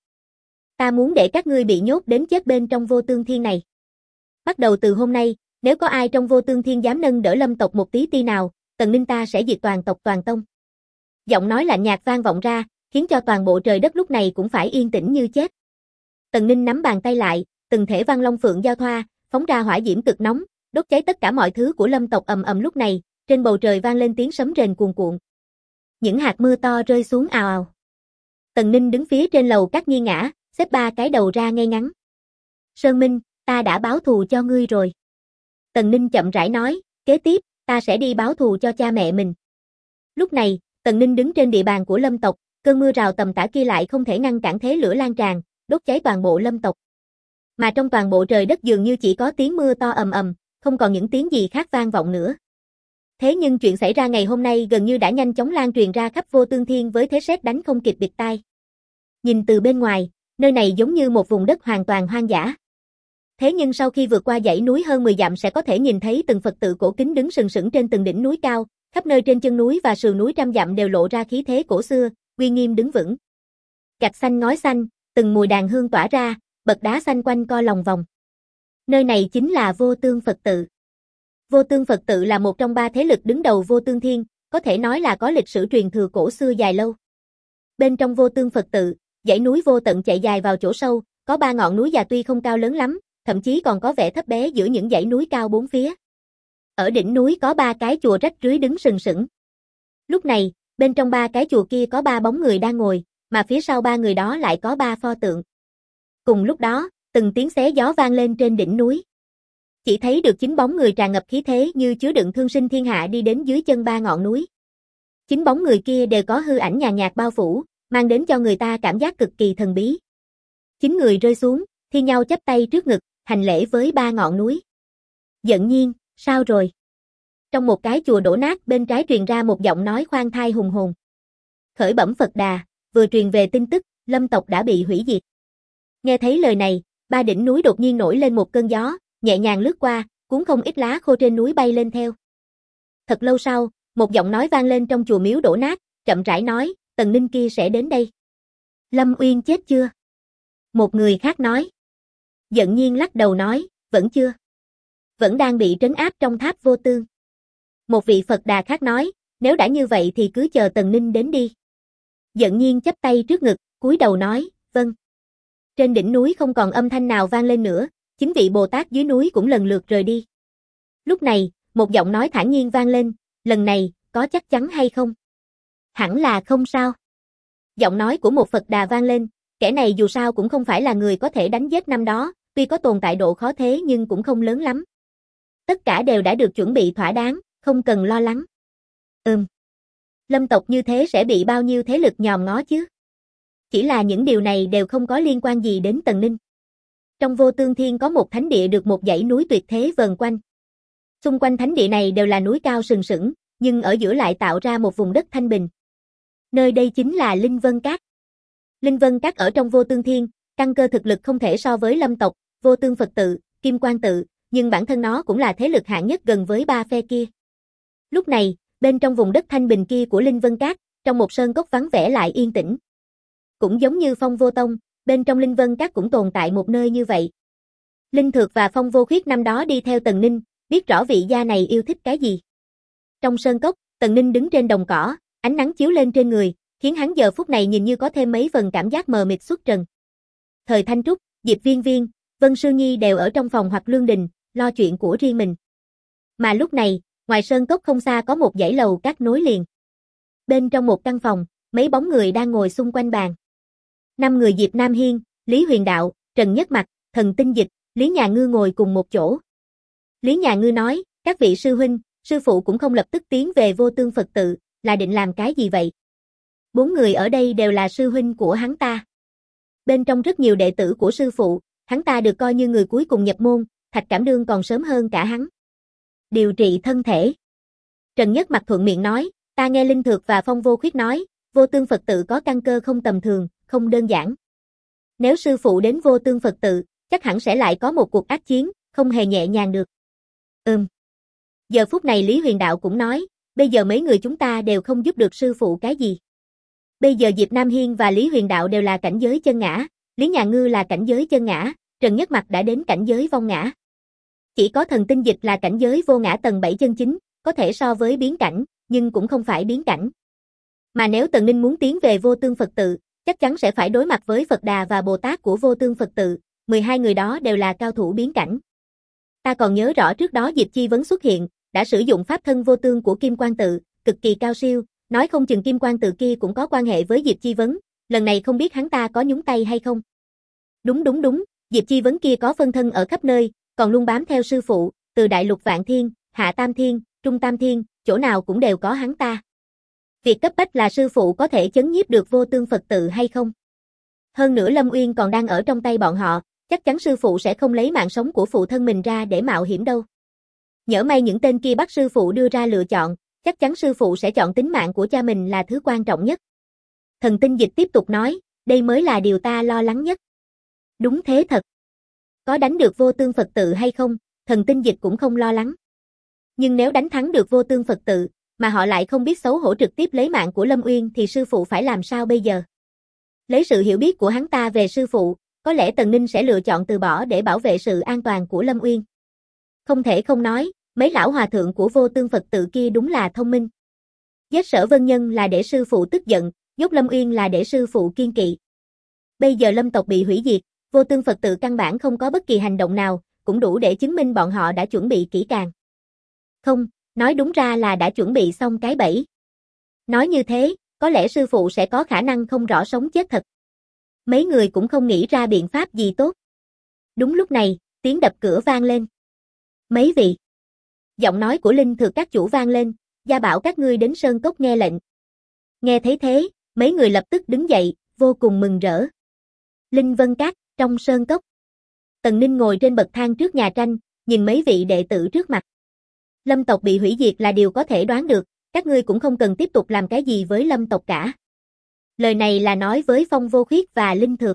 Ta muốn để các ngươi bị nhốt đến chết bên trong Vô Tương Thiên này. Bắt đầu từ hôm nay, nếu có ai trong Vô Tương Thiên dám nâng đỡ Lâm tộc một tí ti nào, Tần Ninh ta sẽ diệt toàn tộc toàn tông. Giọng nói lạnh nhạt vang vọng ra, khiến cho toàn bộ trời đất lúc này cũng phải yên tĩnh như chết. Tần Ninh nắm bàn tay lại, từng thể văn long phượng giao thoa, phóng ra hỏa diễm cực nóng, đốt cháy tất cả mọi thứ của Lâm tộc ầm ầm lúc này, trên bầu trời vang lên tiếng sấm rền cuồn cuộn. Những hạt mưa to rơi xuống ào ào. Tần Ninh đứng phía trên lầu cát nghiêng ngã, xếp ba cái đầu ra ngay ngắn. Sơn Minh, ta đã báo thù cho ngươi rồi. Tần Ninh chậm rãi nói, kế tiếp, ta sẽ đi báo thù cho cha mẹ mình. Lúc này, Tần Ninh đứng trên địa bàn của Lâm tộc, cơn mưa rào tầm tã kia lại không thể ngăn cản thế lửa lan tràn, đốt cháy toàn bộ Lâm tộc. Mà trong toàn bộ trời đất dường như chỉ có tiếng mưa to ầm ầm, không còn những tiếng gì khác vang vọng nữa. Thế nhưng chuyện xảy ra ngày hôm nay gần như đã nhanh chóng lan truyền ra khắp Vô Tương Thiên với thế sét đánh không kịp bịt tai. Nhìn từ bên ngoài, nơi này giống như một vùng đất hoàn toàn hoang dã. Thế nhưng sau khi vượt qua dãy núi hơn 10 dặm sẽ có thể nhìn thấy từng Phật tự cổ kính đứng sừng sững trên từng đỉnh núi cao, khắp nơi trên chân núi và sườn núi trăm dặm đều lộ ra khí thế cổ xưa, uy nghiêm đứng vững. Gạch xanh ngói xanh, từng mùi đàn hương tỏa ra, bậc đá xanh quanh co lòng vòng. Nơi này chính là Vô Tương Phật tự. Vô Tương Phật tự là một trong ba thế lực đứng đầu Vô Tương Thiên, có thể nói là có lịch sử truyền thừa cổ xưa dài lâu. Bên trong Vô Tương Phật tự, dãy núi vô tận chạy dài vào chỗ sâu, có ba ngọn núi già tuy không cao lớn lắm, thậm chí còn có vẻ thấp bé giữa những dãy núi cao bốn phía. Ở đỉnh núi có ba cái chùa rách rưới đứng sừng sững. Lúc này, bên trong ba cái chùa kia có ba bóng người đang ngồi, mà phía sau ba người đó lại có ba pho tượng. Cùng lúc đó, từng tiếng xé gió vang lên trên đỉnh núi. Chỉ thấy được 9 bóng người tràn ngập khí thế như chứa đựng thương sinh thiên hạ đi đến dưới chân ba ngọn núi. 9 bóng người kia đều có hư ảnh nhàn nhạt bao phủ, mang đến cho người ta cảm giác cực kỳ thần bí. 9 người rơi xuống, thi nhau chắp tay trước ngực, hành lễ với ba ngọn núi. Giận Nhiên, sao rồi? Trong một cái chùa đổ nát bên trái truyền ra một giọng nói khoan thai hùng hồn. Khởi bẩm Phật Đà, vừa truyền về tin tức, Lâm tộc đã bị hủy diệt. Nghe thấy lời này, ba đỉnh núi đột nhiên nổi lên một cơn gió, nhẹ nhàng lướt qua, cuốn không ít lá khô trên núi bay lên theo. Thật lâu sau, một giọng nói vang lên trong chùa miếu đổ nát, chậm rãi nói, Tần Ninh kia sẽ đến đây. Lâm Uyên chết chưa? Một người khác nói. Giận Nhiên lắc đầu nói, vẫn chưa. Vẫn đang bị trấn áp trong tháp Vô Tương. Một vị Phật Đà khác nói, nếu đã như vậy thì cứ chờ Tần Ninh đến đi. Giận Nhiên chắp tay trước ngực, cúi đầu nói, vâng. Trên đỉnh núi không còn âm thanh nào vang lên nữa, 9 vị Bồ Tát dưới núi cũng lần lượt rời đi. Lúc này, một giọng nói thản nhiên vang lên, lần này, có chắc chắn hay không? Hẳn là không sao. Giọng nói của một Phật Đà vang lên, kẻ này dù sao cũng không phải là người có thể đánh giết năm đó, tuy có tồn tại độ khó thế nhưng cũng không lớn lắm. Tất cả đều đã được chuẩn bị thỏa đáng, không cần lo lắng. Lâm tộc như thế sẽ bị bao nhiêu thế lực nhòm ngó chứ? Chỉ là những điều này đều không có liên quan gì đến Tần Ninh. Trong Vô Tương Thiên có một thánh địa được một dãy núi tuyệt thế vờn quanh. Xung quanh thánh địa này đều là núi cao sừng sững, nhưng ở giữa lại tạo ra một vùng đất thanh bình. Nơi đây chính là Linh Vân Các. Linh Vân Các ở trong Vô Tương Thiên, căn cơ thực lực không thể so với Lâm tộc, Vô Tương Phật tự, Kim Quang tự, nhưng bản thân nó cũng là thế lực hạng nhất gần với ba phe kia. Lúc này, bên trong vùng đất thanh bình kia của Linh Vân Các, trong một sơn cốc vắng vẻ lại yên tĩnh. Cũng giống như Phong Vô Tông, bên trong Linh Vân Các cũng tồn tại một nơi như vậy. Linh Thược và Phong Vô Khuyết năm đó đi theo Tần Ninh, biết rõ vị gia này yêu thích cái gì. Trong sơn cốc, Tần Ninh đứng trên đồng cỏ, ánh nắng chiếu lên trên người, khiến hắn giờ phút này nhìn như có thêm mấy phần cảm giác mờ mịt xuất trần. Thời Thanh Trúc, Diệp Viên Viên, Vân Sư Nhi đều ở trong phòng hoặc lương đình, lo chuyện của riêng mình. Mà lúc này, ngoài sơn cốc không xa có một dãy lầu các nối liền. Bên trong một căn phòng, mấy bóng người đang ngồi xung quanh bàn. 5 người Diệp Nam Hiên, Lý Huyền Đạo, Trần Nhất Mặc, Thần Tinh Dịch, Lý Nhà Ngư ngồi cùng một chỗ. Lý Nhà Ngư nói, các vị sư huynh, sư phụ cũng không lập tức tiến về Vô Tương Phật tự, là định làm cái gì vậy? 4 người ở đây đều là sư huynh của hắn ta. Bên trong rất nhiều đệ tử của sư phụ, hắn ta được coi như người cuối cùng nhập môn, Thạch Cảm Đương còn sớm hơn cả hắn. Điều trị thân thể. Trần Nhất Mặc thuận miệng nói, ta nghe Linh Thược và Phong Vô Khuyết nói, Vô Tương Phật tự có căn cơ không tầm thường, không đơn giản. Nếu sư phụ đến Vô Tương Phật tự, chắc hẳn sẽ lại có một cuộc ác chiến, không hề nhẹ nhàng được. Giờ phút này Lý Huyền Đạo cũng nói, bây giờ mấy người chúng ta đều không giúp được sư phụ cái gì. Bây giờ Diệp Nam Hiên và Lý Huyền Đạo đều là cảnh giới chân ngã, Lý Nhà Ngư là cảnh giới chân ngã, Trần Nhất Mặc đã đến cảnh giới vong ngã. Chỉ có Thần Tinh Dịch là cảnh giới vô ngã tầng 7 chân chính, có thể so với biến cảnh, nhưng cũng không phải biến cảnh. Mà nếu Tần Ninh muốn tiến về Vô Tương Phật tự, chắc chắn sẽ phải đối mặt với Phật Đà và Bồ Tát của Vô Tương Phật tự, 12 người đó đều là cao thủ biến cảnh. Ta còn nhớ rõ trước đó Diệp Chi Vấn xuất hiện, đã sử dụng pháp thân vô tương của Kim Quang tự, cực kỳ cao siêu, nói không chừng Kim Quang tự kia cũng có quan hệ với Diệp Chi Vấn, lần này không biết hắn ta có nhúng tay hay không. Đúng, Diệp Chi Vấn kia có phân thân ở khắp nơi, còn luôn bám theo sư phụ, từ Đại Lục Vạn Thiên, Hạ Tam Thiên, Trung Tam Thiên, chỗ nào cũng đều có hắn ta. Việc cấp bách là sư phụ có thể chấn nhiếp được Vô Tương Phật tự hay không. Hơn nữa Lâm Uyên còn đang ở trong tay bọn họ, chắc chắn sư phụ sẽ không lấy mạng sống của phụ thân mình ra để mạo hiểm đâu. Nhỡ may những tên kia bắt sư phụ đưa ra lựa chọn, chắc chắn sư phụ sẽ chọn tính mạng của cha mình là thứ quan trọng nhất. Thần Tinh Dịch tiếp tục nói, đây mới là điều ta lo lắng nhất. Đúng thế thật. Có đánh được Vô Tương Phật tự hay không, Thần Tinh Dịch cũng không lo lắng. Nhưng nếu đánh thắng được Vô Tương Phật tự, mà họ lại không biết xấu hổ trực tiếp lấy mạng của Lâm Uyên thì sư phụ phải làm sao bây giờ? Lấy sự hiểu biết của hắn ta về sư phụ, có lẽ Tần Ninh sẽ lựa chọn từ bỏ để bảo vệ sự an toàn của Lâm Uyên. Không thể không nói, Mấy lão hòa thượng của Vô Tương Phật tự kia đúng là thông minh. Giết Sở Vân Nhân là để sư phụ tức giận, nhốt Lâm Uyên là để sư phụ kiên kỵ. Bây giờ Lâm tộc bị hủy diệt, Vô Tương Phật tự căn bản không có bất kỳ hành động nào, cũng đủ để chứng minh bọn họ đã chuẩn bị kỹ càng. Không, nói đúng ra là đã chuẩn bị xong cái bẫy. Nói như thế, có lẽ sư phụ sẽ có khả năng không rõ sống chết thật. Mấy người cũng không nghĩ ra biện pháp gì tốt. Đúng lúc này, tiếng đập cửa vang lên. Mấy vị. Giọng nói của Linh Thược các chủ vang lên, gia bảo các ngươi đến Sơn Cốc nghe lệnh. Nghe thấy thế, mấy người lập tức đứng dậy, vô cùng mừng rỡ. Linh Vân Các, trong Sơn Cốc. Tần Ninh ngồi trên bậc thang trước nhà tranh, nhìn mấy vị đệ tử trước mặt. Lâm tộc bị hủy diệt là điều có thể đoán được, các ngươi cũng không cần tiếp tục làm cái gì với Lâm tộc cả. Lời này là nói với Phong Vô Khuyết và Linh Thược.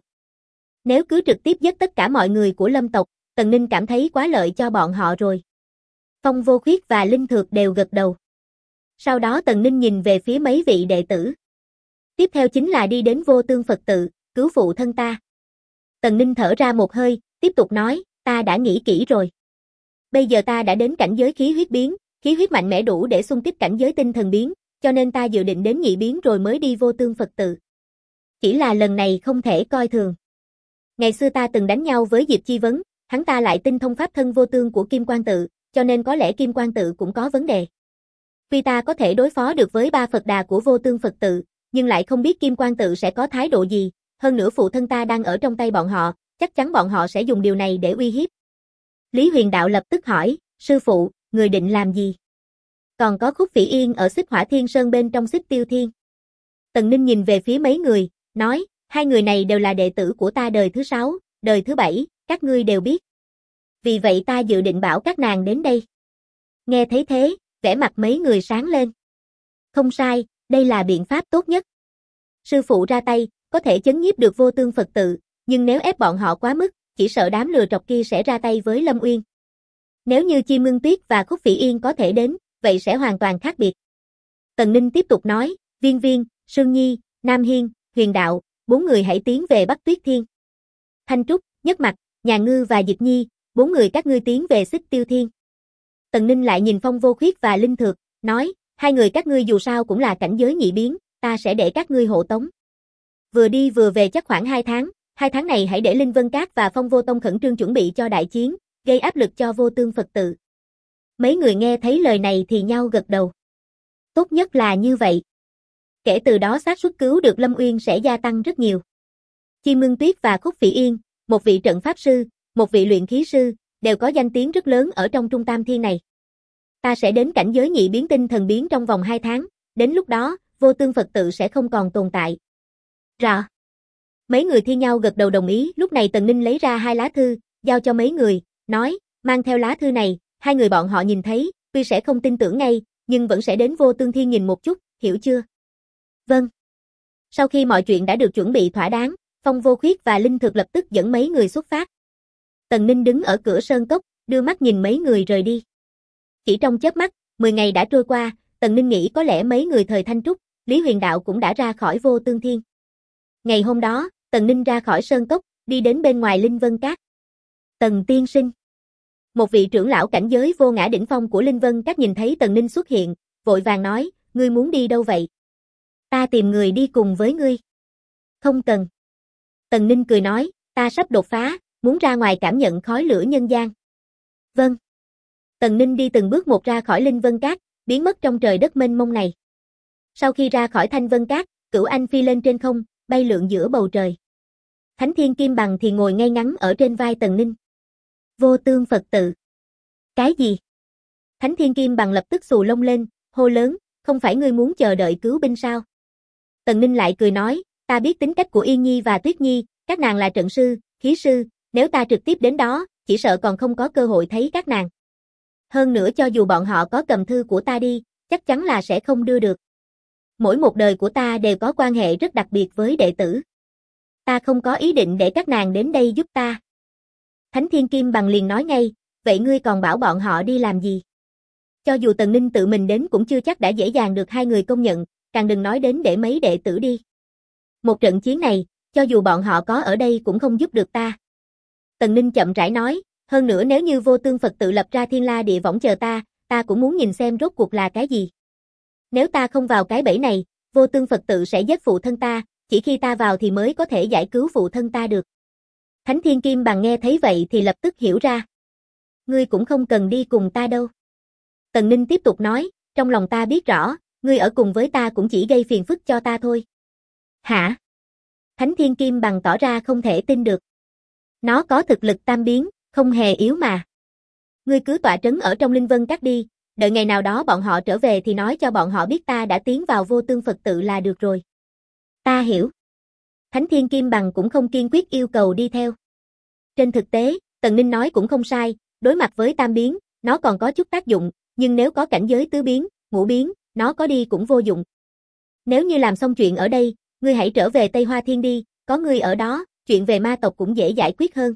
Nếu cứ trực tiếp giết tất cả mọi người của Lâm tộc, Tần Ninh cảm thấy quá lợi cho bọn họ rồi. Phong Vô Khuyết và Linh Thược đều gật đầu. Sau đó Tần Ninh nhìn về phía mấy vị đệ tử. Tiếp theo chính là đi đến Vô Tương Phật tự, cứu phụ thân ta. Tần Ninh thở ra một hơi, tiếp tục nói, ta đã nghĩ kỹ rồi. Bây giờ ta đã đến cảnh giới khí huyết biến, khí huyết mạnh mẽ đủ để xung kích cảnh giới tinh thần biến, cho nên ta dự định đến nhị biến rồi mới đi Vô Tương Phật tự. Chỉ là lần này không thể coi thường. Ngày xưa ta từng đánh nhau với Diệp Chi Vấn, hắn ta lại tinh thông pháp thân vô tương của Kim Quang tự, cho nên có lẽ Kim Quang tự cũng có vấn đề. Tuy ta có thể đối phó được với 3 Phật Đà của Vô Tương Phật tự, nhưng lại không biết Kim Quang tự sẽ có thái độ gì, hơn nữa phụ thân ta đang ở trong tay bọn họ, chắc chắn bọn họ sẽ dùng điều này để uy hiếp. Lý Huyền Đạo lập tức hỏi, sư phụ, người định làm gì? Còn có Khúc Phỉ Yên ở Xích Hỏa Thiên Sơn bên trong Xích Tiêu Thiên. Tần Ninh nhìn về phía mấy người, nói, hai người này đều là đệ tử của ta đời thứ 6, đời thứ 7, các ngươi đều biết. Vì vậy ta dự định bảo các nàng đến đây. Nghe thấy thế, vẻ mặt mấy người sáng lên. Không sai, đây là biện pháp tốt nhất. Sư phụ ra tay, có thể chấn nhiếp được Vô Tương Phật tự, nhưng nếu ép bọn họ quá mức, chỉ sợ đám lừa trọc kia sẽ ra tay với Lâm Uyên. Nếu như Chim Ngưng Tuyết và Khúc Phỉ Yên có thể đến, vậy sẽ hoàn toàn khác biệt. Tần Ninh tiếp tục nói, Viên Viên, Sương Nhi, Nam Hiên, Huyền Đạo, 4 người hãy tiến về Bắc Tuyết Thiên. Thanh Trúc, Nhất Mặc, Nhà Ngư và Diệp Nhi, 4 người các ngươi tiến về Xích Tiêu Thiên. Tần Ninh lại nhìn Phong Vô Khuyết và Linh Thược, nói, hai người các ngươi dù sao cũng là cảnh giới nhị biến, ta sẽ để các ngươi hộ tống. Vừa đi vừa về chắc khoảng 2 tháng này hãy để Linh Vân Các và Phong Vô Tông khẩn trương chuẩn bị cho đại chiến, gây áp lực cho Vô Tương Phật tự. Mấy người nghe thấy lời này thì nhau gật đầu. Tốt nhất là như vậy. Kể từ đó xác suất cứu được Lâm Uyên sẽ gia tăng rất nhiều. Chim Ngưng Tuyết và Khúc Phỉ Yên, một vị trận pháp sư, một vị luyện khí sư, đều có danh tiếng rất lớn ở trong Trung Tam Thiên này. Ta sẽ đến cảnh giới nhị biến tinh thần biến trong vòng 2 tháng, đến lúc đó, Vô Tương Phật tự sẽ không còn tồn tại. Rõ. Mấy người thi nhau gật đầu đồng ý, lúc này Tần Ninh lấy ra 2 lá thư, giao cho mấy người, nói, mang theo lá thư này, hai người bọn họ nhìn thấy, tuy sẽ không tin tưởng ngay, nhưng vẫn sẽ đến Vô Tương Thiên nhìn một chút, hiểu chưa? Vâng. Sau khi mọi chuyện đã được chuẩn bị thỏa đáng, Phong Vô Khuyết và Linh Thực lập tức dẫn mấy người xuất phát. Tần Ninh đứng ở cửa sơn cốc, đưa mắt nhìn mấy người rời đi. Chỉ trong chớp mắt, 10 ngày đã trôi qua, Tần Ninh nghĩ có lẽ mấy người thời Thanh Trúc, Lý Huyền Đạo cũng đã ra khỏi Vô Tương Thiên. Ngày hôm đó, Tần Ninh ra khỏi sơn cốc, đi đến bên ngoài Linh Vân Các. Tần tiên sinh. Một vị trưởng lão cảnh giới vô ngã đỉnh phong của Linh Vân Các nhìn thấy Tần Ninh xuất hiện, vội vàng nói, ngươi muốn đi đâu vậy? Ta tìm người đi cùng với ngươi. Không cần. Tần Ninh cười nói, ta sắp đột phá, muốn ra ngoài cảm nhận khói lửa nhân gian. Vâng. Tần Ninh đi từng bước một ra khỏi Linh Vân Các, biến mất trong trời đất mênh mông này. Sau khi ra khỏi Thanh Vân Các, Cửu Anh phi lên trên không, bay lượn giữa bầu trời. Thánh Thiên Kim Bằng thì ngồi ngay ngắn ở trên vai Tần Ninh. Vô Tương Phật tự. Cái gì? Thánh Thiên Kim Bằng lập tức xù lông lên, hô lớn, không phải ngươi muốn chờ đợi cứu binh sao? Tần Ninh lại cười nói, ta biết tính cách của Yên Nhi và Tuyết Nhi, các nàng là trận sư, khí sư, nếu ta trực tiếp đến đó, chỉ sợ còn không có cơ hội thấy các nàng. Hơn nữa cho dù bọn họ có cầm thư của ta đi, chắc chắn là sẽ không đưa được. Mỗi một đời của ta đều có quan hệ rất đặc biệt với đệ tử. Ta không có ý định để các nàng đến đây giúp ta. Thánh Thiên Kim Bằng liền nói ngay, vậy ngươi còn bảo bọn họ đi làm gì? Cho dù Tần Ninh tự mình đến cũng chưa chắc đã dễ dàng được hai người công nhận, càng đừng nói đến để mấy đệ tử đi. Một trận chiến này, cho dù bọn họ có ở đây cũng không giúp được ta. Tần Ninh chậm rãi nói, hơn nữa nếu như Vô Tương Phật tự lập ra thiên la địa võng chờ ta, ta cũng muốn nhìn xem rốt cuộc là cái gì. Nếu ta không vào cái bẫy này, Vô Tương Phật tự sẽ giết phụ thân ta, chỉ khi ta vào thì mới có thể giải cứu phụ thân ta được. Thánh Thiên Kim Bằng nghe thấy vậy thì lập tức hiểu ra. Ngươi cũng không cần đi cùng ta đâu. Tần Ninh tiếp tục nói, trong lòng ta biết rõ, ngươi ở cùng với ta cũng chỉ gây phiền phức cho ta thôi. Hả? Thánh Thiên Kim Bằng tỏ ra không thể tin được. Nó có thực lực tam biến, không hề yếu mà. Ngươi cứ tọa trấn ở trong Linh Vân Các đi, đợi ngày nào đó bọn họ trở về thì nói cho bọn họ biết ta đã tiến vào Vô Tương Phật tự là được rồi. Ta hiểu. Thánh Thiên Kim Bằng cũng không kiên quyết yêu cầu đi theo. Trên thực tế, Tần Ninh nói cũng không sai, đối mặt với tam biến, nó còn có chút tác dụng, nhưng nếu có cảnh giới tứ biến, ngũ biến, nó có đi cũng vô dụng. Nếu như làm xong chuyện ở đây, ngươi hãy trở về Tây Hoa Thiên đi, có ngươi ở đó, chuyện về ma tộc cũng dễ giải quyết hơn.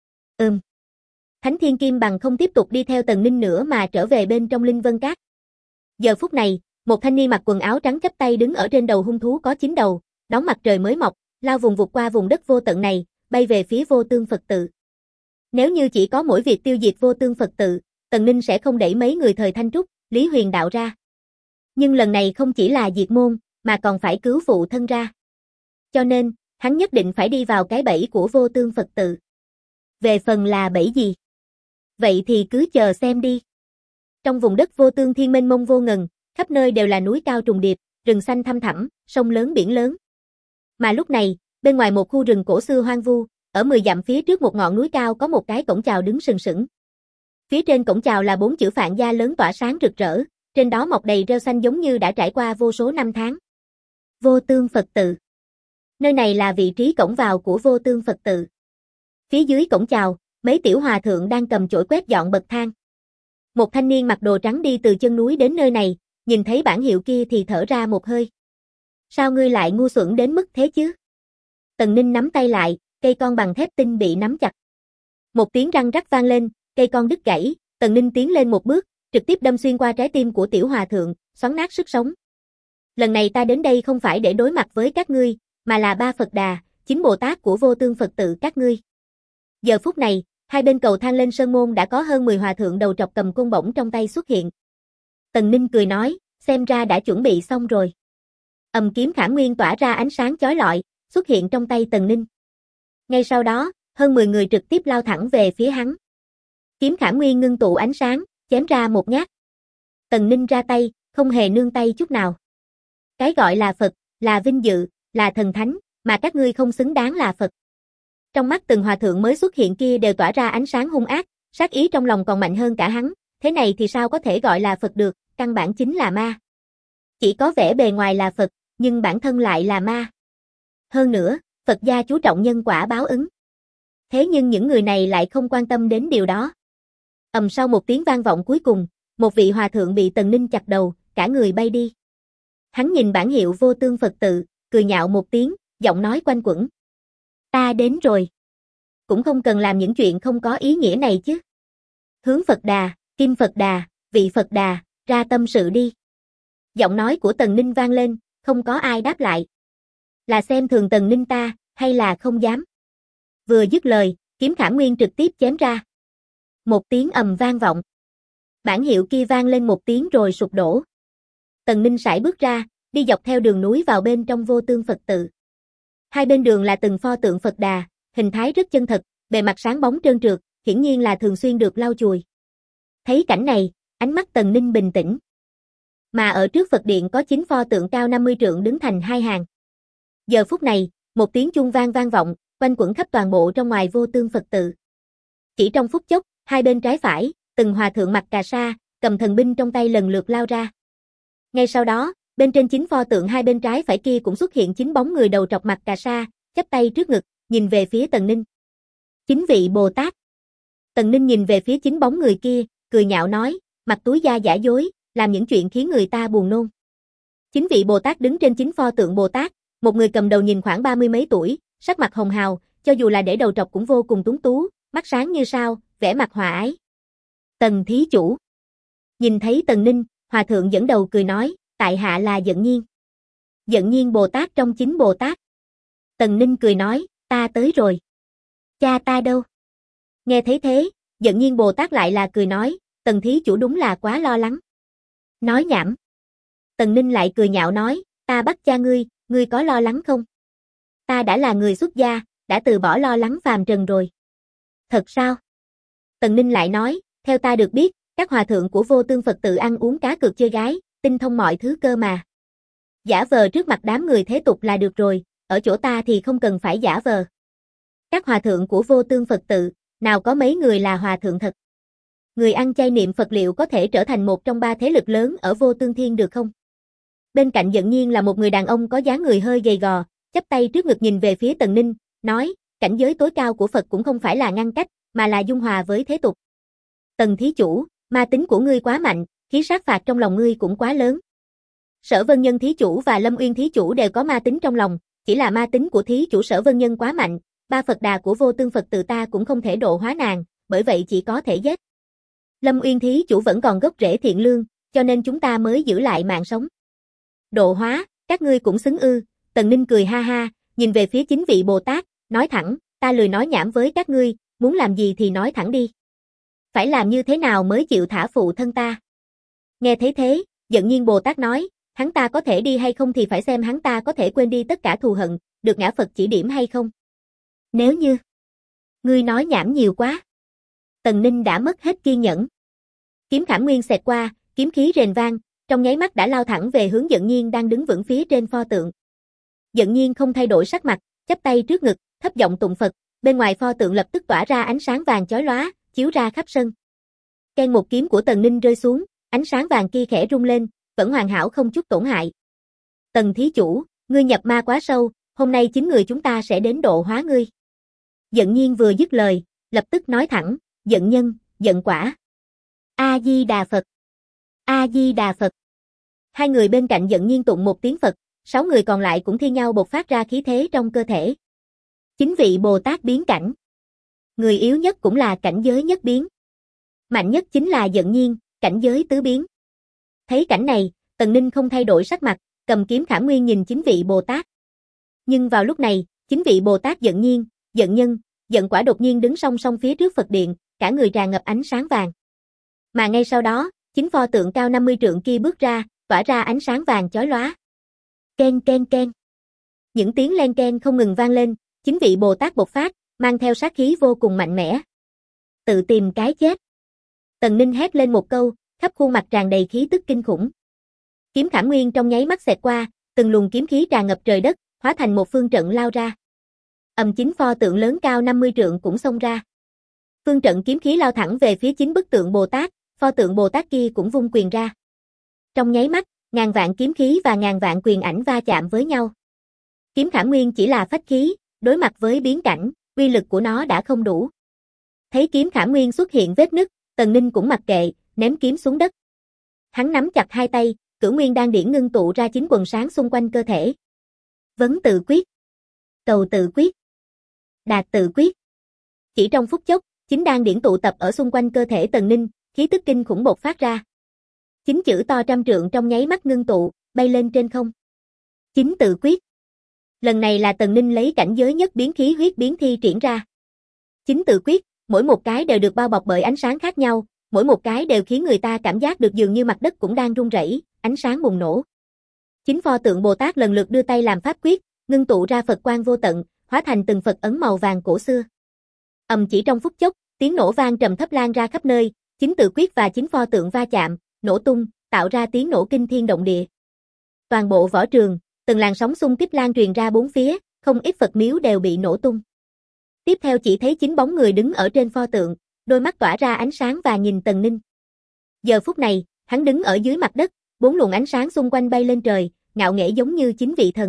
Thánh Thiên Kim Bằng không tiếp tục đi theo Tần Ninh nữa mà trở về bên trong Linh Vân Các. Giờ phút này, một thanh niên mặc quần áo trắng chắp tay đứng ở trên đầu hung thú có 9 đầu, đón mặt trời mới mọc, lao vùng vụt qua vùng đất vô tận này, bay về phía Vô Tương Phật tự. Nếu như chỉ có mỗi việc tiêu diệt Vô Tương Phật tự, Tần Ninh sẽ không đẩy mấy người thời Thanh Trúc, Lý Huyền Đạo ra. Nhưng lần này không chỉ là diệt môn, mà còn phải cứu phụ thân ra. Cho nên, hắn nhất định phải đi vào cái bẫy của Vô Tương Phật tự. Về phần là bẫy gì? Vậy thì cứ chờ xem đi. Trong vùng đất vô tương thiên mênh mông vô ngần, khắp nơi đều là núi cao trùng điệp, rừng xanh thăm thẳm, sông lớn biển lớn. Mà lúc này, bên ngoài một khu rừng cổ xưa hoang vu, ở 10 dặm phía trước một ngọn núi cao có một cái cổng chào đứng sừng sững. Phía trên cổng chào là 4 chữ Phạn Gia lớn tỏa sáng rực rỡ, trên đó mọc đầy rêu xanh giống như đã trải qua vô số năm tháng. Vô Tương Phật tự. Nơi này là vị trí cổng vào của Vô Tương Phật tự. Phía dưới cổng chào, mấy tiểu hòa thượng đang cầm chổi quét dọn bậc thang. Một thanh niên mặc đồ trắng đi từ chân núi đến nơi này, nhìn thấy bảng hiệu kia thì thở ra một hơi. Sao ngươi lại ngu xuẩn đến mức thế chứ? Tần Ninh nắm tay lại, cây con bằng thép tinh bị nắm chặt. Một tiếng răng rắc vang lên, cây con đứt gãy, Tần Ninh tiến lên một bước, trực tiếp đâm xuyên qua trái tim của tiểu hòa thượng, xoắn nát sức sống. Lần này ta đến đây không phải để đối mặt với các ngươi, mà là ba Phật Đà, chính Bồ Tát của Vô Tương Phật tự các ngươi. Giờ phút này, hai bên cầu thang lên sơn môn đã có hơn 10 hòa thượng đầu trọc cầm côn bổng trong tay xuất hiện. Tần Ninh cười nói, xem ra đã chuẩn bị xong rồi. Kiếm Khảm Nguyên tỏa ra ánh sáng chói lọi, xuất hiện trong tay Tần Ninh. Ngay sau đó, hơn 10 người trực tiếp lao thẳng về phía hắn. Kiếm Khảm Nguyên ngưng tụ ánh sáng, chém ra một nhát. Tần Ninh ra tay, không hề nương tay chút nào. Cái gọi là Phật, là vinh dự, là thần thánh, mà các ngươi không xứng đáng là Phật. Trong mắt từng hòa thượng mới xuất hiện kia đều tỏa ra ánh sáng hung ác, sát ý trong lòng còn mạnh hơn cả hắn, thế này thì sao có thể gọi là Phật được, căn bản chính là ma. Chỉ có vẻ bề ngoài là Phật, nhưng bản thân lại là ma. Hơn nữa, Phật gia chú trọng nhân quả báo ứng. Thế nhưng những người này lại không quan tâm đến điều đó. Sau một tiếng vang vọng cuối cùng, một vị hòa thượng bị Tần Ninh chặt đầu, cả người bay đi. Hắn nhìn bảng hiệu Vô Tương Phật tự, cười nhạo một tiếng, giọng nói quanh quẩn. Ta đến rồi. Cũng không cần làm những chuyện không có ý nghĩa này chứ. Hướng Phật Đà, Kim Phật Đà, vị Phật Đà, ra tâm sự đi. Giọng nói của Tần Ninh vang lên, không có ai đáp lại. Là xem thường Tần Ninh ta, hay là không dám? Vừa dứt lời, kiếm Khảm Nguyên trực tiếp chém ra. Một tiếng ầm vang vọng. Bảng hiệu kia vang lên một tiếng rồi sụp đổ. Tần Ninh sải bước ra, đi dọc theo đường núi vào bên trong Vô Tương Phật tự. Hai bên đường là từng pho tượng Phật Đà, hình thái rất chân thật, bề mặt sáng bóng trơn trượt, hiển nhiên là thường xuyên được lau chùi. Thấy cảnh này, ánh mắt Tần Ninh bình tĩnh. Mà ở trước Phật điện có 9 pho tượng cao 50 trượng đứng thành hai hàng. Giờ phút này, một tiếng chuông vang vang vọng, quanh quẩn khắp toàn bộ trong ngoài Vô Tương Phật tự. Chỉ trong phút chốc, hai bên trái phải, từng hòa thượng mặc cà sa, cầm thần binh trong tay lần lượt lao ra. Ngay sau đó, bên trên 9 pho tượng hai bên trái phải kia cũng xuất hiện 9 bóng người đầu trọc mặc cà sa, chắp tay trước ngực, nhìn về phía Tần Ninh. 9 vị Bồ Tát. Tần Ninh nhìn về phía 9 bóng người kia, cười nhạo nói, mặt túi da giả dối, làm những chuyện khiến người ta buồn nôn. 9 vị Bồ Tát đứng trên 9 pho tượng Bồ Tát, một người cầm đầu nhìn khoảng 30 mấy tuổi, sắc mặt hồng hào, cho dù là để đầu trọc cũng vô cùng tuấn tú, mắt sáng như sao, vẻ mặt hòa ái. Tần thí chủ. Nhìn thấy Tần Ninh, hòa thượng dẫn đầu cười nói, tại hạ là Dận Nhiên. Dận Nhiên Bồ Tát trong 9 Bồ Tát. Tần Ninh cười nói, ta tới rồi. Cha ta đâu? Nghe thấy thế, Dận Nhiên Bồ Tát lại là cười nói, Tần thí chủ đúng là quá lo lắng. Nói nhảm. Tần Ninh lại cười nhạo nói, ta bắt cha ngươi có lo lắng không? Ta đã là người xuất gia, đã từ bỏ lo lắng phàm trần rồi. Thật sao? Tần Ninh lại nói, theo ta được biết, các hòa thượng của Vô Tương Phật tự ăn uống cá cược chơi gái, tinh thông mọi thứ cơ mà. Giả vờ trước mặt đám người thế tục là được rồi, ở chỗ ta thì không cần phải giả vờ. Các hòa thượng của Vô Tương Phật tự, nào có mấy người là hòa thượng thật. Người ăn chay niệm Phật liệu có thể trở thành một trong ba thế lực lớn ở Vô Tương Thiên được không? Bên cạnh Dận Nhiên là một người đàn ông có dáng người hơi gầy gò, chắp tay trước ngực nhìn về phía Tần Ninh, nói, cảnh giới tối cao của Phật cũng không phải là ngăn cách, mà là dung hòa với thế tục. Tần thí chủ, ma tính của ngươi quá mạnh, khí sát phạt trong lòng ngươi cũng quá lớn. Sở Vân Nhân thí chủ và Lâm Uyên thí chủ đều có ma tính trong lòng, chỉ là ma tính của thí chủ Sở Vân Nhân quá mạnh, ba Phật đà của Vô Tương Phật tự ta cũng không thể độ hóa nàng, bởi vậy chỉ có thể giết. Lâm Uyên thí chủ vẫn còn gốc rễ thiện lương, cho nên chúng ta mới giữ lại mạng sống. Độ hóa, các ngươi cũng xứng ư? Tần Ninh cười ha ha, nhìn về phía chính vị Bồ Tát, nói thẳng, ta lười nói nhảm với các ngươi, muốn làm gì thì nói thẳng đi. Phải làm như thế nào mới chịu thả phụ thân ta? Nghe thấy thế, Dận Nhiên Bồ Tát nói, hắn ta có thể đi hay không thì phải xem hắn ta có thể quên đi tất cả thù hận, được ngã Phật chỉ điểm hay không. Nếu như, ngươi nói nhảm nhiều quá. Tần Ninh đã mất hết kiên nhẫn. Kiếm Khảm Nguyên xẹt qua, kiếm khí rền vang, trong nháy mắt đã lao thẳng về hướng Dận Nhiên đang đứng vững phía trên pho tượng. Dận Nhiên không thay đổi sắc mặt, chắp tay trước ngực, thấp giọng tụng Phật, bên ngoài pho tượng lập tức tỏa ra ánh sáng vàng chói lóa, chiếu ra khắp sân. Keng một kiếm của Tần Ninh rơi xuống, ánh sáng vàng kia khẽ rung lên, vẫn hoàn hảo không chút tổn hại. Tần thí chủ, ngươi nhập ma quá sâu, hôm nay chính người chúng ta sẽ đến độ hóa ngươi. Dận Nhiên vừa dứt lời, lập tức nói thẳng, Dận Nhân, Dận Quả. A-di-đà Phật. A-di-đà Phật. Hai người bên cạnh Dận Nhiên tụng một tiếng Phật, 6 người còn lại cũng thi nhau bộc phát ra khí thế trong cơ thể. Chính vị Bồ Tát biến cảnh. Người yếu nhất cũng là cảnh giới nhất biến. Mạnh nhất chính là Dận Nhiên, cảnh giới tứ biến. Thấy cảnh này, Tần Ninh không thay đổi sắc mặt, cầm kiếm Khảm Nguyên nhìn chính vị Bồ Tát. Nhưng vào lúc này, chính vị Bồ Tát Dận Nhiên, Dận Nhân, Dận Quả đột nhiên đứng song song phía trước Phật điện, cả người tràn ngập ánh sáng vàng. Mà ngay sau đó, chính pho tượng cao 50 trượng kia bước ra, tỏa ra ánh sáng vàng chói lóa. Ken ken ken. Những tiếng len ken không ngừng vang lên, chính vị Bồ Tát bộc phát, mang theo sát khí vô cùng mạnh mẽ. Tự tìm cái chết. Tần Ninh hét lên một câu, khắp khuôn mặt tràn đầy khí tức kinh khủng. Kiếm Khảm Nguyên trong nháy mắt xẹt qua, từng luồng kiếm khí tràn ngập trời đất, hóa thành một phương trận lao ra. Chính pho tượng lớn cao 50 trượng cũng xông ra. Phương trận kiếm khí lao thẳng về phía chính bức tượng Bồ Tát, pho tượng Bồ Tát kia cũng vung quyền ra. Trong nháy mắt, ngàn vạn kiếm khí và ngàn vạn quyền ảnh va chạm với nhau. Kiếm Khảm Nguyên chỉ là phách khí, đối mặt với biến cảnh, uy lực của nó đã không đủ. Thấy kiếm Khảm Nguyên xuất hiện vết nứt, Tần Ninh cũng mặc kệ, ném kiếm xuống đất. Hắn nắm chặt hai tay, Cửu Nguyên Đan điển ngưng tụ ra chính quần sáng xung quanh cơ thể. Vấn tự quyết, cầu tự quyết, đạt tự quyết. Chỉ trong phút chốc, chính đan điển tụ tập ở xung quanh cơ thể Tần Ninh, khí tức kinh khủng bộc phát ra. Chính chữ to trăm trượng trong nháy mắt ngưng tụ, bay lên trên không. Chính tự quyết. Lần này là Tần Ninh lấy cảnh giới nhất biến khí huyết biến thi triển ra. Chính tự quyết, mỗi một cái đều được bao bọc bởi ánh sáng khác nhau, mỗi một cái đều khiến người ta cảm giác được dường như mặt đất cũng đang rung rẩy, ánh sáng bùng nổ. Chính pho tượng Bồ Tát lần lượt đưa tay làm pháp quyết, ngưng tụ ra Phật quang vô tận, hóa thành từng Phật ấn màu vàng cổ xưa. Chỉ trong phút chốc, tiếng nổ vang trầm thấp lan ra khắp nơi, chính tự quyết và chính pho tượng va chạm, nổ tung, tạo ra tiếng nổ kinh thiên động địa. Toàn bộ võ trường, từng làn sóng xung kích lan truyền ra bốn phía, không ít Phật miếu đều bị nổ tung. Tiếp theo chỉ thấy chính bóng người đứng ở trên pho tượng, đôi mắt tỏa ra ánh sáng và nhìn Tần Ninh. Giờ phút này, hắn đứng ở dưới mặt đất, bốn luồng ánh sáng xung quanh bay lên trời, ngạo nghễ giống như chính vị thần.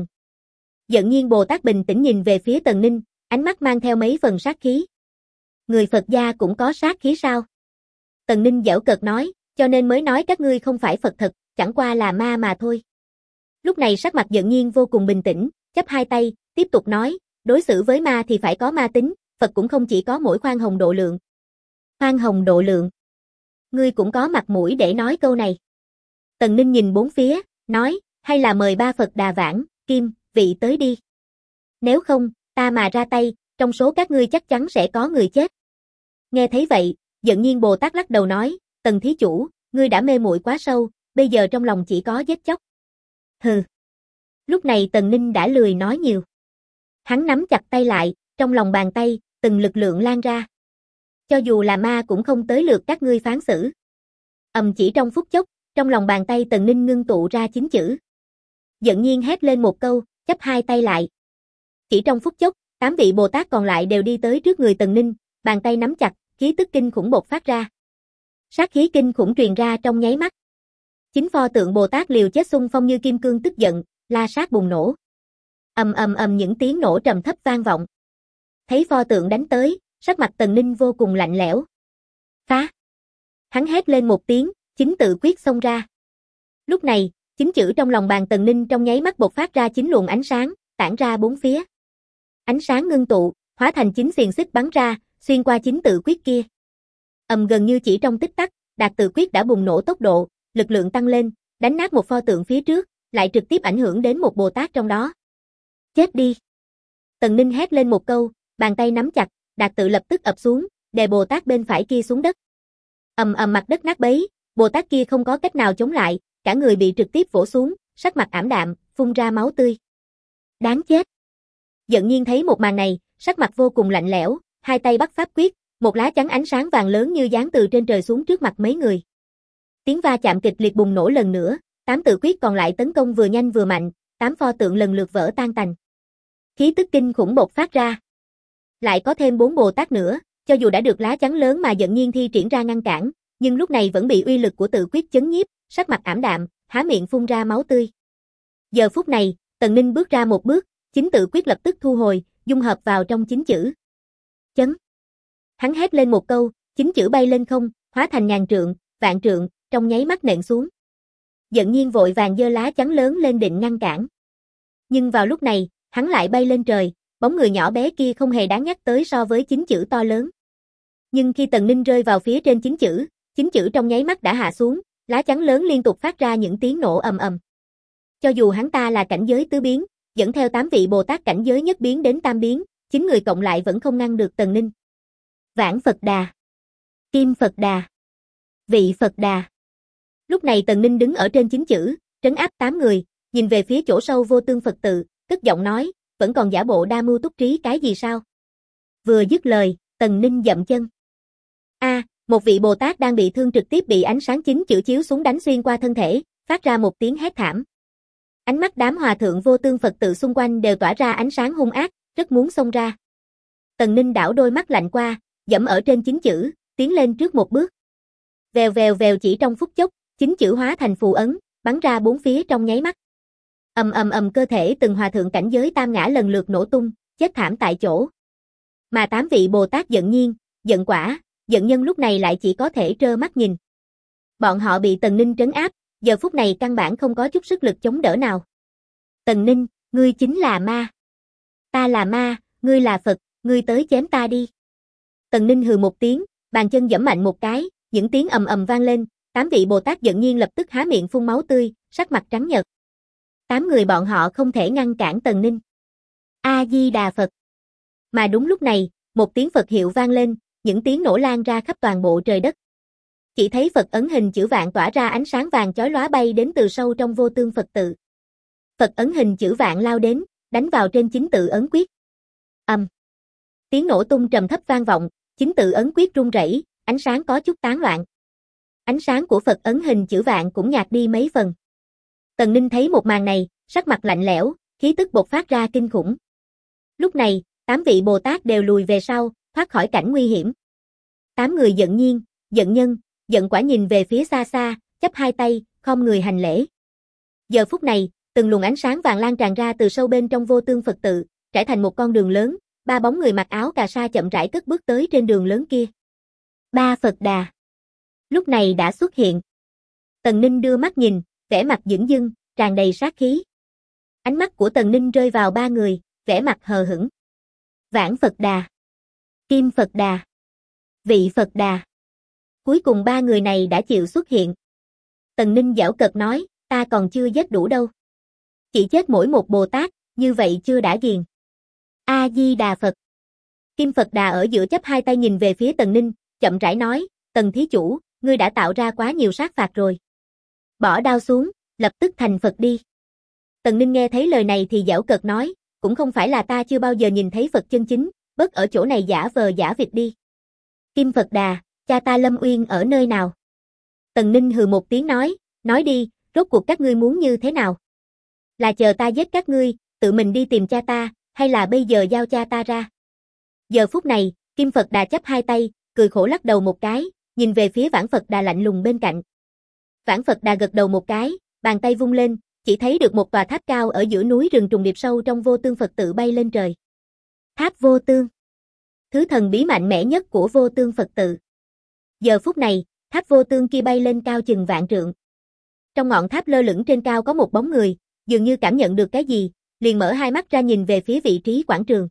Dận Nhiên Bồ Tát bình tĩnh nhìn về phía Tần Ninh, ánh mắt mang theo mấy phần sát khí. Người Phật gia cũng có sát khí sao? Tần Ninh giễu cợt nói, cho nên mới nói các ngươi không phải Phật thật, chẳng qua là ma mà thôi. Lúc này sắc mặt Dận Nhiên vô cùng bình tĩnh, chắp hai tay, tiếp tục nói, đối xử với ma thì phải có ma tính, Phật cũng không chỉ có mỗi khoan hồng độ lượng. Khoan hồng độ lượng. Ngươi cũng có mặt mũi để nói câu này. Tần Ninh nhìn bốn phía, nói, hay là mời ba Phật Đà Vãng, Kim, vị tới đi. Nếu không, ta mà ra tay, trong số các ngươi chắc chắn sẽ có người chết. Nghe thấy vậy, Dận Nhiên Bồ Tát lắc đầu nói, Tần thí chủ, ngươi đã mê muội quá sâu, bây giờ trong lòng chỉ có giết chóc. Hừ. Lúc này Tần Ninh đã lười nói nhiều. Hắn nắm chặt tay lại, trong lòng bàn tay, từng lực lượng lan ra. Cho dù là ma cũng không tới lượt các ngươi phán xử. Chỉ trong phút chốc, trong lòng bàn tay Tần Ninh ngưng tụ ra 9 chữ. Giận nhiên hét lên một câu, chắp hai tay lại. Chỉ trong phút chốc, 8 vị Bồ Tát còn lại đều đi tới trước người Tần Ninh, bàn tay nắm chặt, khí tức kinh khủng bộc phát ra. Sát khí kinh khủng truyền ra trong nháy mắt. 9 pho tượng Bồ Tát liều chết xung phong như kim cương tức giận, la sát bùng nổ. Những tiếng nổ trầm thấp vang vọng. Thấy pho tượng đánh tới, sắc mặt Tần Ninh vô cùng lạnh lẽo. Phá! Hắn hét lên một tiếng, 9 tự quyết xông ra. Lúc này, 9 chữ trong lòng bàn Tần Ninh trong nháy mắt bộc phát ra 9 luồng ánh sáng, tản ra bốn phía. Ánh sáng ngưng tụ, hóa thành 9 xiềng xích bắn ra, xuyên qua 9 tự quyết kia. Gần như chỉ trong tích tắc, Đạt tự quyết đã bùng nổ tốc độ, lực lượng tăng lên, đánh nát một pho tượng phía trước, lại trực tiếp ảnh hưởng đến một Bồ Tát trong đó. Chết đi! Tần Ninh hét lên một câu, bàn tay nắm chặt, Đạt tự lập tức ập xuống, đè Bồ Tát bên phải kia xuống đất. Mặt đất nát bấy, Bồ Tát kia không có cách nào chống lại, cả người bị trực tiếp vỗ xuống, sắc mặt ảm đạm, phun ra máu tươi. Đáng chết! Giận nhiên thấy một màn này, sắc mặt vô cùng lạnh lẽo, hai tay bắt pháp quyết, một lá chắn ánh sáng vàng lớn như giáng từ trên trời xuống trước mặt mấy người. Tiếng va chạm kịch liệt bùng nổ lần nữa, 8 tự quyết còn lại tấn công vừa nhanh vừa mạnh, 8 pho tượng lần lượt vỡ tan tành. Khí tức kinh khủng bộc phát ra. Lại có thêm 4 Bồ Tát nữa, cho dù đã được lá chắn lớn mà Giận nhiên thi triển ra ngăn cản, nhưng lúc này vẫn bị uy lực của tự quyết chấn nhiếp, sắc mặt ảm đạm, há miệng phun ra máu tươi. Giờ phút này, Tần Ninh bước ra một bước, 9 tự quyết lập tức thu hồi, dung hợp vào trong 9 chữ. Chấn. Hắn hét lên một câu, 9 chữ bay lên không, hóa thành ngàn trượng, vạn trượng, trong nháy mắt nện xuống. Giận nhiên vội vàng giơ lá chắn lớn lên định ngăn cản. Nhưng vào lúc này, hắn lại bay lên trời, bóng người nhỏ bé kia không hề đáng nhắc tới so với 9 chữ to lớn. Nhưng khi Tần Ninh rơi vào phía trên 9 chữ trong nháy mắt đã hạ xuống, lá chắn lớn liên tục phát ra những tiếng nổ ầm ầm. Cho dù hắn ta là cảnh giới tứ biến, dẫn theo 8 vị Bồ Tát cảnh giới nhất biến đến tam biến, 9 người cộng lại vẫn không ngăn được Tần Ninh. Vãng Phật Đà, Kim Phật Đà, Vị Phật Đà. Lúc này Tần Ninh đứng ở trên 9 chữ, trấn áp 8 người, nhìn về phía chỗ sâu vô tương Phật tự, cất giọng nói, vẫn còn giả bộ đa mưu túc trí cái gì sao? Vừa dứt lời, Tần Ninh dậm chân. Một vị Bồ Tát đang bị thương trực tiếp bị ánh sáng 9 chữ chiếu xuống đánh xuyên qua thân thể, phát ra một tiếng hét thảm. Ánh mắt đám hòa thượng vô tương Phật tự xung quanh đều tỏa ra ánh sáng hung ác, rất muốn xông ra. Tần Ninh đảo đôi mắt lạnh qua, dẫm ở trên 9 chữ, tiến lên trước một bước. Vèo vèo vèo, chỉ trong phút chốc, 9 chữ hóa thành phù ấn, bắn ra bốn phía trong nháy mắt. Cơ thể từng hòa thượng cảnh giới tam ngã lần lượt nổ tung, chết thảm tại chỗ. Mà 8 vị Bồ Tát Giận nhiên, Giận quả, Giận nhân lúc này lại chỉ có thể trơ mắt nhìn. Bọn họ bị Tần Ninh trấn áp, giờ phút này căn bản không có chút sức lực chống đỡ nào. Tần Ninh, ngươi chính là ma. Ta là ma, ngươi là Phật, ngươi tới chém ta đi. Tần Ninh hừ một tiếng, bàn chân giẫm mạnh một cái, những tiếng ầm ầm vang lên, 8 vị Bồ Tát Giận nhiên lập tức há miệng phun máu tươi, sắc mặt trắng nhợt. 8 người bọn họ không thể ngăn cản Tần Ninh. A Di Đà Phật. Mà đúng lúc này, một tiếng Phật hiệu vang lên, những tiếng nổ lan ra khắp toàn bộ trời đất. Chỉ thấy Phật ấn hình chữ vạn tỏa ra ánh sáng vàng chói lóa bay đến từ sâu trong vô tương Phật tự. Phật ấn hình chữ vạn lao đến, đánh vào trên 9 tự ấn quyết. Tiếng nổ tung trầm thấp vang vọng, 9 tự ấn quyết rung rẩy, ánh sáng có chút tán loạn. Ánh sáng của Phật ấn hình chữ vạn cũng nhạt đi mấy phần. Tần Ninh thấy một màn này, sắc mặt lạnh lẽo, khí tức bộc phát ra kinh khủng. Lúc này, 8 vị Bồ Tát đều lùi về sau, thoát khỏi cảnh nguy hiểm. 8 người Giận nhiên, Giận nhân, Giận quả nhìn về phía xa xa, chắp hai tay, khom người hành lễ. Giờ phút này, từng luồng ánh sáng vàng lan tràn ra từ sâu bên trong vô tương Phật tự, trải thành một con đường lớn, 3 bóng người mặc áo cà sa chậm rãi cất bước tới trên đường lớn kia. 3 Phật Đà lúc này đã xuất hiện. Tần Ninh đưa mắt nhìn, vẻ mặt dửng dưng, tràn đầy sát khí. Ánh mắt của Tần Ninh rơi vào 3 người, vẻ mặt hờ hững. Vãng Phật Đà, Kim Phật Đà, Vị Phật Đà. Cuối cùng 3 người này đã chịu xuất hiện. Tần Ninh giễu cợt nói, ta còn chưa giết đủ đâu. Chỉ chết mỗi một Bồ Tát, như vậy chưa đã ghiền. A Di Đà Phật. Kim Phật Đà ở giữa chắp hai tay nhìn về phía Tần Ninh, chậm rãi nói, Tần thí chủ, ngươi đã tạo ra quá nhiều sát phạt rồi. Bỏ đao xuống, lập tức thành Phật đi. Tần Ninh nghe thấy lời này thì giễu cợt nói, cũng không phải là ta chưa bao giờ nhìn thấy Phật chân chính, bớt ở chỗ này giả vờ giả vịt đi. Kim Phật Đà, cha ta Lâm Uyên ở nơi nào? Tần Ninh hừ một tiếng nói đi, rốt cuộc các ngươi muốn như thế nào? Là chờ ta giết các ngươi, tự mình đi tìm cha ta, hay là bây giờ giao cha ta ra? Giờ phút này, Kim Phật Đà chắp hai tay, cười khổ lắc đầu một cái, nhìn về phía Vãn Phật Đà lạnh lùng bên cạnh. Vãn Phật Đà gật đầu một cái, bàn tay vung lên, chỉ thấy được một tòa tháp cao ở giữa núi rừng trùng điệp sâu trong Vô Tương Phật tự bay lên trời. Tháp Vô Tương, thứ thần bí mạnh mẽ nhất của Vô Tương Phật tự. Giờ phút này, tháp Vô Tương kia bay lên cao chừng vạn trượng. Trong ngọn tháp lơ lửng trên cao có một bóng người, dường như cảm nhận được cái gì, liền mở hai mắt ra nhìn về phía vị trí quảng trường.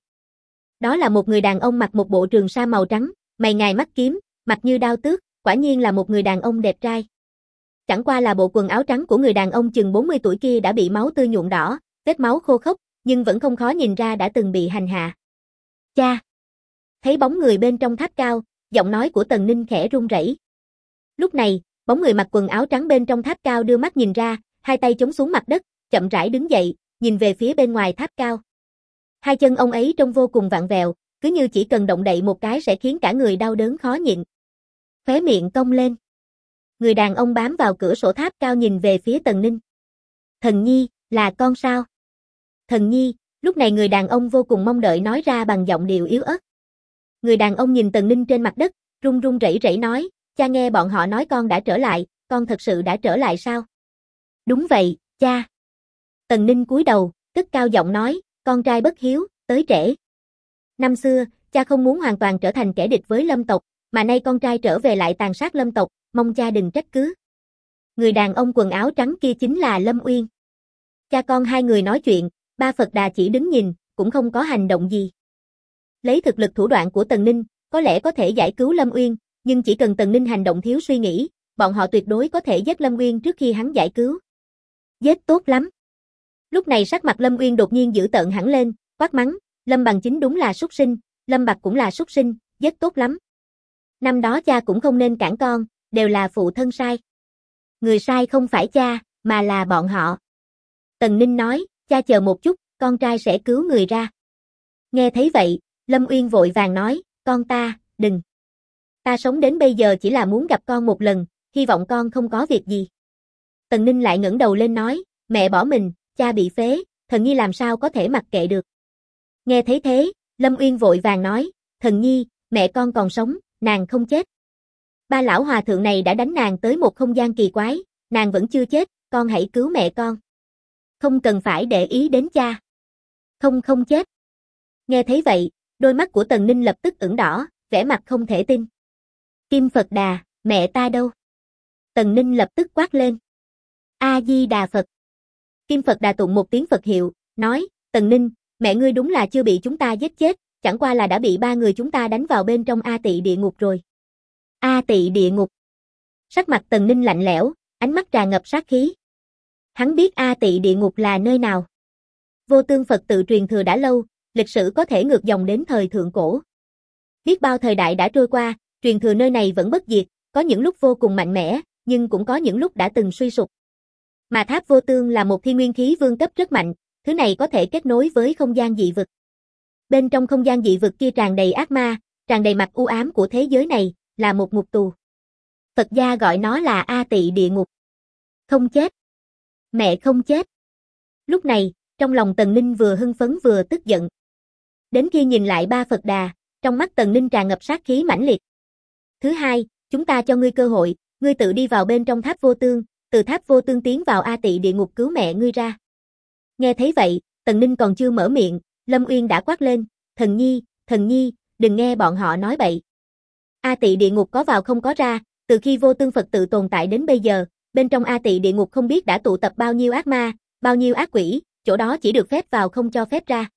Đó là một người đàn ông mặc một bộ trường sa màu trắng, mày ngài mắt kiếm, mặt như đao tước, quả nhiên là một người đàn ông đẹp trai. Chẳng qua là bộ quần áo trắng của người đàn ông chừng 40 tuổi kia đã bị máu tươi nhuộm đỏ, vết máu khô khốc, nhưng vẫn không khó nhìn ra đã từng bị hành hạ. Cha! Thấy bóng người bên trong tháp cao, giọng nói của Tần Ninh khẽ run rẩy. Lúc này, bóng người mặc quần áo trắng bên trong tháp cao đưa mắt nhìn ra, hai tay chống xuống mặt đất, chậm rãi đứng dậy, nhìn về phía bên ngoài tháp cao. Hai chân ông ấy trông vô cùng vặn vẹo, cứ như chỉ cần động đậy một cái sẽ khiến cả người đau đớn khó nhịn. Khóe miệng cong lên. Người đàn ông bám vào cửa sổ tháp cao nhìn về phía Tần Ninh. Thần Nhi, là con sao? Thần Nhi, lúc này người đàn ông vô cùng mong đợi nói ra bằng giọng điệu yếu ớt. Người đàn ông nhìn Tần Ninh trên mặt đất, run run rẩy rẩy nói, cha nghe bọn họ nói con đã trở lại, con thật sự đã trở lại sao? Đúng vậy, cha. Tần Ninh cúi đầu, cất cao giọng nói, con trai bất hiếu, tới trễ. Năm xưa, cha không muốn hoàn toàn trở thành kẻ địch với Lâm tộc, mà nay con trai trở về lại tàn sát Lâm tộc, mong cha đừng trách cứ. Người đàn ông quần áo trắng kia chính là Lâm Uyên. Cha con hai người nói chuyện, ba Phật Đà chỉ đứng nhìn, cũng không có hành động gì. Lấy thực lực thủ đoạn của Tần Ninh, có lẽ có thể giải cứu Lâm Uyên, nhưng chỉ cần Tần Ninh hành động thiếu suy nghĩ, bọn họ tuyệt đối có thể giết Lâm Uyên trước khi hắn giải cứu. Giết tốt lắm. Lúc này sắc mặt Lâm Uyên đột nhiên dữ tợn hẳn lên, quát mắng, Lâm Bằng chính đúng là súc sinh, Lâm Bạc cũng là súc sinh, giết tốt lắm. Năm đó cha cũng không nên cản con, đều là phụ thân sai. Người sai không phải cha, mà là bọn họ. Tần Ninh nói, cha chờ một chút, con trai sẽ cứu người ra. Nghe thấy vậy, Lâm Uyên vội vàng nói, con ta, đừng. Ta sống đến bây giờ chỉ là muốn gặp con một lần, hy vọng con không có việc gì. Tần Ninh lại ngẩng đầu lên nói, mẹ bỏ mình, cha bị phế, Thần Nhi làm sao có thể mặc kệ được. Nghe thấy thế, Lâm Uyên vội vàng nói, Thần Nhi, mẹ con còn sống, nàng không chết. Ba lão hòa thượng này đã đánh nàng tới một không gian kỳ quái, nàng vẫn chưa chết, con hãy cứu mẹ con. Không cần phải để ý đến cha. Không chết. Nghe thấy vậy, đôi mắt của Tần Ninh lập tức ửng đỏ, vẻ mặt không thể tin. Kim Phật Đà, mẹ ta đâu? Tần Ninh lập tức quát lên. A-di-đà Phật. Kim Phật Đà tụng một tiếng Phật hiệu, nói, Tần Ninh, mẹ ngươi đúng là chưa bị chúng ta giết chết, chẳng qua là đã bị ba người chúng ta đánh vào bên trong A Tỵ địa ngục rồi. A Tỵ địa ngục. Sắc mặt Tần Ninh lạnh lẽo, ánh mắt tràn ngập sát khí. Hắn biết A Tỵ địa ngục là nơi nào. Vô Tương Phật tự truyền thừa đã lâu, lịch sử có thể ngược dòng đến thời thượng cổ. Biết bao thời đại đã trôi qua, truyền thừa nơi này vẫn bất diệt, có những lúc vô cùng mạnh mẽ, nhưng cũng có những lúc đã từng suy sụp. Mà tháp Vô Tương là một thiên nguyên khí vương cấp rất mạnh, thứ này có thể kết nối với không gian dị vực. Bên trong không gian dị vực kia tràn đầy ác ma, tràn đầy mặt u ám của thế giới này, là một ngục tù. Phật gia gọi nó là A Tỵ địa ngục. Không chết. Mẹ không chết. Lúc này, trong lòng Tần Ninh vừa hưng phấn vừa tức giận. Đến khi nhìn lại ba Phật Đà, trong mắt Tần Ninh tràn ngập sát khí mãnh liệt. Thứ hai, chúng ta cho ngươi cơ hội, ngươi tự đi vào bên trong tháp Vô Tương, từ tháp Vô Tương tiến vào A Tỵ địa ngục cứu mẹ ngươi ra. Nghe thấy vậy, Tần Ninh còn chưa mở miệng, Lâm Uyên đã quát lên, Thần Nhi, đừng nghe bọn họ nói bậy. A Tỵ địa ngục có vào không có ra, từ khi Vô Tương Phật tự tồn tại đến bây giờ, bên trong A Tỵ địa ngục không biết đã tụ tập bao nhiêu ác ma, bao nhiêu ác quỷ, chỗ đó chỉ được phép vào không cho phép ra.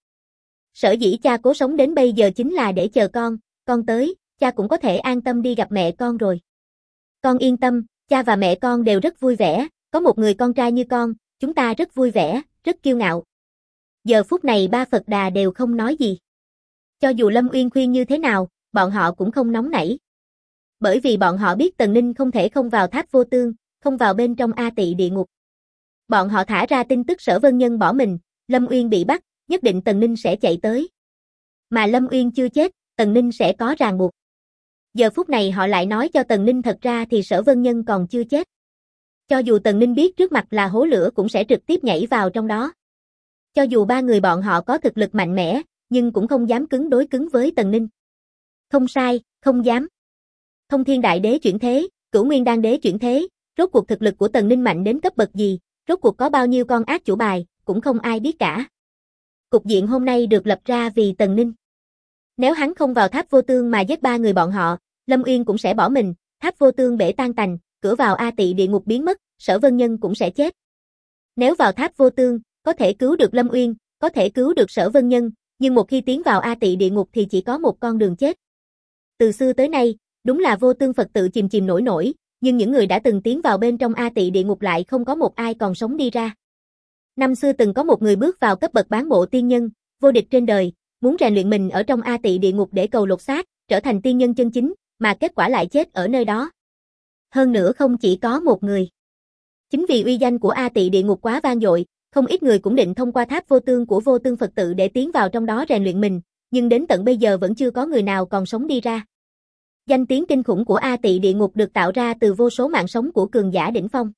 Sở dĩ cha cố sống đến bây giờ chính là để chờ con tới, cha cũng có thể an tâm đi gặp mẹ con rồi. Con yên tâm, cha và mẹ con đều rất vui vẻ, có một người con trai như con, chúng ta rất vui vẻ, rất kiêu ngạo. Giờ phút này ba Phật Đà đều không nói gì. Cho dù Lâm Uyên khuyên như thế nào, bọn họ cũng không nóng nảy. Bởi vì bọn họ biết Tần Ninh không thể không vào tháp vô tương, không vào bên trong A Tỵ địa ngục. Bọn họ thả ra tin tức Sở Vân Nhân bỏ mình, Lâm Uyên bị bắt, nhất định Tần Ninh sẽ chạy tới. Mà Lâm Uyên chưa chết, Tần Ninh sẽ có ràng buộc. Giờ phút này họ lại nói cho Tần Ninh thật ra thì Sở Vân Nhân còn chưa chết. Cho dù Tần Ninh biết trước mặt là hố lửa cũng sẽ trực tiếp nhảy vào trong đó. Cho dù ba người bọn họ có thực lực mạnh mẽ, nhưng cũng không dám cứng đối cứng với Tần Ninh. Không sai, không dám. Thông Thiên Đại Đế chuyển thế, Cửu Nguyên Đan Đế chuyển thế, rốt cuộc thực lực của Tần Ninh mạnh đến cấp bậc gì, rốt cuộc có bao nhiêu con ác chủ bài, cũng không ai biết cả. Cục diện hôm nay được lập ra vì Tần Ninh. Nếu hắn không vào tháp vô tương mà giết ba người bọn họ, Lâm Uyên cũng sẽ bỏ mình, tháp vô tương bể tan tành, cửa vào A Tỵ địa ngục biến mất, Sở Vân Nhân cũng sẽ chết. Nếu vào tháp vô tương, có thể cứu được Lâm Uyên, có thể cứu được Sở Vân Nhân, nhưng một khi tiến vào A Tỵ địa ngục thì chỉ có một con đường chết. Từ xưa tới nay, đúng là vô tương Phật tự chìm chìm nổi nổi, nhưng những người đã từng tiến vào bên trong A Tỵ địa ngục lại không có một ai còn sống đi ra. Năm xưa từng có một người bước vào cấp bậc bán bộ tiên nhân, vô địch trên đời, muốn rèn luyện mình ở trong A Tỵ địa ngục để cầu lột xác, trở thành tiên nhân chân chính, mà kết quả lại chết ở nơi đó. Hơn nữa không chỉ có một người. Chính vì uy danh của A Tỵ địa ngục quá vang dội, không ít người cũng định thông qua tháp vô tương của vô tương Phật tự để tiến vào trong đó rèn luyện mình, nhưng đến tận bây giờ vẫn chưa có người nào còn sống đi ra. Danh tiếng kinh khủng của A Tỵ địa ngục được tạo ra từ vô số mạng sống của cường giả đỉnh phong.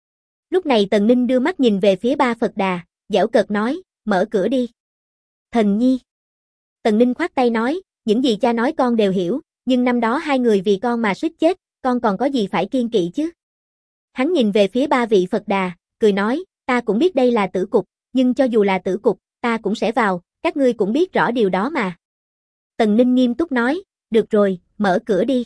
Lúc này Tần Ninh đưa mắt nhìn về phía ba Phật Đà, giễu cợt nói, mở cửa đi. Thần nhi. Tần Ninh khoát tay nói, những gì cha nói con đều hiểu, nhưng năm đó hai người vì con mà suýt chết, con còn có gì phải kiêng kỵ chứ. Hắn nhìn về phía ba vị Phật Đà, cười nói, ta cũng biết đây là tử cục, nhưng cho dù là tử cục, ta cũng sẽ vào, các ngươi cũng biết rõ điều đó mà. Tần Ninh nghiêm túc nói, được rồi, mở cửa đi.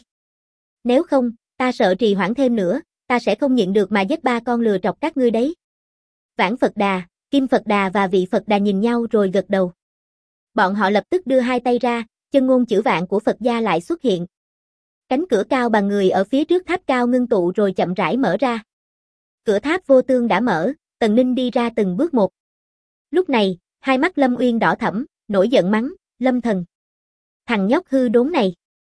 Nếu không, ta sợ trì hoãn thêm nữa, ta sẽ không nhịn được mà giết ba con lừa trọc các ngươi đấy. Vãn Phật Đà, Kim Phật Đà và vị Phật Đà nhìn nhau rồi gật đầu. Bọn họ lập tức đưa hai tay ra, chân ngôn chữ vạn của Phật gia lại xuất hiện. Cánh cửa cao bằng người ở phía trước tháp cao ngưng tụ rồi chậm rãi mở ra. Cửa tháp vô tương đã mở, Tần Ninh đi ra từng bước một. Lúc này, hai mắt Lâm Uyên đỏ thẫm, nổi giận mắng, Lâm Thần. Thằng nhóc hư đốn này.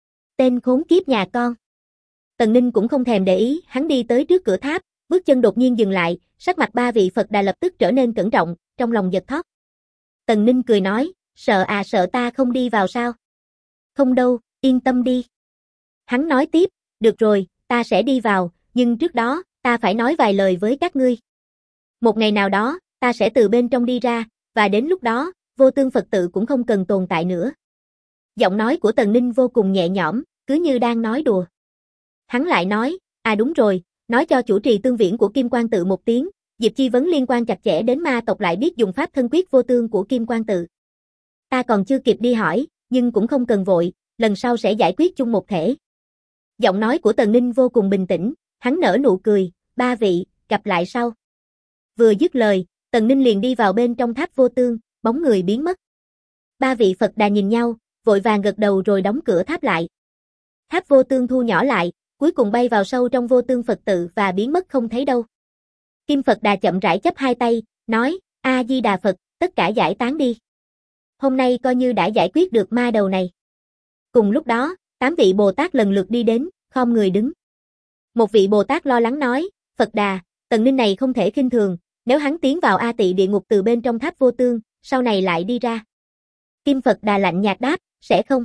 Tên khốn kiếp nhà con. Tần Ninh cũng không thèm để ý, hắn đi tới trước cửa tháp, bước chân đột nhiên dừng lại, sắc mặt ba vị Phật Đà lập tức trở nên cẩn trọng, trong lòng giật thót. Tần Ninh cười nói, sợ ta không đi vào sao? Không đâu, yên tâm đi. Hắn nói tiếp, được rồi, ta sẽ đi vào, nhưng trước đó, ta phải nói vài lời với các ngươi. Một ngày nào đó, ta sẽ từ bên trong đi ra, và đến lúc đó, vô tương Phật tự cũng không cần tồn tại nữa. Giọng nói của Tần Ninh vô cùng nhẹ nhõm, cứ như đang nói đùa. Hắn lại nói, đúng rồi, nói cho chủ trì tương viễn của Kim Quang tự một tiếng, Diệp Chi Vấn liên quan chặt chẽ đến ma tộc lại biết dùng pháp thân quyết vô tương của Kim Quang tự. Ta còn chưa kịp đi hỏi, nhưng cũng không cần vội, lần sau sẽ giải quyết chung một thể. Giọng nói của Tần Ninh vô cùng bình tĩnh, hắn nở nụ cười, ba vị, gặp lại sau. Vừa dứt lời, Tần Ninh liền đi vào bên trong tháp vô tương, bóng người biến mất. Ba vị Phật Đà nhìn nhau, vội vàng gật đầu rồi đóng cửa tháp lại. Tháp vô tương thu nhỏ lại, cuối cùng bay vào sâu trong vô tương Phật tự và biến mất không thấy đâu. Kim Phật Đà chậm rãi chắp hai tay, nói, A Di Đà Phật, tất cả giải tán đi. Hôm nay coi như đã giải quyết được ma đầu này. Cùng lúc đó, 8 vị Bồ Tát lần lượt đi đến, khom người đứng. Một vị Bồ Tát lo lắng nói, Phật Đà, Tần Ninh này không thể khinh thường, nếu hắn tiến vào A Tỵ địa ngục từ bên trong tháp vô tương, sau này lại đi ra. Kim Phật Đà lạnh nhạt đáp, sẽ không.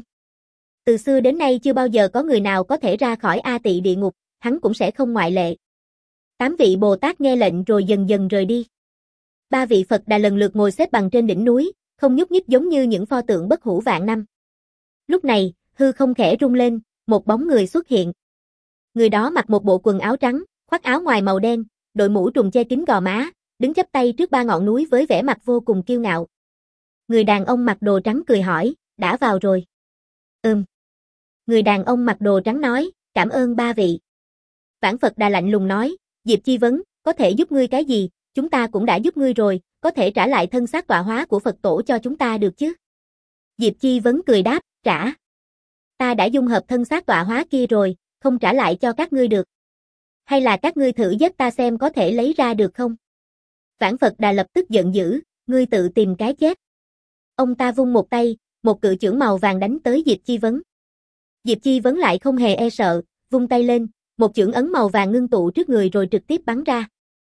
Từ xưa đến nay chưa bao giờ có người nào có thể ra khỏi A Tỵ địa ngục, hắn cũng sẽ không ngoại lệ. 8 vị Bồ Tát nghe lệnh rồi dần dần rời đi. 3 vị Phật Đà lần lượt ngồi xếp bằng trên đỉnh núi, không nhúc nhích giống như những pho tượng bất hủ vạn năm. Lúc này, hư không khẽ rung lên, một bóng người xuất hiện. Người đó mặc một bộ quần áo trắng, khoác áo ngoài màu đen, đội mũ trùm che kín gò má, đứng chắp tay trước 3 ngọn núi với vẻ mặt vô cùng kiêu ngạo. Người đàn ông mặc đồ trắng cười hỏi, đã vào rồi. Người đàn ông mặc đồ trắng nói, cảm ơn 3 vị. Vãn Phật Đà lạnh lùng nói, Diệp Chi Vấn, có thể giúp ngươi cái gì, chúng ta cũng đã giúp ngươi rồi, có thể trả lại thân xác tọa hóa của Phật tổ cho chúng ta được chứ? Diệp Chi Vấn cười đáp, trả. Ta đã dung hợp thân xác tọa hóa kia rồi, không trả lại cho các ngươi được. Hay là các ngươi thử giết ta xem có thể lấy ra được không? Vãn Phật Đà lập tức giận dữ, ngươi tự tìm cái chết. Ông ta vung một tay, một cự chưởng màu vàng đánh tới Diệp Chi Vấn. Diệp Chi Vấn lại không hề e sợ, vung tay lên, một chưởng ấn màu vàng ngưng tụ trước người rồi trực tiếp bắn ra.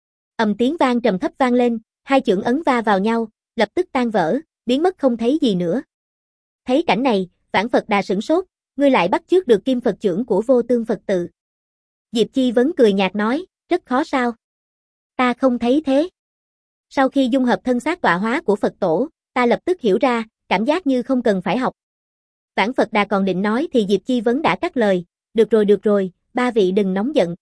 Ầm tiếng vang trầm thấp vang lên, hai chưởng ấn va vào nhau, lập tức tan vỡ, biến mất không thấy gì nữa. Thấy cảnh này, Vãn Phật Đà sửng sốt, ngươi lại bắt chước được kim Phật chưởng của Vô Tương Phật tự. Diệp Chi Vấn cười nhạt nói, rất khó sao? Ta không thấy thế. Sau khi dung hợp thân xác tọa hóa của Phật tổ, ta lập tức hiểu ra, cảm giác như không cần phải học. Vãn Phật Đà còn định nói thì Diệp Chi Vấn đã cắt lời, được rồi, ba vị đừng nóng giận.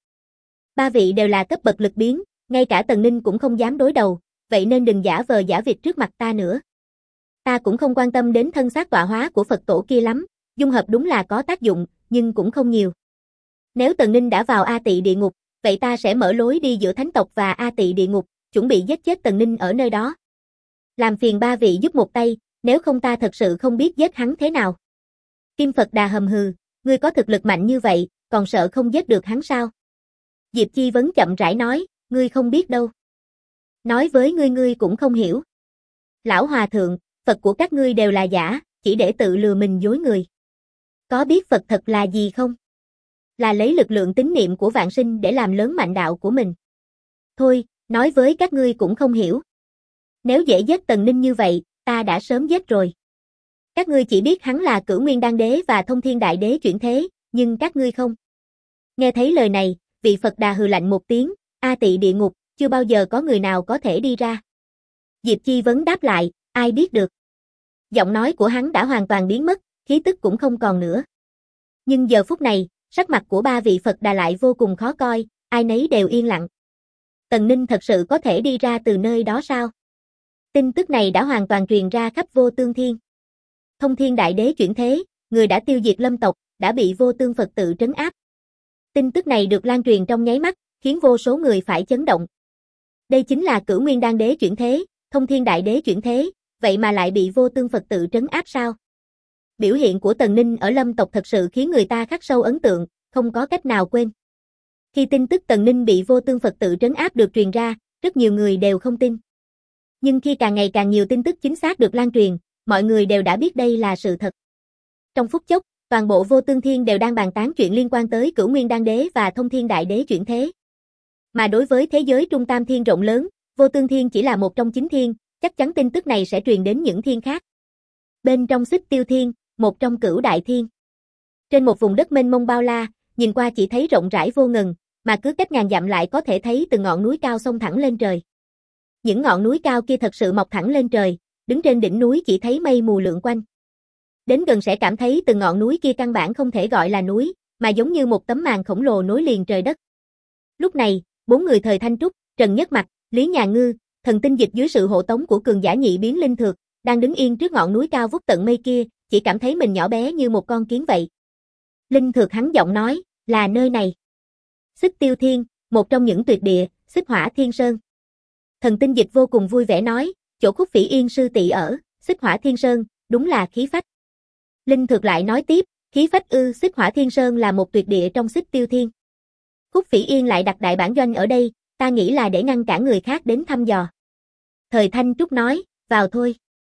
Ba vị đều là cấp bậc lực biến, ngay cả Tần Ninh cũng không dám đối đầu, vậy nên đừng giả vờ giả vịt trước mặt ta nữa. Ta cũng không quan tâm đến thân xác tọa hóa của Phật tổ kia lắm, dung hợp đúng là có tác dụng, nhưng cũng không nhiều. Nếu Tần Ninh đã vào A Tỵ địa ngục, vậy ta sẽ mở lối đi giữa thánh tộc và A Tỵ địa ngục, chuẩn bị giết chết Tần Ninh ở nơi đó. Làm phiền ba vị giúp một tay, nếu không ta thật sự không biết giết hắn thế nào. Kim Phật Đà hầm hừ, ngươi có thực lực mạnh như vậy, còn sợ không giết được hắn sao? Diệp Chi Vấn chậm rãi nói, ngươi không biết đâu. Nói với ngươi cũng không hiểu. Lão Hòa Thượng, Phật của các ngươi đều là giả, chỉ để tự lừa mình dối người. Có biết Phật thật là gì không? Là lấy lực lượng tín niệm của vạn sinh để làm lớn mạnh đạo của mình. Thôi, nói với các ngươi cũng không hiểu. Nếu dễ giết Tần Ninh như vậy, ta đã sớm giết rồi. Các ngươi chỉ biết hắn là Cửu Nguyên Đan Đế và Thông Thiên Đại Đế chuyển thế, nhưng các ngươi không. Nghe thấy lời này, vị Phật Đà hừ lạnh một tiếng, A Tỵ địa ngục, chưa bao giờ có người nào có thể đi ra. Diệp Chi Vấn đáp lại, ai biết được. Giọng nói của hắn đã hoàn toàn biến mất, khí tức cũng không còn nữa. Nhưng giờ phút này, sắc mặt của ba vị Phật Đà lại vô cùng khó coi, ai nấy đều yên lặng. Tần Ninh thật sự có thể đi ra từ nơi đó sao? Tin tức này đã hoàn toàn truyền ra khắp Vô Tương Thiên. Thông Thiên Đại Đế chuyển thế, người đã tiêu diệt Lâm tộc, đã bị Vô Tương Phật tự trấn áp. Tin tức này được lan truyền trong nháy mắt, khiến vô số người phải chấn động. Đây chính là Cửu Nguyên Đan Đế chuyển thế, Thông Thiên Đại Đế chuyển thế, vậy mà lại bị Vô Tương Phật tự trấn áp sao? Biểu hiện của Tần Ninh ở Lâm tộc thật sự khiến người ta khắc sâu ấn tượng, không có cách nào quên. Khi tin tức Tần Ninh bị Vô Tương Phật tự trấn áp được truyền ra, rất nhiều người đều không tin. Nhưng khi càng ngày càng nhiều tin tức chính xác được lan truyền, mọi người đều đã biết đây là sự thật. Trong phút chốc, toàn bộ Vô Tương Thiên đều đang bàn tán chuyện liên quan tới Cửu Nguyên Đan Đế và Thông Thiên Đại Đế chuyển thế. Mà đối với thế giới Trung Tam Thiên rộng lớn, Vô Tương Thiên chỉ là một trong 9 thiên, chắc chắn tin tức này sẽ truyền đến những thiên khác. Bên trong Xích Tiêu Thiên, một trong Cửu Đại Thiên. Trên một vùng đất mênh mông bao la, nhìn qua chỉ thấy rộng rãi vô ngần, mà cứ cách ngàn dặm lại có thể thấy từng ngọn núi cao xông thẳng lên trời. Những ngọn núi cao kia thật sự mọc thẳng lên trời, đứng trên đỉnh núi chỉ thấy mây mù lượn quanh. Đến gần sẽ cảm thấy từng ngọn núi kia căn bản không thể gọi là núi, mà giống như một tấm màn khổng lồ nối liền trời đất. Lúc này, 4 người Thời Thanh Trúc, Trần Nhất Mặc, Lý Nhà Ngư, Thần Tinh Dịch dưới sự hộ tống của cường giả nhị biến linh thược, đang đứng yên trước ngọn núi cao vút tận mây kia, chỉ cảm thấy mình nhỏ bé như một con kiến vậy. Linh thược hắn giọng nói, là nơi này. Xích Tiêu Thiên, một trong những tuyệt địa, Xích Hỏa Thiên Sơn. Thần Tinh Dịch vô cùng vui vẻ nói, chỗ Khúc Phỉ Yên sư tỷ ở, Xích Hỏa Thiên Sơn, đúng là khí phách. Linh Thược lại nói tiếp, khí phách ư, Xích Hỏa Thiên Sơn là một tuyệt địa trong Xích Tiêu Thiên. Khúc Phỉ Yên lại đặt đại bản doanh ở đây, ta nghĩ là để ngăn cản người khác đến thăm dò. Thời Thanh Trúc nói, vào thôi.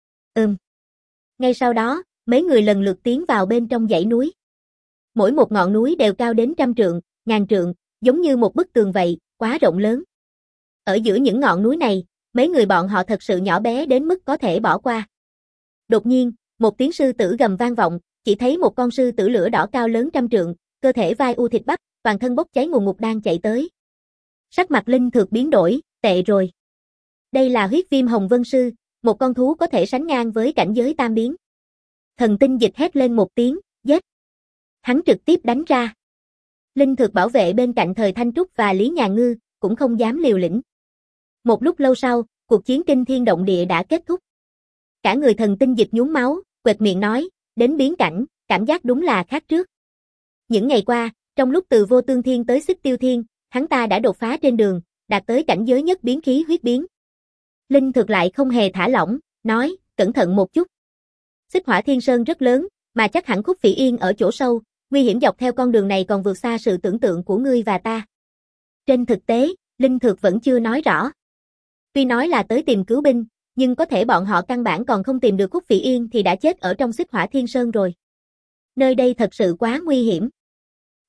Ngay sau đó, mấy người lần lượt tiến vào bên trong dãy núi. Mỗi một ngọn núi đều cao đến 100 trượng, ngàn trượng, giống như một bức tường vậy, quá rộng lớn. Ở giữa những ngọn núi này, mấy người bọn họ thật sự nhỏ bé đến mức có thể bỏ qua. Đột nhiên, một tiếng sư tử gầm vang vọng, chỉ thấy một con sư tử lửa đỏ cao lớn 100 trượng, cơ thể vai u thịt bắp, toàn thân bốc cháy ngùn ngụt đang chạy tới. Sắc mặt Linh Thược biến đổi, tệ rồi. Đây là huyết viêm hồng vân sư, một con thú có thể sánh ngang với cảnh giới tam biến. Thần Tinh Dịch hét lên một tiếng, giết. Hắn trực tiếp đánh ra. Linh Thược bảo vệ bên cạnh Thời Thanh Trúc và Lý Nhà Ngư, cũng không dám liều lĩnh. Một lúc lâu sau, cuộc chiến kinh thiên động địa đã kết thúc. Cả người Thần Tinh Dịch nhuốm máu, quệt miệng nói, đến biến cảnh, cảm giác đúng là khác trước. Những ngày qua, trong lúc từ Vô Tương Thiên tới Xích Tiêu Thiên, hắn ta đã đột phá trên đường, đạt tới cảnh giới nhất biến khí huyết biến. Linh Thực lại không hề thả lỏng, nói, cẩn thận một chút. Xích Hỏa Thiên Sơn rất lớn, mà chắc hẳn Khúc Phỉ Yên ở chỗ sâu, nguy hiểm dọc theo con đường này còn vượt xa sự tưởng tượng của ngươi và ta. Trên thực tế, Linh Thực vẫn chưa nói rõ. Tuy nói là tới tìm cứu binh, nhưng có thể bọn họ căn bản còn không tìm được Khúc Phỉ Yên thì đã chết ở trong Xích Hỏa Thiên Sơn rồi. Nơi đây thật sự quá nguy hiểm.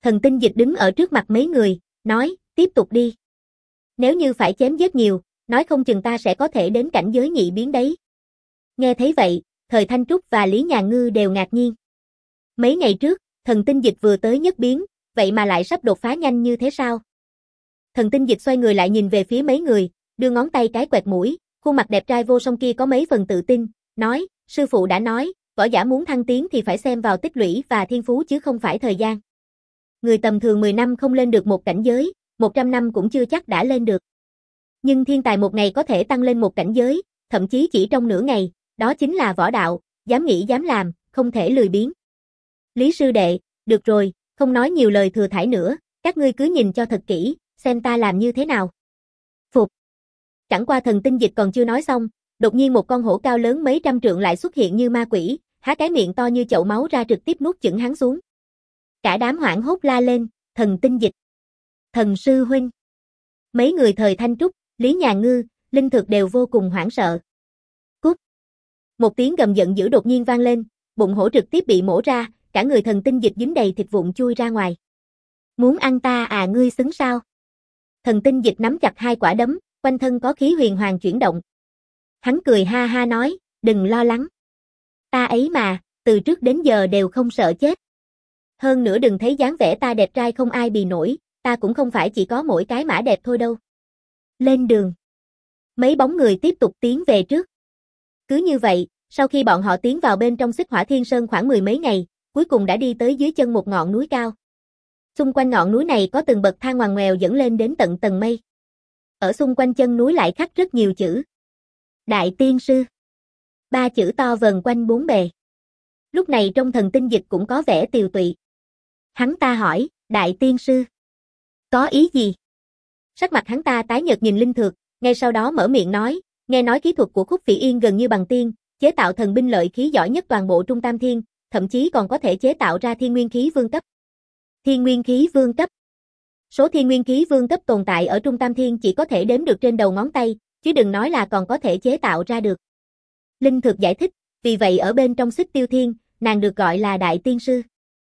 Thần Tinh Dịch đứng ở trước mặt mấy người, nói, tiếp tục đi. Nếu như phải chém giết nhiều, nói không chừng ta sẽ có thể đến cảnh giới nhị biến đấy. Nghe thấy vậy, Thời Thanh Trúc và Lý Nhà Ngư đều ngạc nhiên. Mấy ngày trước, Thần Tinh Dịch vừa tới nhất biến, vậy mà lại sắp đột phá nhanh như thế sao? Thần Tinh Dịch xoay người lại nhìn về phía mấy người, đưa ngón tay cái quẹt mũi, khuôn mặt đẹp trai vô song kia có mấy phần tự tin, nói, sư phụ đã nói, võ giả muốn thăng tiến thì phải xem vào tích lũy và thiên phú chứ không phải thời gian. Người tầm thường 10 năm không lên được một cảnh giới, 100 năm cũng chưa chắc đã lên được. Nhưng thiên tài một ngày có thể tăng lên một cảnh giới, thậm chí chỉ trong nửa ngày, đó chính là võ đạo, dám nghĩ dám làm, không thể lười biếng. Lý sư đệ, được rồi, không nói nhiều lời thừa thãi nữa, các ngươi cứ nhìn cho thật kỹ, xem ta làm như thế nào. Phục. Chẳng qua Thần Tinh Dịch còn chưa nói xong, đột nhiên một con hổ cao lớn mấy trăm trượng lại xuất hiện như ma quỷ, há cái miệng to như chậu máu ra trực tiếp nuốt chửng hắn xuống. Cả đám hoảng hốt la lên, Thần Tinh Dịch. Thần sư huynh. Mấy người Thời Thanh Trúc, Lý Nhà Ngư, Linh Thực đều vô cùng hoảng sợ. Cút. Một tiếng gầm giận dữ đột nhiên vang lên, bụng hổ trực tiếp bị mổ ra, cả người Thần Tinh Dịch dính đầy thịt vụn chui ra ngoài. Muốn ăn ta à, ngươi xứng sao? Thần Tinh Dịch nắm chặt hai quả đấm, quanh thân có khí huyền hoàng chuyển động. Hắn cười ha ha nói, đừng lo lắng. Ta ấy mà, từ trước đến giờ đều không sợ chết. Hơn nữa đừng thấy dáng vẻ ta đẹp trai không ai bì nổi, ta cũng không phải chỉ có mỗi cái mã đẹp thôi đâu. Lên đường. Mấy bóng người tiếp tục tiến về trước. Cứ như vậy, sau khi bọn họ tiến vào bên trong Xích Hỏa Thiên Sơn khoảng 10 mấy ngày, cuối cùng đã đi tới dưới chân một ngọn núi cao. Xung quanh ngọn núi này có từng bậc thang ngoằn ngoèo dẫn lên đến tận tầng mây. Ở xung quanh chân núi lại khắc rất nhiều chữ. Đại Tiên Sư. 3 chữ to vần quanh bốn bề. Lúc này trong Thần Tinh Dịch cũng có vẻ tiều tụy. Hắn ta hỏi, Đại Tiên Sư. Có ý gì? Sắc mặt hắn ta tái nhợt nhìn Linh Thược, ngay sau đó mở miệng nói, nghe nói kỹ thuật của Khúc Phỉ Yên gần như bằng tiên, chế tạo thần binh lợi khí giỏi nhất toàn bộ Trung Tam Thiên, thậm chí còn có thể chế tạo ra thiên nguyên khí vương cấp. Thiên nguyên khí vương cấp. Số thiên nguyên khí vương cấp tồn tại ở Trung Tam Thiên chỉ có thể đếm được trên đầu ngón tay, chứ đừng nói là còn có thể chế tạo ra được. Linh Thực giải thích, vì vậy ở bên trong Xích Tiêu Thiên, nàng được gọi là Đại Tiên Sư.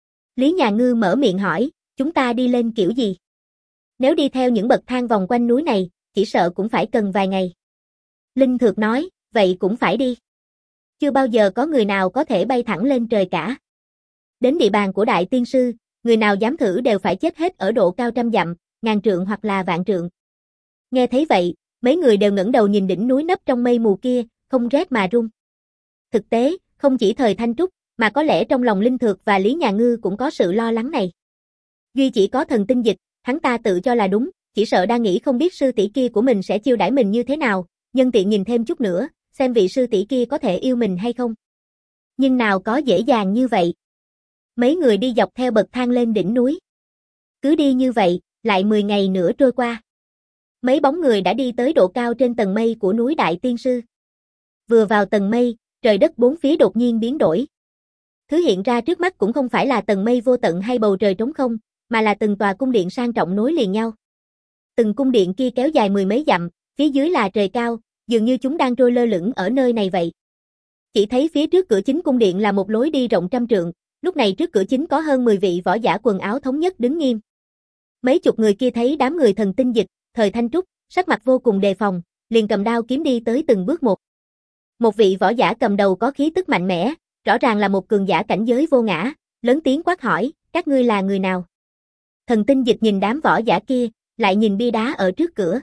Lý Nhà Ngư mở miệng hỏi, chúng ta đi lên kiểu gì? Nếu đi theo những bậc thang vòng quanh núi này, chỉ sợ cũng phải cần vài ngày. Linh Thực nói, vậy cũng phải đi. Chưa bao giờ có người nào có thể bay thẳng lên trời cả. Đến địa bàn của Đại Tiên Sư, người nào dám thử đều phải chết hết ở độ cao trăm dặm, ngàn trượng hoặc là vạn trượng. Nghe thấy vậy, mấy người đều ngẩng đầu nhìn đỉnh núi nấp trong mây mù kia, không rét mà run. Thực tế, không chỉ Thời Thanh Trúc, mà có lẽ trong lòng Linh Thược và Lý Nhà Ngư cũng có sự lo lắng này. Duy chỉ có Thần Tinh Dịch, hắn ta tự cho là đúng, chỉ sợ đang nghĩ không biết sư tỷ kia của mình sẽ chiêu đãi mình như thế nào, nhân tiện nhìn thêm chút nữa, xem vị sư tỷ kia có thể yêu mình hay không. Nhưng nào có dễ dàng như vậy. Mấy người đi dọc theo bậc thang lên đỉnh núi. Cứ đi như vậy, lại 10 ngày nữa trôi qua. Mấy bóng người đã đi tới độ cao trên tầng mây của núi Đại Tiên Sư. Vừa vào tầng mây, trời đất bốn phía đột nhiên biến đổi. Thứ hiện ra trước mắt cũng không phải là tầng mây vô tận hay bầu trời trống không, mà là từng tòa cung điện sang trọng nối liền nhau. Từng cung điện kia kéo dài 10 mấy dặm, phía dưới là trời cao, dường như chúng đang trôi lơ lửng ở nơi này vậy. Chỉ thấy phía trước cửa chính cung điện là một lối đi rộng trăm trượng, lúc này trước cửa chính có hơn 10 vị võ giả quần áo thống nhất đứng nghiêm. Mấy chục người kia thấy đám người Thần Tinh Dịch, Thời Thanh Trúc, sắc mặt vô cùng đề phòng, liền cầm đao kiếm đi tới từng bước một. Một vị võ giả cầm đầu có khí tức mạnh mẽ, rõ ràng là một cường giả cảnh giới vô ngã, lớn tiếng quát hỏi, các ngươi là người nào? Thần Tinh Dịch nhìn đám võ giả kia, lại nhìn bia đá ở trước cửa.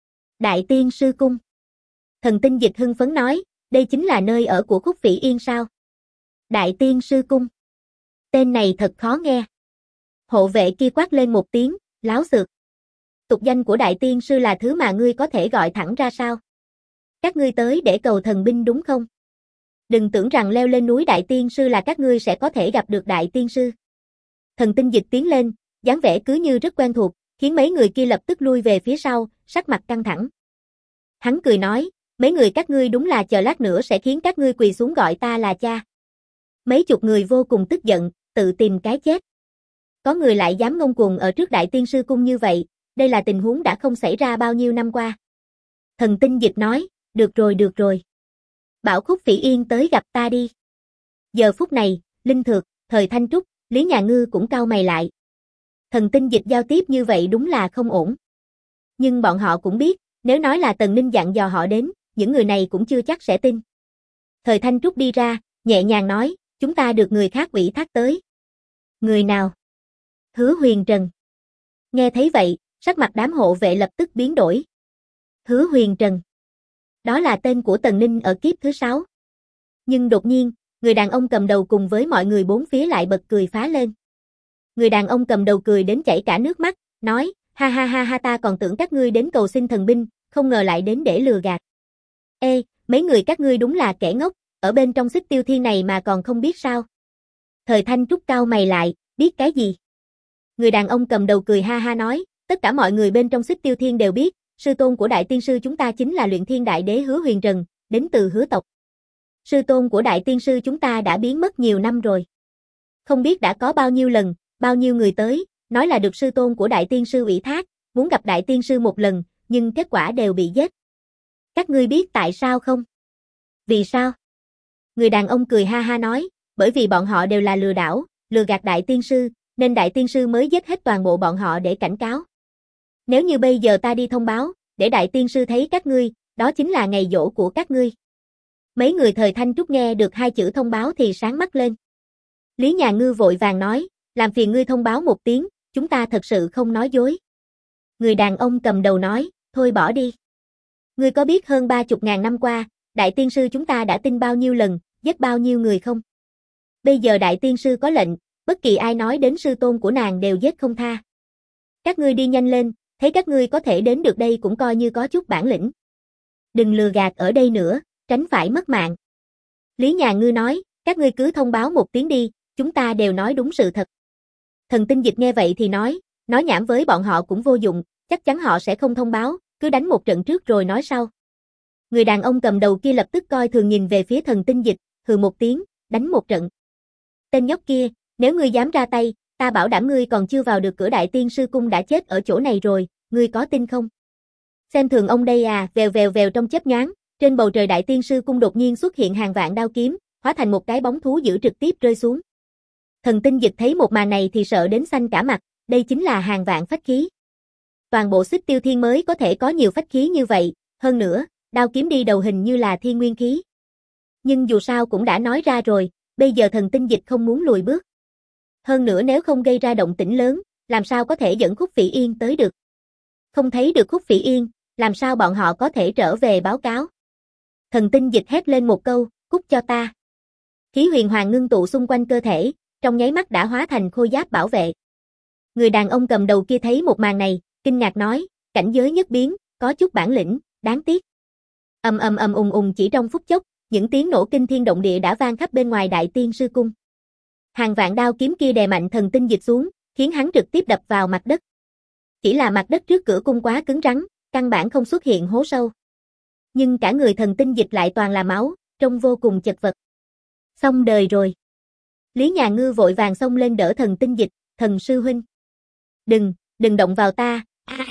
Đại Tiên Sư Cung. Thần Tinh Dịch hưng phấn nói, đây chính là nơi ở của Khúc Phỉ Yên sao? Đại Tiên Sư Cung. Tên này thật khó nghe. Hộ vệ kia quát lên một tiếng, láo xược. Tục danh của Đại Tiên Sư là thứ mà ngươi có thể gọi thẳng ra sao? Các ngươi tới để cầu thần binh đúng không? Đừng tưởng rằng leo lên núi Đại Tiên Sư là các ngươi sẽ có thể gặp được Đại Tiên Sư. Thần Tinh Dịch tiến lên, dáng vẻ cứ như rất quen thuộc, khiến mấy người kia lập tức lui về phía sau, sắc mặt căng thẳng. Hắn cười nói, mấy người các ngươi đúng là chờ lát nữa sẽ khiến các ngươi quỳ xuống gọi ta là cha. Mấy chục người vô cùng tức giận, tự tìm cái chết. Có người lại dám ngông cuồng ở trước Đại Tiên Sư Cung như vậy, đây là tình huống đã không xảy ra bao nhiêu năm qua. Thần Tinh Dịch nói, được rồi. Bảo Khúc Phỉ Yên tới gặp ta đi. Giờ phút này, Linh Thược, Thời Thanh Trúc, Lý Nhà Ngư cũng cau mày lại. Thần tinh dịch giao tiếp như vậy đúng là không ổn. Nhưng bọn họ cũng biết, nếu nói là Tần Ninh dặn dò họ đến, những người này cũng chưa chắc sẽ tin. Thời Thanh Trúc đi ra, nhẹ nhàng nói, chúng ta được người khác ủy thác tới. Người nào? Hứa Huyền Trần. Nghe thấy vậy, sắc mặt đám hộ vệ lập tức biến đổi. Hứa Huyền Trần. Đó là tên của Tần Ninh ở kiếp thứ 6. Nhưng đột nhiên, người đàn ông cầm đầu cùng với mọi người bốn phía lại bật cười phá lên. Người đàn ông cầm đầu cười đến chảy cả nước mắt, nói, ha ha ha ha, ta còn tưởng các ngươi đến cầu xin thần binh, không ngờ lại đến để lừa gạt. Ê, mấy người các ngươi đúng là kẻ ngốc, ở bên trong Xích Tiêu Thiên này mà còn không biết sao. Thời Thanh Trúc cau mày lại, biết cái gì? Người đàn ông cầm đầu cười ha ha nói, tất cả mọi người bên trong Xích Tiêu Thiên đều biết, sư tôn của đại tiên sư chúng ta chính là Luyện Thiên Đại Đế Hứa Huyền Trần, đến từ Hứa tộc. Sư tôn của đại tiên sư chúng ta đã biến mất nhiều năm rồi. Không biết đã có bao nhiêu lần, bao nhiêu người tới, nói là được sư tôn của đại tiên sư ủy thác, muốn gặp đại tiên sư một lần, nhưng kết quả đều bị giết. Các ngươi biết tại sao không? Vì sao? Người đàn ông cười ha ha nói, bởi vì bọn họ đều là lừa đảo, lừa gạt đại tiên sư, nên đại tiên sư mới giết hết toàn bộ bọn họ để cảnh cáo. Nếu như bây giờ ta đi thông báo, để đại tiên sư thấy các ngươi, đó chính là ngày giỗ của các ngươi. Mấy người Thời Thanh Trúc nghe được hai chữ thông báo thì sáng mắt lên. Lý Nhà Ngư vội vàng nói, làm phiền ngươi thông báo một tiếng, chúng ta thật sự không nói dối. Người đàn ông cầm đầu nói, thôi bỏ đi. Ngươi có biết hơn 30.000 năm qua, đại tiên sư chúng ta đã tin bao nhiêu lần, giết bao nhiêu người không? Bây giờ đại tiên sư có lệnh, bất kỳ ai nói đến sư tôn của nàng đều giết không tha. Các ngươi đi nhanh lên, thấy các ngươi có thể đến được đây cũng coi như có chút bản lĩnh. Đừng lừa gạt ở đây nữa, tránh phải mất mạng. Lý Nhà Ngư nói, các ngươi cứ thông báo một tiếng đi, chúng ta đều nói đúng sự thật. Thần Tinh Dịch nghe vậy thì nói nhảm với bọn họ cũng vô dụng, chắc chắn họ sẽ không thông báo, cứ đánh một trận trước rồi nói sau. Người đàn ông cầm đầu kia lập tức coi thường nhìn về phía Thần Tinh Dịch, hừ một tiếng, đánh một trận. Tên nhóc kia, nếu ngươi dám ra tay, ta bảo đảm ngươi còn chưa vào được cửa đại tiên sư cung đã chết ở chỗ này rồi, ngươi có tin không? Xem thường ông đây à, vèo vèo vèo trong chớp nhoáng, trên bầu trời đại tiên sư cung đột nhiên xuất hiện hàng vạn đao kiếm, hóa thành một cái bóng thú dữ trực tiếp rơi xuống. Thần Tinh Dịch thấy một màn này thì sợ đến xanh cả mặt, đây chính là hàng vạn phách khí. Toàn bộ Xích Tiêu Thiên mới có thể có nhiều phách khí như vậy, hơn nữa, đao kiếm đi đầu hình như là thiên nguyên khí. Nhưng dù sao cũng đã nói ra rồi, bây giờ Thần Tinh Dịch không muốn lùi bước. Hơn nữa nếu không gây ra động tĩnh lớn, làm sao có thể dẫn Khúc Phỉ Yên tới được. Không thấy được Khúc Phỉ Yên, làm sao bọn họ có thể trở về báo cáo. Thần Tinh Dịch hét lên một câu, cút cho ta. Khí huyền hoàng ngưng tụ xung quanh cơ thể, trong nháy mắt đã hóa thành khôi giáp bảo vệ. Người đàn ông cầm đầu kia thấy một màn này, kinh ngạc nói, cảnh giới nhất biến, có chút bản lĩnh, đáng tiếc. Ầm ầm ầm ùng ùng, chỉ trong phút chốc, những tiếng nổ kinh thiên động địa đã vang khắp bên ngoài đại tiên sư cung. Hàng vạn đao kiếm kia đè mạnh Thần Tinh Dịch xuống, khiến hắn trực tiếp đập vào mặt đất. Chỉ là mặt đất trước cửa cung quá cứng rắn, căn bản không xuất hiện hố sâu. Nhưng cả người Thần Tinh Dịch lại toàn là máu, trông vô cùng chật vật. Xong đời rồi. Lý Nhà Ngư vội vàng xông lên đỡ Thần Tinh Dịch, thần sư huynh. Đừng động vào ta.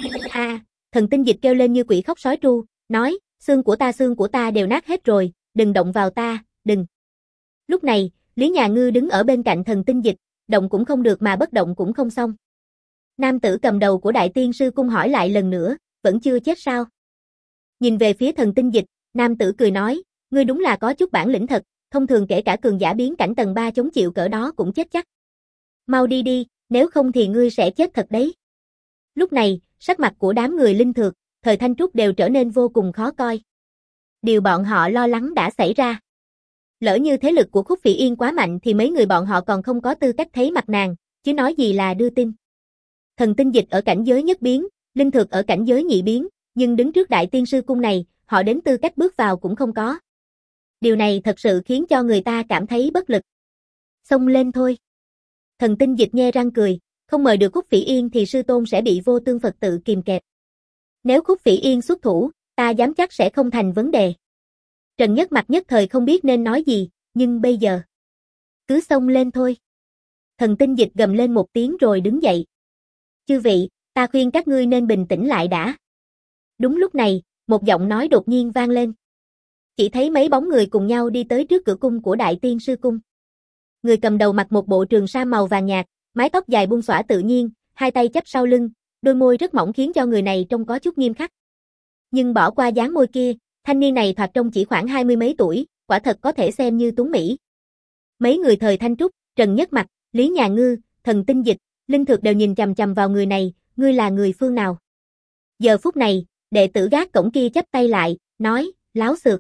Thần Tinh Dịch kêu lên như quỷ khóc sói tru, nói, xương của ta đều nát hết rồi, đừng động vào ta, đừng. Lúc này, Lý Nhà Ngư đứng ở bên cạnh Thần Tinh Dịch, động cũng không được mà bất động cũng không xong. Nam tử cầm đầu của đại tiên sư cung hỏi lại lần nữa, vẫn chưa chết sao? Nhìn về phía Thần Tinh Dịch, nam tử cười nói, ngươi đúng là có chút bản lĩnh thật, thông thường kể cả cường giả biến cảnh tầng 3 chống chịu cỡ đó cũng chết chắc. Mau đi đi, nếu không thì ngươi sẽ chết thật đấy. Lúc này, sắc mặt của đám người Linh Thược, Thời Thanh Trúc đều trở nên vô cùng khó coi. Điều bọn họ lo lắng đã xảy ra. Lỡ như thế lực của Khúc Phỉ Yên quá mạnh thì mấy người bọn họ còn không có tư cách thấy mặt nàng, chứ nói gì là đưa tin. Thần Tinh Dịch ở cảnh giới nhất biến, Linh Thược ở cảnh giới nhị biến, nhưng đứng trước đại tiên sư cung này, họ đến tư cách bước vào cũng không có. Điều này thật sự khiến cho người ta cảm thấy bất lực. Xông lên thôi. Thần Tinh Dịch nhe răng cười, không mời được Khúc Phỉ Yên thì sư tôn sẽ bị Vô Tương Phật tự kìm kẹp. Nếu Khúc Phỉ Yên xuất thủ, ta dám chắc sẽ không thành vấn đề. Trần Nhất Mặc nhất thời không biết nên nói gì, nhưng bây giờ, cứ xông lên thôi. Thần Tinh Dịch gầm lên một tiếng rồi đứng dậy. Chư vị, ta khuyên các ngươi nên bình tĩnh lại đã. Đúng lúc này, một giọng nói đột nhiên vang lên. Chỉ thấy mấy bóng người cùng nhau đi tới trước cửa cung của đại tiên sư cung. Người cầm đầu mặc một bộ trường sa màu vàng nhạt, mái tóc dài buông xõa tự nhiên, hai tay chắp sau lưng, đôi môi rất mỏng khiến cho người này trông có chút nghiêm khắc. Nhưng bỏ qua dáng môi kia, thanh niên này thoạt trông chỉ khoảng 20 mấy tuổi, quả thật có thể xem như tuấn mỹ. Mấy người thời Thanh Trúc, Trần Nhất Mặc, Lý Nhà Ngư, Thần Tinh Dịch, Linh Thược đều nhìn chằm chằm vào người này, ngươi là người phương nào? Giờ phút này, đệ tử gác cổng kia chắp tay lại, nói, láo xược.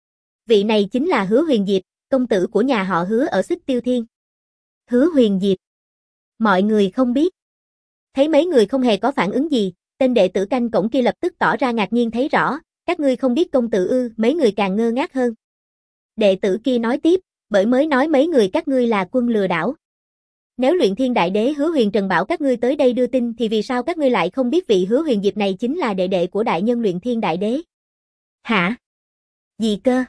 Vị này chính là Hứa Huyền Diệp, công tử của nhà họ Hứa ở Xích Tiêu Thiên. Hứa Huyền Diệp. Mọi người không biết. Thấy mấy người không hề có phản ứng gì, tên đệ tử canh cổng kia lập tức tỏ ra ngạc nhiên thấy rõ, các ngươi không biết công tử ư, mấy người càng ngơ ngác hơn. Đệ tử kia nói tiếp, bởi mới nói mấy người các ngươi là quân lừa đảo. Nếu Luyện Thiên Đại Đế Hứa Huyền Trần bảo các ngươi tới đây đưa tin thì vì sao các ngươi lại không biết vị Hứa Huyền Diệp này chính là đệ đệ của đại nhân Luyện Thiên Đại Đế? Hả? Gì cơ?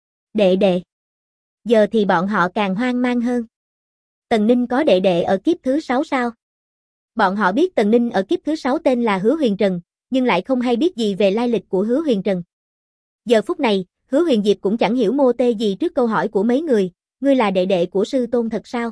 Đệ đệ. Giờ thì bọn họ càng hoang mang hơn. Tần Ninh có đệ đệ ở kiếp thứ 6 sao? Bọn họ biết Tần Ninh ở kiếp thứ 6 tên là Hứa Huyền Trần, nhưng lại không hay biết gì về lai lịch của Hứa Huyền Trần. Giờ phút này, Hứa Huyền Diệp cũng chẳng hiểu mô tê gì trước câu hỏi của mấy người, ngươi là đệ đệ của sư tôn thật sao?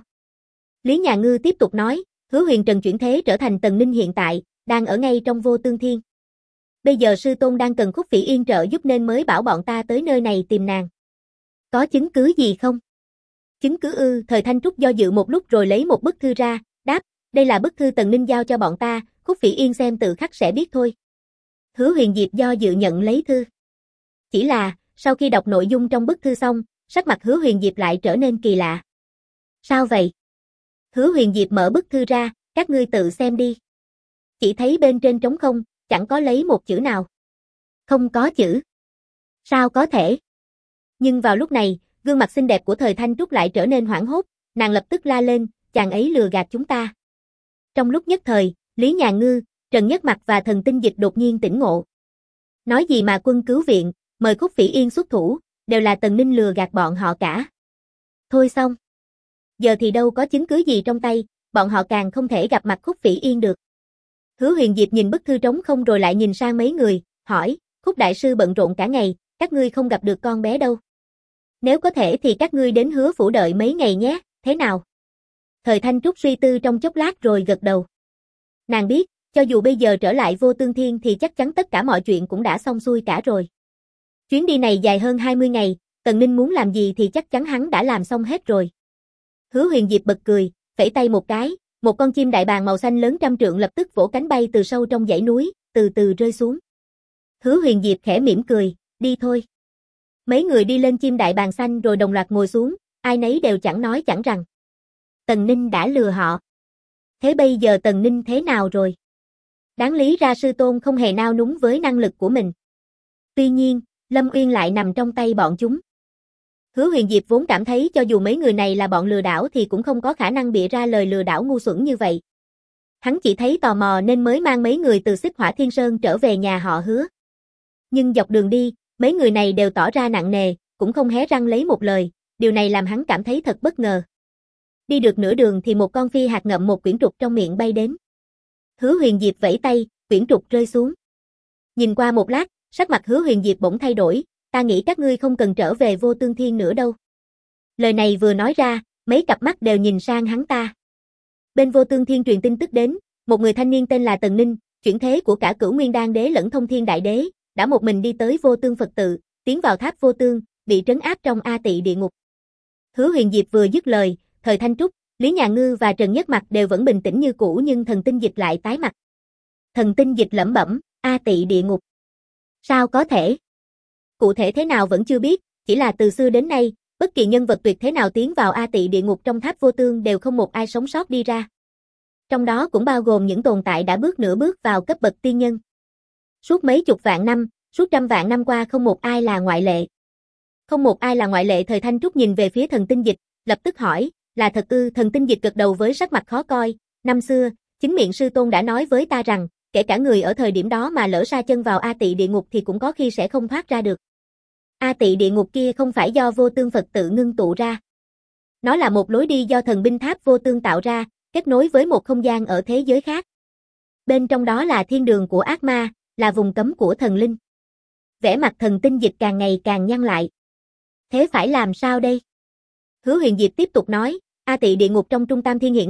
Lý Nhà Ngư tiếp tục nói, Hứa Huyền Trần chuyển thế trở thành Tần Ninh hiện tại, đang ở ngay trong Vô Tương Thiên. Bây giờ sư tôn đang cần Khúc Phỉ Yên trợ giúp nên mới bảo bọn ta tới nơi này tìm nàng. Có chứng cứ gì không? Chứng cứ ư? Thời Thanh Trúc do dự một lúc rồi lấy một bức thư ra, đáp, đây là bức thư Tần Ninh giao cho bọn ta, Khúc Phỉ Yên xem tự khắc sẽ biết thôi. Hứa Huyền Diệp do dự nhận lấy thư. Chỉ là, sau khi đọc nội dung trong bức thư xong, sắc mặt Hứa Huyền Diệp lại trở nên kỳ lạ. Sao vậy? Hứa Huyền Diệp mở bức thư ra, các ngươi tự xem đi. Chỉ thấy bên trên trống không, chẳng có lấy một chữ nào. Không có chữ. Sao có thể? Nhưng vào lúc này, gương mặt xinh đẹp của thời Thanh Trúc lại trở nên hoảng hốt, nàng lập tức la lên, chàng ấy lừa gạt chúng ta. Trong lúc nhất thời, Lý Nhà Ngư, Trần Nhất Mặc và Thần Tinh Dịch đột nhiên tỉnh ngộ. Nói gì mà quân cứu viện, mời Khúc Phỉ Yên xuất thủ, đều là Tần Ninh lừa gạt bọn họ cả. Thôi xong. Giờ thì đâu có chứng cứ gì trong tay, bọn họ càng không thể gặp mặt Khúc Phỉ Yên được. Hứa Huyền Diệp nhìn bức thư trống không rồi lại nhìn sang mấy người, hỏi, Khúc đại sư bận rộn cả ngày, các ngươi không gặp được con bé đâu. Nếu có thể thì các ngươi đến Hứa phủ đợi mấy ngày nhé, thế nào? Thời Thanh Trúc suy tư trong chốc lát rồi gật đầu. Nàng biết, cho dù bây giờ trở lại Vô Tương Thiên thì chắc chắn tất cả mọi chuyện cũng đã xong xuôi cả rồi. Chuyến đi này dài hơn 20 ngày, Tần Ninh muốn làm gì thì chắc chắn hắn đã làm xong hết rồi. Hứa Huyền Diệp bật cười, phẩy tay một cái, một con chim đại bàng màu xanh lớn trăm trượng lập tức vỗ cánh bay từ sâu trong dãy núi, từ từ rơi xuống. Hứa Huyền Diệp khẽ mỉm cười, đi thôi. Mấy người đi lên chim đại bàng xanh rồi đồng loạt ngồi xuống, ai nấy đều chẳng nói chẳng rằng. Tần Ninh đã lừa họ. Thế bây giờ Tần Ninh thế nào rồi? Đáng lý ra sư tôn không hề nao núng với năng lực của mình. Tuy nhiên, Lâm Uyên lại nằm trong tay bọn chúng. Hứa Huyền Diệp vốn cảm thấy cho dù mấy người này là bọn lừa đảo thì cũng không có khả năng bịa ra lời lừa đảo ngu xuẩn như vậy. Hắn chỉ thấy tò mò nên mới mang mấy người từ Xích Hỏa Thiên Sơn trở về nhà họ Hứa. Nhưng dọc đường đi, mấy người này đều tỏ ra nặng nề, cũng không hé răng lấy một lời, điều này làm hắn cảm thấy thật bất ngờ. Đi được nửa đường thì một con phi hạt ngậm một quyển trục trong miệng bay đến. Hứa Huyền Diệp vẫy tay, quyển trục rơi xuống. Nhìn qua một lát, sắc mặt Hứa Huyền Diệp bỗng thay đổi, ta nghĩ các ngươi không cần trở về Vô Tương Thiên nữa đâu. Lời này vừa nói ra, mấy cặp mắt đều nhìn sang hắn ta. Bên Vô Tương Thiên truyền tin tức đến, một người thanh niên tên là Tần Ninh, chuyển thế của cả Cửu Nguyên Đan Đế lẫn Thông Thiên Đại Đế, đã một mình đi tới Vô Tương Phật tự, tiến vào tháp Vô Tương, bị trấn áp trong A Tị địa ngục. Hứa Huyền Diệp vừa dứt lời, thời Thanh Trúc, Lý Nhà Ngư và Trần Nhất Mặc đều vẫn bình tĩnh như cũ nhưng Thần Tinh Dịch lại tái mặt. Thần Tinh Dịch lẩm bẩm, A Tị địa ngục. Sao có thể? Cụ thể thế nào vẫn chưa biết, chỉ là từ xưa đến nay, bất kỳ nhân vật tuyệt thế nào tiến vào A Tị địa ngục trong tháp Vô Tương đều không một ai sống sót đi ra. Trong đó cũng bao gồm những tồn tại đã nửa bước vào cấp bậc tiên nhân. Suốt mấy chục vạn năm, suốt trăm vạn năm qua không một ai là ngoại lệ. Không một ai là ngoại lệ. Thời Thanh Trúc nhìn về phía Thần Tinh Dịch, lập tức hỏi, là thật ư? Thần Tinh Dịch gật đầu với sắc mặt khó coi, năm xưa, chính miệng sư tôn đã nói với ta rằng, kể cả người ở thời điểm đó mà lỡ sa chân vào A Tị địa ngục thì cũng có khi sẽ không thoát ra được. A Tị địa ngục kia không phải do Vô Tương Phật tự ngưng tụ ra. Nó là một lối đi do thần binh tháp Vô Tương tạo ra, kết nối với một không gian ở thế giới khác. Bên trong đó là thiên đường của ác ma, là vùng cấm của thần linh. Vẻ mặt Thần Tinh Dịch càng ngày càng nhăn lại. Thế phải làm sao đây? Hứa Huyền Diệp tiếp tục nói, A Tị địa ngục trong Trung Tam Thiên hiện nay,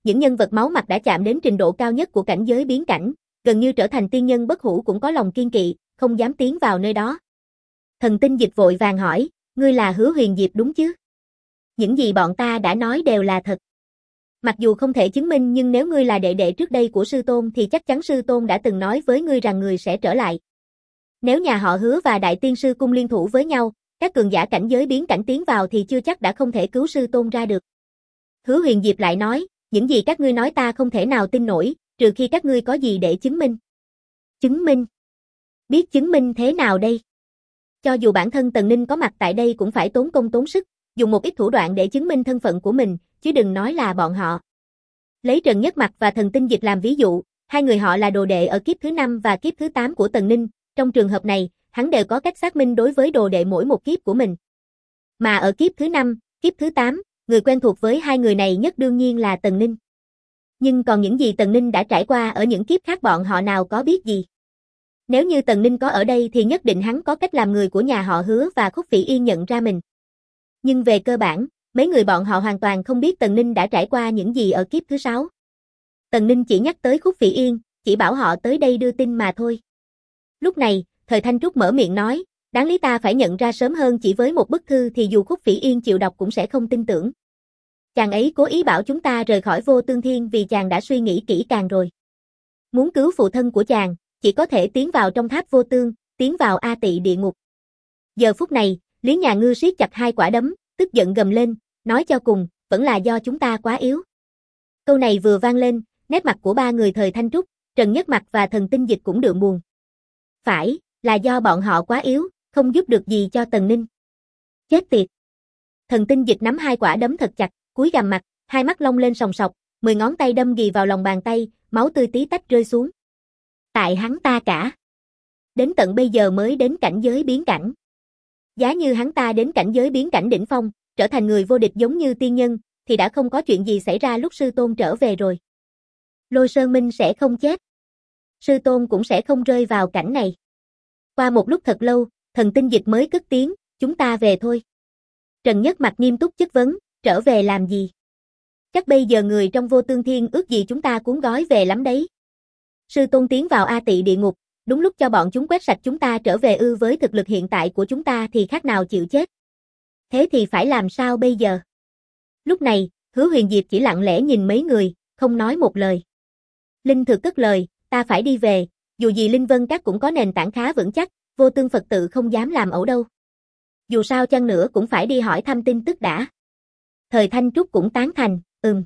những nhân vật máu mặt đã chạm đến trình độ cao nhất của cảnh giới biến cảnh, gần như trở thành tiên nhân bất hủ cũng có lòng kiên kỵ, không dám tiến vào nơi đó. Thần Tinh Dịch vội vàng hỏi, ngươi là Hứa Huyền Diệp đúng chứ? Những gì bọn ta đã nói đều là thật. Mặc dù không thể chứng minh nhưng nếu ngươi là đệ đệ trước đây của sư tôn thì chắc chắn sư tôn đã từng nói với ngươi rằng ngươi sẽ trở lại. Nếu nhà họ Hứa và Đại Tiên Sư Cung liên thủ với nhau, các cường giả cảnh giới biến cảnh tiến vào thì chưa chắc đã không thể cứu sư tôn ra được. Hứa Huyền Diệp lại nói, những gì các ngươi nói ta không thể nào tin nổi, trừ khi các ngươi có gì để chứng minh. Chứng minh? Biết chứng minh thế nào đây? Cho dù bản thân Tần Ninh có mặt tại đây cũng phải tốn công tốn sức, dùng một ít thủ đoạn để chứng minh thân phận của mình, chứ đừng nói là bọn họ. Lấy Trần Nhất Mặc và Thần Tinh Dịch làm ví dụ, hai người họ là đồ đệ ở kiếp thứ 5 và kiếp thứ 8 của Tần Ninh, trong trường hợp này, hắn đều có cách xác minh đối với đồ đệ mỗi một kiếp của mình. Mà ở kiếp thứ 5, kiếp thứ 8, người quen thuộc với hai người này nhất đương nhiên là Tần Ninh. Nhưng còn những gì Tần Ninh đã trải qua ở những kiếp khác bọn họ nào có biết gì. Nếu như Tần Ninh có ở đây thì nhất định hắn có cách làm người của nhà họ Hứa và Khúc Phỉ Yên nhận ra mình. Nhưng về cơ bản, mấy người bọn họ hoàn toàn không biết Tần Ninh đã trải qua những gì ở kiếp thứ 6. Tần Ninh chỉ nhắc tới Khúc Phỉ Yên, chỉ bảo họ tới đây đưa tin mà thôi. Lúc này, Thời Thanh Trúc mở miệng nói, đáng lý ta phải nhận ra sớm hơn, chỉ với một bức thư thì dù Khúc Phỉ Yên chịu đọc cũng sẽ không tin tưởng. Chàng ấy cố ý bảo chúng ta rời khỏi Vô Tương Thiên vì chàng đã suy nghĩ kỹ càng rồi. Muốn cứu phụ thân của chàng, chỉ có thể tiến vào trong tháp vô tương, tiến vào A Tị địa ngục. Giờ phút này, Lý Nhà Ngư siết chặt hai quả đấm, tức giận gầm lên, nói cho cùng, vẫn là do chúng ta quá yếu. Câu này vừa vang lên, nét mặt của ba người Thời Thanh Trúc, Trần Nhất Mặc và Thần Tinh Dịch cũng đượm buồn. Phải, là do bọn họ quá yếu, không giúp được gì cho Tần Ninh. Chết tiệt. Thần Tinh Dịch nắm hai quả đấm thật chặt, cúi gằm mặt, hai mắt long lên sòng sọc, 10 ngón tay đâm ghì vào lòng bàn tay, máu tươi tí tách rơi xuống. Tại hắn ta cả. Đến tận bây giờ mới đến cảnh giới biến cảnh. Giá như hắn ta đến cảnh giới biến cảnh đỉnh phong, trở thành người vô địch giống như tiên nhân, thì đã không có chuyện gì xảy ra lúc sư tôn trở về rồi. Lôi Sơn Minh sẽ không chết. Sư tôn cũng sẽ không rơi vào cảnh này. Qua một lúc thật lâu, Thần Tinh Dịch mới cất tiếng, chúng ta về thôi. Trần Nhất Mặc nghiêm túc chất vấn, trở về làm gì? Chắc bây giờ người trong Vô Tương Thiên ước gì chúng ta cuốn gói về lắm đấy. Sư tôn tiến vào A Tị địa ngục, đúng lúc cho bọn chúng quét sạch chúng ta trở về ư, với thực lực hiện tại của chúng ta thì khác nào chịu chết. Thế thì phải làm sao bây giờ? Lúc này, Hứa Huyền Diệp chỉ lặng lẽ nhìn mấy người, không nói một lời. Linh Thực cất lời, ta phải đi về, dù gì Linh Vân Các cũng có nền tảng khá vững chắc, Vô Tương Phật tự không dám làm ẩu đâu. Dù sao chăng nữa cũng phải đi hỏi thăm tin tức đã. Thời Thanh Trúc cũng tán thành,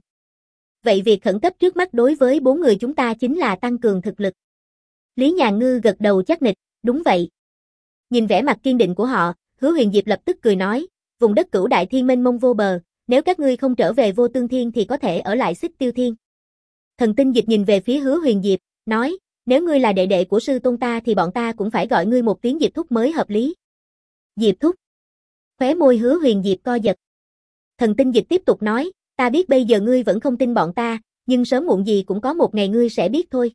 Vậy việc khẩn cấp trước mắt đối với 4 người chúng ta chính là tăng cường thực lực. Lý Nhà Ngư gật đầu chắc nịch, đúng vậy. Nhìn vẻ mặt kiên định của họ, Hứa Huyền Diệp lập tức cười nói, vùng đất Cửu Đại Thiên mênh mông vô bờ, nếu các ngươi không trở về Vô Tương Thiên thì có thể ở lại Xích Tiêu Thiên. Thần Tinh Dịch nhìn về phía Hứa Huyền Diệp, nói, nếu ngươi là đệ đệ của sư tôn ta thì bọn ta cũng phải gọi ngươi một tiếng Diệp Thúc mới hợp lý. Diệp Thúc. Khóe môi Hứa Huyền Diệp co giật. Thần Tinh Dịch tiếp tục nói, ta biết bây giờ ngươi vẫn không tin bọn ta, nhưng sớm muộn gì cũng có một ngày ngươi sẽ biết thôi.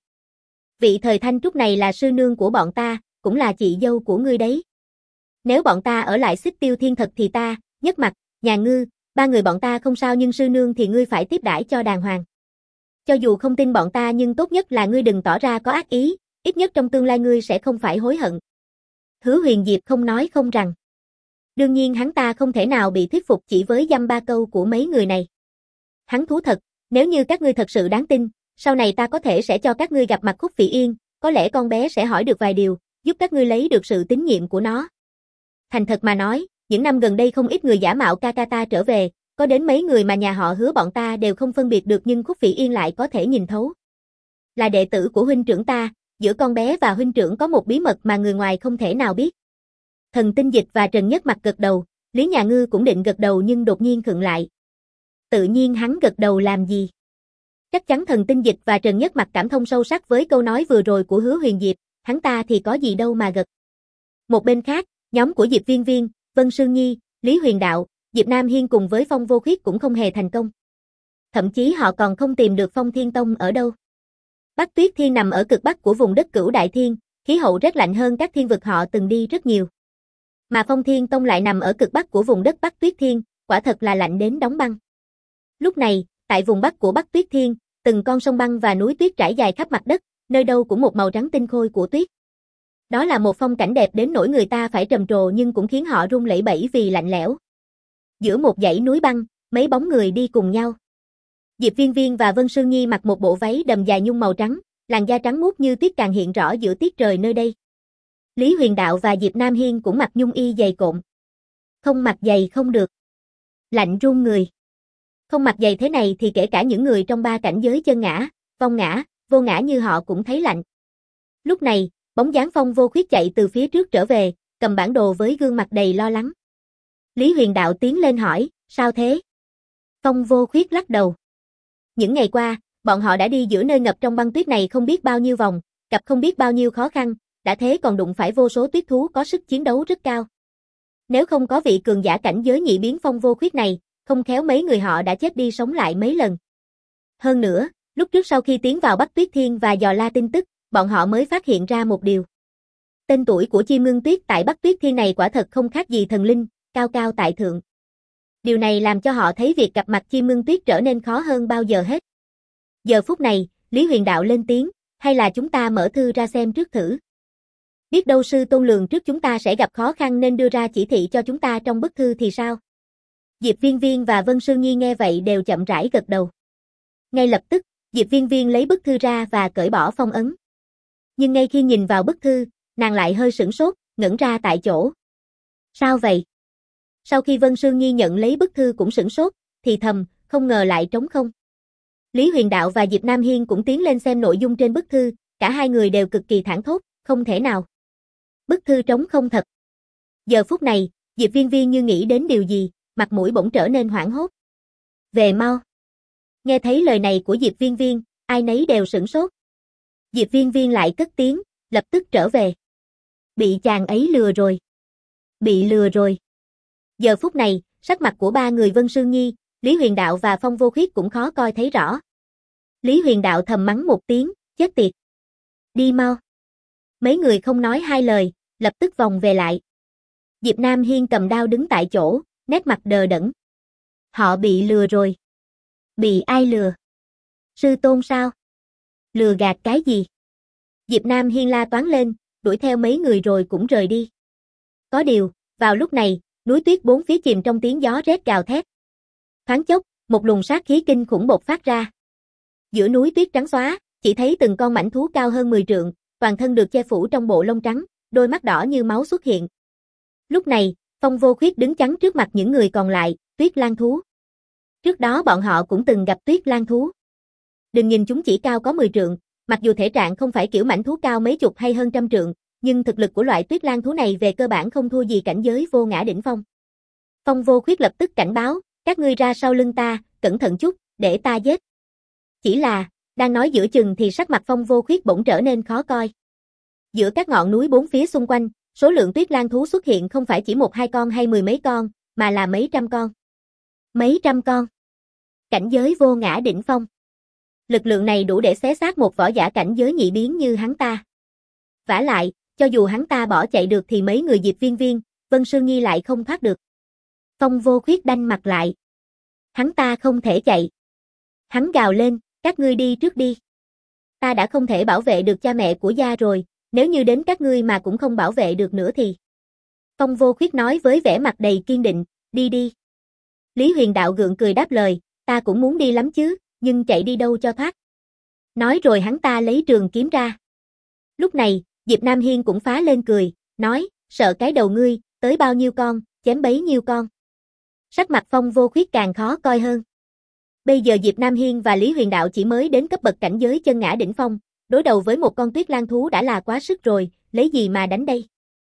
Vị Thời Thanh Trúc này là sư nương của bọn ta, cũng là chị dâu của ngươi đấy. Nếu bọn ta ở lại Xích Tiêu Thiên thật thì ta, Nhất Mặc, Nhà Ngư, 3 người bọn ta không sao, nhưng sư nương thì ngươi phải tiếp đãi cho đàng hoàng. Cho dù không tin bọn ta nhưng tốt nhất là ngươi đừng tỏ ra có ác ý, ít nhất trong tương lai ngươi sẽ không phải hối hận. Hứa Huyền Diệp không nói không rằng. Đương nhiên hắn ta không thể nào bị thuyết phục chỉ với dăm ba câu của mấy người này. Hắn thú thật, nếu như các ngươi thật sự đáng tin, sau này ta có thể sẽ cho các ngươi gặp mặt Khúc Phỉ Yên, có lẽ con bé sẽ hỏi được vài điều, giúp các ngươi lấy được sự tín nhiệm của nó. Thành thật mà nói, những năm gần đây không ít người giả mạo ca ta trở về, có đến mấy người mà nhà họ Hứa bọn ta đều không phân biệt được, nhưng Khúc Phỉ Yên lại có thể nhìn thấu. Là đệ tử của huynh trưởng ta, giữa con bé và huynh trưởng có một bí mật mà người ngoài không thể nào biết. Thần Tinh Dịch và Trần Nhất Mặc gật đầu, Lý Nhà Ngư cũng định gật đầu nhưng đột nhiên khựng lại. Tự nhiên hắn gật đầu làm gì? Chắc chắn Thần Tinh Dịch và Trần Nhất Mặc cảm thông sâu sắc với câu nói vừa rồi của Hứa Huyền Diệp, hắn ta thì có gì đâu mà gật. Một bên khác, nhóm của Diệp Viên Viên, Vân Sương Nhi, Lý Huyền Đạo, Diệp Nam Hiên cùng với Phong Vô Khuyết cũng không hề thành công. Thậm chí họ còn không tìm được Phong Thiên Tông ở đâu. Bắc Tuyết Thiên nằm ở cực bắc của vùng đất Cửu Đại Thiên, khí hậu rét lạnh hơn các thiên vực họ từng đi rất nhiều. Mà Phong Thiên Tông lại nằm ở cực bắc của vùng đất Bắc Tuyết Thiên, quả thật là lạnh đến đóng băng. Lúc này, Tại vùng Bắc của Bắc Tuyết Thiên, từng con sông băng và núi tuyết trải dài khắp mặt đất, nơi đâu cũng một màu trắng tinh khôi của tuyết. Đó là một phong cảnh đẹp đến nỗi người ta phải trầm trồ nhưng cũng khiến họ run lẩy bẩy vì lạnh lẽo. Giữa một dãy núi băng, mấy bóng người đi cùng nhau. Diệp Viên Viên và Vân Sương Nhi mặc một bộ váy đầm dài nhung màu trắng, làn da trắng muốt như tuyết càng hiện rõ giữa tiết trời nơi đây. Lý Huyền Đạo và Diệp Nam Hiên cũng mặc nhung y dày cộm. Không mặc giày không được. Lạnh run người. Không mặc giày thế này thì kể cả những người trong ba cảnh giới chân ngã, vong ngã, vô ngã như họ cũng thấy lạnh. Lúc này, bóng dáng Phong Vô Khuyết chạy từ phía trước trở về, cầm bản đồ với gương mặt đầy lo lắng. Lý Huyền Đạo tiến lên hỏi, sao thế? Phong Vô Khuyết lắc đầu. Những ngày qua, bọn họ đã đi giữa nơi ngập trong băng tuyết này không biết bao nhiêu vòng, gặp không biết bao nhiêu khó khăn, đã thế còn đụng phải vô số tuyết thú có sức chiến đấu rất cao. Nếu không có vị cường giả cảnh giới nhị biến Phong Vô Khuyết này, không khéo mấy người họ đã chết đi sống lại mấy lần. Hơn nữa, lúc trước sau khi tiến vào Bắc Tuyết Thiên và dò la tin tức, bọn họ mới phát hiện ra một điều. Tên tuổi của Chim Ngưng Tuyết tại Bắc Tuyết Thiên này quả thật không khác gì thần linh, cao cao tại thượng. Điều này làm cho họ thấy việc gặp mặt Chim Ngưng Tuyết trở nên khó hơn bao giờ hết. Giờ phút này, Lý Huyền Đạo lên tiếng, hay là chúng ta mở thư ra xem trước thử. Biết đâu sư tôn lường trước chúng ta sẽ gặp khó khăn nên đưa ra chỉ thị cho chúng ta trong bức thư thì sao? Diệp Viên Viên và Vân Sương Nhi nghe vậy đều chậm rãi gật đầu. Ngay lập tức, Diệp Viên Viên lấy bức thư ra và cởi bỏ phong ấn. Nhưng ngay khi nhìn vào bức thư, nàng lại hơi sửng sốt, ngẩn ra tại chỗ. Sao vậy? Sau khi Vân Sương Nhi nhận lấy bức thư cũng sửng sốt, thì thầm, không ngờ lại trống không. Lý Huyền Đạo và Diệp Nam Hiên cũng tiến lên xem nội dung trên bức thư, cả hai người đều cực kỳ thảng thốt, không thể nào. Bức thư trống không thật. Giờ phút này, Diệp Viên Viên như nghĩ đến điều gì, mặt mũi bỗng trở nên hoảng hốt. Về mau. Nghe thấy lời này của Diệp Viên Viên, ai nấy đều sửng sốt. Diệp Viên Viên lại cất tiếng, lập tức trở về. Bị chàng ấy lừa rồi. Bị lừa rồi. Giờ phút này, sắc mặt của ba người Vân Sương Nhi, Lý Huyền Đạo và Phong Vô Khuyết cũng khó coi thấy rõ. Lý Huyền Đạo thầm mắng một tiếng, chết tiệt. Đi mau. Mấy người không nói hai lời, lập tức vòng về lại. Diệp Nam Hiên cầm đao đứng tại chỗ, nét mặt đờ đẫn. Họ bị lừa rồi. Bị ai lừa? Sư tôn sao? Lừa gạt cái gì? Diệp Nam Hiên la toáng lên, đuổi theo mấy người rồi cũng rời đi. Có điều, vào lúc này, núi tuyết bốn phía chìm trong tiếng gió rét gào thét. Thoáng chốc, một luồng sát khí kinh khủng bộc phát ra. Giữa núi tuyết trắng xóa, chỉ thấy từng con mãnh thú cao hơn 10 trượng, toàn thân được che phủ trong bộ lông trắng, đôi mắt đỏ như máu xuất hiện. Lúc này, Phong Vô Khuyết đứng chắn trước mặt những người còn lại, tuyết lang thú. Trước đó bọn họ cũng từng gặp tuyết lang thú. Đừng nhìn chúng chỉ cao có 10 trượng, mặc dù thể trạng không phải kiểu mãnh thú cao mấy chục hay hơn trăm trượng, nhưng thực lực của loại tuyết lang thú này về cơ bản không thua gì cảnh giới vô ngã đỉnh phong. Phong Vô Khuyết lập tức cảnh báo, các ngươi ra sau lưng ta, cẩn thận chút, để ta giết. Chỉ là, đang nói giữa chừng thì sắc mặt Phong Vô Khuyết bỗng trở nên khó coi. Giữa các ngọn núi bốn phía xung quanh, số lượng tuyết lang thú xuất hiện không phải chỉ một hai con hay mười mấy con, mà là mấy trăm con. Mấy trăm con. Cảnh giới vô ngã đỉnh phong. Lực lượng này đủ để xé xác một võ giả cảnh giới nhị biến như hắn ta. Vả lại, cho dù hắn ta bỏ chạy được thì mấy người Diệp Viên Viên, Vân Sương Nhi lại không thoát được. Phong Vô Khuyết đanh mặt lại. Hắn ta không thể chạy. Hắn gào lên, các ngươi đi trước đi. Ta đã không thể bảo vệ được cha mẹ của gia rồi, nếu như đến các ngươi mà cũng không bảo vệ được nữa thì. Phong Vô Khuyết nói với vẻ mặt đầy kiên định, đi đi. Lý Huyền Đạo gượng cười đáp lời, ta cũng muốn đi lắm chứ, nhưng chạy đi đâu cho thoát. Nói rồi hắn ta lấy trường kiếm ra. Lúc này, Diệp Nam Hiên cũng phá lên cười, nói, sợ cái đầu ngươi, tới bao nhiêu con, chém bấy nhiêu con. Sắc mặt Phong Vô Khuyết càng khó coi hơn. Bây giờ Diệp Nam Hiên và Lý Huyền Đạo chỉ mới đến cấp bậc cảnh giới chân ngã đỉnh phong, đối đầu với một con tuyết lang thú đã là quá sức rồi, lấy gì mà đánh đây?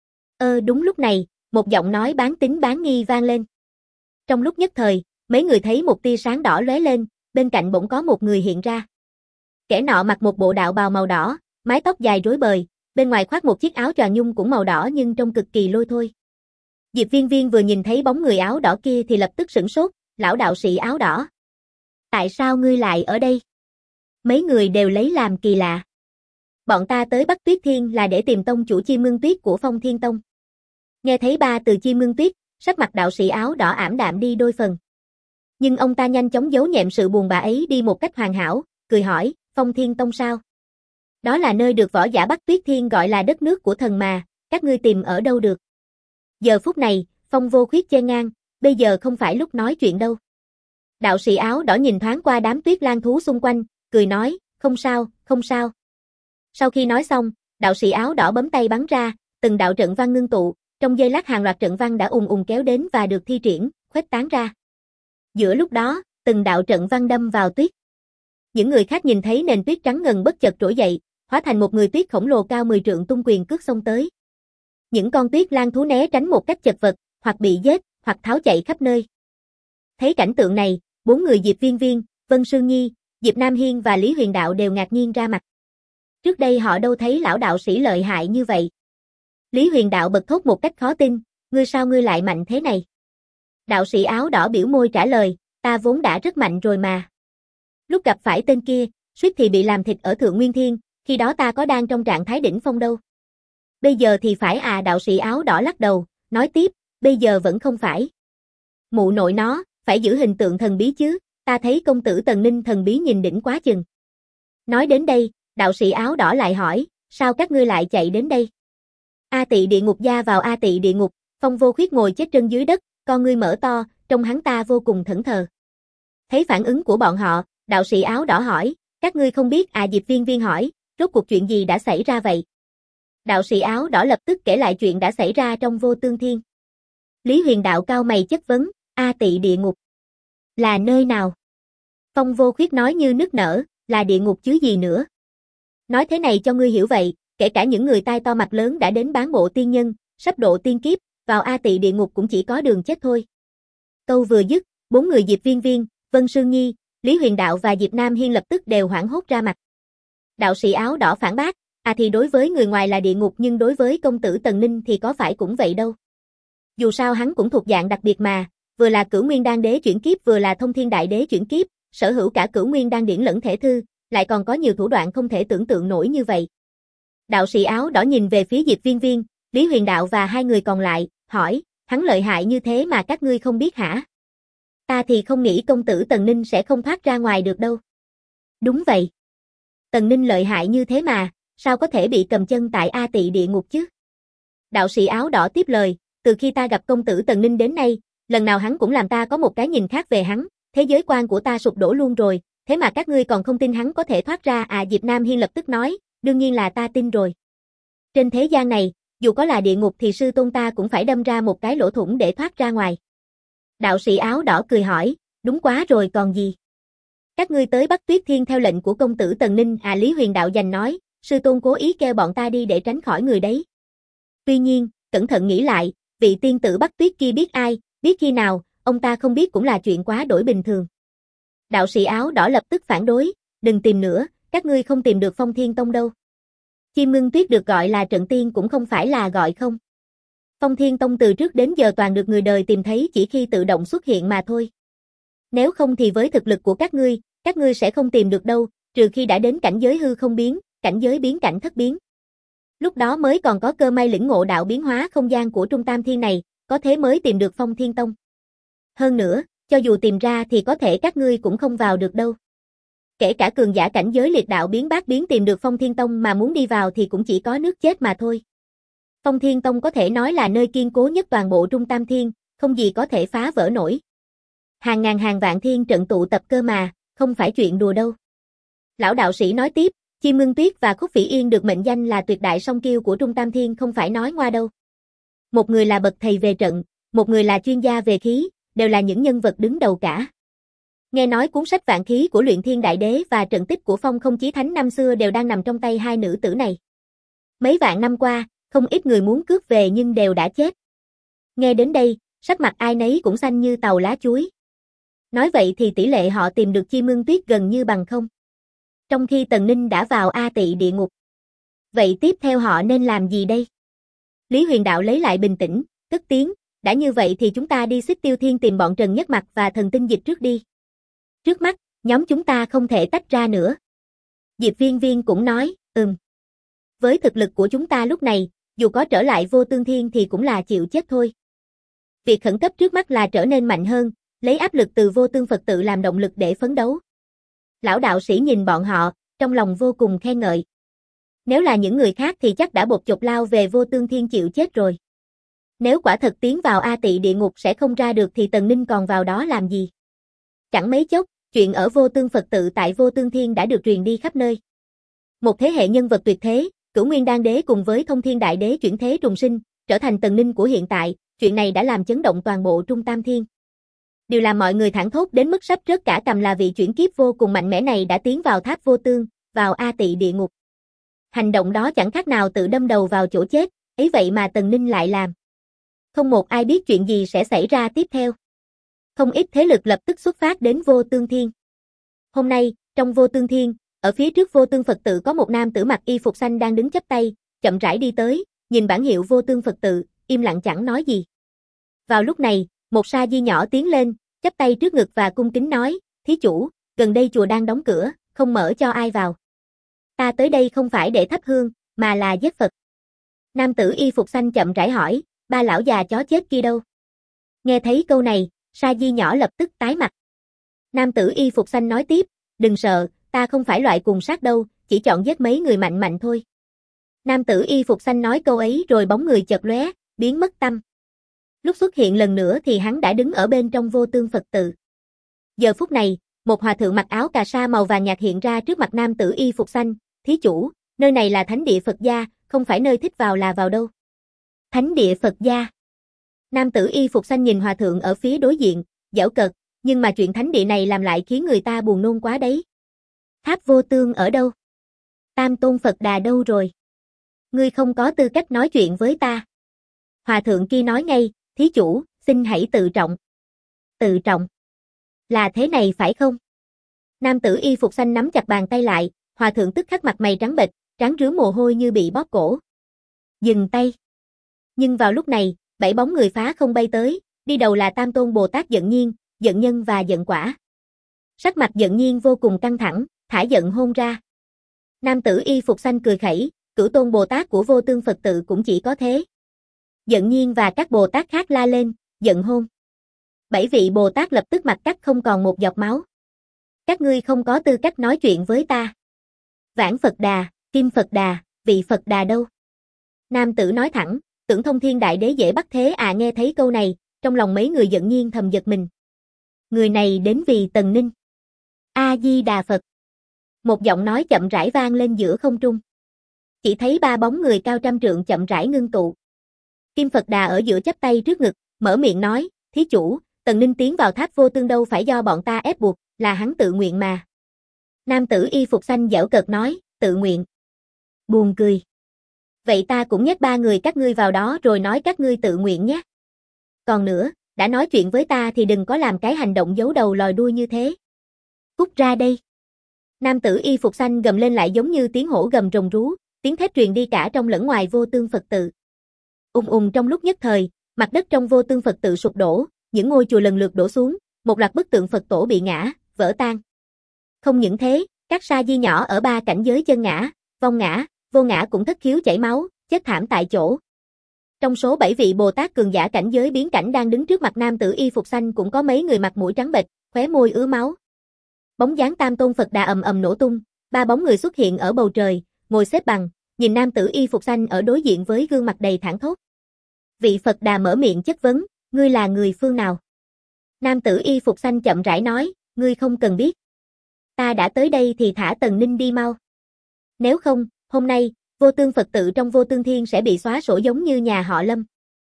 Đúng lúc này, một giọng nói bán tín bán nghi vang lên. Trong lúc nhất thời, mấy người thấy một tia sáng đỏ lóe lên, bên cạnh bỗng có một người hiện ra. Kẻ nọ mặc một bộ đạo bào màu đỏ, mái tóc dài rối bời, bên ngoài khoác một chiếc áo choàng nhung cũng màu đỏ nhưng trông cực kỳ lôi thôi. Diệp Viên Viên vừa nhìn thấy bóng người áo đỏ kia thì lập tức sửng sốt, lão đạo sĩ áo đỏ. Tại sao ngươi lại ở đây? Mấy người đều lấy làm kỳ lạ. Bọn ta tới Bắc Tuyết Thiên là để tìm tông chủ Chim Ngưng Tuyết của Phong Thiên Tông. Nghe thấy ba từ Chim Ngưng Tuyết, sắc mặt đạo sĩ áo đỏ ảm đạm đi đôi phần. Nhưng ông ta nhanh chóng giấu nhẹm sự buồn bã ấy đi một cách hoàn hảo, cười hỏi, Phong Thiên Tông sao? Đó là nơi được võ giả Bắc Tuyết Thiên gọi là đất nước của thần mà, các ngươi tìm ở đâu được? Giờ phút này, Phong Vô Khuyết chen ngang, bây giờ không phải lúc nói chuyện đâu. Đạo sĩ áo đỏ nhìn thoáng qua đám tuyết lang thú xung quanh, cười nói, không sao, không sao. Sau khi nói xong, đạo sĩ áo đỏ bấm tay bắn ra, từng đạo trận văn ngưng tụ, trong giây lát hàng loạt trận văn đã ùn ùn kéo đến và được thi triển, khuếch tán ra. Giữa lúc đó, từng đạo trận văn đâm vào tuyết. Những người khác nhìn thấy nền tuyết trắng ngần bất chợt trỗi dậy, hóa thành một người tuyết khổng lồ cao 10 trượng tung quyền cước xông tới. Những con tuyết lang thú né tránh một cách chật vật, hoặc bị giết, hoặc tháo chạy khắp nơi. Thấy cảnh tượng này, 4 người Diệp Viên Viên, Vân Sương Nhi, Diệp Nam Hiên và Lý Huyền Đạo đều ngạc nhiên ra mặt. Trước đây họ đâu thấy lão đạo sĩ lợi hại như vậy. Lý Huyền Đạo bật thốt một cách khó tin, sao ngươi lại mạnh thế này? Đạo sĩ áo đỏ biểu môi trả lời, ta vốn đã rất mạnh rồi mà. Lúc gặp phải tên kia, suýt thì bị làm thịt ở Thượng Nguyên Thiên, khi đó ta có đang trong trạng thái đỉnh phong đâu. Bây giờ thì phải à, đạo sĩ áo đỏ lắc đầu, nói tiếp, bây giờ vẫn không phải. Mụ nội nó, phải giữ hình tượng thần bí chứ, ta thấy công tử Tần Ninh thần bí nhìn đỉnh quá chừng. Nói đến đây, đạo sĩ áo đỏ lại hỏi, sao các ngươi lại chạy đến đây? A Tị địa ngục gia vào A Tị địa ngục, Phong Vô Khuyết ngồi chết chân dưới đất, con ngươi mở to, trông hắn ta vô cùng thẫn thờ. Thấy phản ứng của bọn họ, đạo sĩ áo đỏ hỏi, các ngươi không biết à? Diệp Viên Viên hỏi, rốt cuộc chuyện gì đã xảy ra vậy? Đạo sĩ áo đỏ lập tức kể lại chuyện đã xảy ra trong Vô Tương Thiên. Lý Huyền Đạo cao mày chất vấn, A Tị địa ngục là nơi nào? Phong Vô Khuyết nói như nức nở, là địa ngục chứ gì nữa. Nói thế này cho ngươi hiểu vậy, kể cả những người tai to mặt lớn đã đến bán bộ tiên nhân, sắp độ tiên kiếp, vào A Tị địa ngục cũng chỉ có đường chết thôi. Câu vừa dứt, 4 người Diệp Viên Viên, Vân Sương Nhi, Lý Huyền Đạo và Diệp Nam Hiên lập tức đều hoảng hốt ra mặt. Đạo sĩ áo đỏ phản bác, thì đối với người ngoài là địa ngục nhưng đối với công tử Tần Ninh thì có phải cũng vậy đâu. Dù sao hắn cũng thuộc dạng đặc biệt mà, vừa là Cửu Nguyên Đan Đế chuyển kiếp vừa là Thông Thiên Đại Đế chuyển kiếp, sở hữu cả Cửu Nguyên Đan điển lẫn thể thư, lại còn có nhiều thủ đoạn không thể tưởng tượng nổi như vậy. Đạo sĩ áo đỏ nhìn về phía Diệp Viên Viên, Lý Huyền Đạo và hai người còn lại, hỏi, hắn lợi hại như thế mà các ngươi không biết hả? Ta thì không nghĩ công tử Tần Ninh sẽ không thoát ra ngoài được đâu. Đúng vậy. Tần Ninh lợi hại như thế mà, sao có thể bị cầm chân tại A Tị địa ngục chứ? Đạo sĩ áo đỏ tiếp lời, từ khi ta gặp công tử Tần Ninh đến nay, lần nào hắn cũng làm ta có một cái nhìn khác về hắn, thế giới quan của ta sụp đổ luôn rồi, thế mà các ngươi còn không tin hắn có thể thoát ra à? Diệp Nam Hiên lập tức nói, đương nhiên là ta tin rồi. Trên thế gian này, dù có là địa ngục thì sư tôn ta cũng phải đâm ra một cái lỗ thủng để thoát ra ngoài. Đạo sĩ áo đỏ cười hỏi, đúng quá rồi còn gì? Các ngươi tới Bắc Tuyết Thiên theo lệnh của công tử Tần Ninh à? Lý Huyền Đạo giành nói, sư tôn cố ý kêu bọn ta đi để tránh khỏi người đấy. Tuy nhiên, cẩn thận nghĩ lại, vị tiên tử Bắc Tuyết kia biết ai, biết khi nào, ông ta không biết cũng là chuyện quá đổi bình thường. Đạo sĩ áo đỏ lập tức phản đối, đừng tìm nữa, các ngươi không tìm được Phong Thiên Tông đâu. Chim Ngưng Tuyết được gọi là trận tiên cũng không phải là gọi không. Phong Thiên Tông từ trước đến giờ toàn được người đời tìm thấy chỉ khi tự động xuất hiện mà thôi. Nếu không thì với thực lực của các ngươi sẽ không tìm được đâu, trừ khi đã đến cảnh giới hư không biến, cảnh giới biến cảnh thất biến. Lúc đó mới còn có cơ may lĩnh ngộ đạo biến hóa không gian của Trung Tam Thiên này, có thế mới tìm được Phong Thiên Tông. Hơn nữa, cho dù tìm ra thì có thể các ngươi cũng không vào được đâu. Kể cả cường giả cảnh giới liệt đạo biến bát biến tìm được Phong Thiên Tông mà muốn đi vào thì cũng chỉ có nước chết mà thôi. Phong Thiên Tông có thể nói là nơi kiên cố nhất toàn bộ Trung Tam Thiên, không gì có thể phá vỡ nổi. Hàng ngàn hàng vạn thiên trận tụ tập cơ mà, không phải chuyện đùa đâu. Lão đạo sĩ nói tiếp, Chim Ngưng Tuyết và Khúc Phỉ Yên được mệnh danh là tuyệt đại song kiêu của Trung Tam Thiên không phải nói ngoa đâu. Một người là bậc thầy về trận, một người là chuyên gia về khí, đều là những nhân vật đứng đầu cả. Nghe nói cuốn sách vạn khí của Luyện Thiên Đại Đế và trận tích của Phong Không Chí Thánh năm xưa đều đang nằm trong tay hai nữ tử này. Mấy vạn năm qua, không ít người muốn cướp về nhưng đều đã chết. Nghe đến đây, sắc mặt ai nấy cũng xanh như tàu lá chuối. Nói vậy thì tỷ lệ họ tìm được Chim Ngưng Tuyết gần như bằng không. Trong khi Tần Ninh đã vào A Tị địa ngục. Vậy tiếp theo họ nên làm gì đây? Lý Huyền Đạo lấy lại bình tĩnh, cất tiếng, đã như vậy thì chúng ta đi Xích Tiêu Thiên tìm bọn Trần Nhất Mặc và Thần Tinh Dịch trước đi. Trước mắt, nhóm chúng ta không thể tách ra nữa. Diệp Viên Viên cũng nói, với thực lực của chúng ta lúc này, dù có trở lại Vô Tương Thiên thì cũng là chịu chết thôi. Việc khẩn cấp trước mắt là trở nên mạnh hơn, lấy áp lực từ vô tương Phật tự làm động lực để phấn đấu. Lão đạo sĩ nhìn bọn họ, trong lòng vô cùng khen ngợi. Nếu là những người khác thì chắc đã bột chột lao về vô tương thiên chịu chết rồi. Nếu quả thật tiến vào A Tị địa ngục sẽ không ra được thì Tần Ninh còn vào đó làm gì? Chẳng mấy chốc, chuyện ở vô tương Phật tự tại vô tương thiên đã được truyền đi khắp nơi. Một thế hệ nhân vật tuyệt thế, Cửu Nguyên Đan Đế cùng với Thông Thiên Đại Đế chuyển thế trùng sinh, trở thành Tần Ninh của hiện tại, chuyện này đã làm chấn động toàn bộ Trung Tam Thiên. Điều làm mọi người thảng thốt đến mức sắp rớt cả cằm là vị chuyển kiếp vô cùng mạnh mẽ này đã tiến vào tháp vô tương, vào A Tị địa ngục. Hành động đó chẳng khác nào tự đâm đầu vào chỗ chết, ấy vậy mà Tần Ninh lại làm. Không một ai biết chuyện gì sẽ xảy ra tiếp theo. Không ít thế lực lập tức xuất phát đến vô tương thiên. Hôm nay, trong vô tương thiên, ở phía trước vô tương Phật tự có một nam tử mặc y phục xanh đang đứng chắp tay, chậm rãi đi tới, nhìn bản hiệu vô tương Phật tự, im lặng chẳng nói gì. Vào lúc này, một sa di nhỏ tiến lên, chắp tay trước ngực và cung kính nói, thí chủ, gần đây chùa đang đóng cửa, không mở cho ai vào. Ta tới đây không phải để thắp hương, mà là giết Phật. Nam tử y phục xanh chậm rãi hỏi, ba lão già chó chết kia đâu? Nghe thấy câu này, sa di nhỏ lập tức tái mặt. Nam tử y phục xanh nói tiếp, đừng sợ, ta không phải loại cùng sát đâu, chỉ chọn giết mấy người mạnh mạnh thôi. Nam tử y phục xanh nói câu ấy rồi bóng người chợt lóe, biến mất tăm. Lúc xuất hiện lần nữa thì hắn đã đứng ở bên trong vô tương Phật tự. Giờ phút này, một hòa thượng mặc áo cà sa màu vàng nhạt hiện ra trước mặt nam tử y phục xanh, thí chủ, nơi này là thánh địa Phật gia, không phải nơi thích vào là vào đâu. Thánh địa Phật gia. Nam tử y phục xanh nhìn hòa thượng ở phía đối diện, giễu cợt, nhưng mà chuyện thánh địa này làm lại khiến người ta buồn nôn quá đấy. Tháp vô tương ở đâu? Tam tôn Phật Đà đâu rồi? Ngươi không có tư cách nói chuyện với ta. Hòa thượng kia nói ngay, thí chủ, xin hãy tự trọng. Tự trọng. Là thế này phải không? Nam tử y phục xanh nắm chặt bàn tay lại, hòa thượng tức khắc mặt mày trắng bệch, trán rứa mồ hôi như bị bóp cổ. Dừng tay. Nhưng vào lúc này, 7 bóng người phá không bay tới, đi đầu là Tam Tôn Bồ Tát Giận Nhiên, Giận Nhân và Giận Quả. Sắc mặt Giận Nhiên vô cùng căng thẳng, thả giận hôn ra. Nam tử y phục xanh cười khẩy, Cửu Tôn Bồ Tát của vô tương Phật tự cũng chỉ có thế. Giận Nhiên và các Bồ Tát khác la lên, giận hôn. 7 vị Bồ Tát lập tức mặt cắt không còn một giọt máu. Các ngươi không có tư cách nói chuyện với ta. Vãn Phật Đà, Kim Phật Đà, vị Phật Đà đâu? Nam tử nói thẳng, tưởng Thông Thiên Đại Đế dễ bắt thế à? Nghe thấy câu này, trong lòng mấy người Giận Nhiên thầm giật mình. Người này đến vì Tần Ninh. A Di Đà Phật. Một giọng nói chậm rãi vang lên giữa không trung. Chỉ thấy 3 bóng người cao trăm trượng chậm rãi ngưng tụ. Kim Phật Đà ở giữa chắp tay trước ngực, mở miệng nói, thí chủ, Tần Ninh tiến vào tháp vô tương đâu phải do bọn ta ép buộc, là hắn tự nguyện mà. Nam tử y phục xanh giễu cợt nói, tự nguyện. Buồn cười. Vậy ta cũng nhét 3 người các ngươi vào đó rồi nói các ngươi tự nguyện nhé. Còn nữa, đã nói chuyện với ta thì đừng có làm cái hành động giấu đầu lòi đuôi như thế. Cút ra đây. Nam tử y phục xanh gầm lên lại giống như tiếng hổ gầm rồng rú, tiếng thét truyền đi cả trong lẫn ngoài vô tương Phật tự. Trong lúc nhất thời, mặt đất trong vô tương Phật tự sụp đổ, những ngôi chùa lần lượt đổ xuống, một loạt bức tượng Phật tổ bị ngã, vỡ tan. Không những thế, các sa di nhỏ ở 3 cảnh giới chân ngã, vong ngã, vô ngã cũng thất khiếu chảy máu, chết thảm tại chỗ. Trong số 7 vị Bồ Tát cường giả cảnh giới biến cảnh đang đứng trước mặt nam tử y phục xanh cũng có mấy người mặt mũi trắng bệch, khóe môi ứa máu. Bóng dáng Tam Tôn Phật Đà ầm ầm nổ tung, 3 bóng người xuất hiện ở bầu trời, ngồi xếp bằng, nhìn nam tử y phục xanh ở đối diện với gương mặt đầy thảng thốt. Vị Phật Đà mở miệng chất vấn, ngươi là người phương nào? Nam tử y phục xanh chậm rãi nói, ngươi không cần biết. Ta đã tới đây thì thả Tần Ninh đi mau. Nếu không, hôm nay, vô tương Phật tự trong vô tương thiên sẽ bị xóa sổ giống như nhà họ Lâm.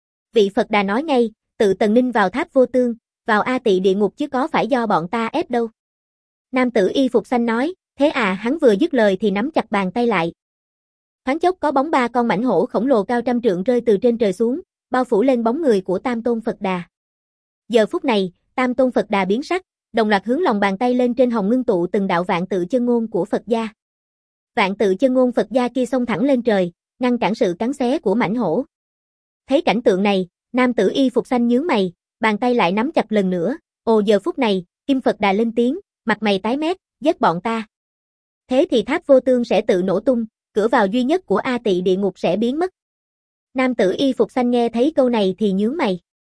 Vị Phật Đà nói ngay, tự Tần Ninh vào tháp vô tương, vào A Tị địa ngục chứ có phải do bọn ta ép đâu. Nam tử y phục xanh nói, thế à? Hắn vừa dứt lời thì nắm chặt bàn tay lại. Thoáng chốc có bóng 3 con mãnh hổ khổng lồ cao trăm trượng rơi từ trên trời xuống, bao phủ lên bóng người của Tam Tôn Phật Đà. Giờ phút này, Tam Tôn Phật Đà biến sắc, đồng loạt hướng lòng bàn tay lên trên hồng ngưng tụ từng đạo vạn tự chân ngôn của Phật gia. Vạn tự chân ngôn Phật gia kia xông thẳng lên trời, ngăn cản sự cắn xé của mãnh hổ. Thấy cảnh tượng này, nam tử y phục xanh nhướng mày, bàn tay lại nắm chặt lần nữa. Ồ, giờ phút này, Kim Phật Đà lên tiếng, mặt mày tái mét, giết bọn ta. Thế thì tháp vô tương sẽ tự nổ tung, cửa vào duy nhất của A Tị địa ngục sẽ biến mất. Nam tử y phục xanh nghe thấy câu này thì nhướng mày.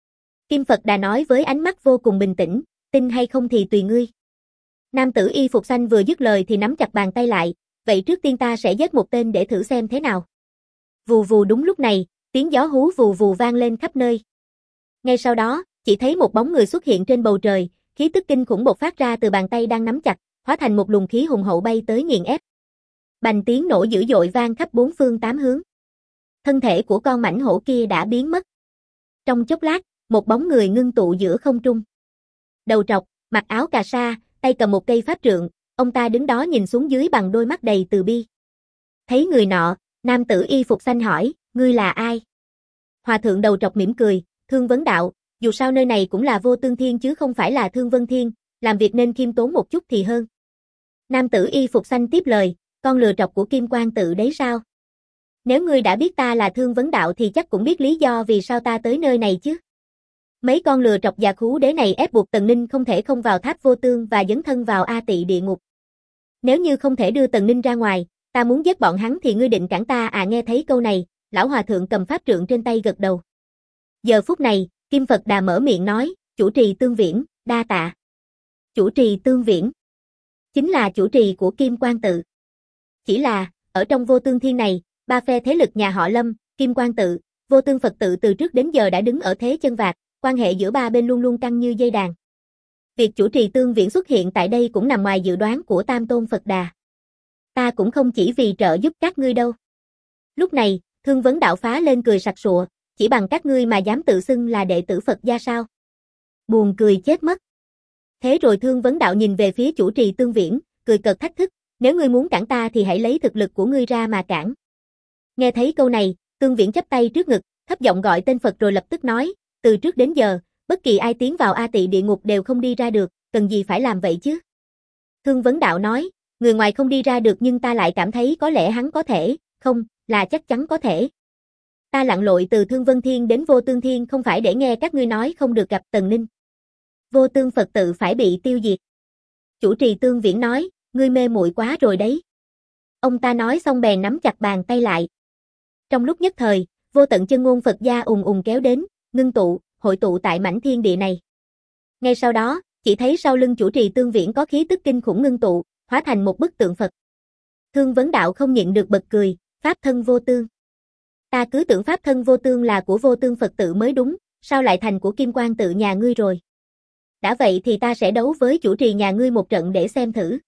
Kim Phật Đà nói với ánh mắt vô cùng bình tĩnh, tin hay không thì tùy ngươi. Nam tử y phục xanh vừa dứt lời thì nắm chặt bàn tay lại, vậy trước tiên ta sẽ giết một tên để thử xem thế nào. Vù vù, đúng lúc này, tiếng gió hú vù vù vang lên khắp nơi. Ngay sau đó, chỉ thấy một bóng người xuất hiện trên bầu trời, khí tức kinh khủng bộc phát ra từ bàn tay đang nắm chặt, hóa thành một luồng khí hùng hậu bay tới nghiền ép. Bành tiếng nổ dữ dội vang khắp bốn phương tám hướng. Thân thể của con mãnh hổ kia đã biến mất. Trong chốc lát, một bóng người ngưng tụ giữa không trung. Đầu trọc, mặc áo cà sa, tay cầm một cây pháp trượng, ông ta đứng đó nhìn xuống dưới bằng đôi mắt đầy từ bi. Thấy người nọ, nam tử y phục xanh hỏi, ngươi là ai? Hòa thượng đầu trọc mỉm cười, Thương Vấn Đạo, dù sao nơi này cũng là Vô Tương Thiên chứ không phải là Thương Vân Thiên, làm việc nên khiêm tốn một chút thì hơn. Nam tử y phục xanh tiếp lời, con lừa trọc của Kim Quang Tự đấy sao? Nếu ngươi đã biết ta là Thương Vấn Đạo thì chắc cũng biết lý do vì sao ta tới nơi này chứ. Mấy con lừa trọc già khú đế này ép buộc Tần Ninh không thể không vào tháp vô tương và dấn thân vào A Tị địa ngục. Nếu như không thể đưa Tần Ninh ra ngoài, ta muốn giết bọn hắn thì ngươi định cản ta à? Nghe thấy câu này, lão hòa thượng cầm pháp trượng trên tay gật đầu. Giờ phút này, Kim Phật Đà mở miệng nói, chủ trì Tương Viễn, đa tạ. Chủ trì Tương Viễn chính là chủ trì của Kim Quang Tự. Chỉ là, ở trong Vô Tương Thiên này, ba phe thế lực nhà họ Lâm, Kim Quang Tự, Vô Tương Phật Tự từ trước đến giờ đã đứng ở thế chân vạc, quan hệ giữa ba bên luôn luôn căng như dây đàn. Việc chủ trì Tương Viễn xuất hiện tại đây cũng nằm ngoài dự đoán của Tam Tôn Phật Đà. Ta cũng không chỉ vì trợ giúp các ngươi đâu. Lúc này, Thương Vấn Đạo phá lên cười sặc sụa, chỉ bằng các ngươi mà dám tự xưng là đệ tử Phật gia sao? Buồn cười chết mất. Thế rồi Thương Vấn Đạo nhìn về phía chủ trì Tương Viễn, cười cợt thách thức, nếu ngươi muốn cản ta thì hãy lấy thực lực của ngươi ra mà cản. Nghe thấy câu này, Tương Viễn chắp tay trước ngực, thấp giọng gọi tên Phật rồi lập tức nói, từ trước đến giờ, bất kỳ ai tiến vào A Tị địa ngục đều không đi ra được, cần gì phải làm vậy chứ? Thương Vấn Đạo nói, người ngoài không đi ra được nhưng ta lại cảm thấy có lẽ hắn có thể, không, là chắc chắn có thể. Ta lặn lội từ Thương Vân Thiên đến Vô Tương Thiên không phải để nghe các ngươi nói không được gặp Tần Ninh. Vô Tương Phật Tự phải bị tiêu diệt. Chủ trì Tương Viễn nói, ngươi mê muội quá rồi đấy. Ông ta nói xong bèn nắm chặt bàn tay lại. Trong lúc nhất thời, vô tận chân ngôn Phật gia ùng ùng kéo đến, ngưng tụ, hội tụ tại mảnh thiên địa này. Ngay sau đó, chỉ thấy sau lưng chủ trì Tương Viễn có khí tức kinh khủng ngưng tụ, hóa thành một bức tượng Phật. Thương Vấn Đạo không nhịn được bật cười, pháp thân vô tương. Ta cứ tưởng pháp thân vô tương là của Vô Tương Phật Tự mới đúng, sao lại thành của Kim Quang Tự nhà ngươi rồi? Đã vậy thì ta sẽ đấu với chủ trì nhà ngươi một trận để xem thử.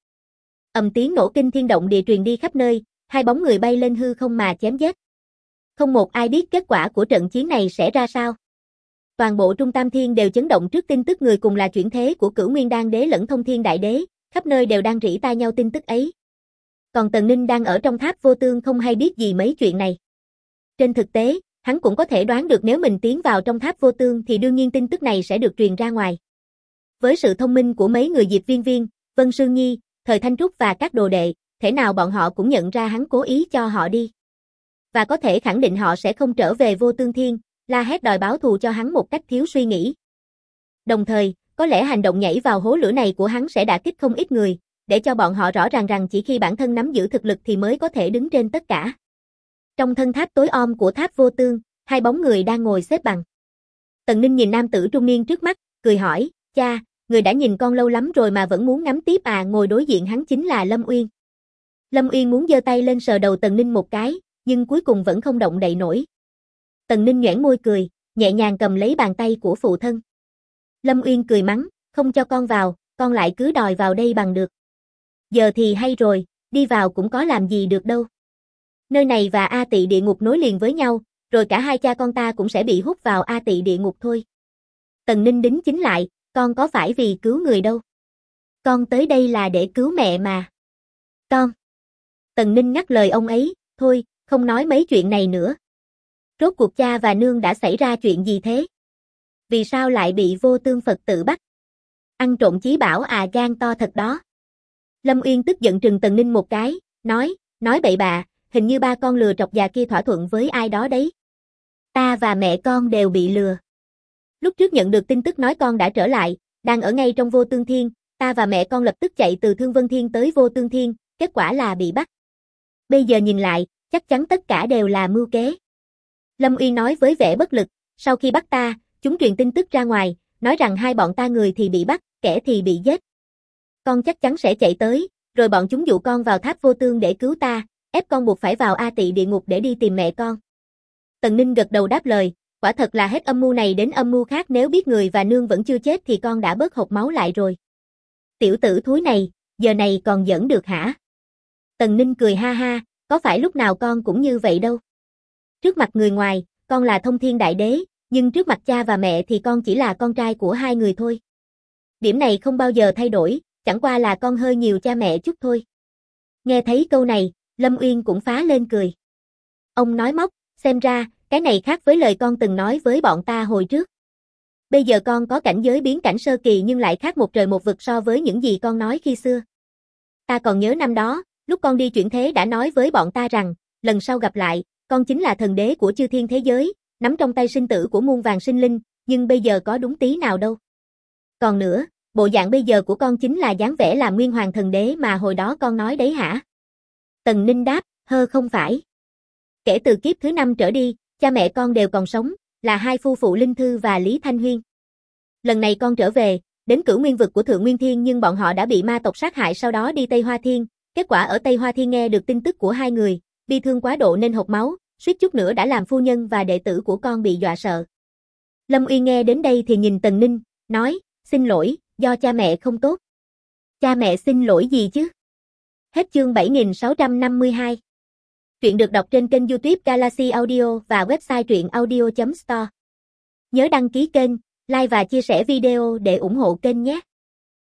Tiếng nổ kinh thiên động địa truyền đi khắp nơi, hai bóng người bay lên hư không mà chém giết. Không một ai biết kết quả của trận chiến này sẽ ra sao. Toàn bộ Trung Tam Thiên đều chấn động trước tin tức người cùng là chuyển thế của Cửu Nguyên Đan Đế lẫn Thông Thiên Đại Đế, khắp nơi đều đang rỉ tai nhau tin tức ấy. Còn Tần Ninh đang ở trong tháp vô tương không hay biết gì mấy chuyện này. Trên thực tế, hắn cũng có thể đoán được nếu mình tiến vào trong tháp vô tương thì đương nhiên tin tức này sẽ được truyền ra ngoài. Với sự thông minh của mấy người Diệp Viên Viên, Vân Sương Nhi, Thời Thanh Trúc và các đồ đệ, thể nào bọn họ cũng nhận ra hắn cố ý cho họ đi. Và có thể khẳng định họ sẽ không trở về Vô Tương Thiên, la hét đòi báo thù cho hắn một cách thiếu suy nghĩ. Đồng thời, có lẽ hành động nhảy vào hố lửa này của hắn sẽ đả kích không ít người, để cho bọn họ rõ ràng rằng chỉ khi bản thân nắm giữ thực lực thì mới có thể đứng trên tất cả. Trong thân tháp tối om của tháp vô tương, hai bóng người đang ngồi xếp bằng. Tần Ninh nhìn nam tử trung niên trước mắt, cười hỏi, cha, người đã nhìn con lâu lắm rồi mà vẫn muốn ngắm tiếp à? Ngồi đối diện hắn chính là Lâm Uyên. Lâm Uyên muốn giơ tay lên sờ đầu Tần Ninh một cái, nhưng cuối cùng vẫn không động đậy nổi. Tần Ninh nhoẻn môi cười, nhẹ nhàng cầm lấy bàn tay của phụ thân. Lâm Uyên cười mắng, không cho con vào, con lại cứ đòi vào đây bằng được. Giờ thì hay rồi, đi vào cũng có làm gì được đâu. Nơi này và A Tị địa ngục nối liền với nhau, rồi cả hai cha con ta cũng sẽ bị hút vào A Tị địa ngục thôi. Tần Ninh đính chính lại, con có phải vì cứu người đâu. Con tới đây là để cứu mẹ mà. Con. Tần Ninh ngắt lời ông ấy, thôi, không nói mấy chuyện này nữa. Rốt cuộc cha và nương đã xảy ra chuyện gì thế? Vì sao lại bị Vô Tương Phật Tự bắt? Ăn trộm chí bảo à, gan to thật đó. Lâm Uyên tức giận trừng Tần Ninh một cái, nói bậy bạ, hình như ba con lừa trọc già kia thỏa thuận với ai đó đấy. Ta và mẹ con đều bị lừa. Lúc trước nhận được tin tức nói con đã trở lại, đang ở ngay trong Vô Tương Thiên, ta và mẹ con lập tức chạy từ Thương Vân Thiên tới Vô Tương Thiên, kết quả là bị bắt. Bây giờ nhìn lại, chắc chắn tất cả đều là mưu kế. Lâm Uyên nói với vẻ bất lực, sau khi bắt ta, chúng truyền tin tức ra ngoài, nói rằng hai bọn ta người thì bị bắt, kẻ thì bị giết. Con chắc chắn sẽ chạy tới, rồi bọn chúng dụ con vào tháp vô tương để cứu ta, ép con buộc phải vào A Tị địa ngục để đi tìm mẹ con. Tần Ninh gật đầu đáp lời, quả thật là hết âm mưu này đến âm mưu khác, nếu biết người và nương vẫn chưa chết thì con đã bớt hộc máu lại rồi. Tiểu tử thúi này, giờ này còn giỡn được hả? Tần Ninh cười ha ha, có phải lúc nào con cũng như vậy đâu. Trước mặt người ngoài, con là thông thiên đại đế, nhưng trước mặt cha và mẹ thì con chỉ là con trai của hai người thôi. Điểm này không bao giờ thay đổi, chẳng qua là con hơi nhiều cha mẹ chút thôi. Nghe thấy câu này, Lâm Uyên cũng phá lên cười. Ông nói móc, xem ra, cái này khác với lời con từng nói với bọn ta hồi trước. Bây giờ con có cảnh giới biến cảnh sơ kỳ nhưng lại khác một trời một vực so với những gì con nói khi xưa. Ta còn nhớ năm đó, lúc con đi chuyển thế đã nói với bọn ta rằng, lần sau gặp lại, con chính là thần đế của chư thiên thế giới, nắm trong tay sinh tử của muôn vàng sinh linh, nhưng bây giờ có đúng tí nào đâu. Còn nữa, bộ dạng bây giờ của con chính là dáng vẻ làm nguyên hoàng thần đế mà hồi đó con nói đấy hả? Tần Ninh đáp, không phải. Kể từ kiếp thứ 5 trở đi, cha mẹ con đều còn sống, là hai phu phụ Linh Thư và Lý Thanh Huyên. Lần này con trở về, đến Cửu Nguyên vực của Thượng Nguyên Thiên nhưng bọn họ đã bị ma tộc sát hại, sau đó đi Tây Hoa Thiên, kết quả ở Tây Hoa Thiên nghe được tin tức của hai người, bi thương quá độ nên hộc máu, suýt chút nữa đã làm phu nhân và đệ tử của con bị dọa sợ. Lâm Uyên nghe đến đây thì nhìn Tần Ninh, nói, xin lỗi, do cha mẹ không tốt. Cha mẹ xin lỗi gì chứ? Hết chương 7652. Truyện được đọc trên kênh YouTube Galaxy Audio và website truyệnaudio.store. Nhớ đăng ký kênh, like và chia sẻ video để ủng hộ kênh nhé.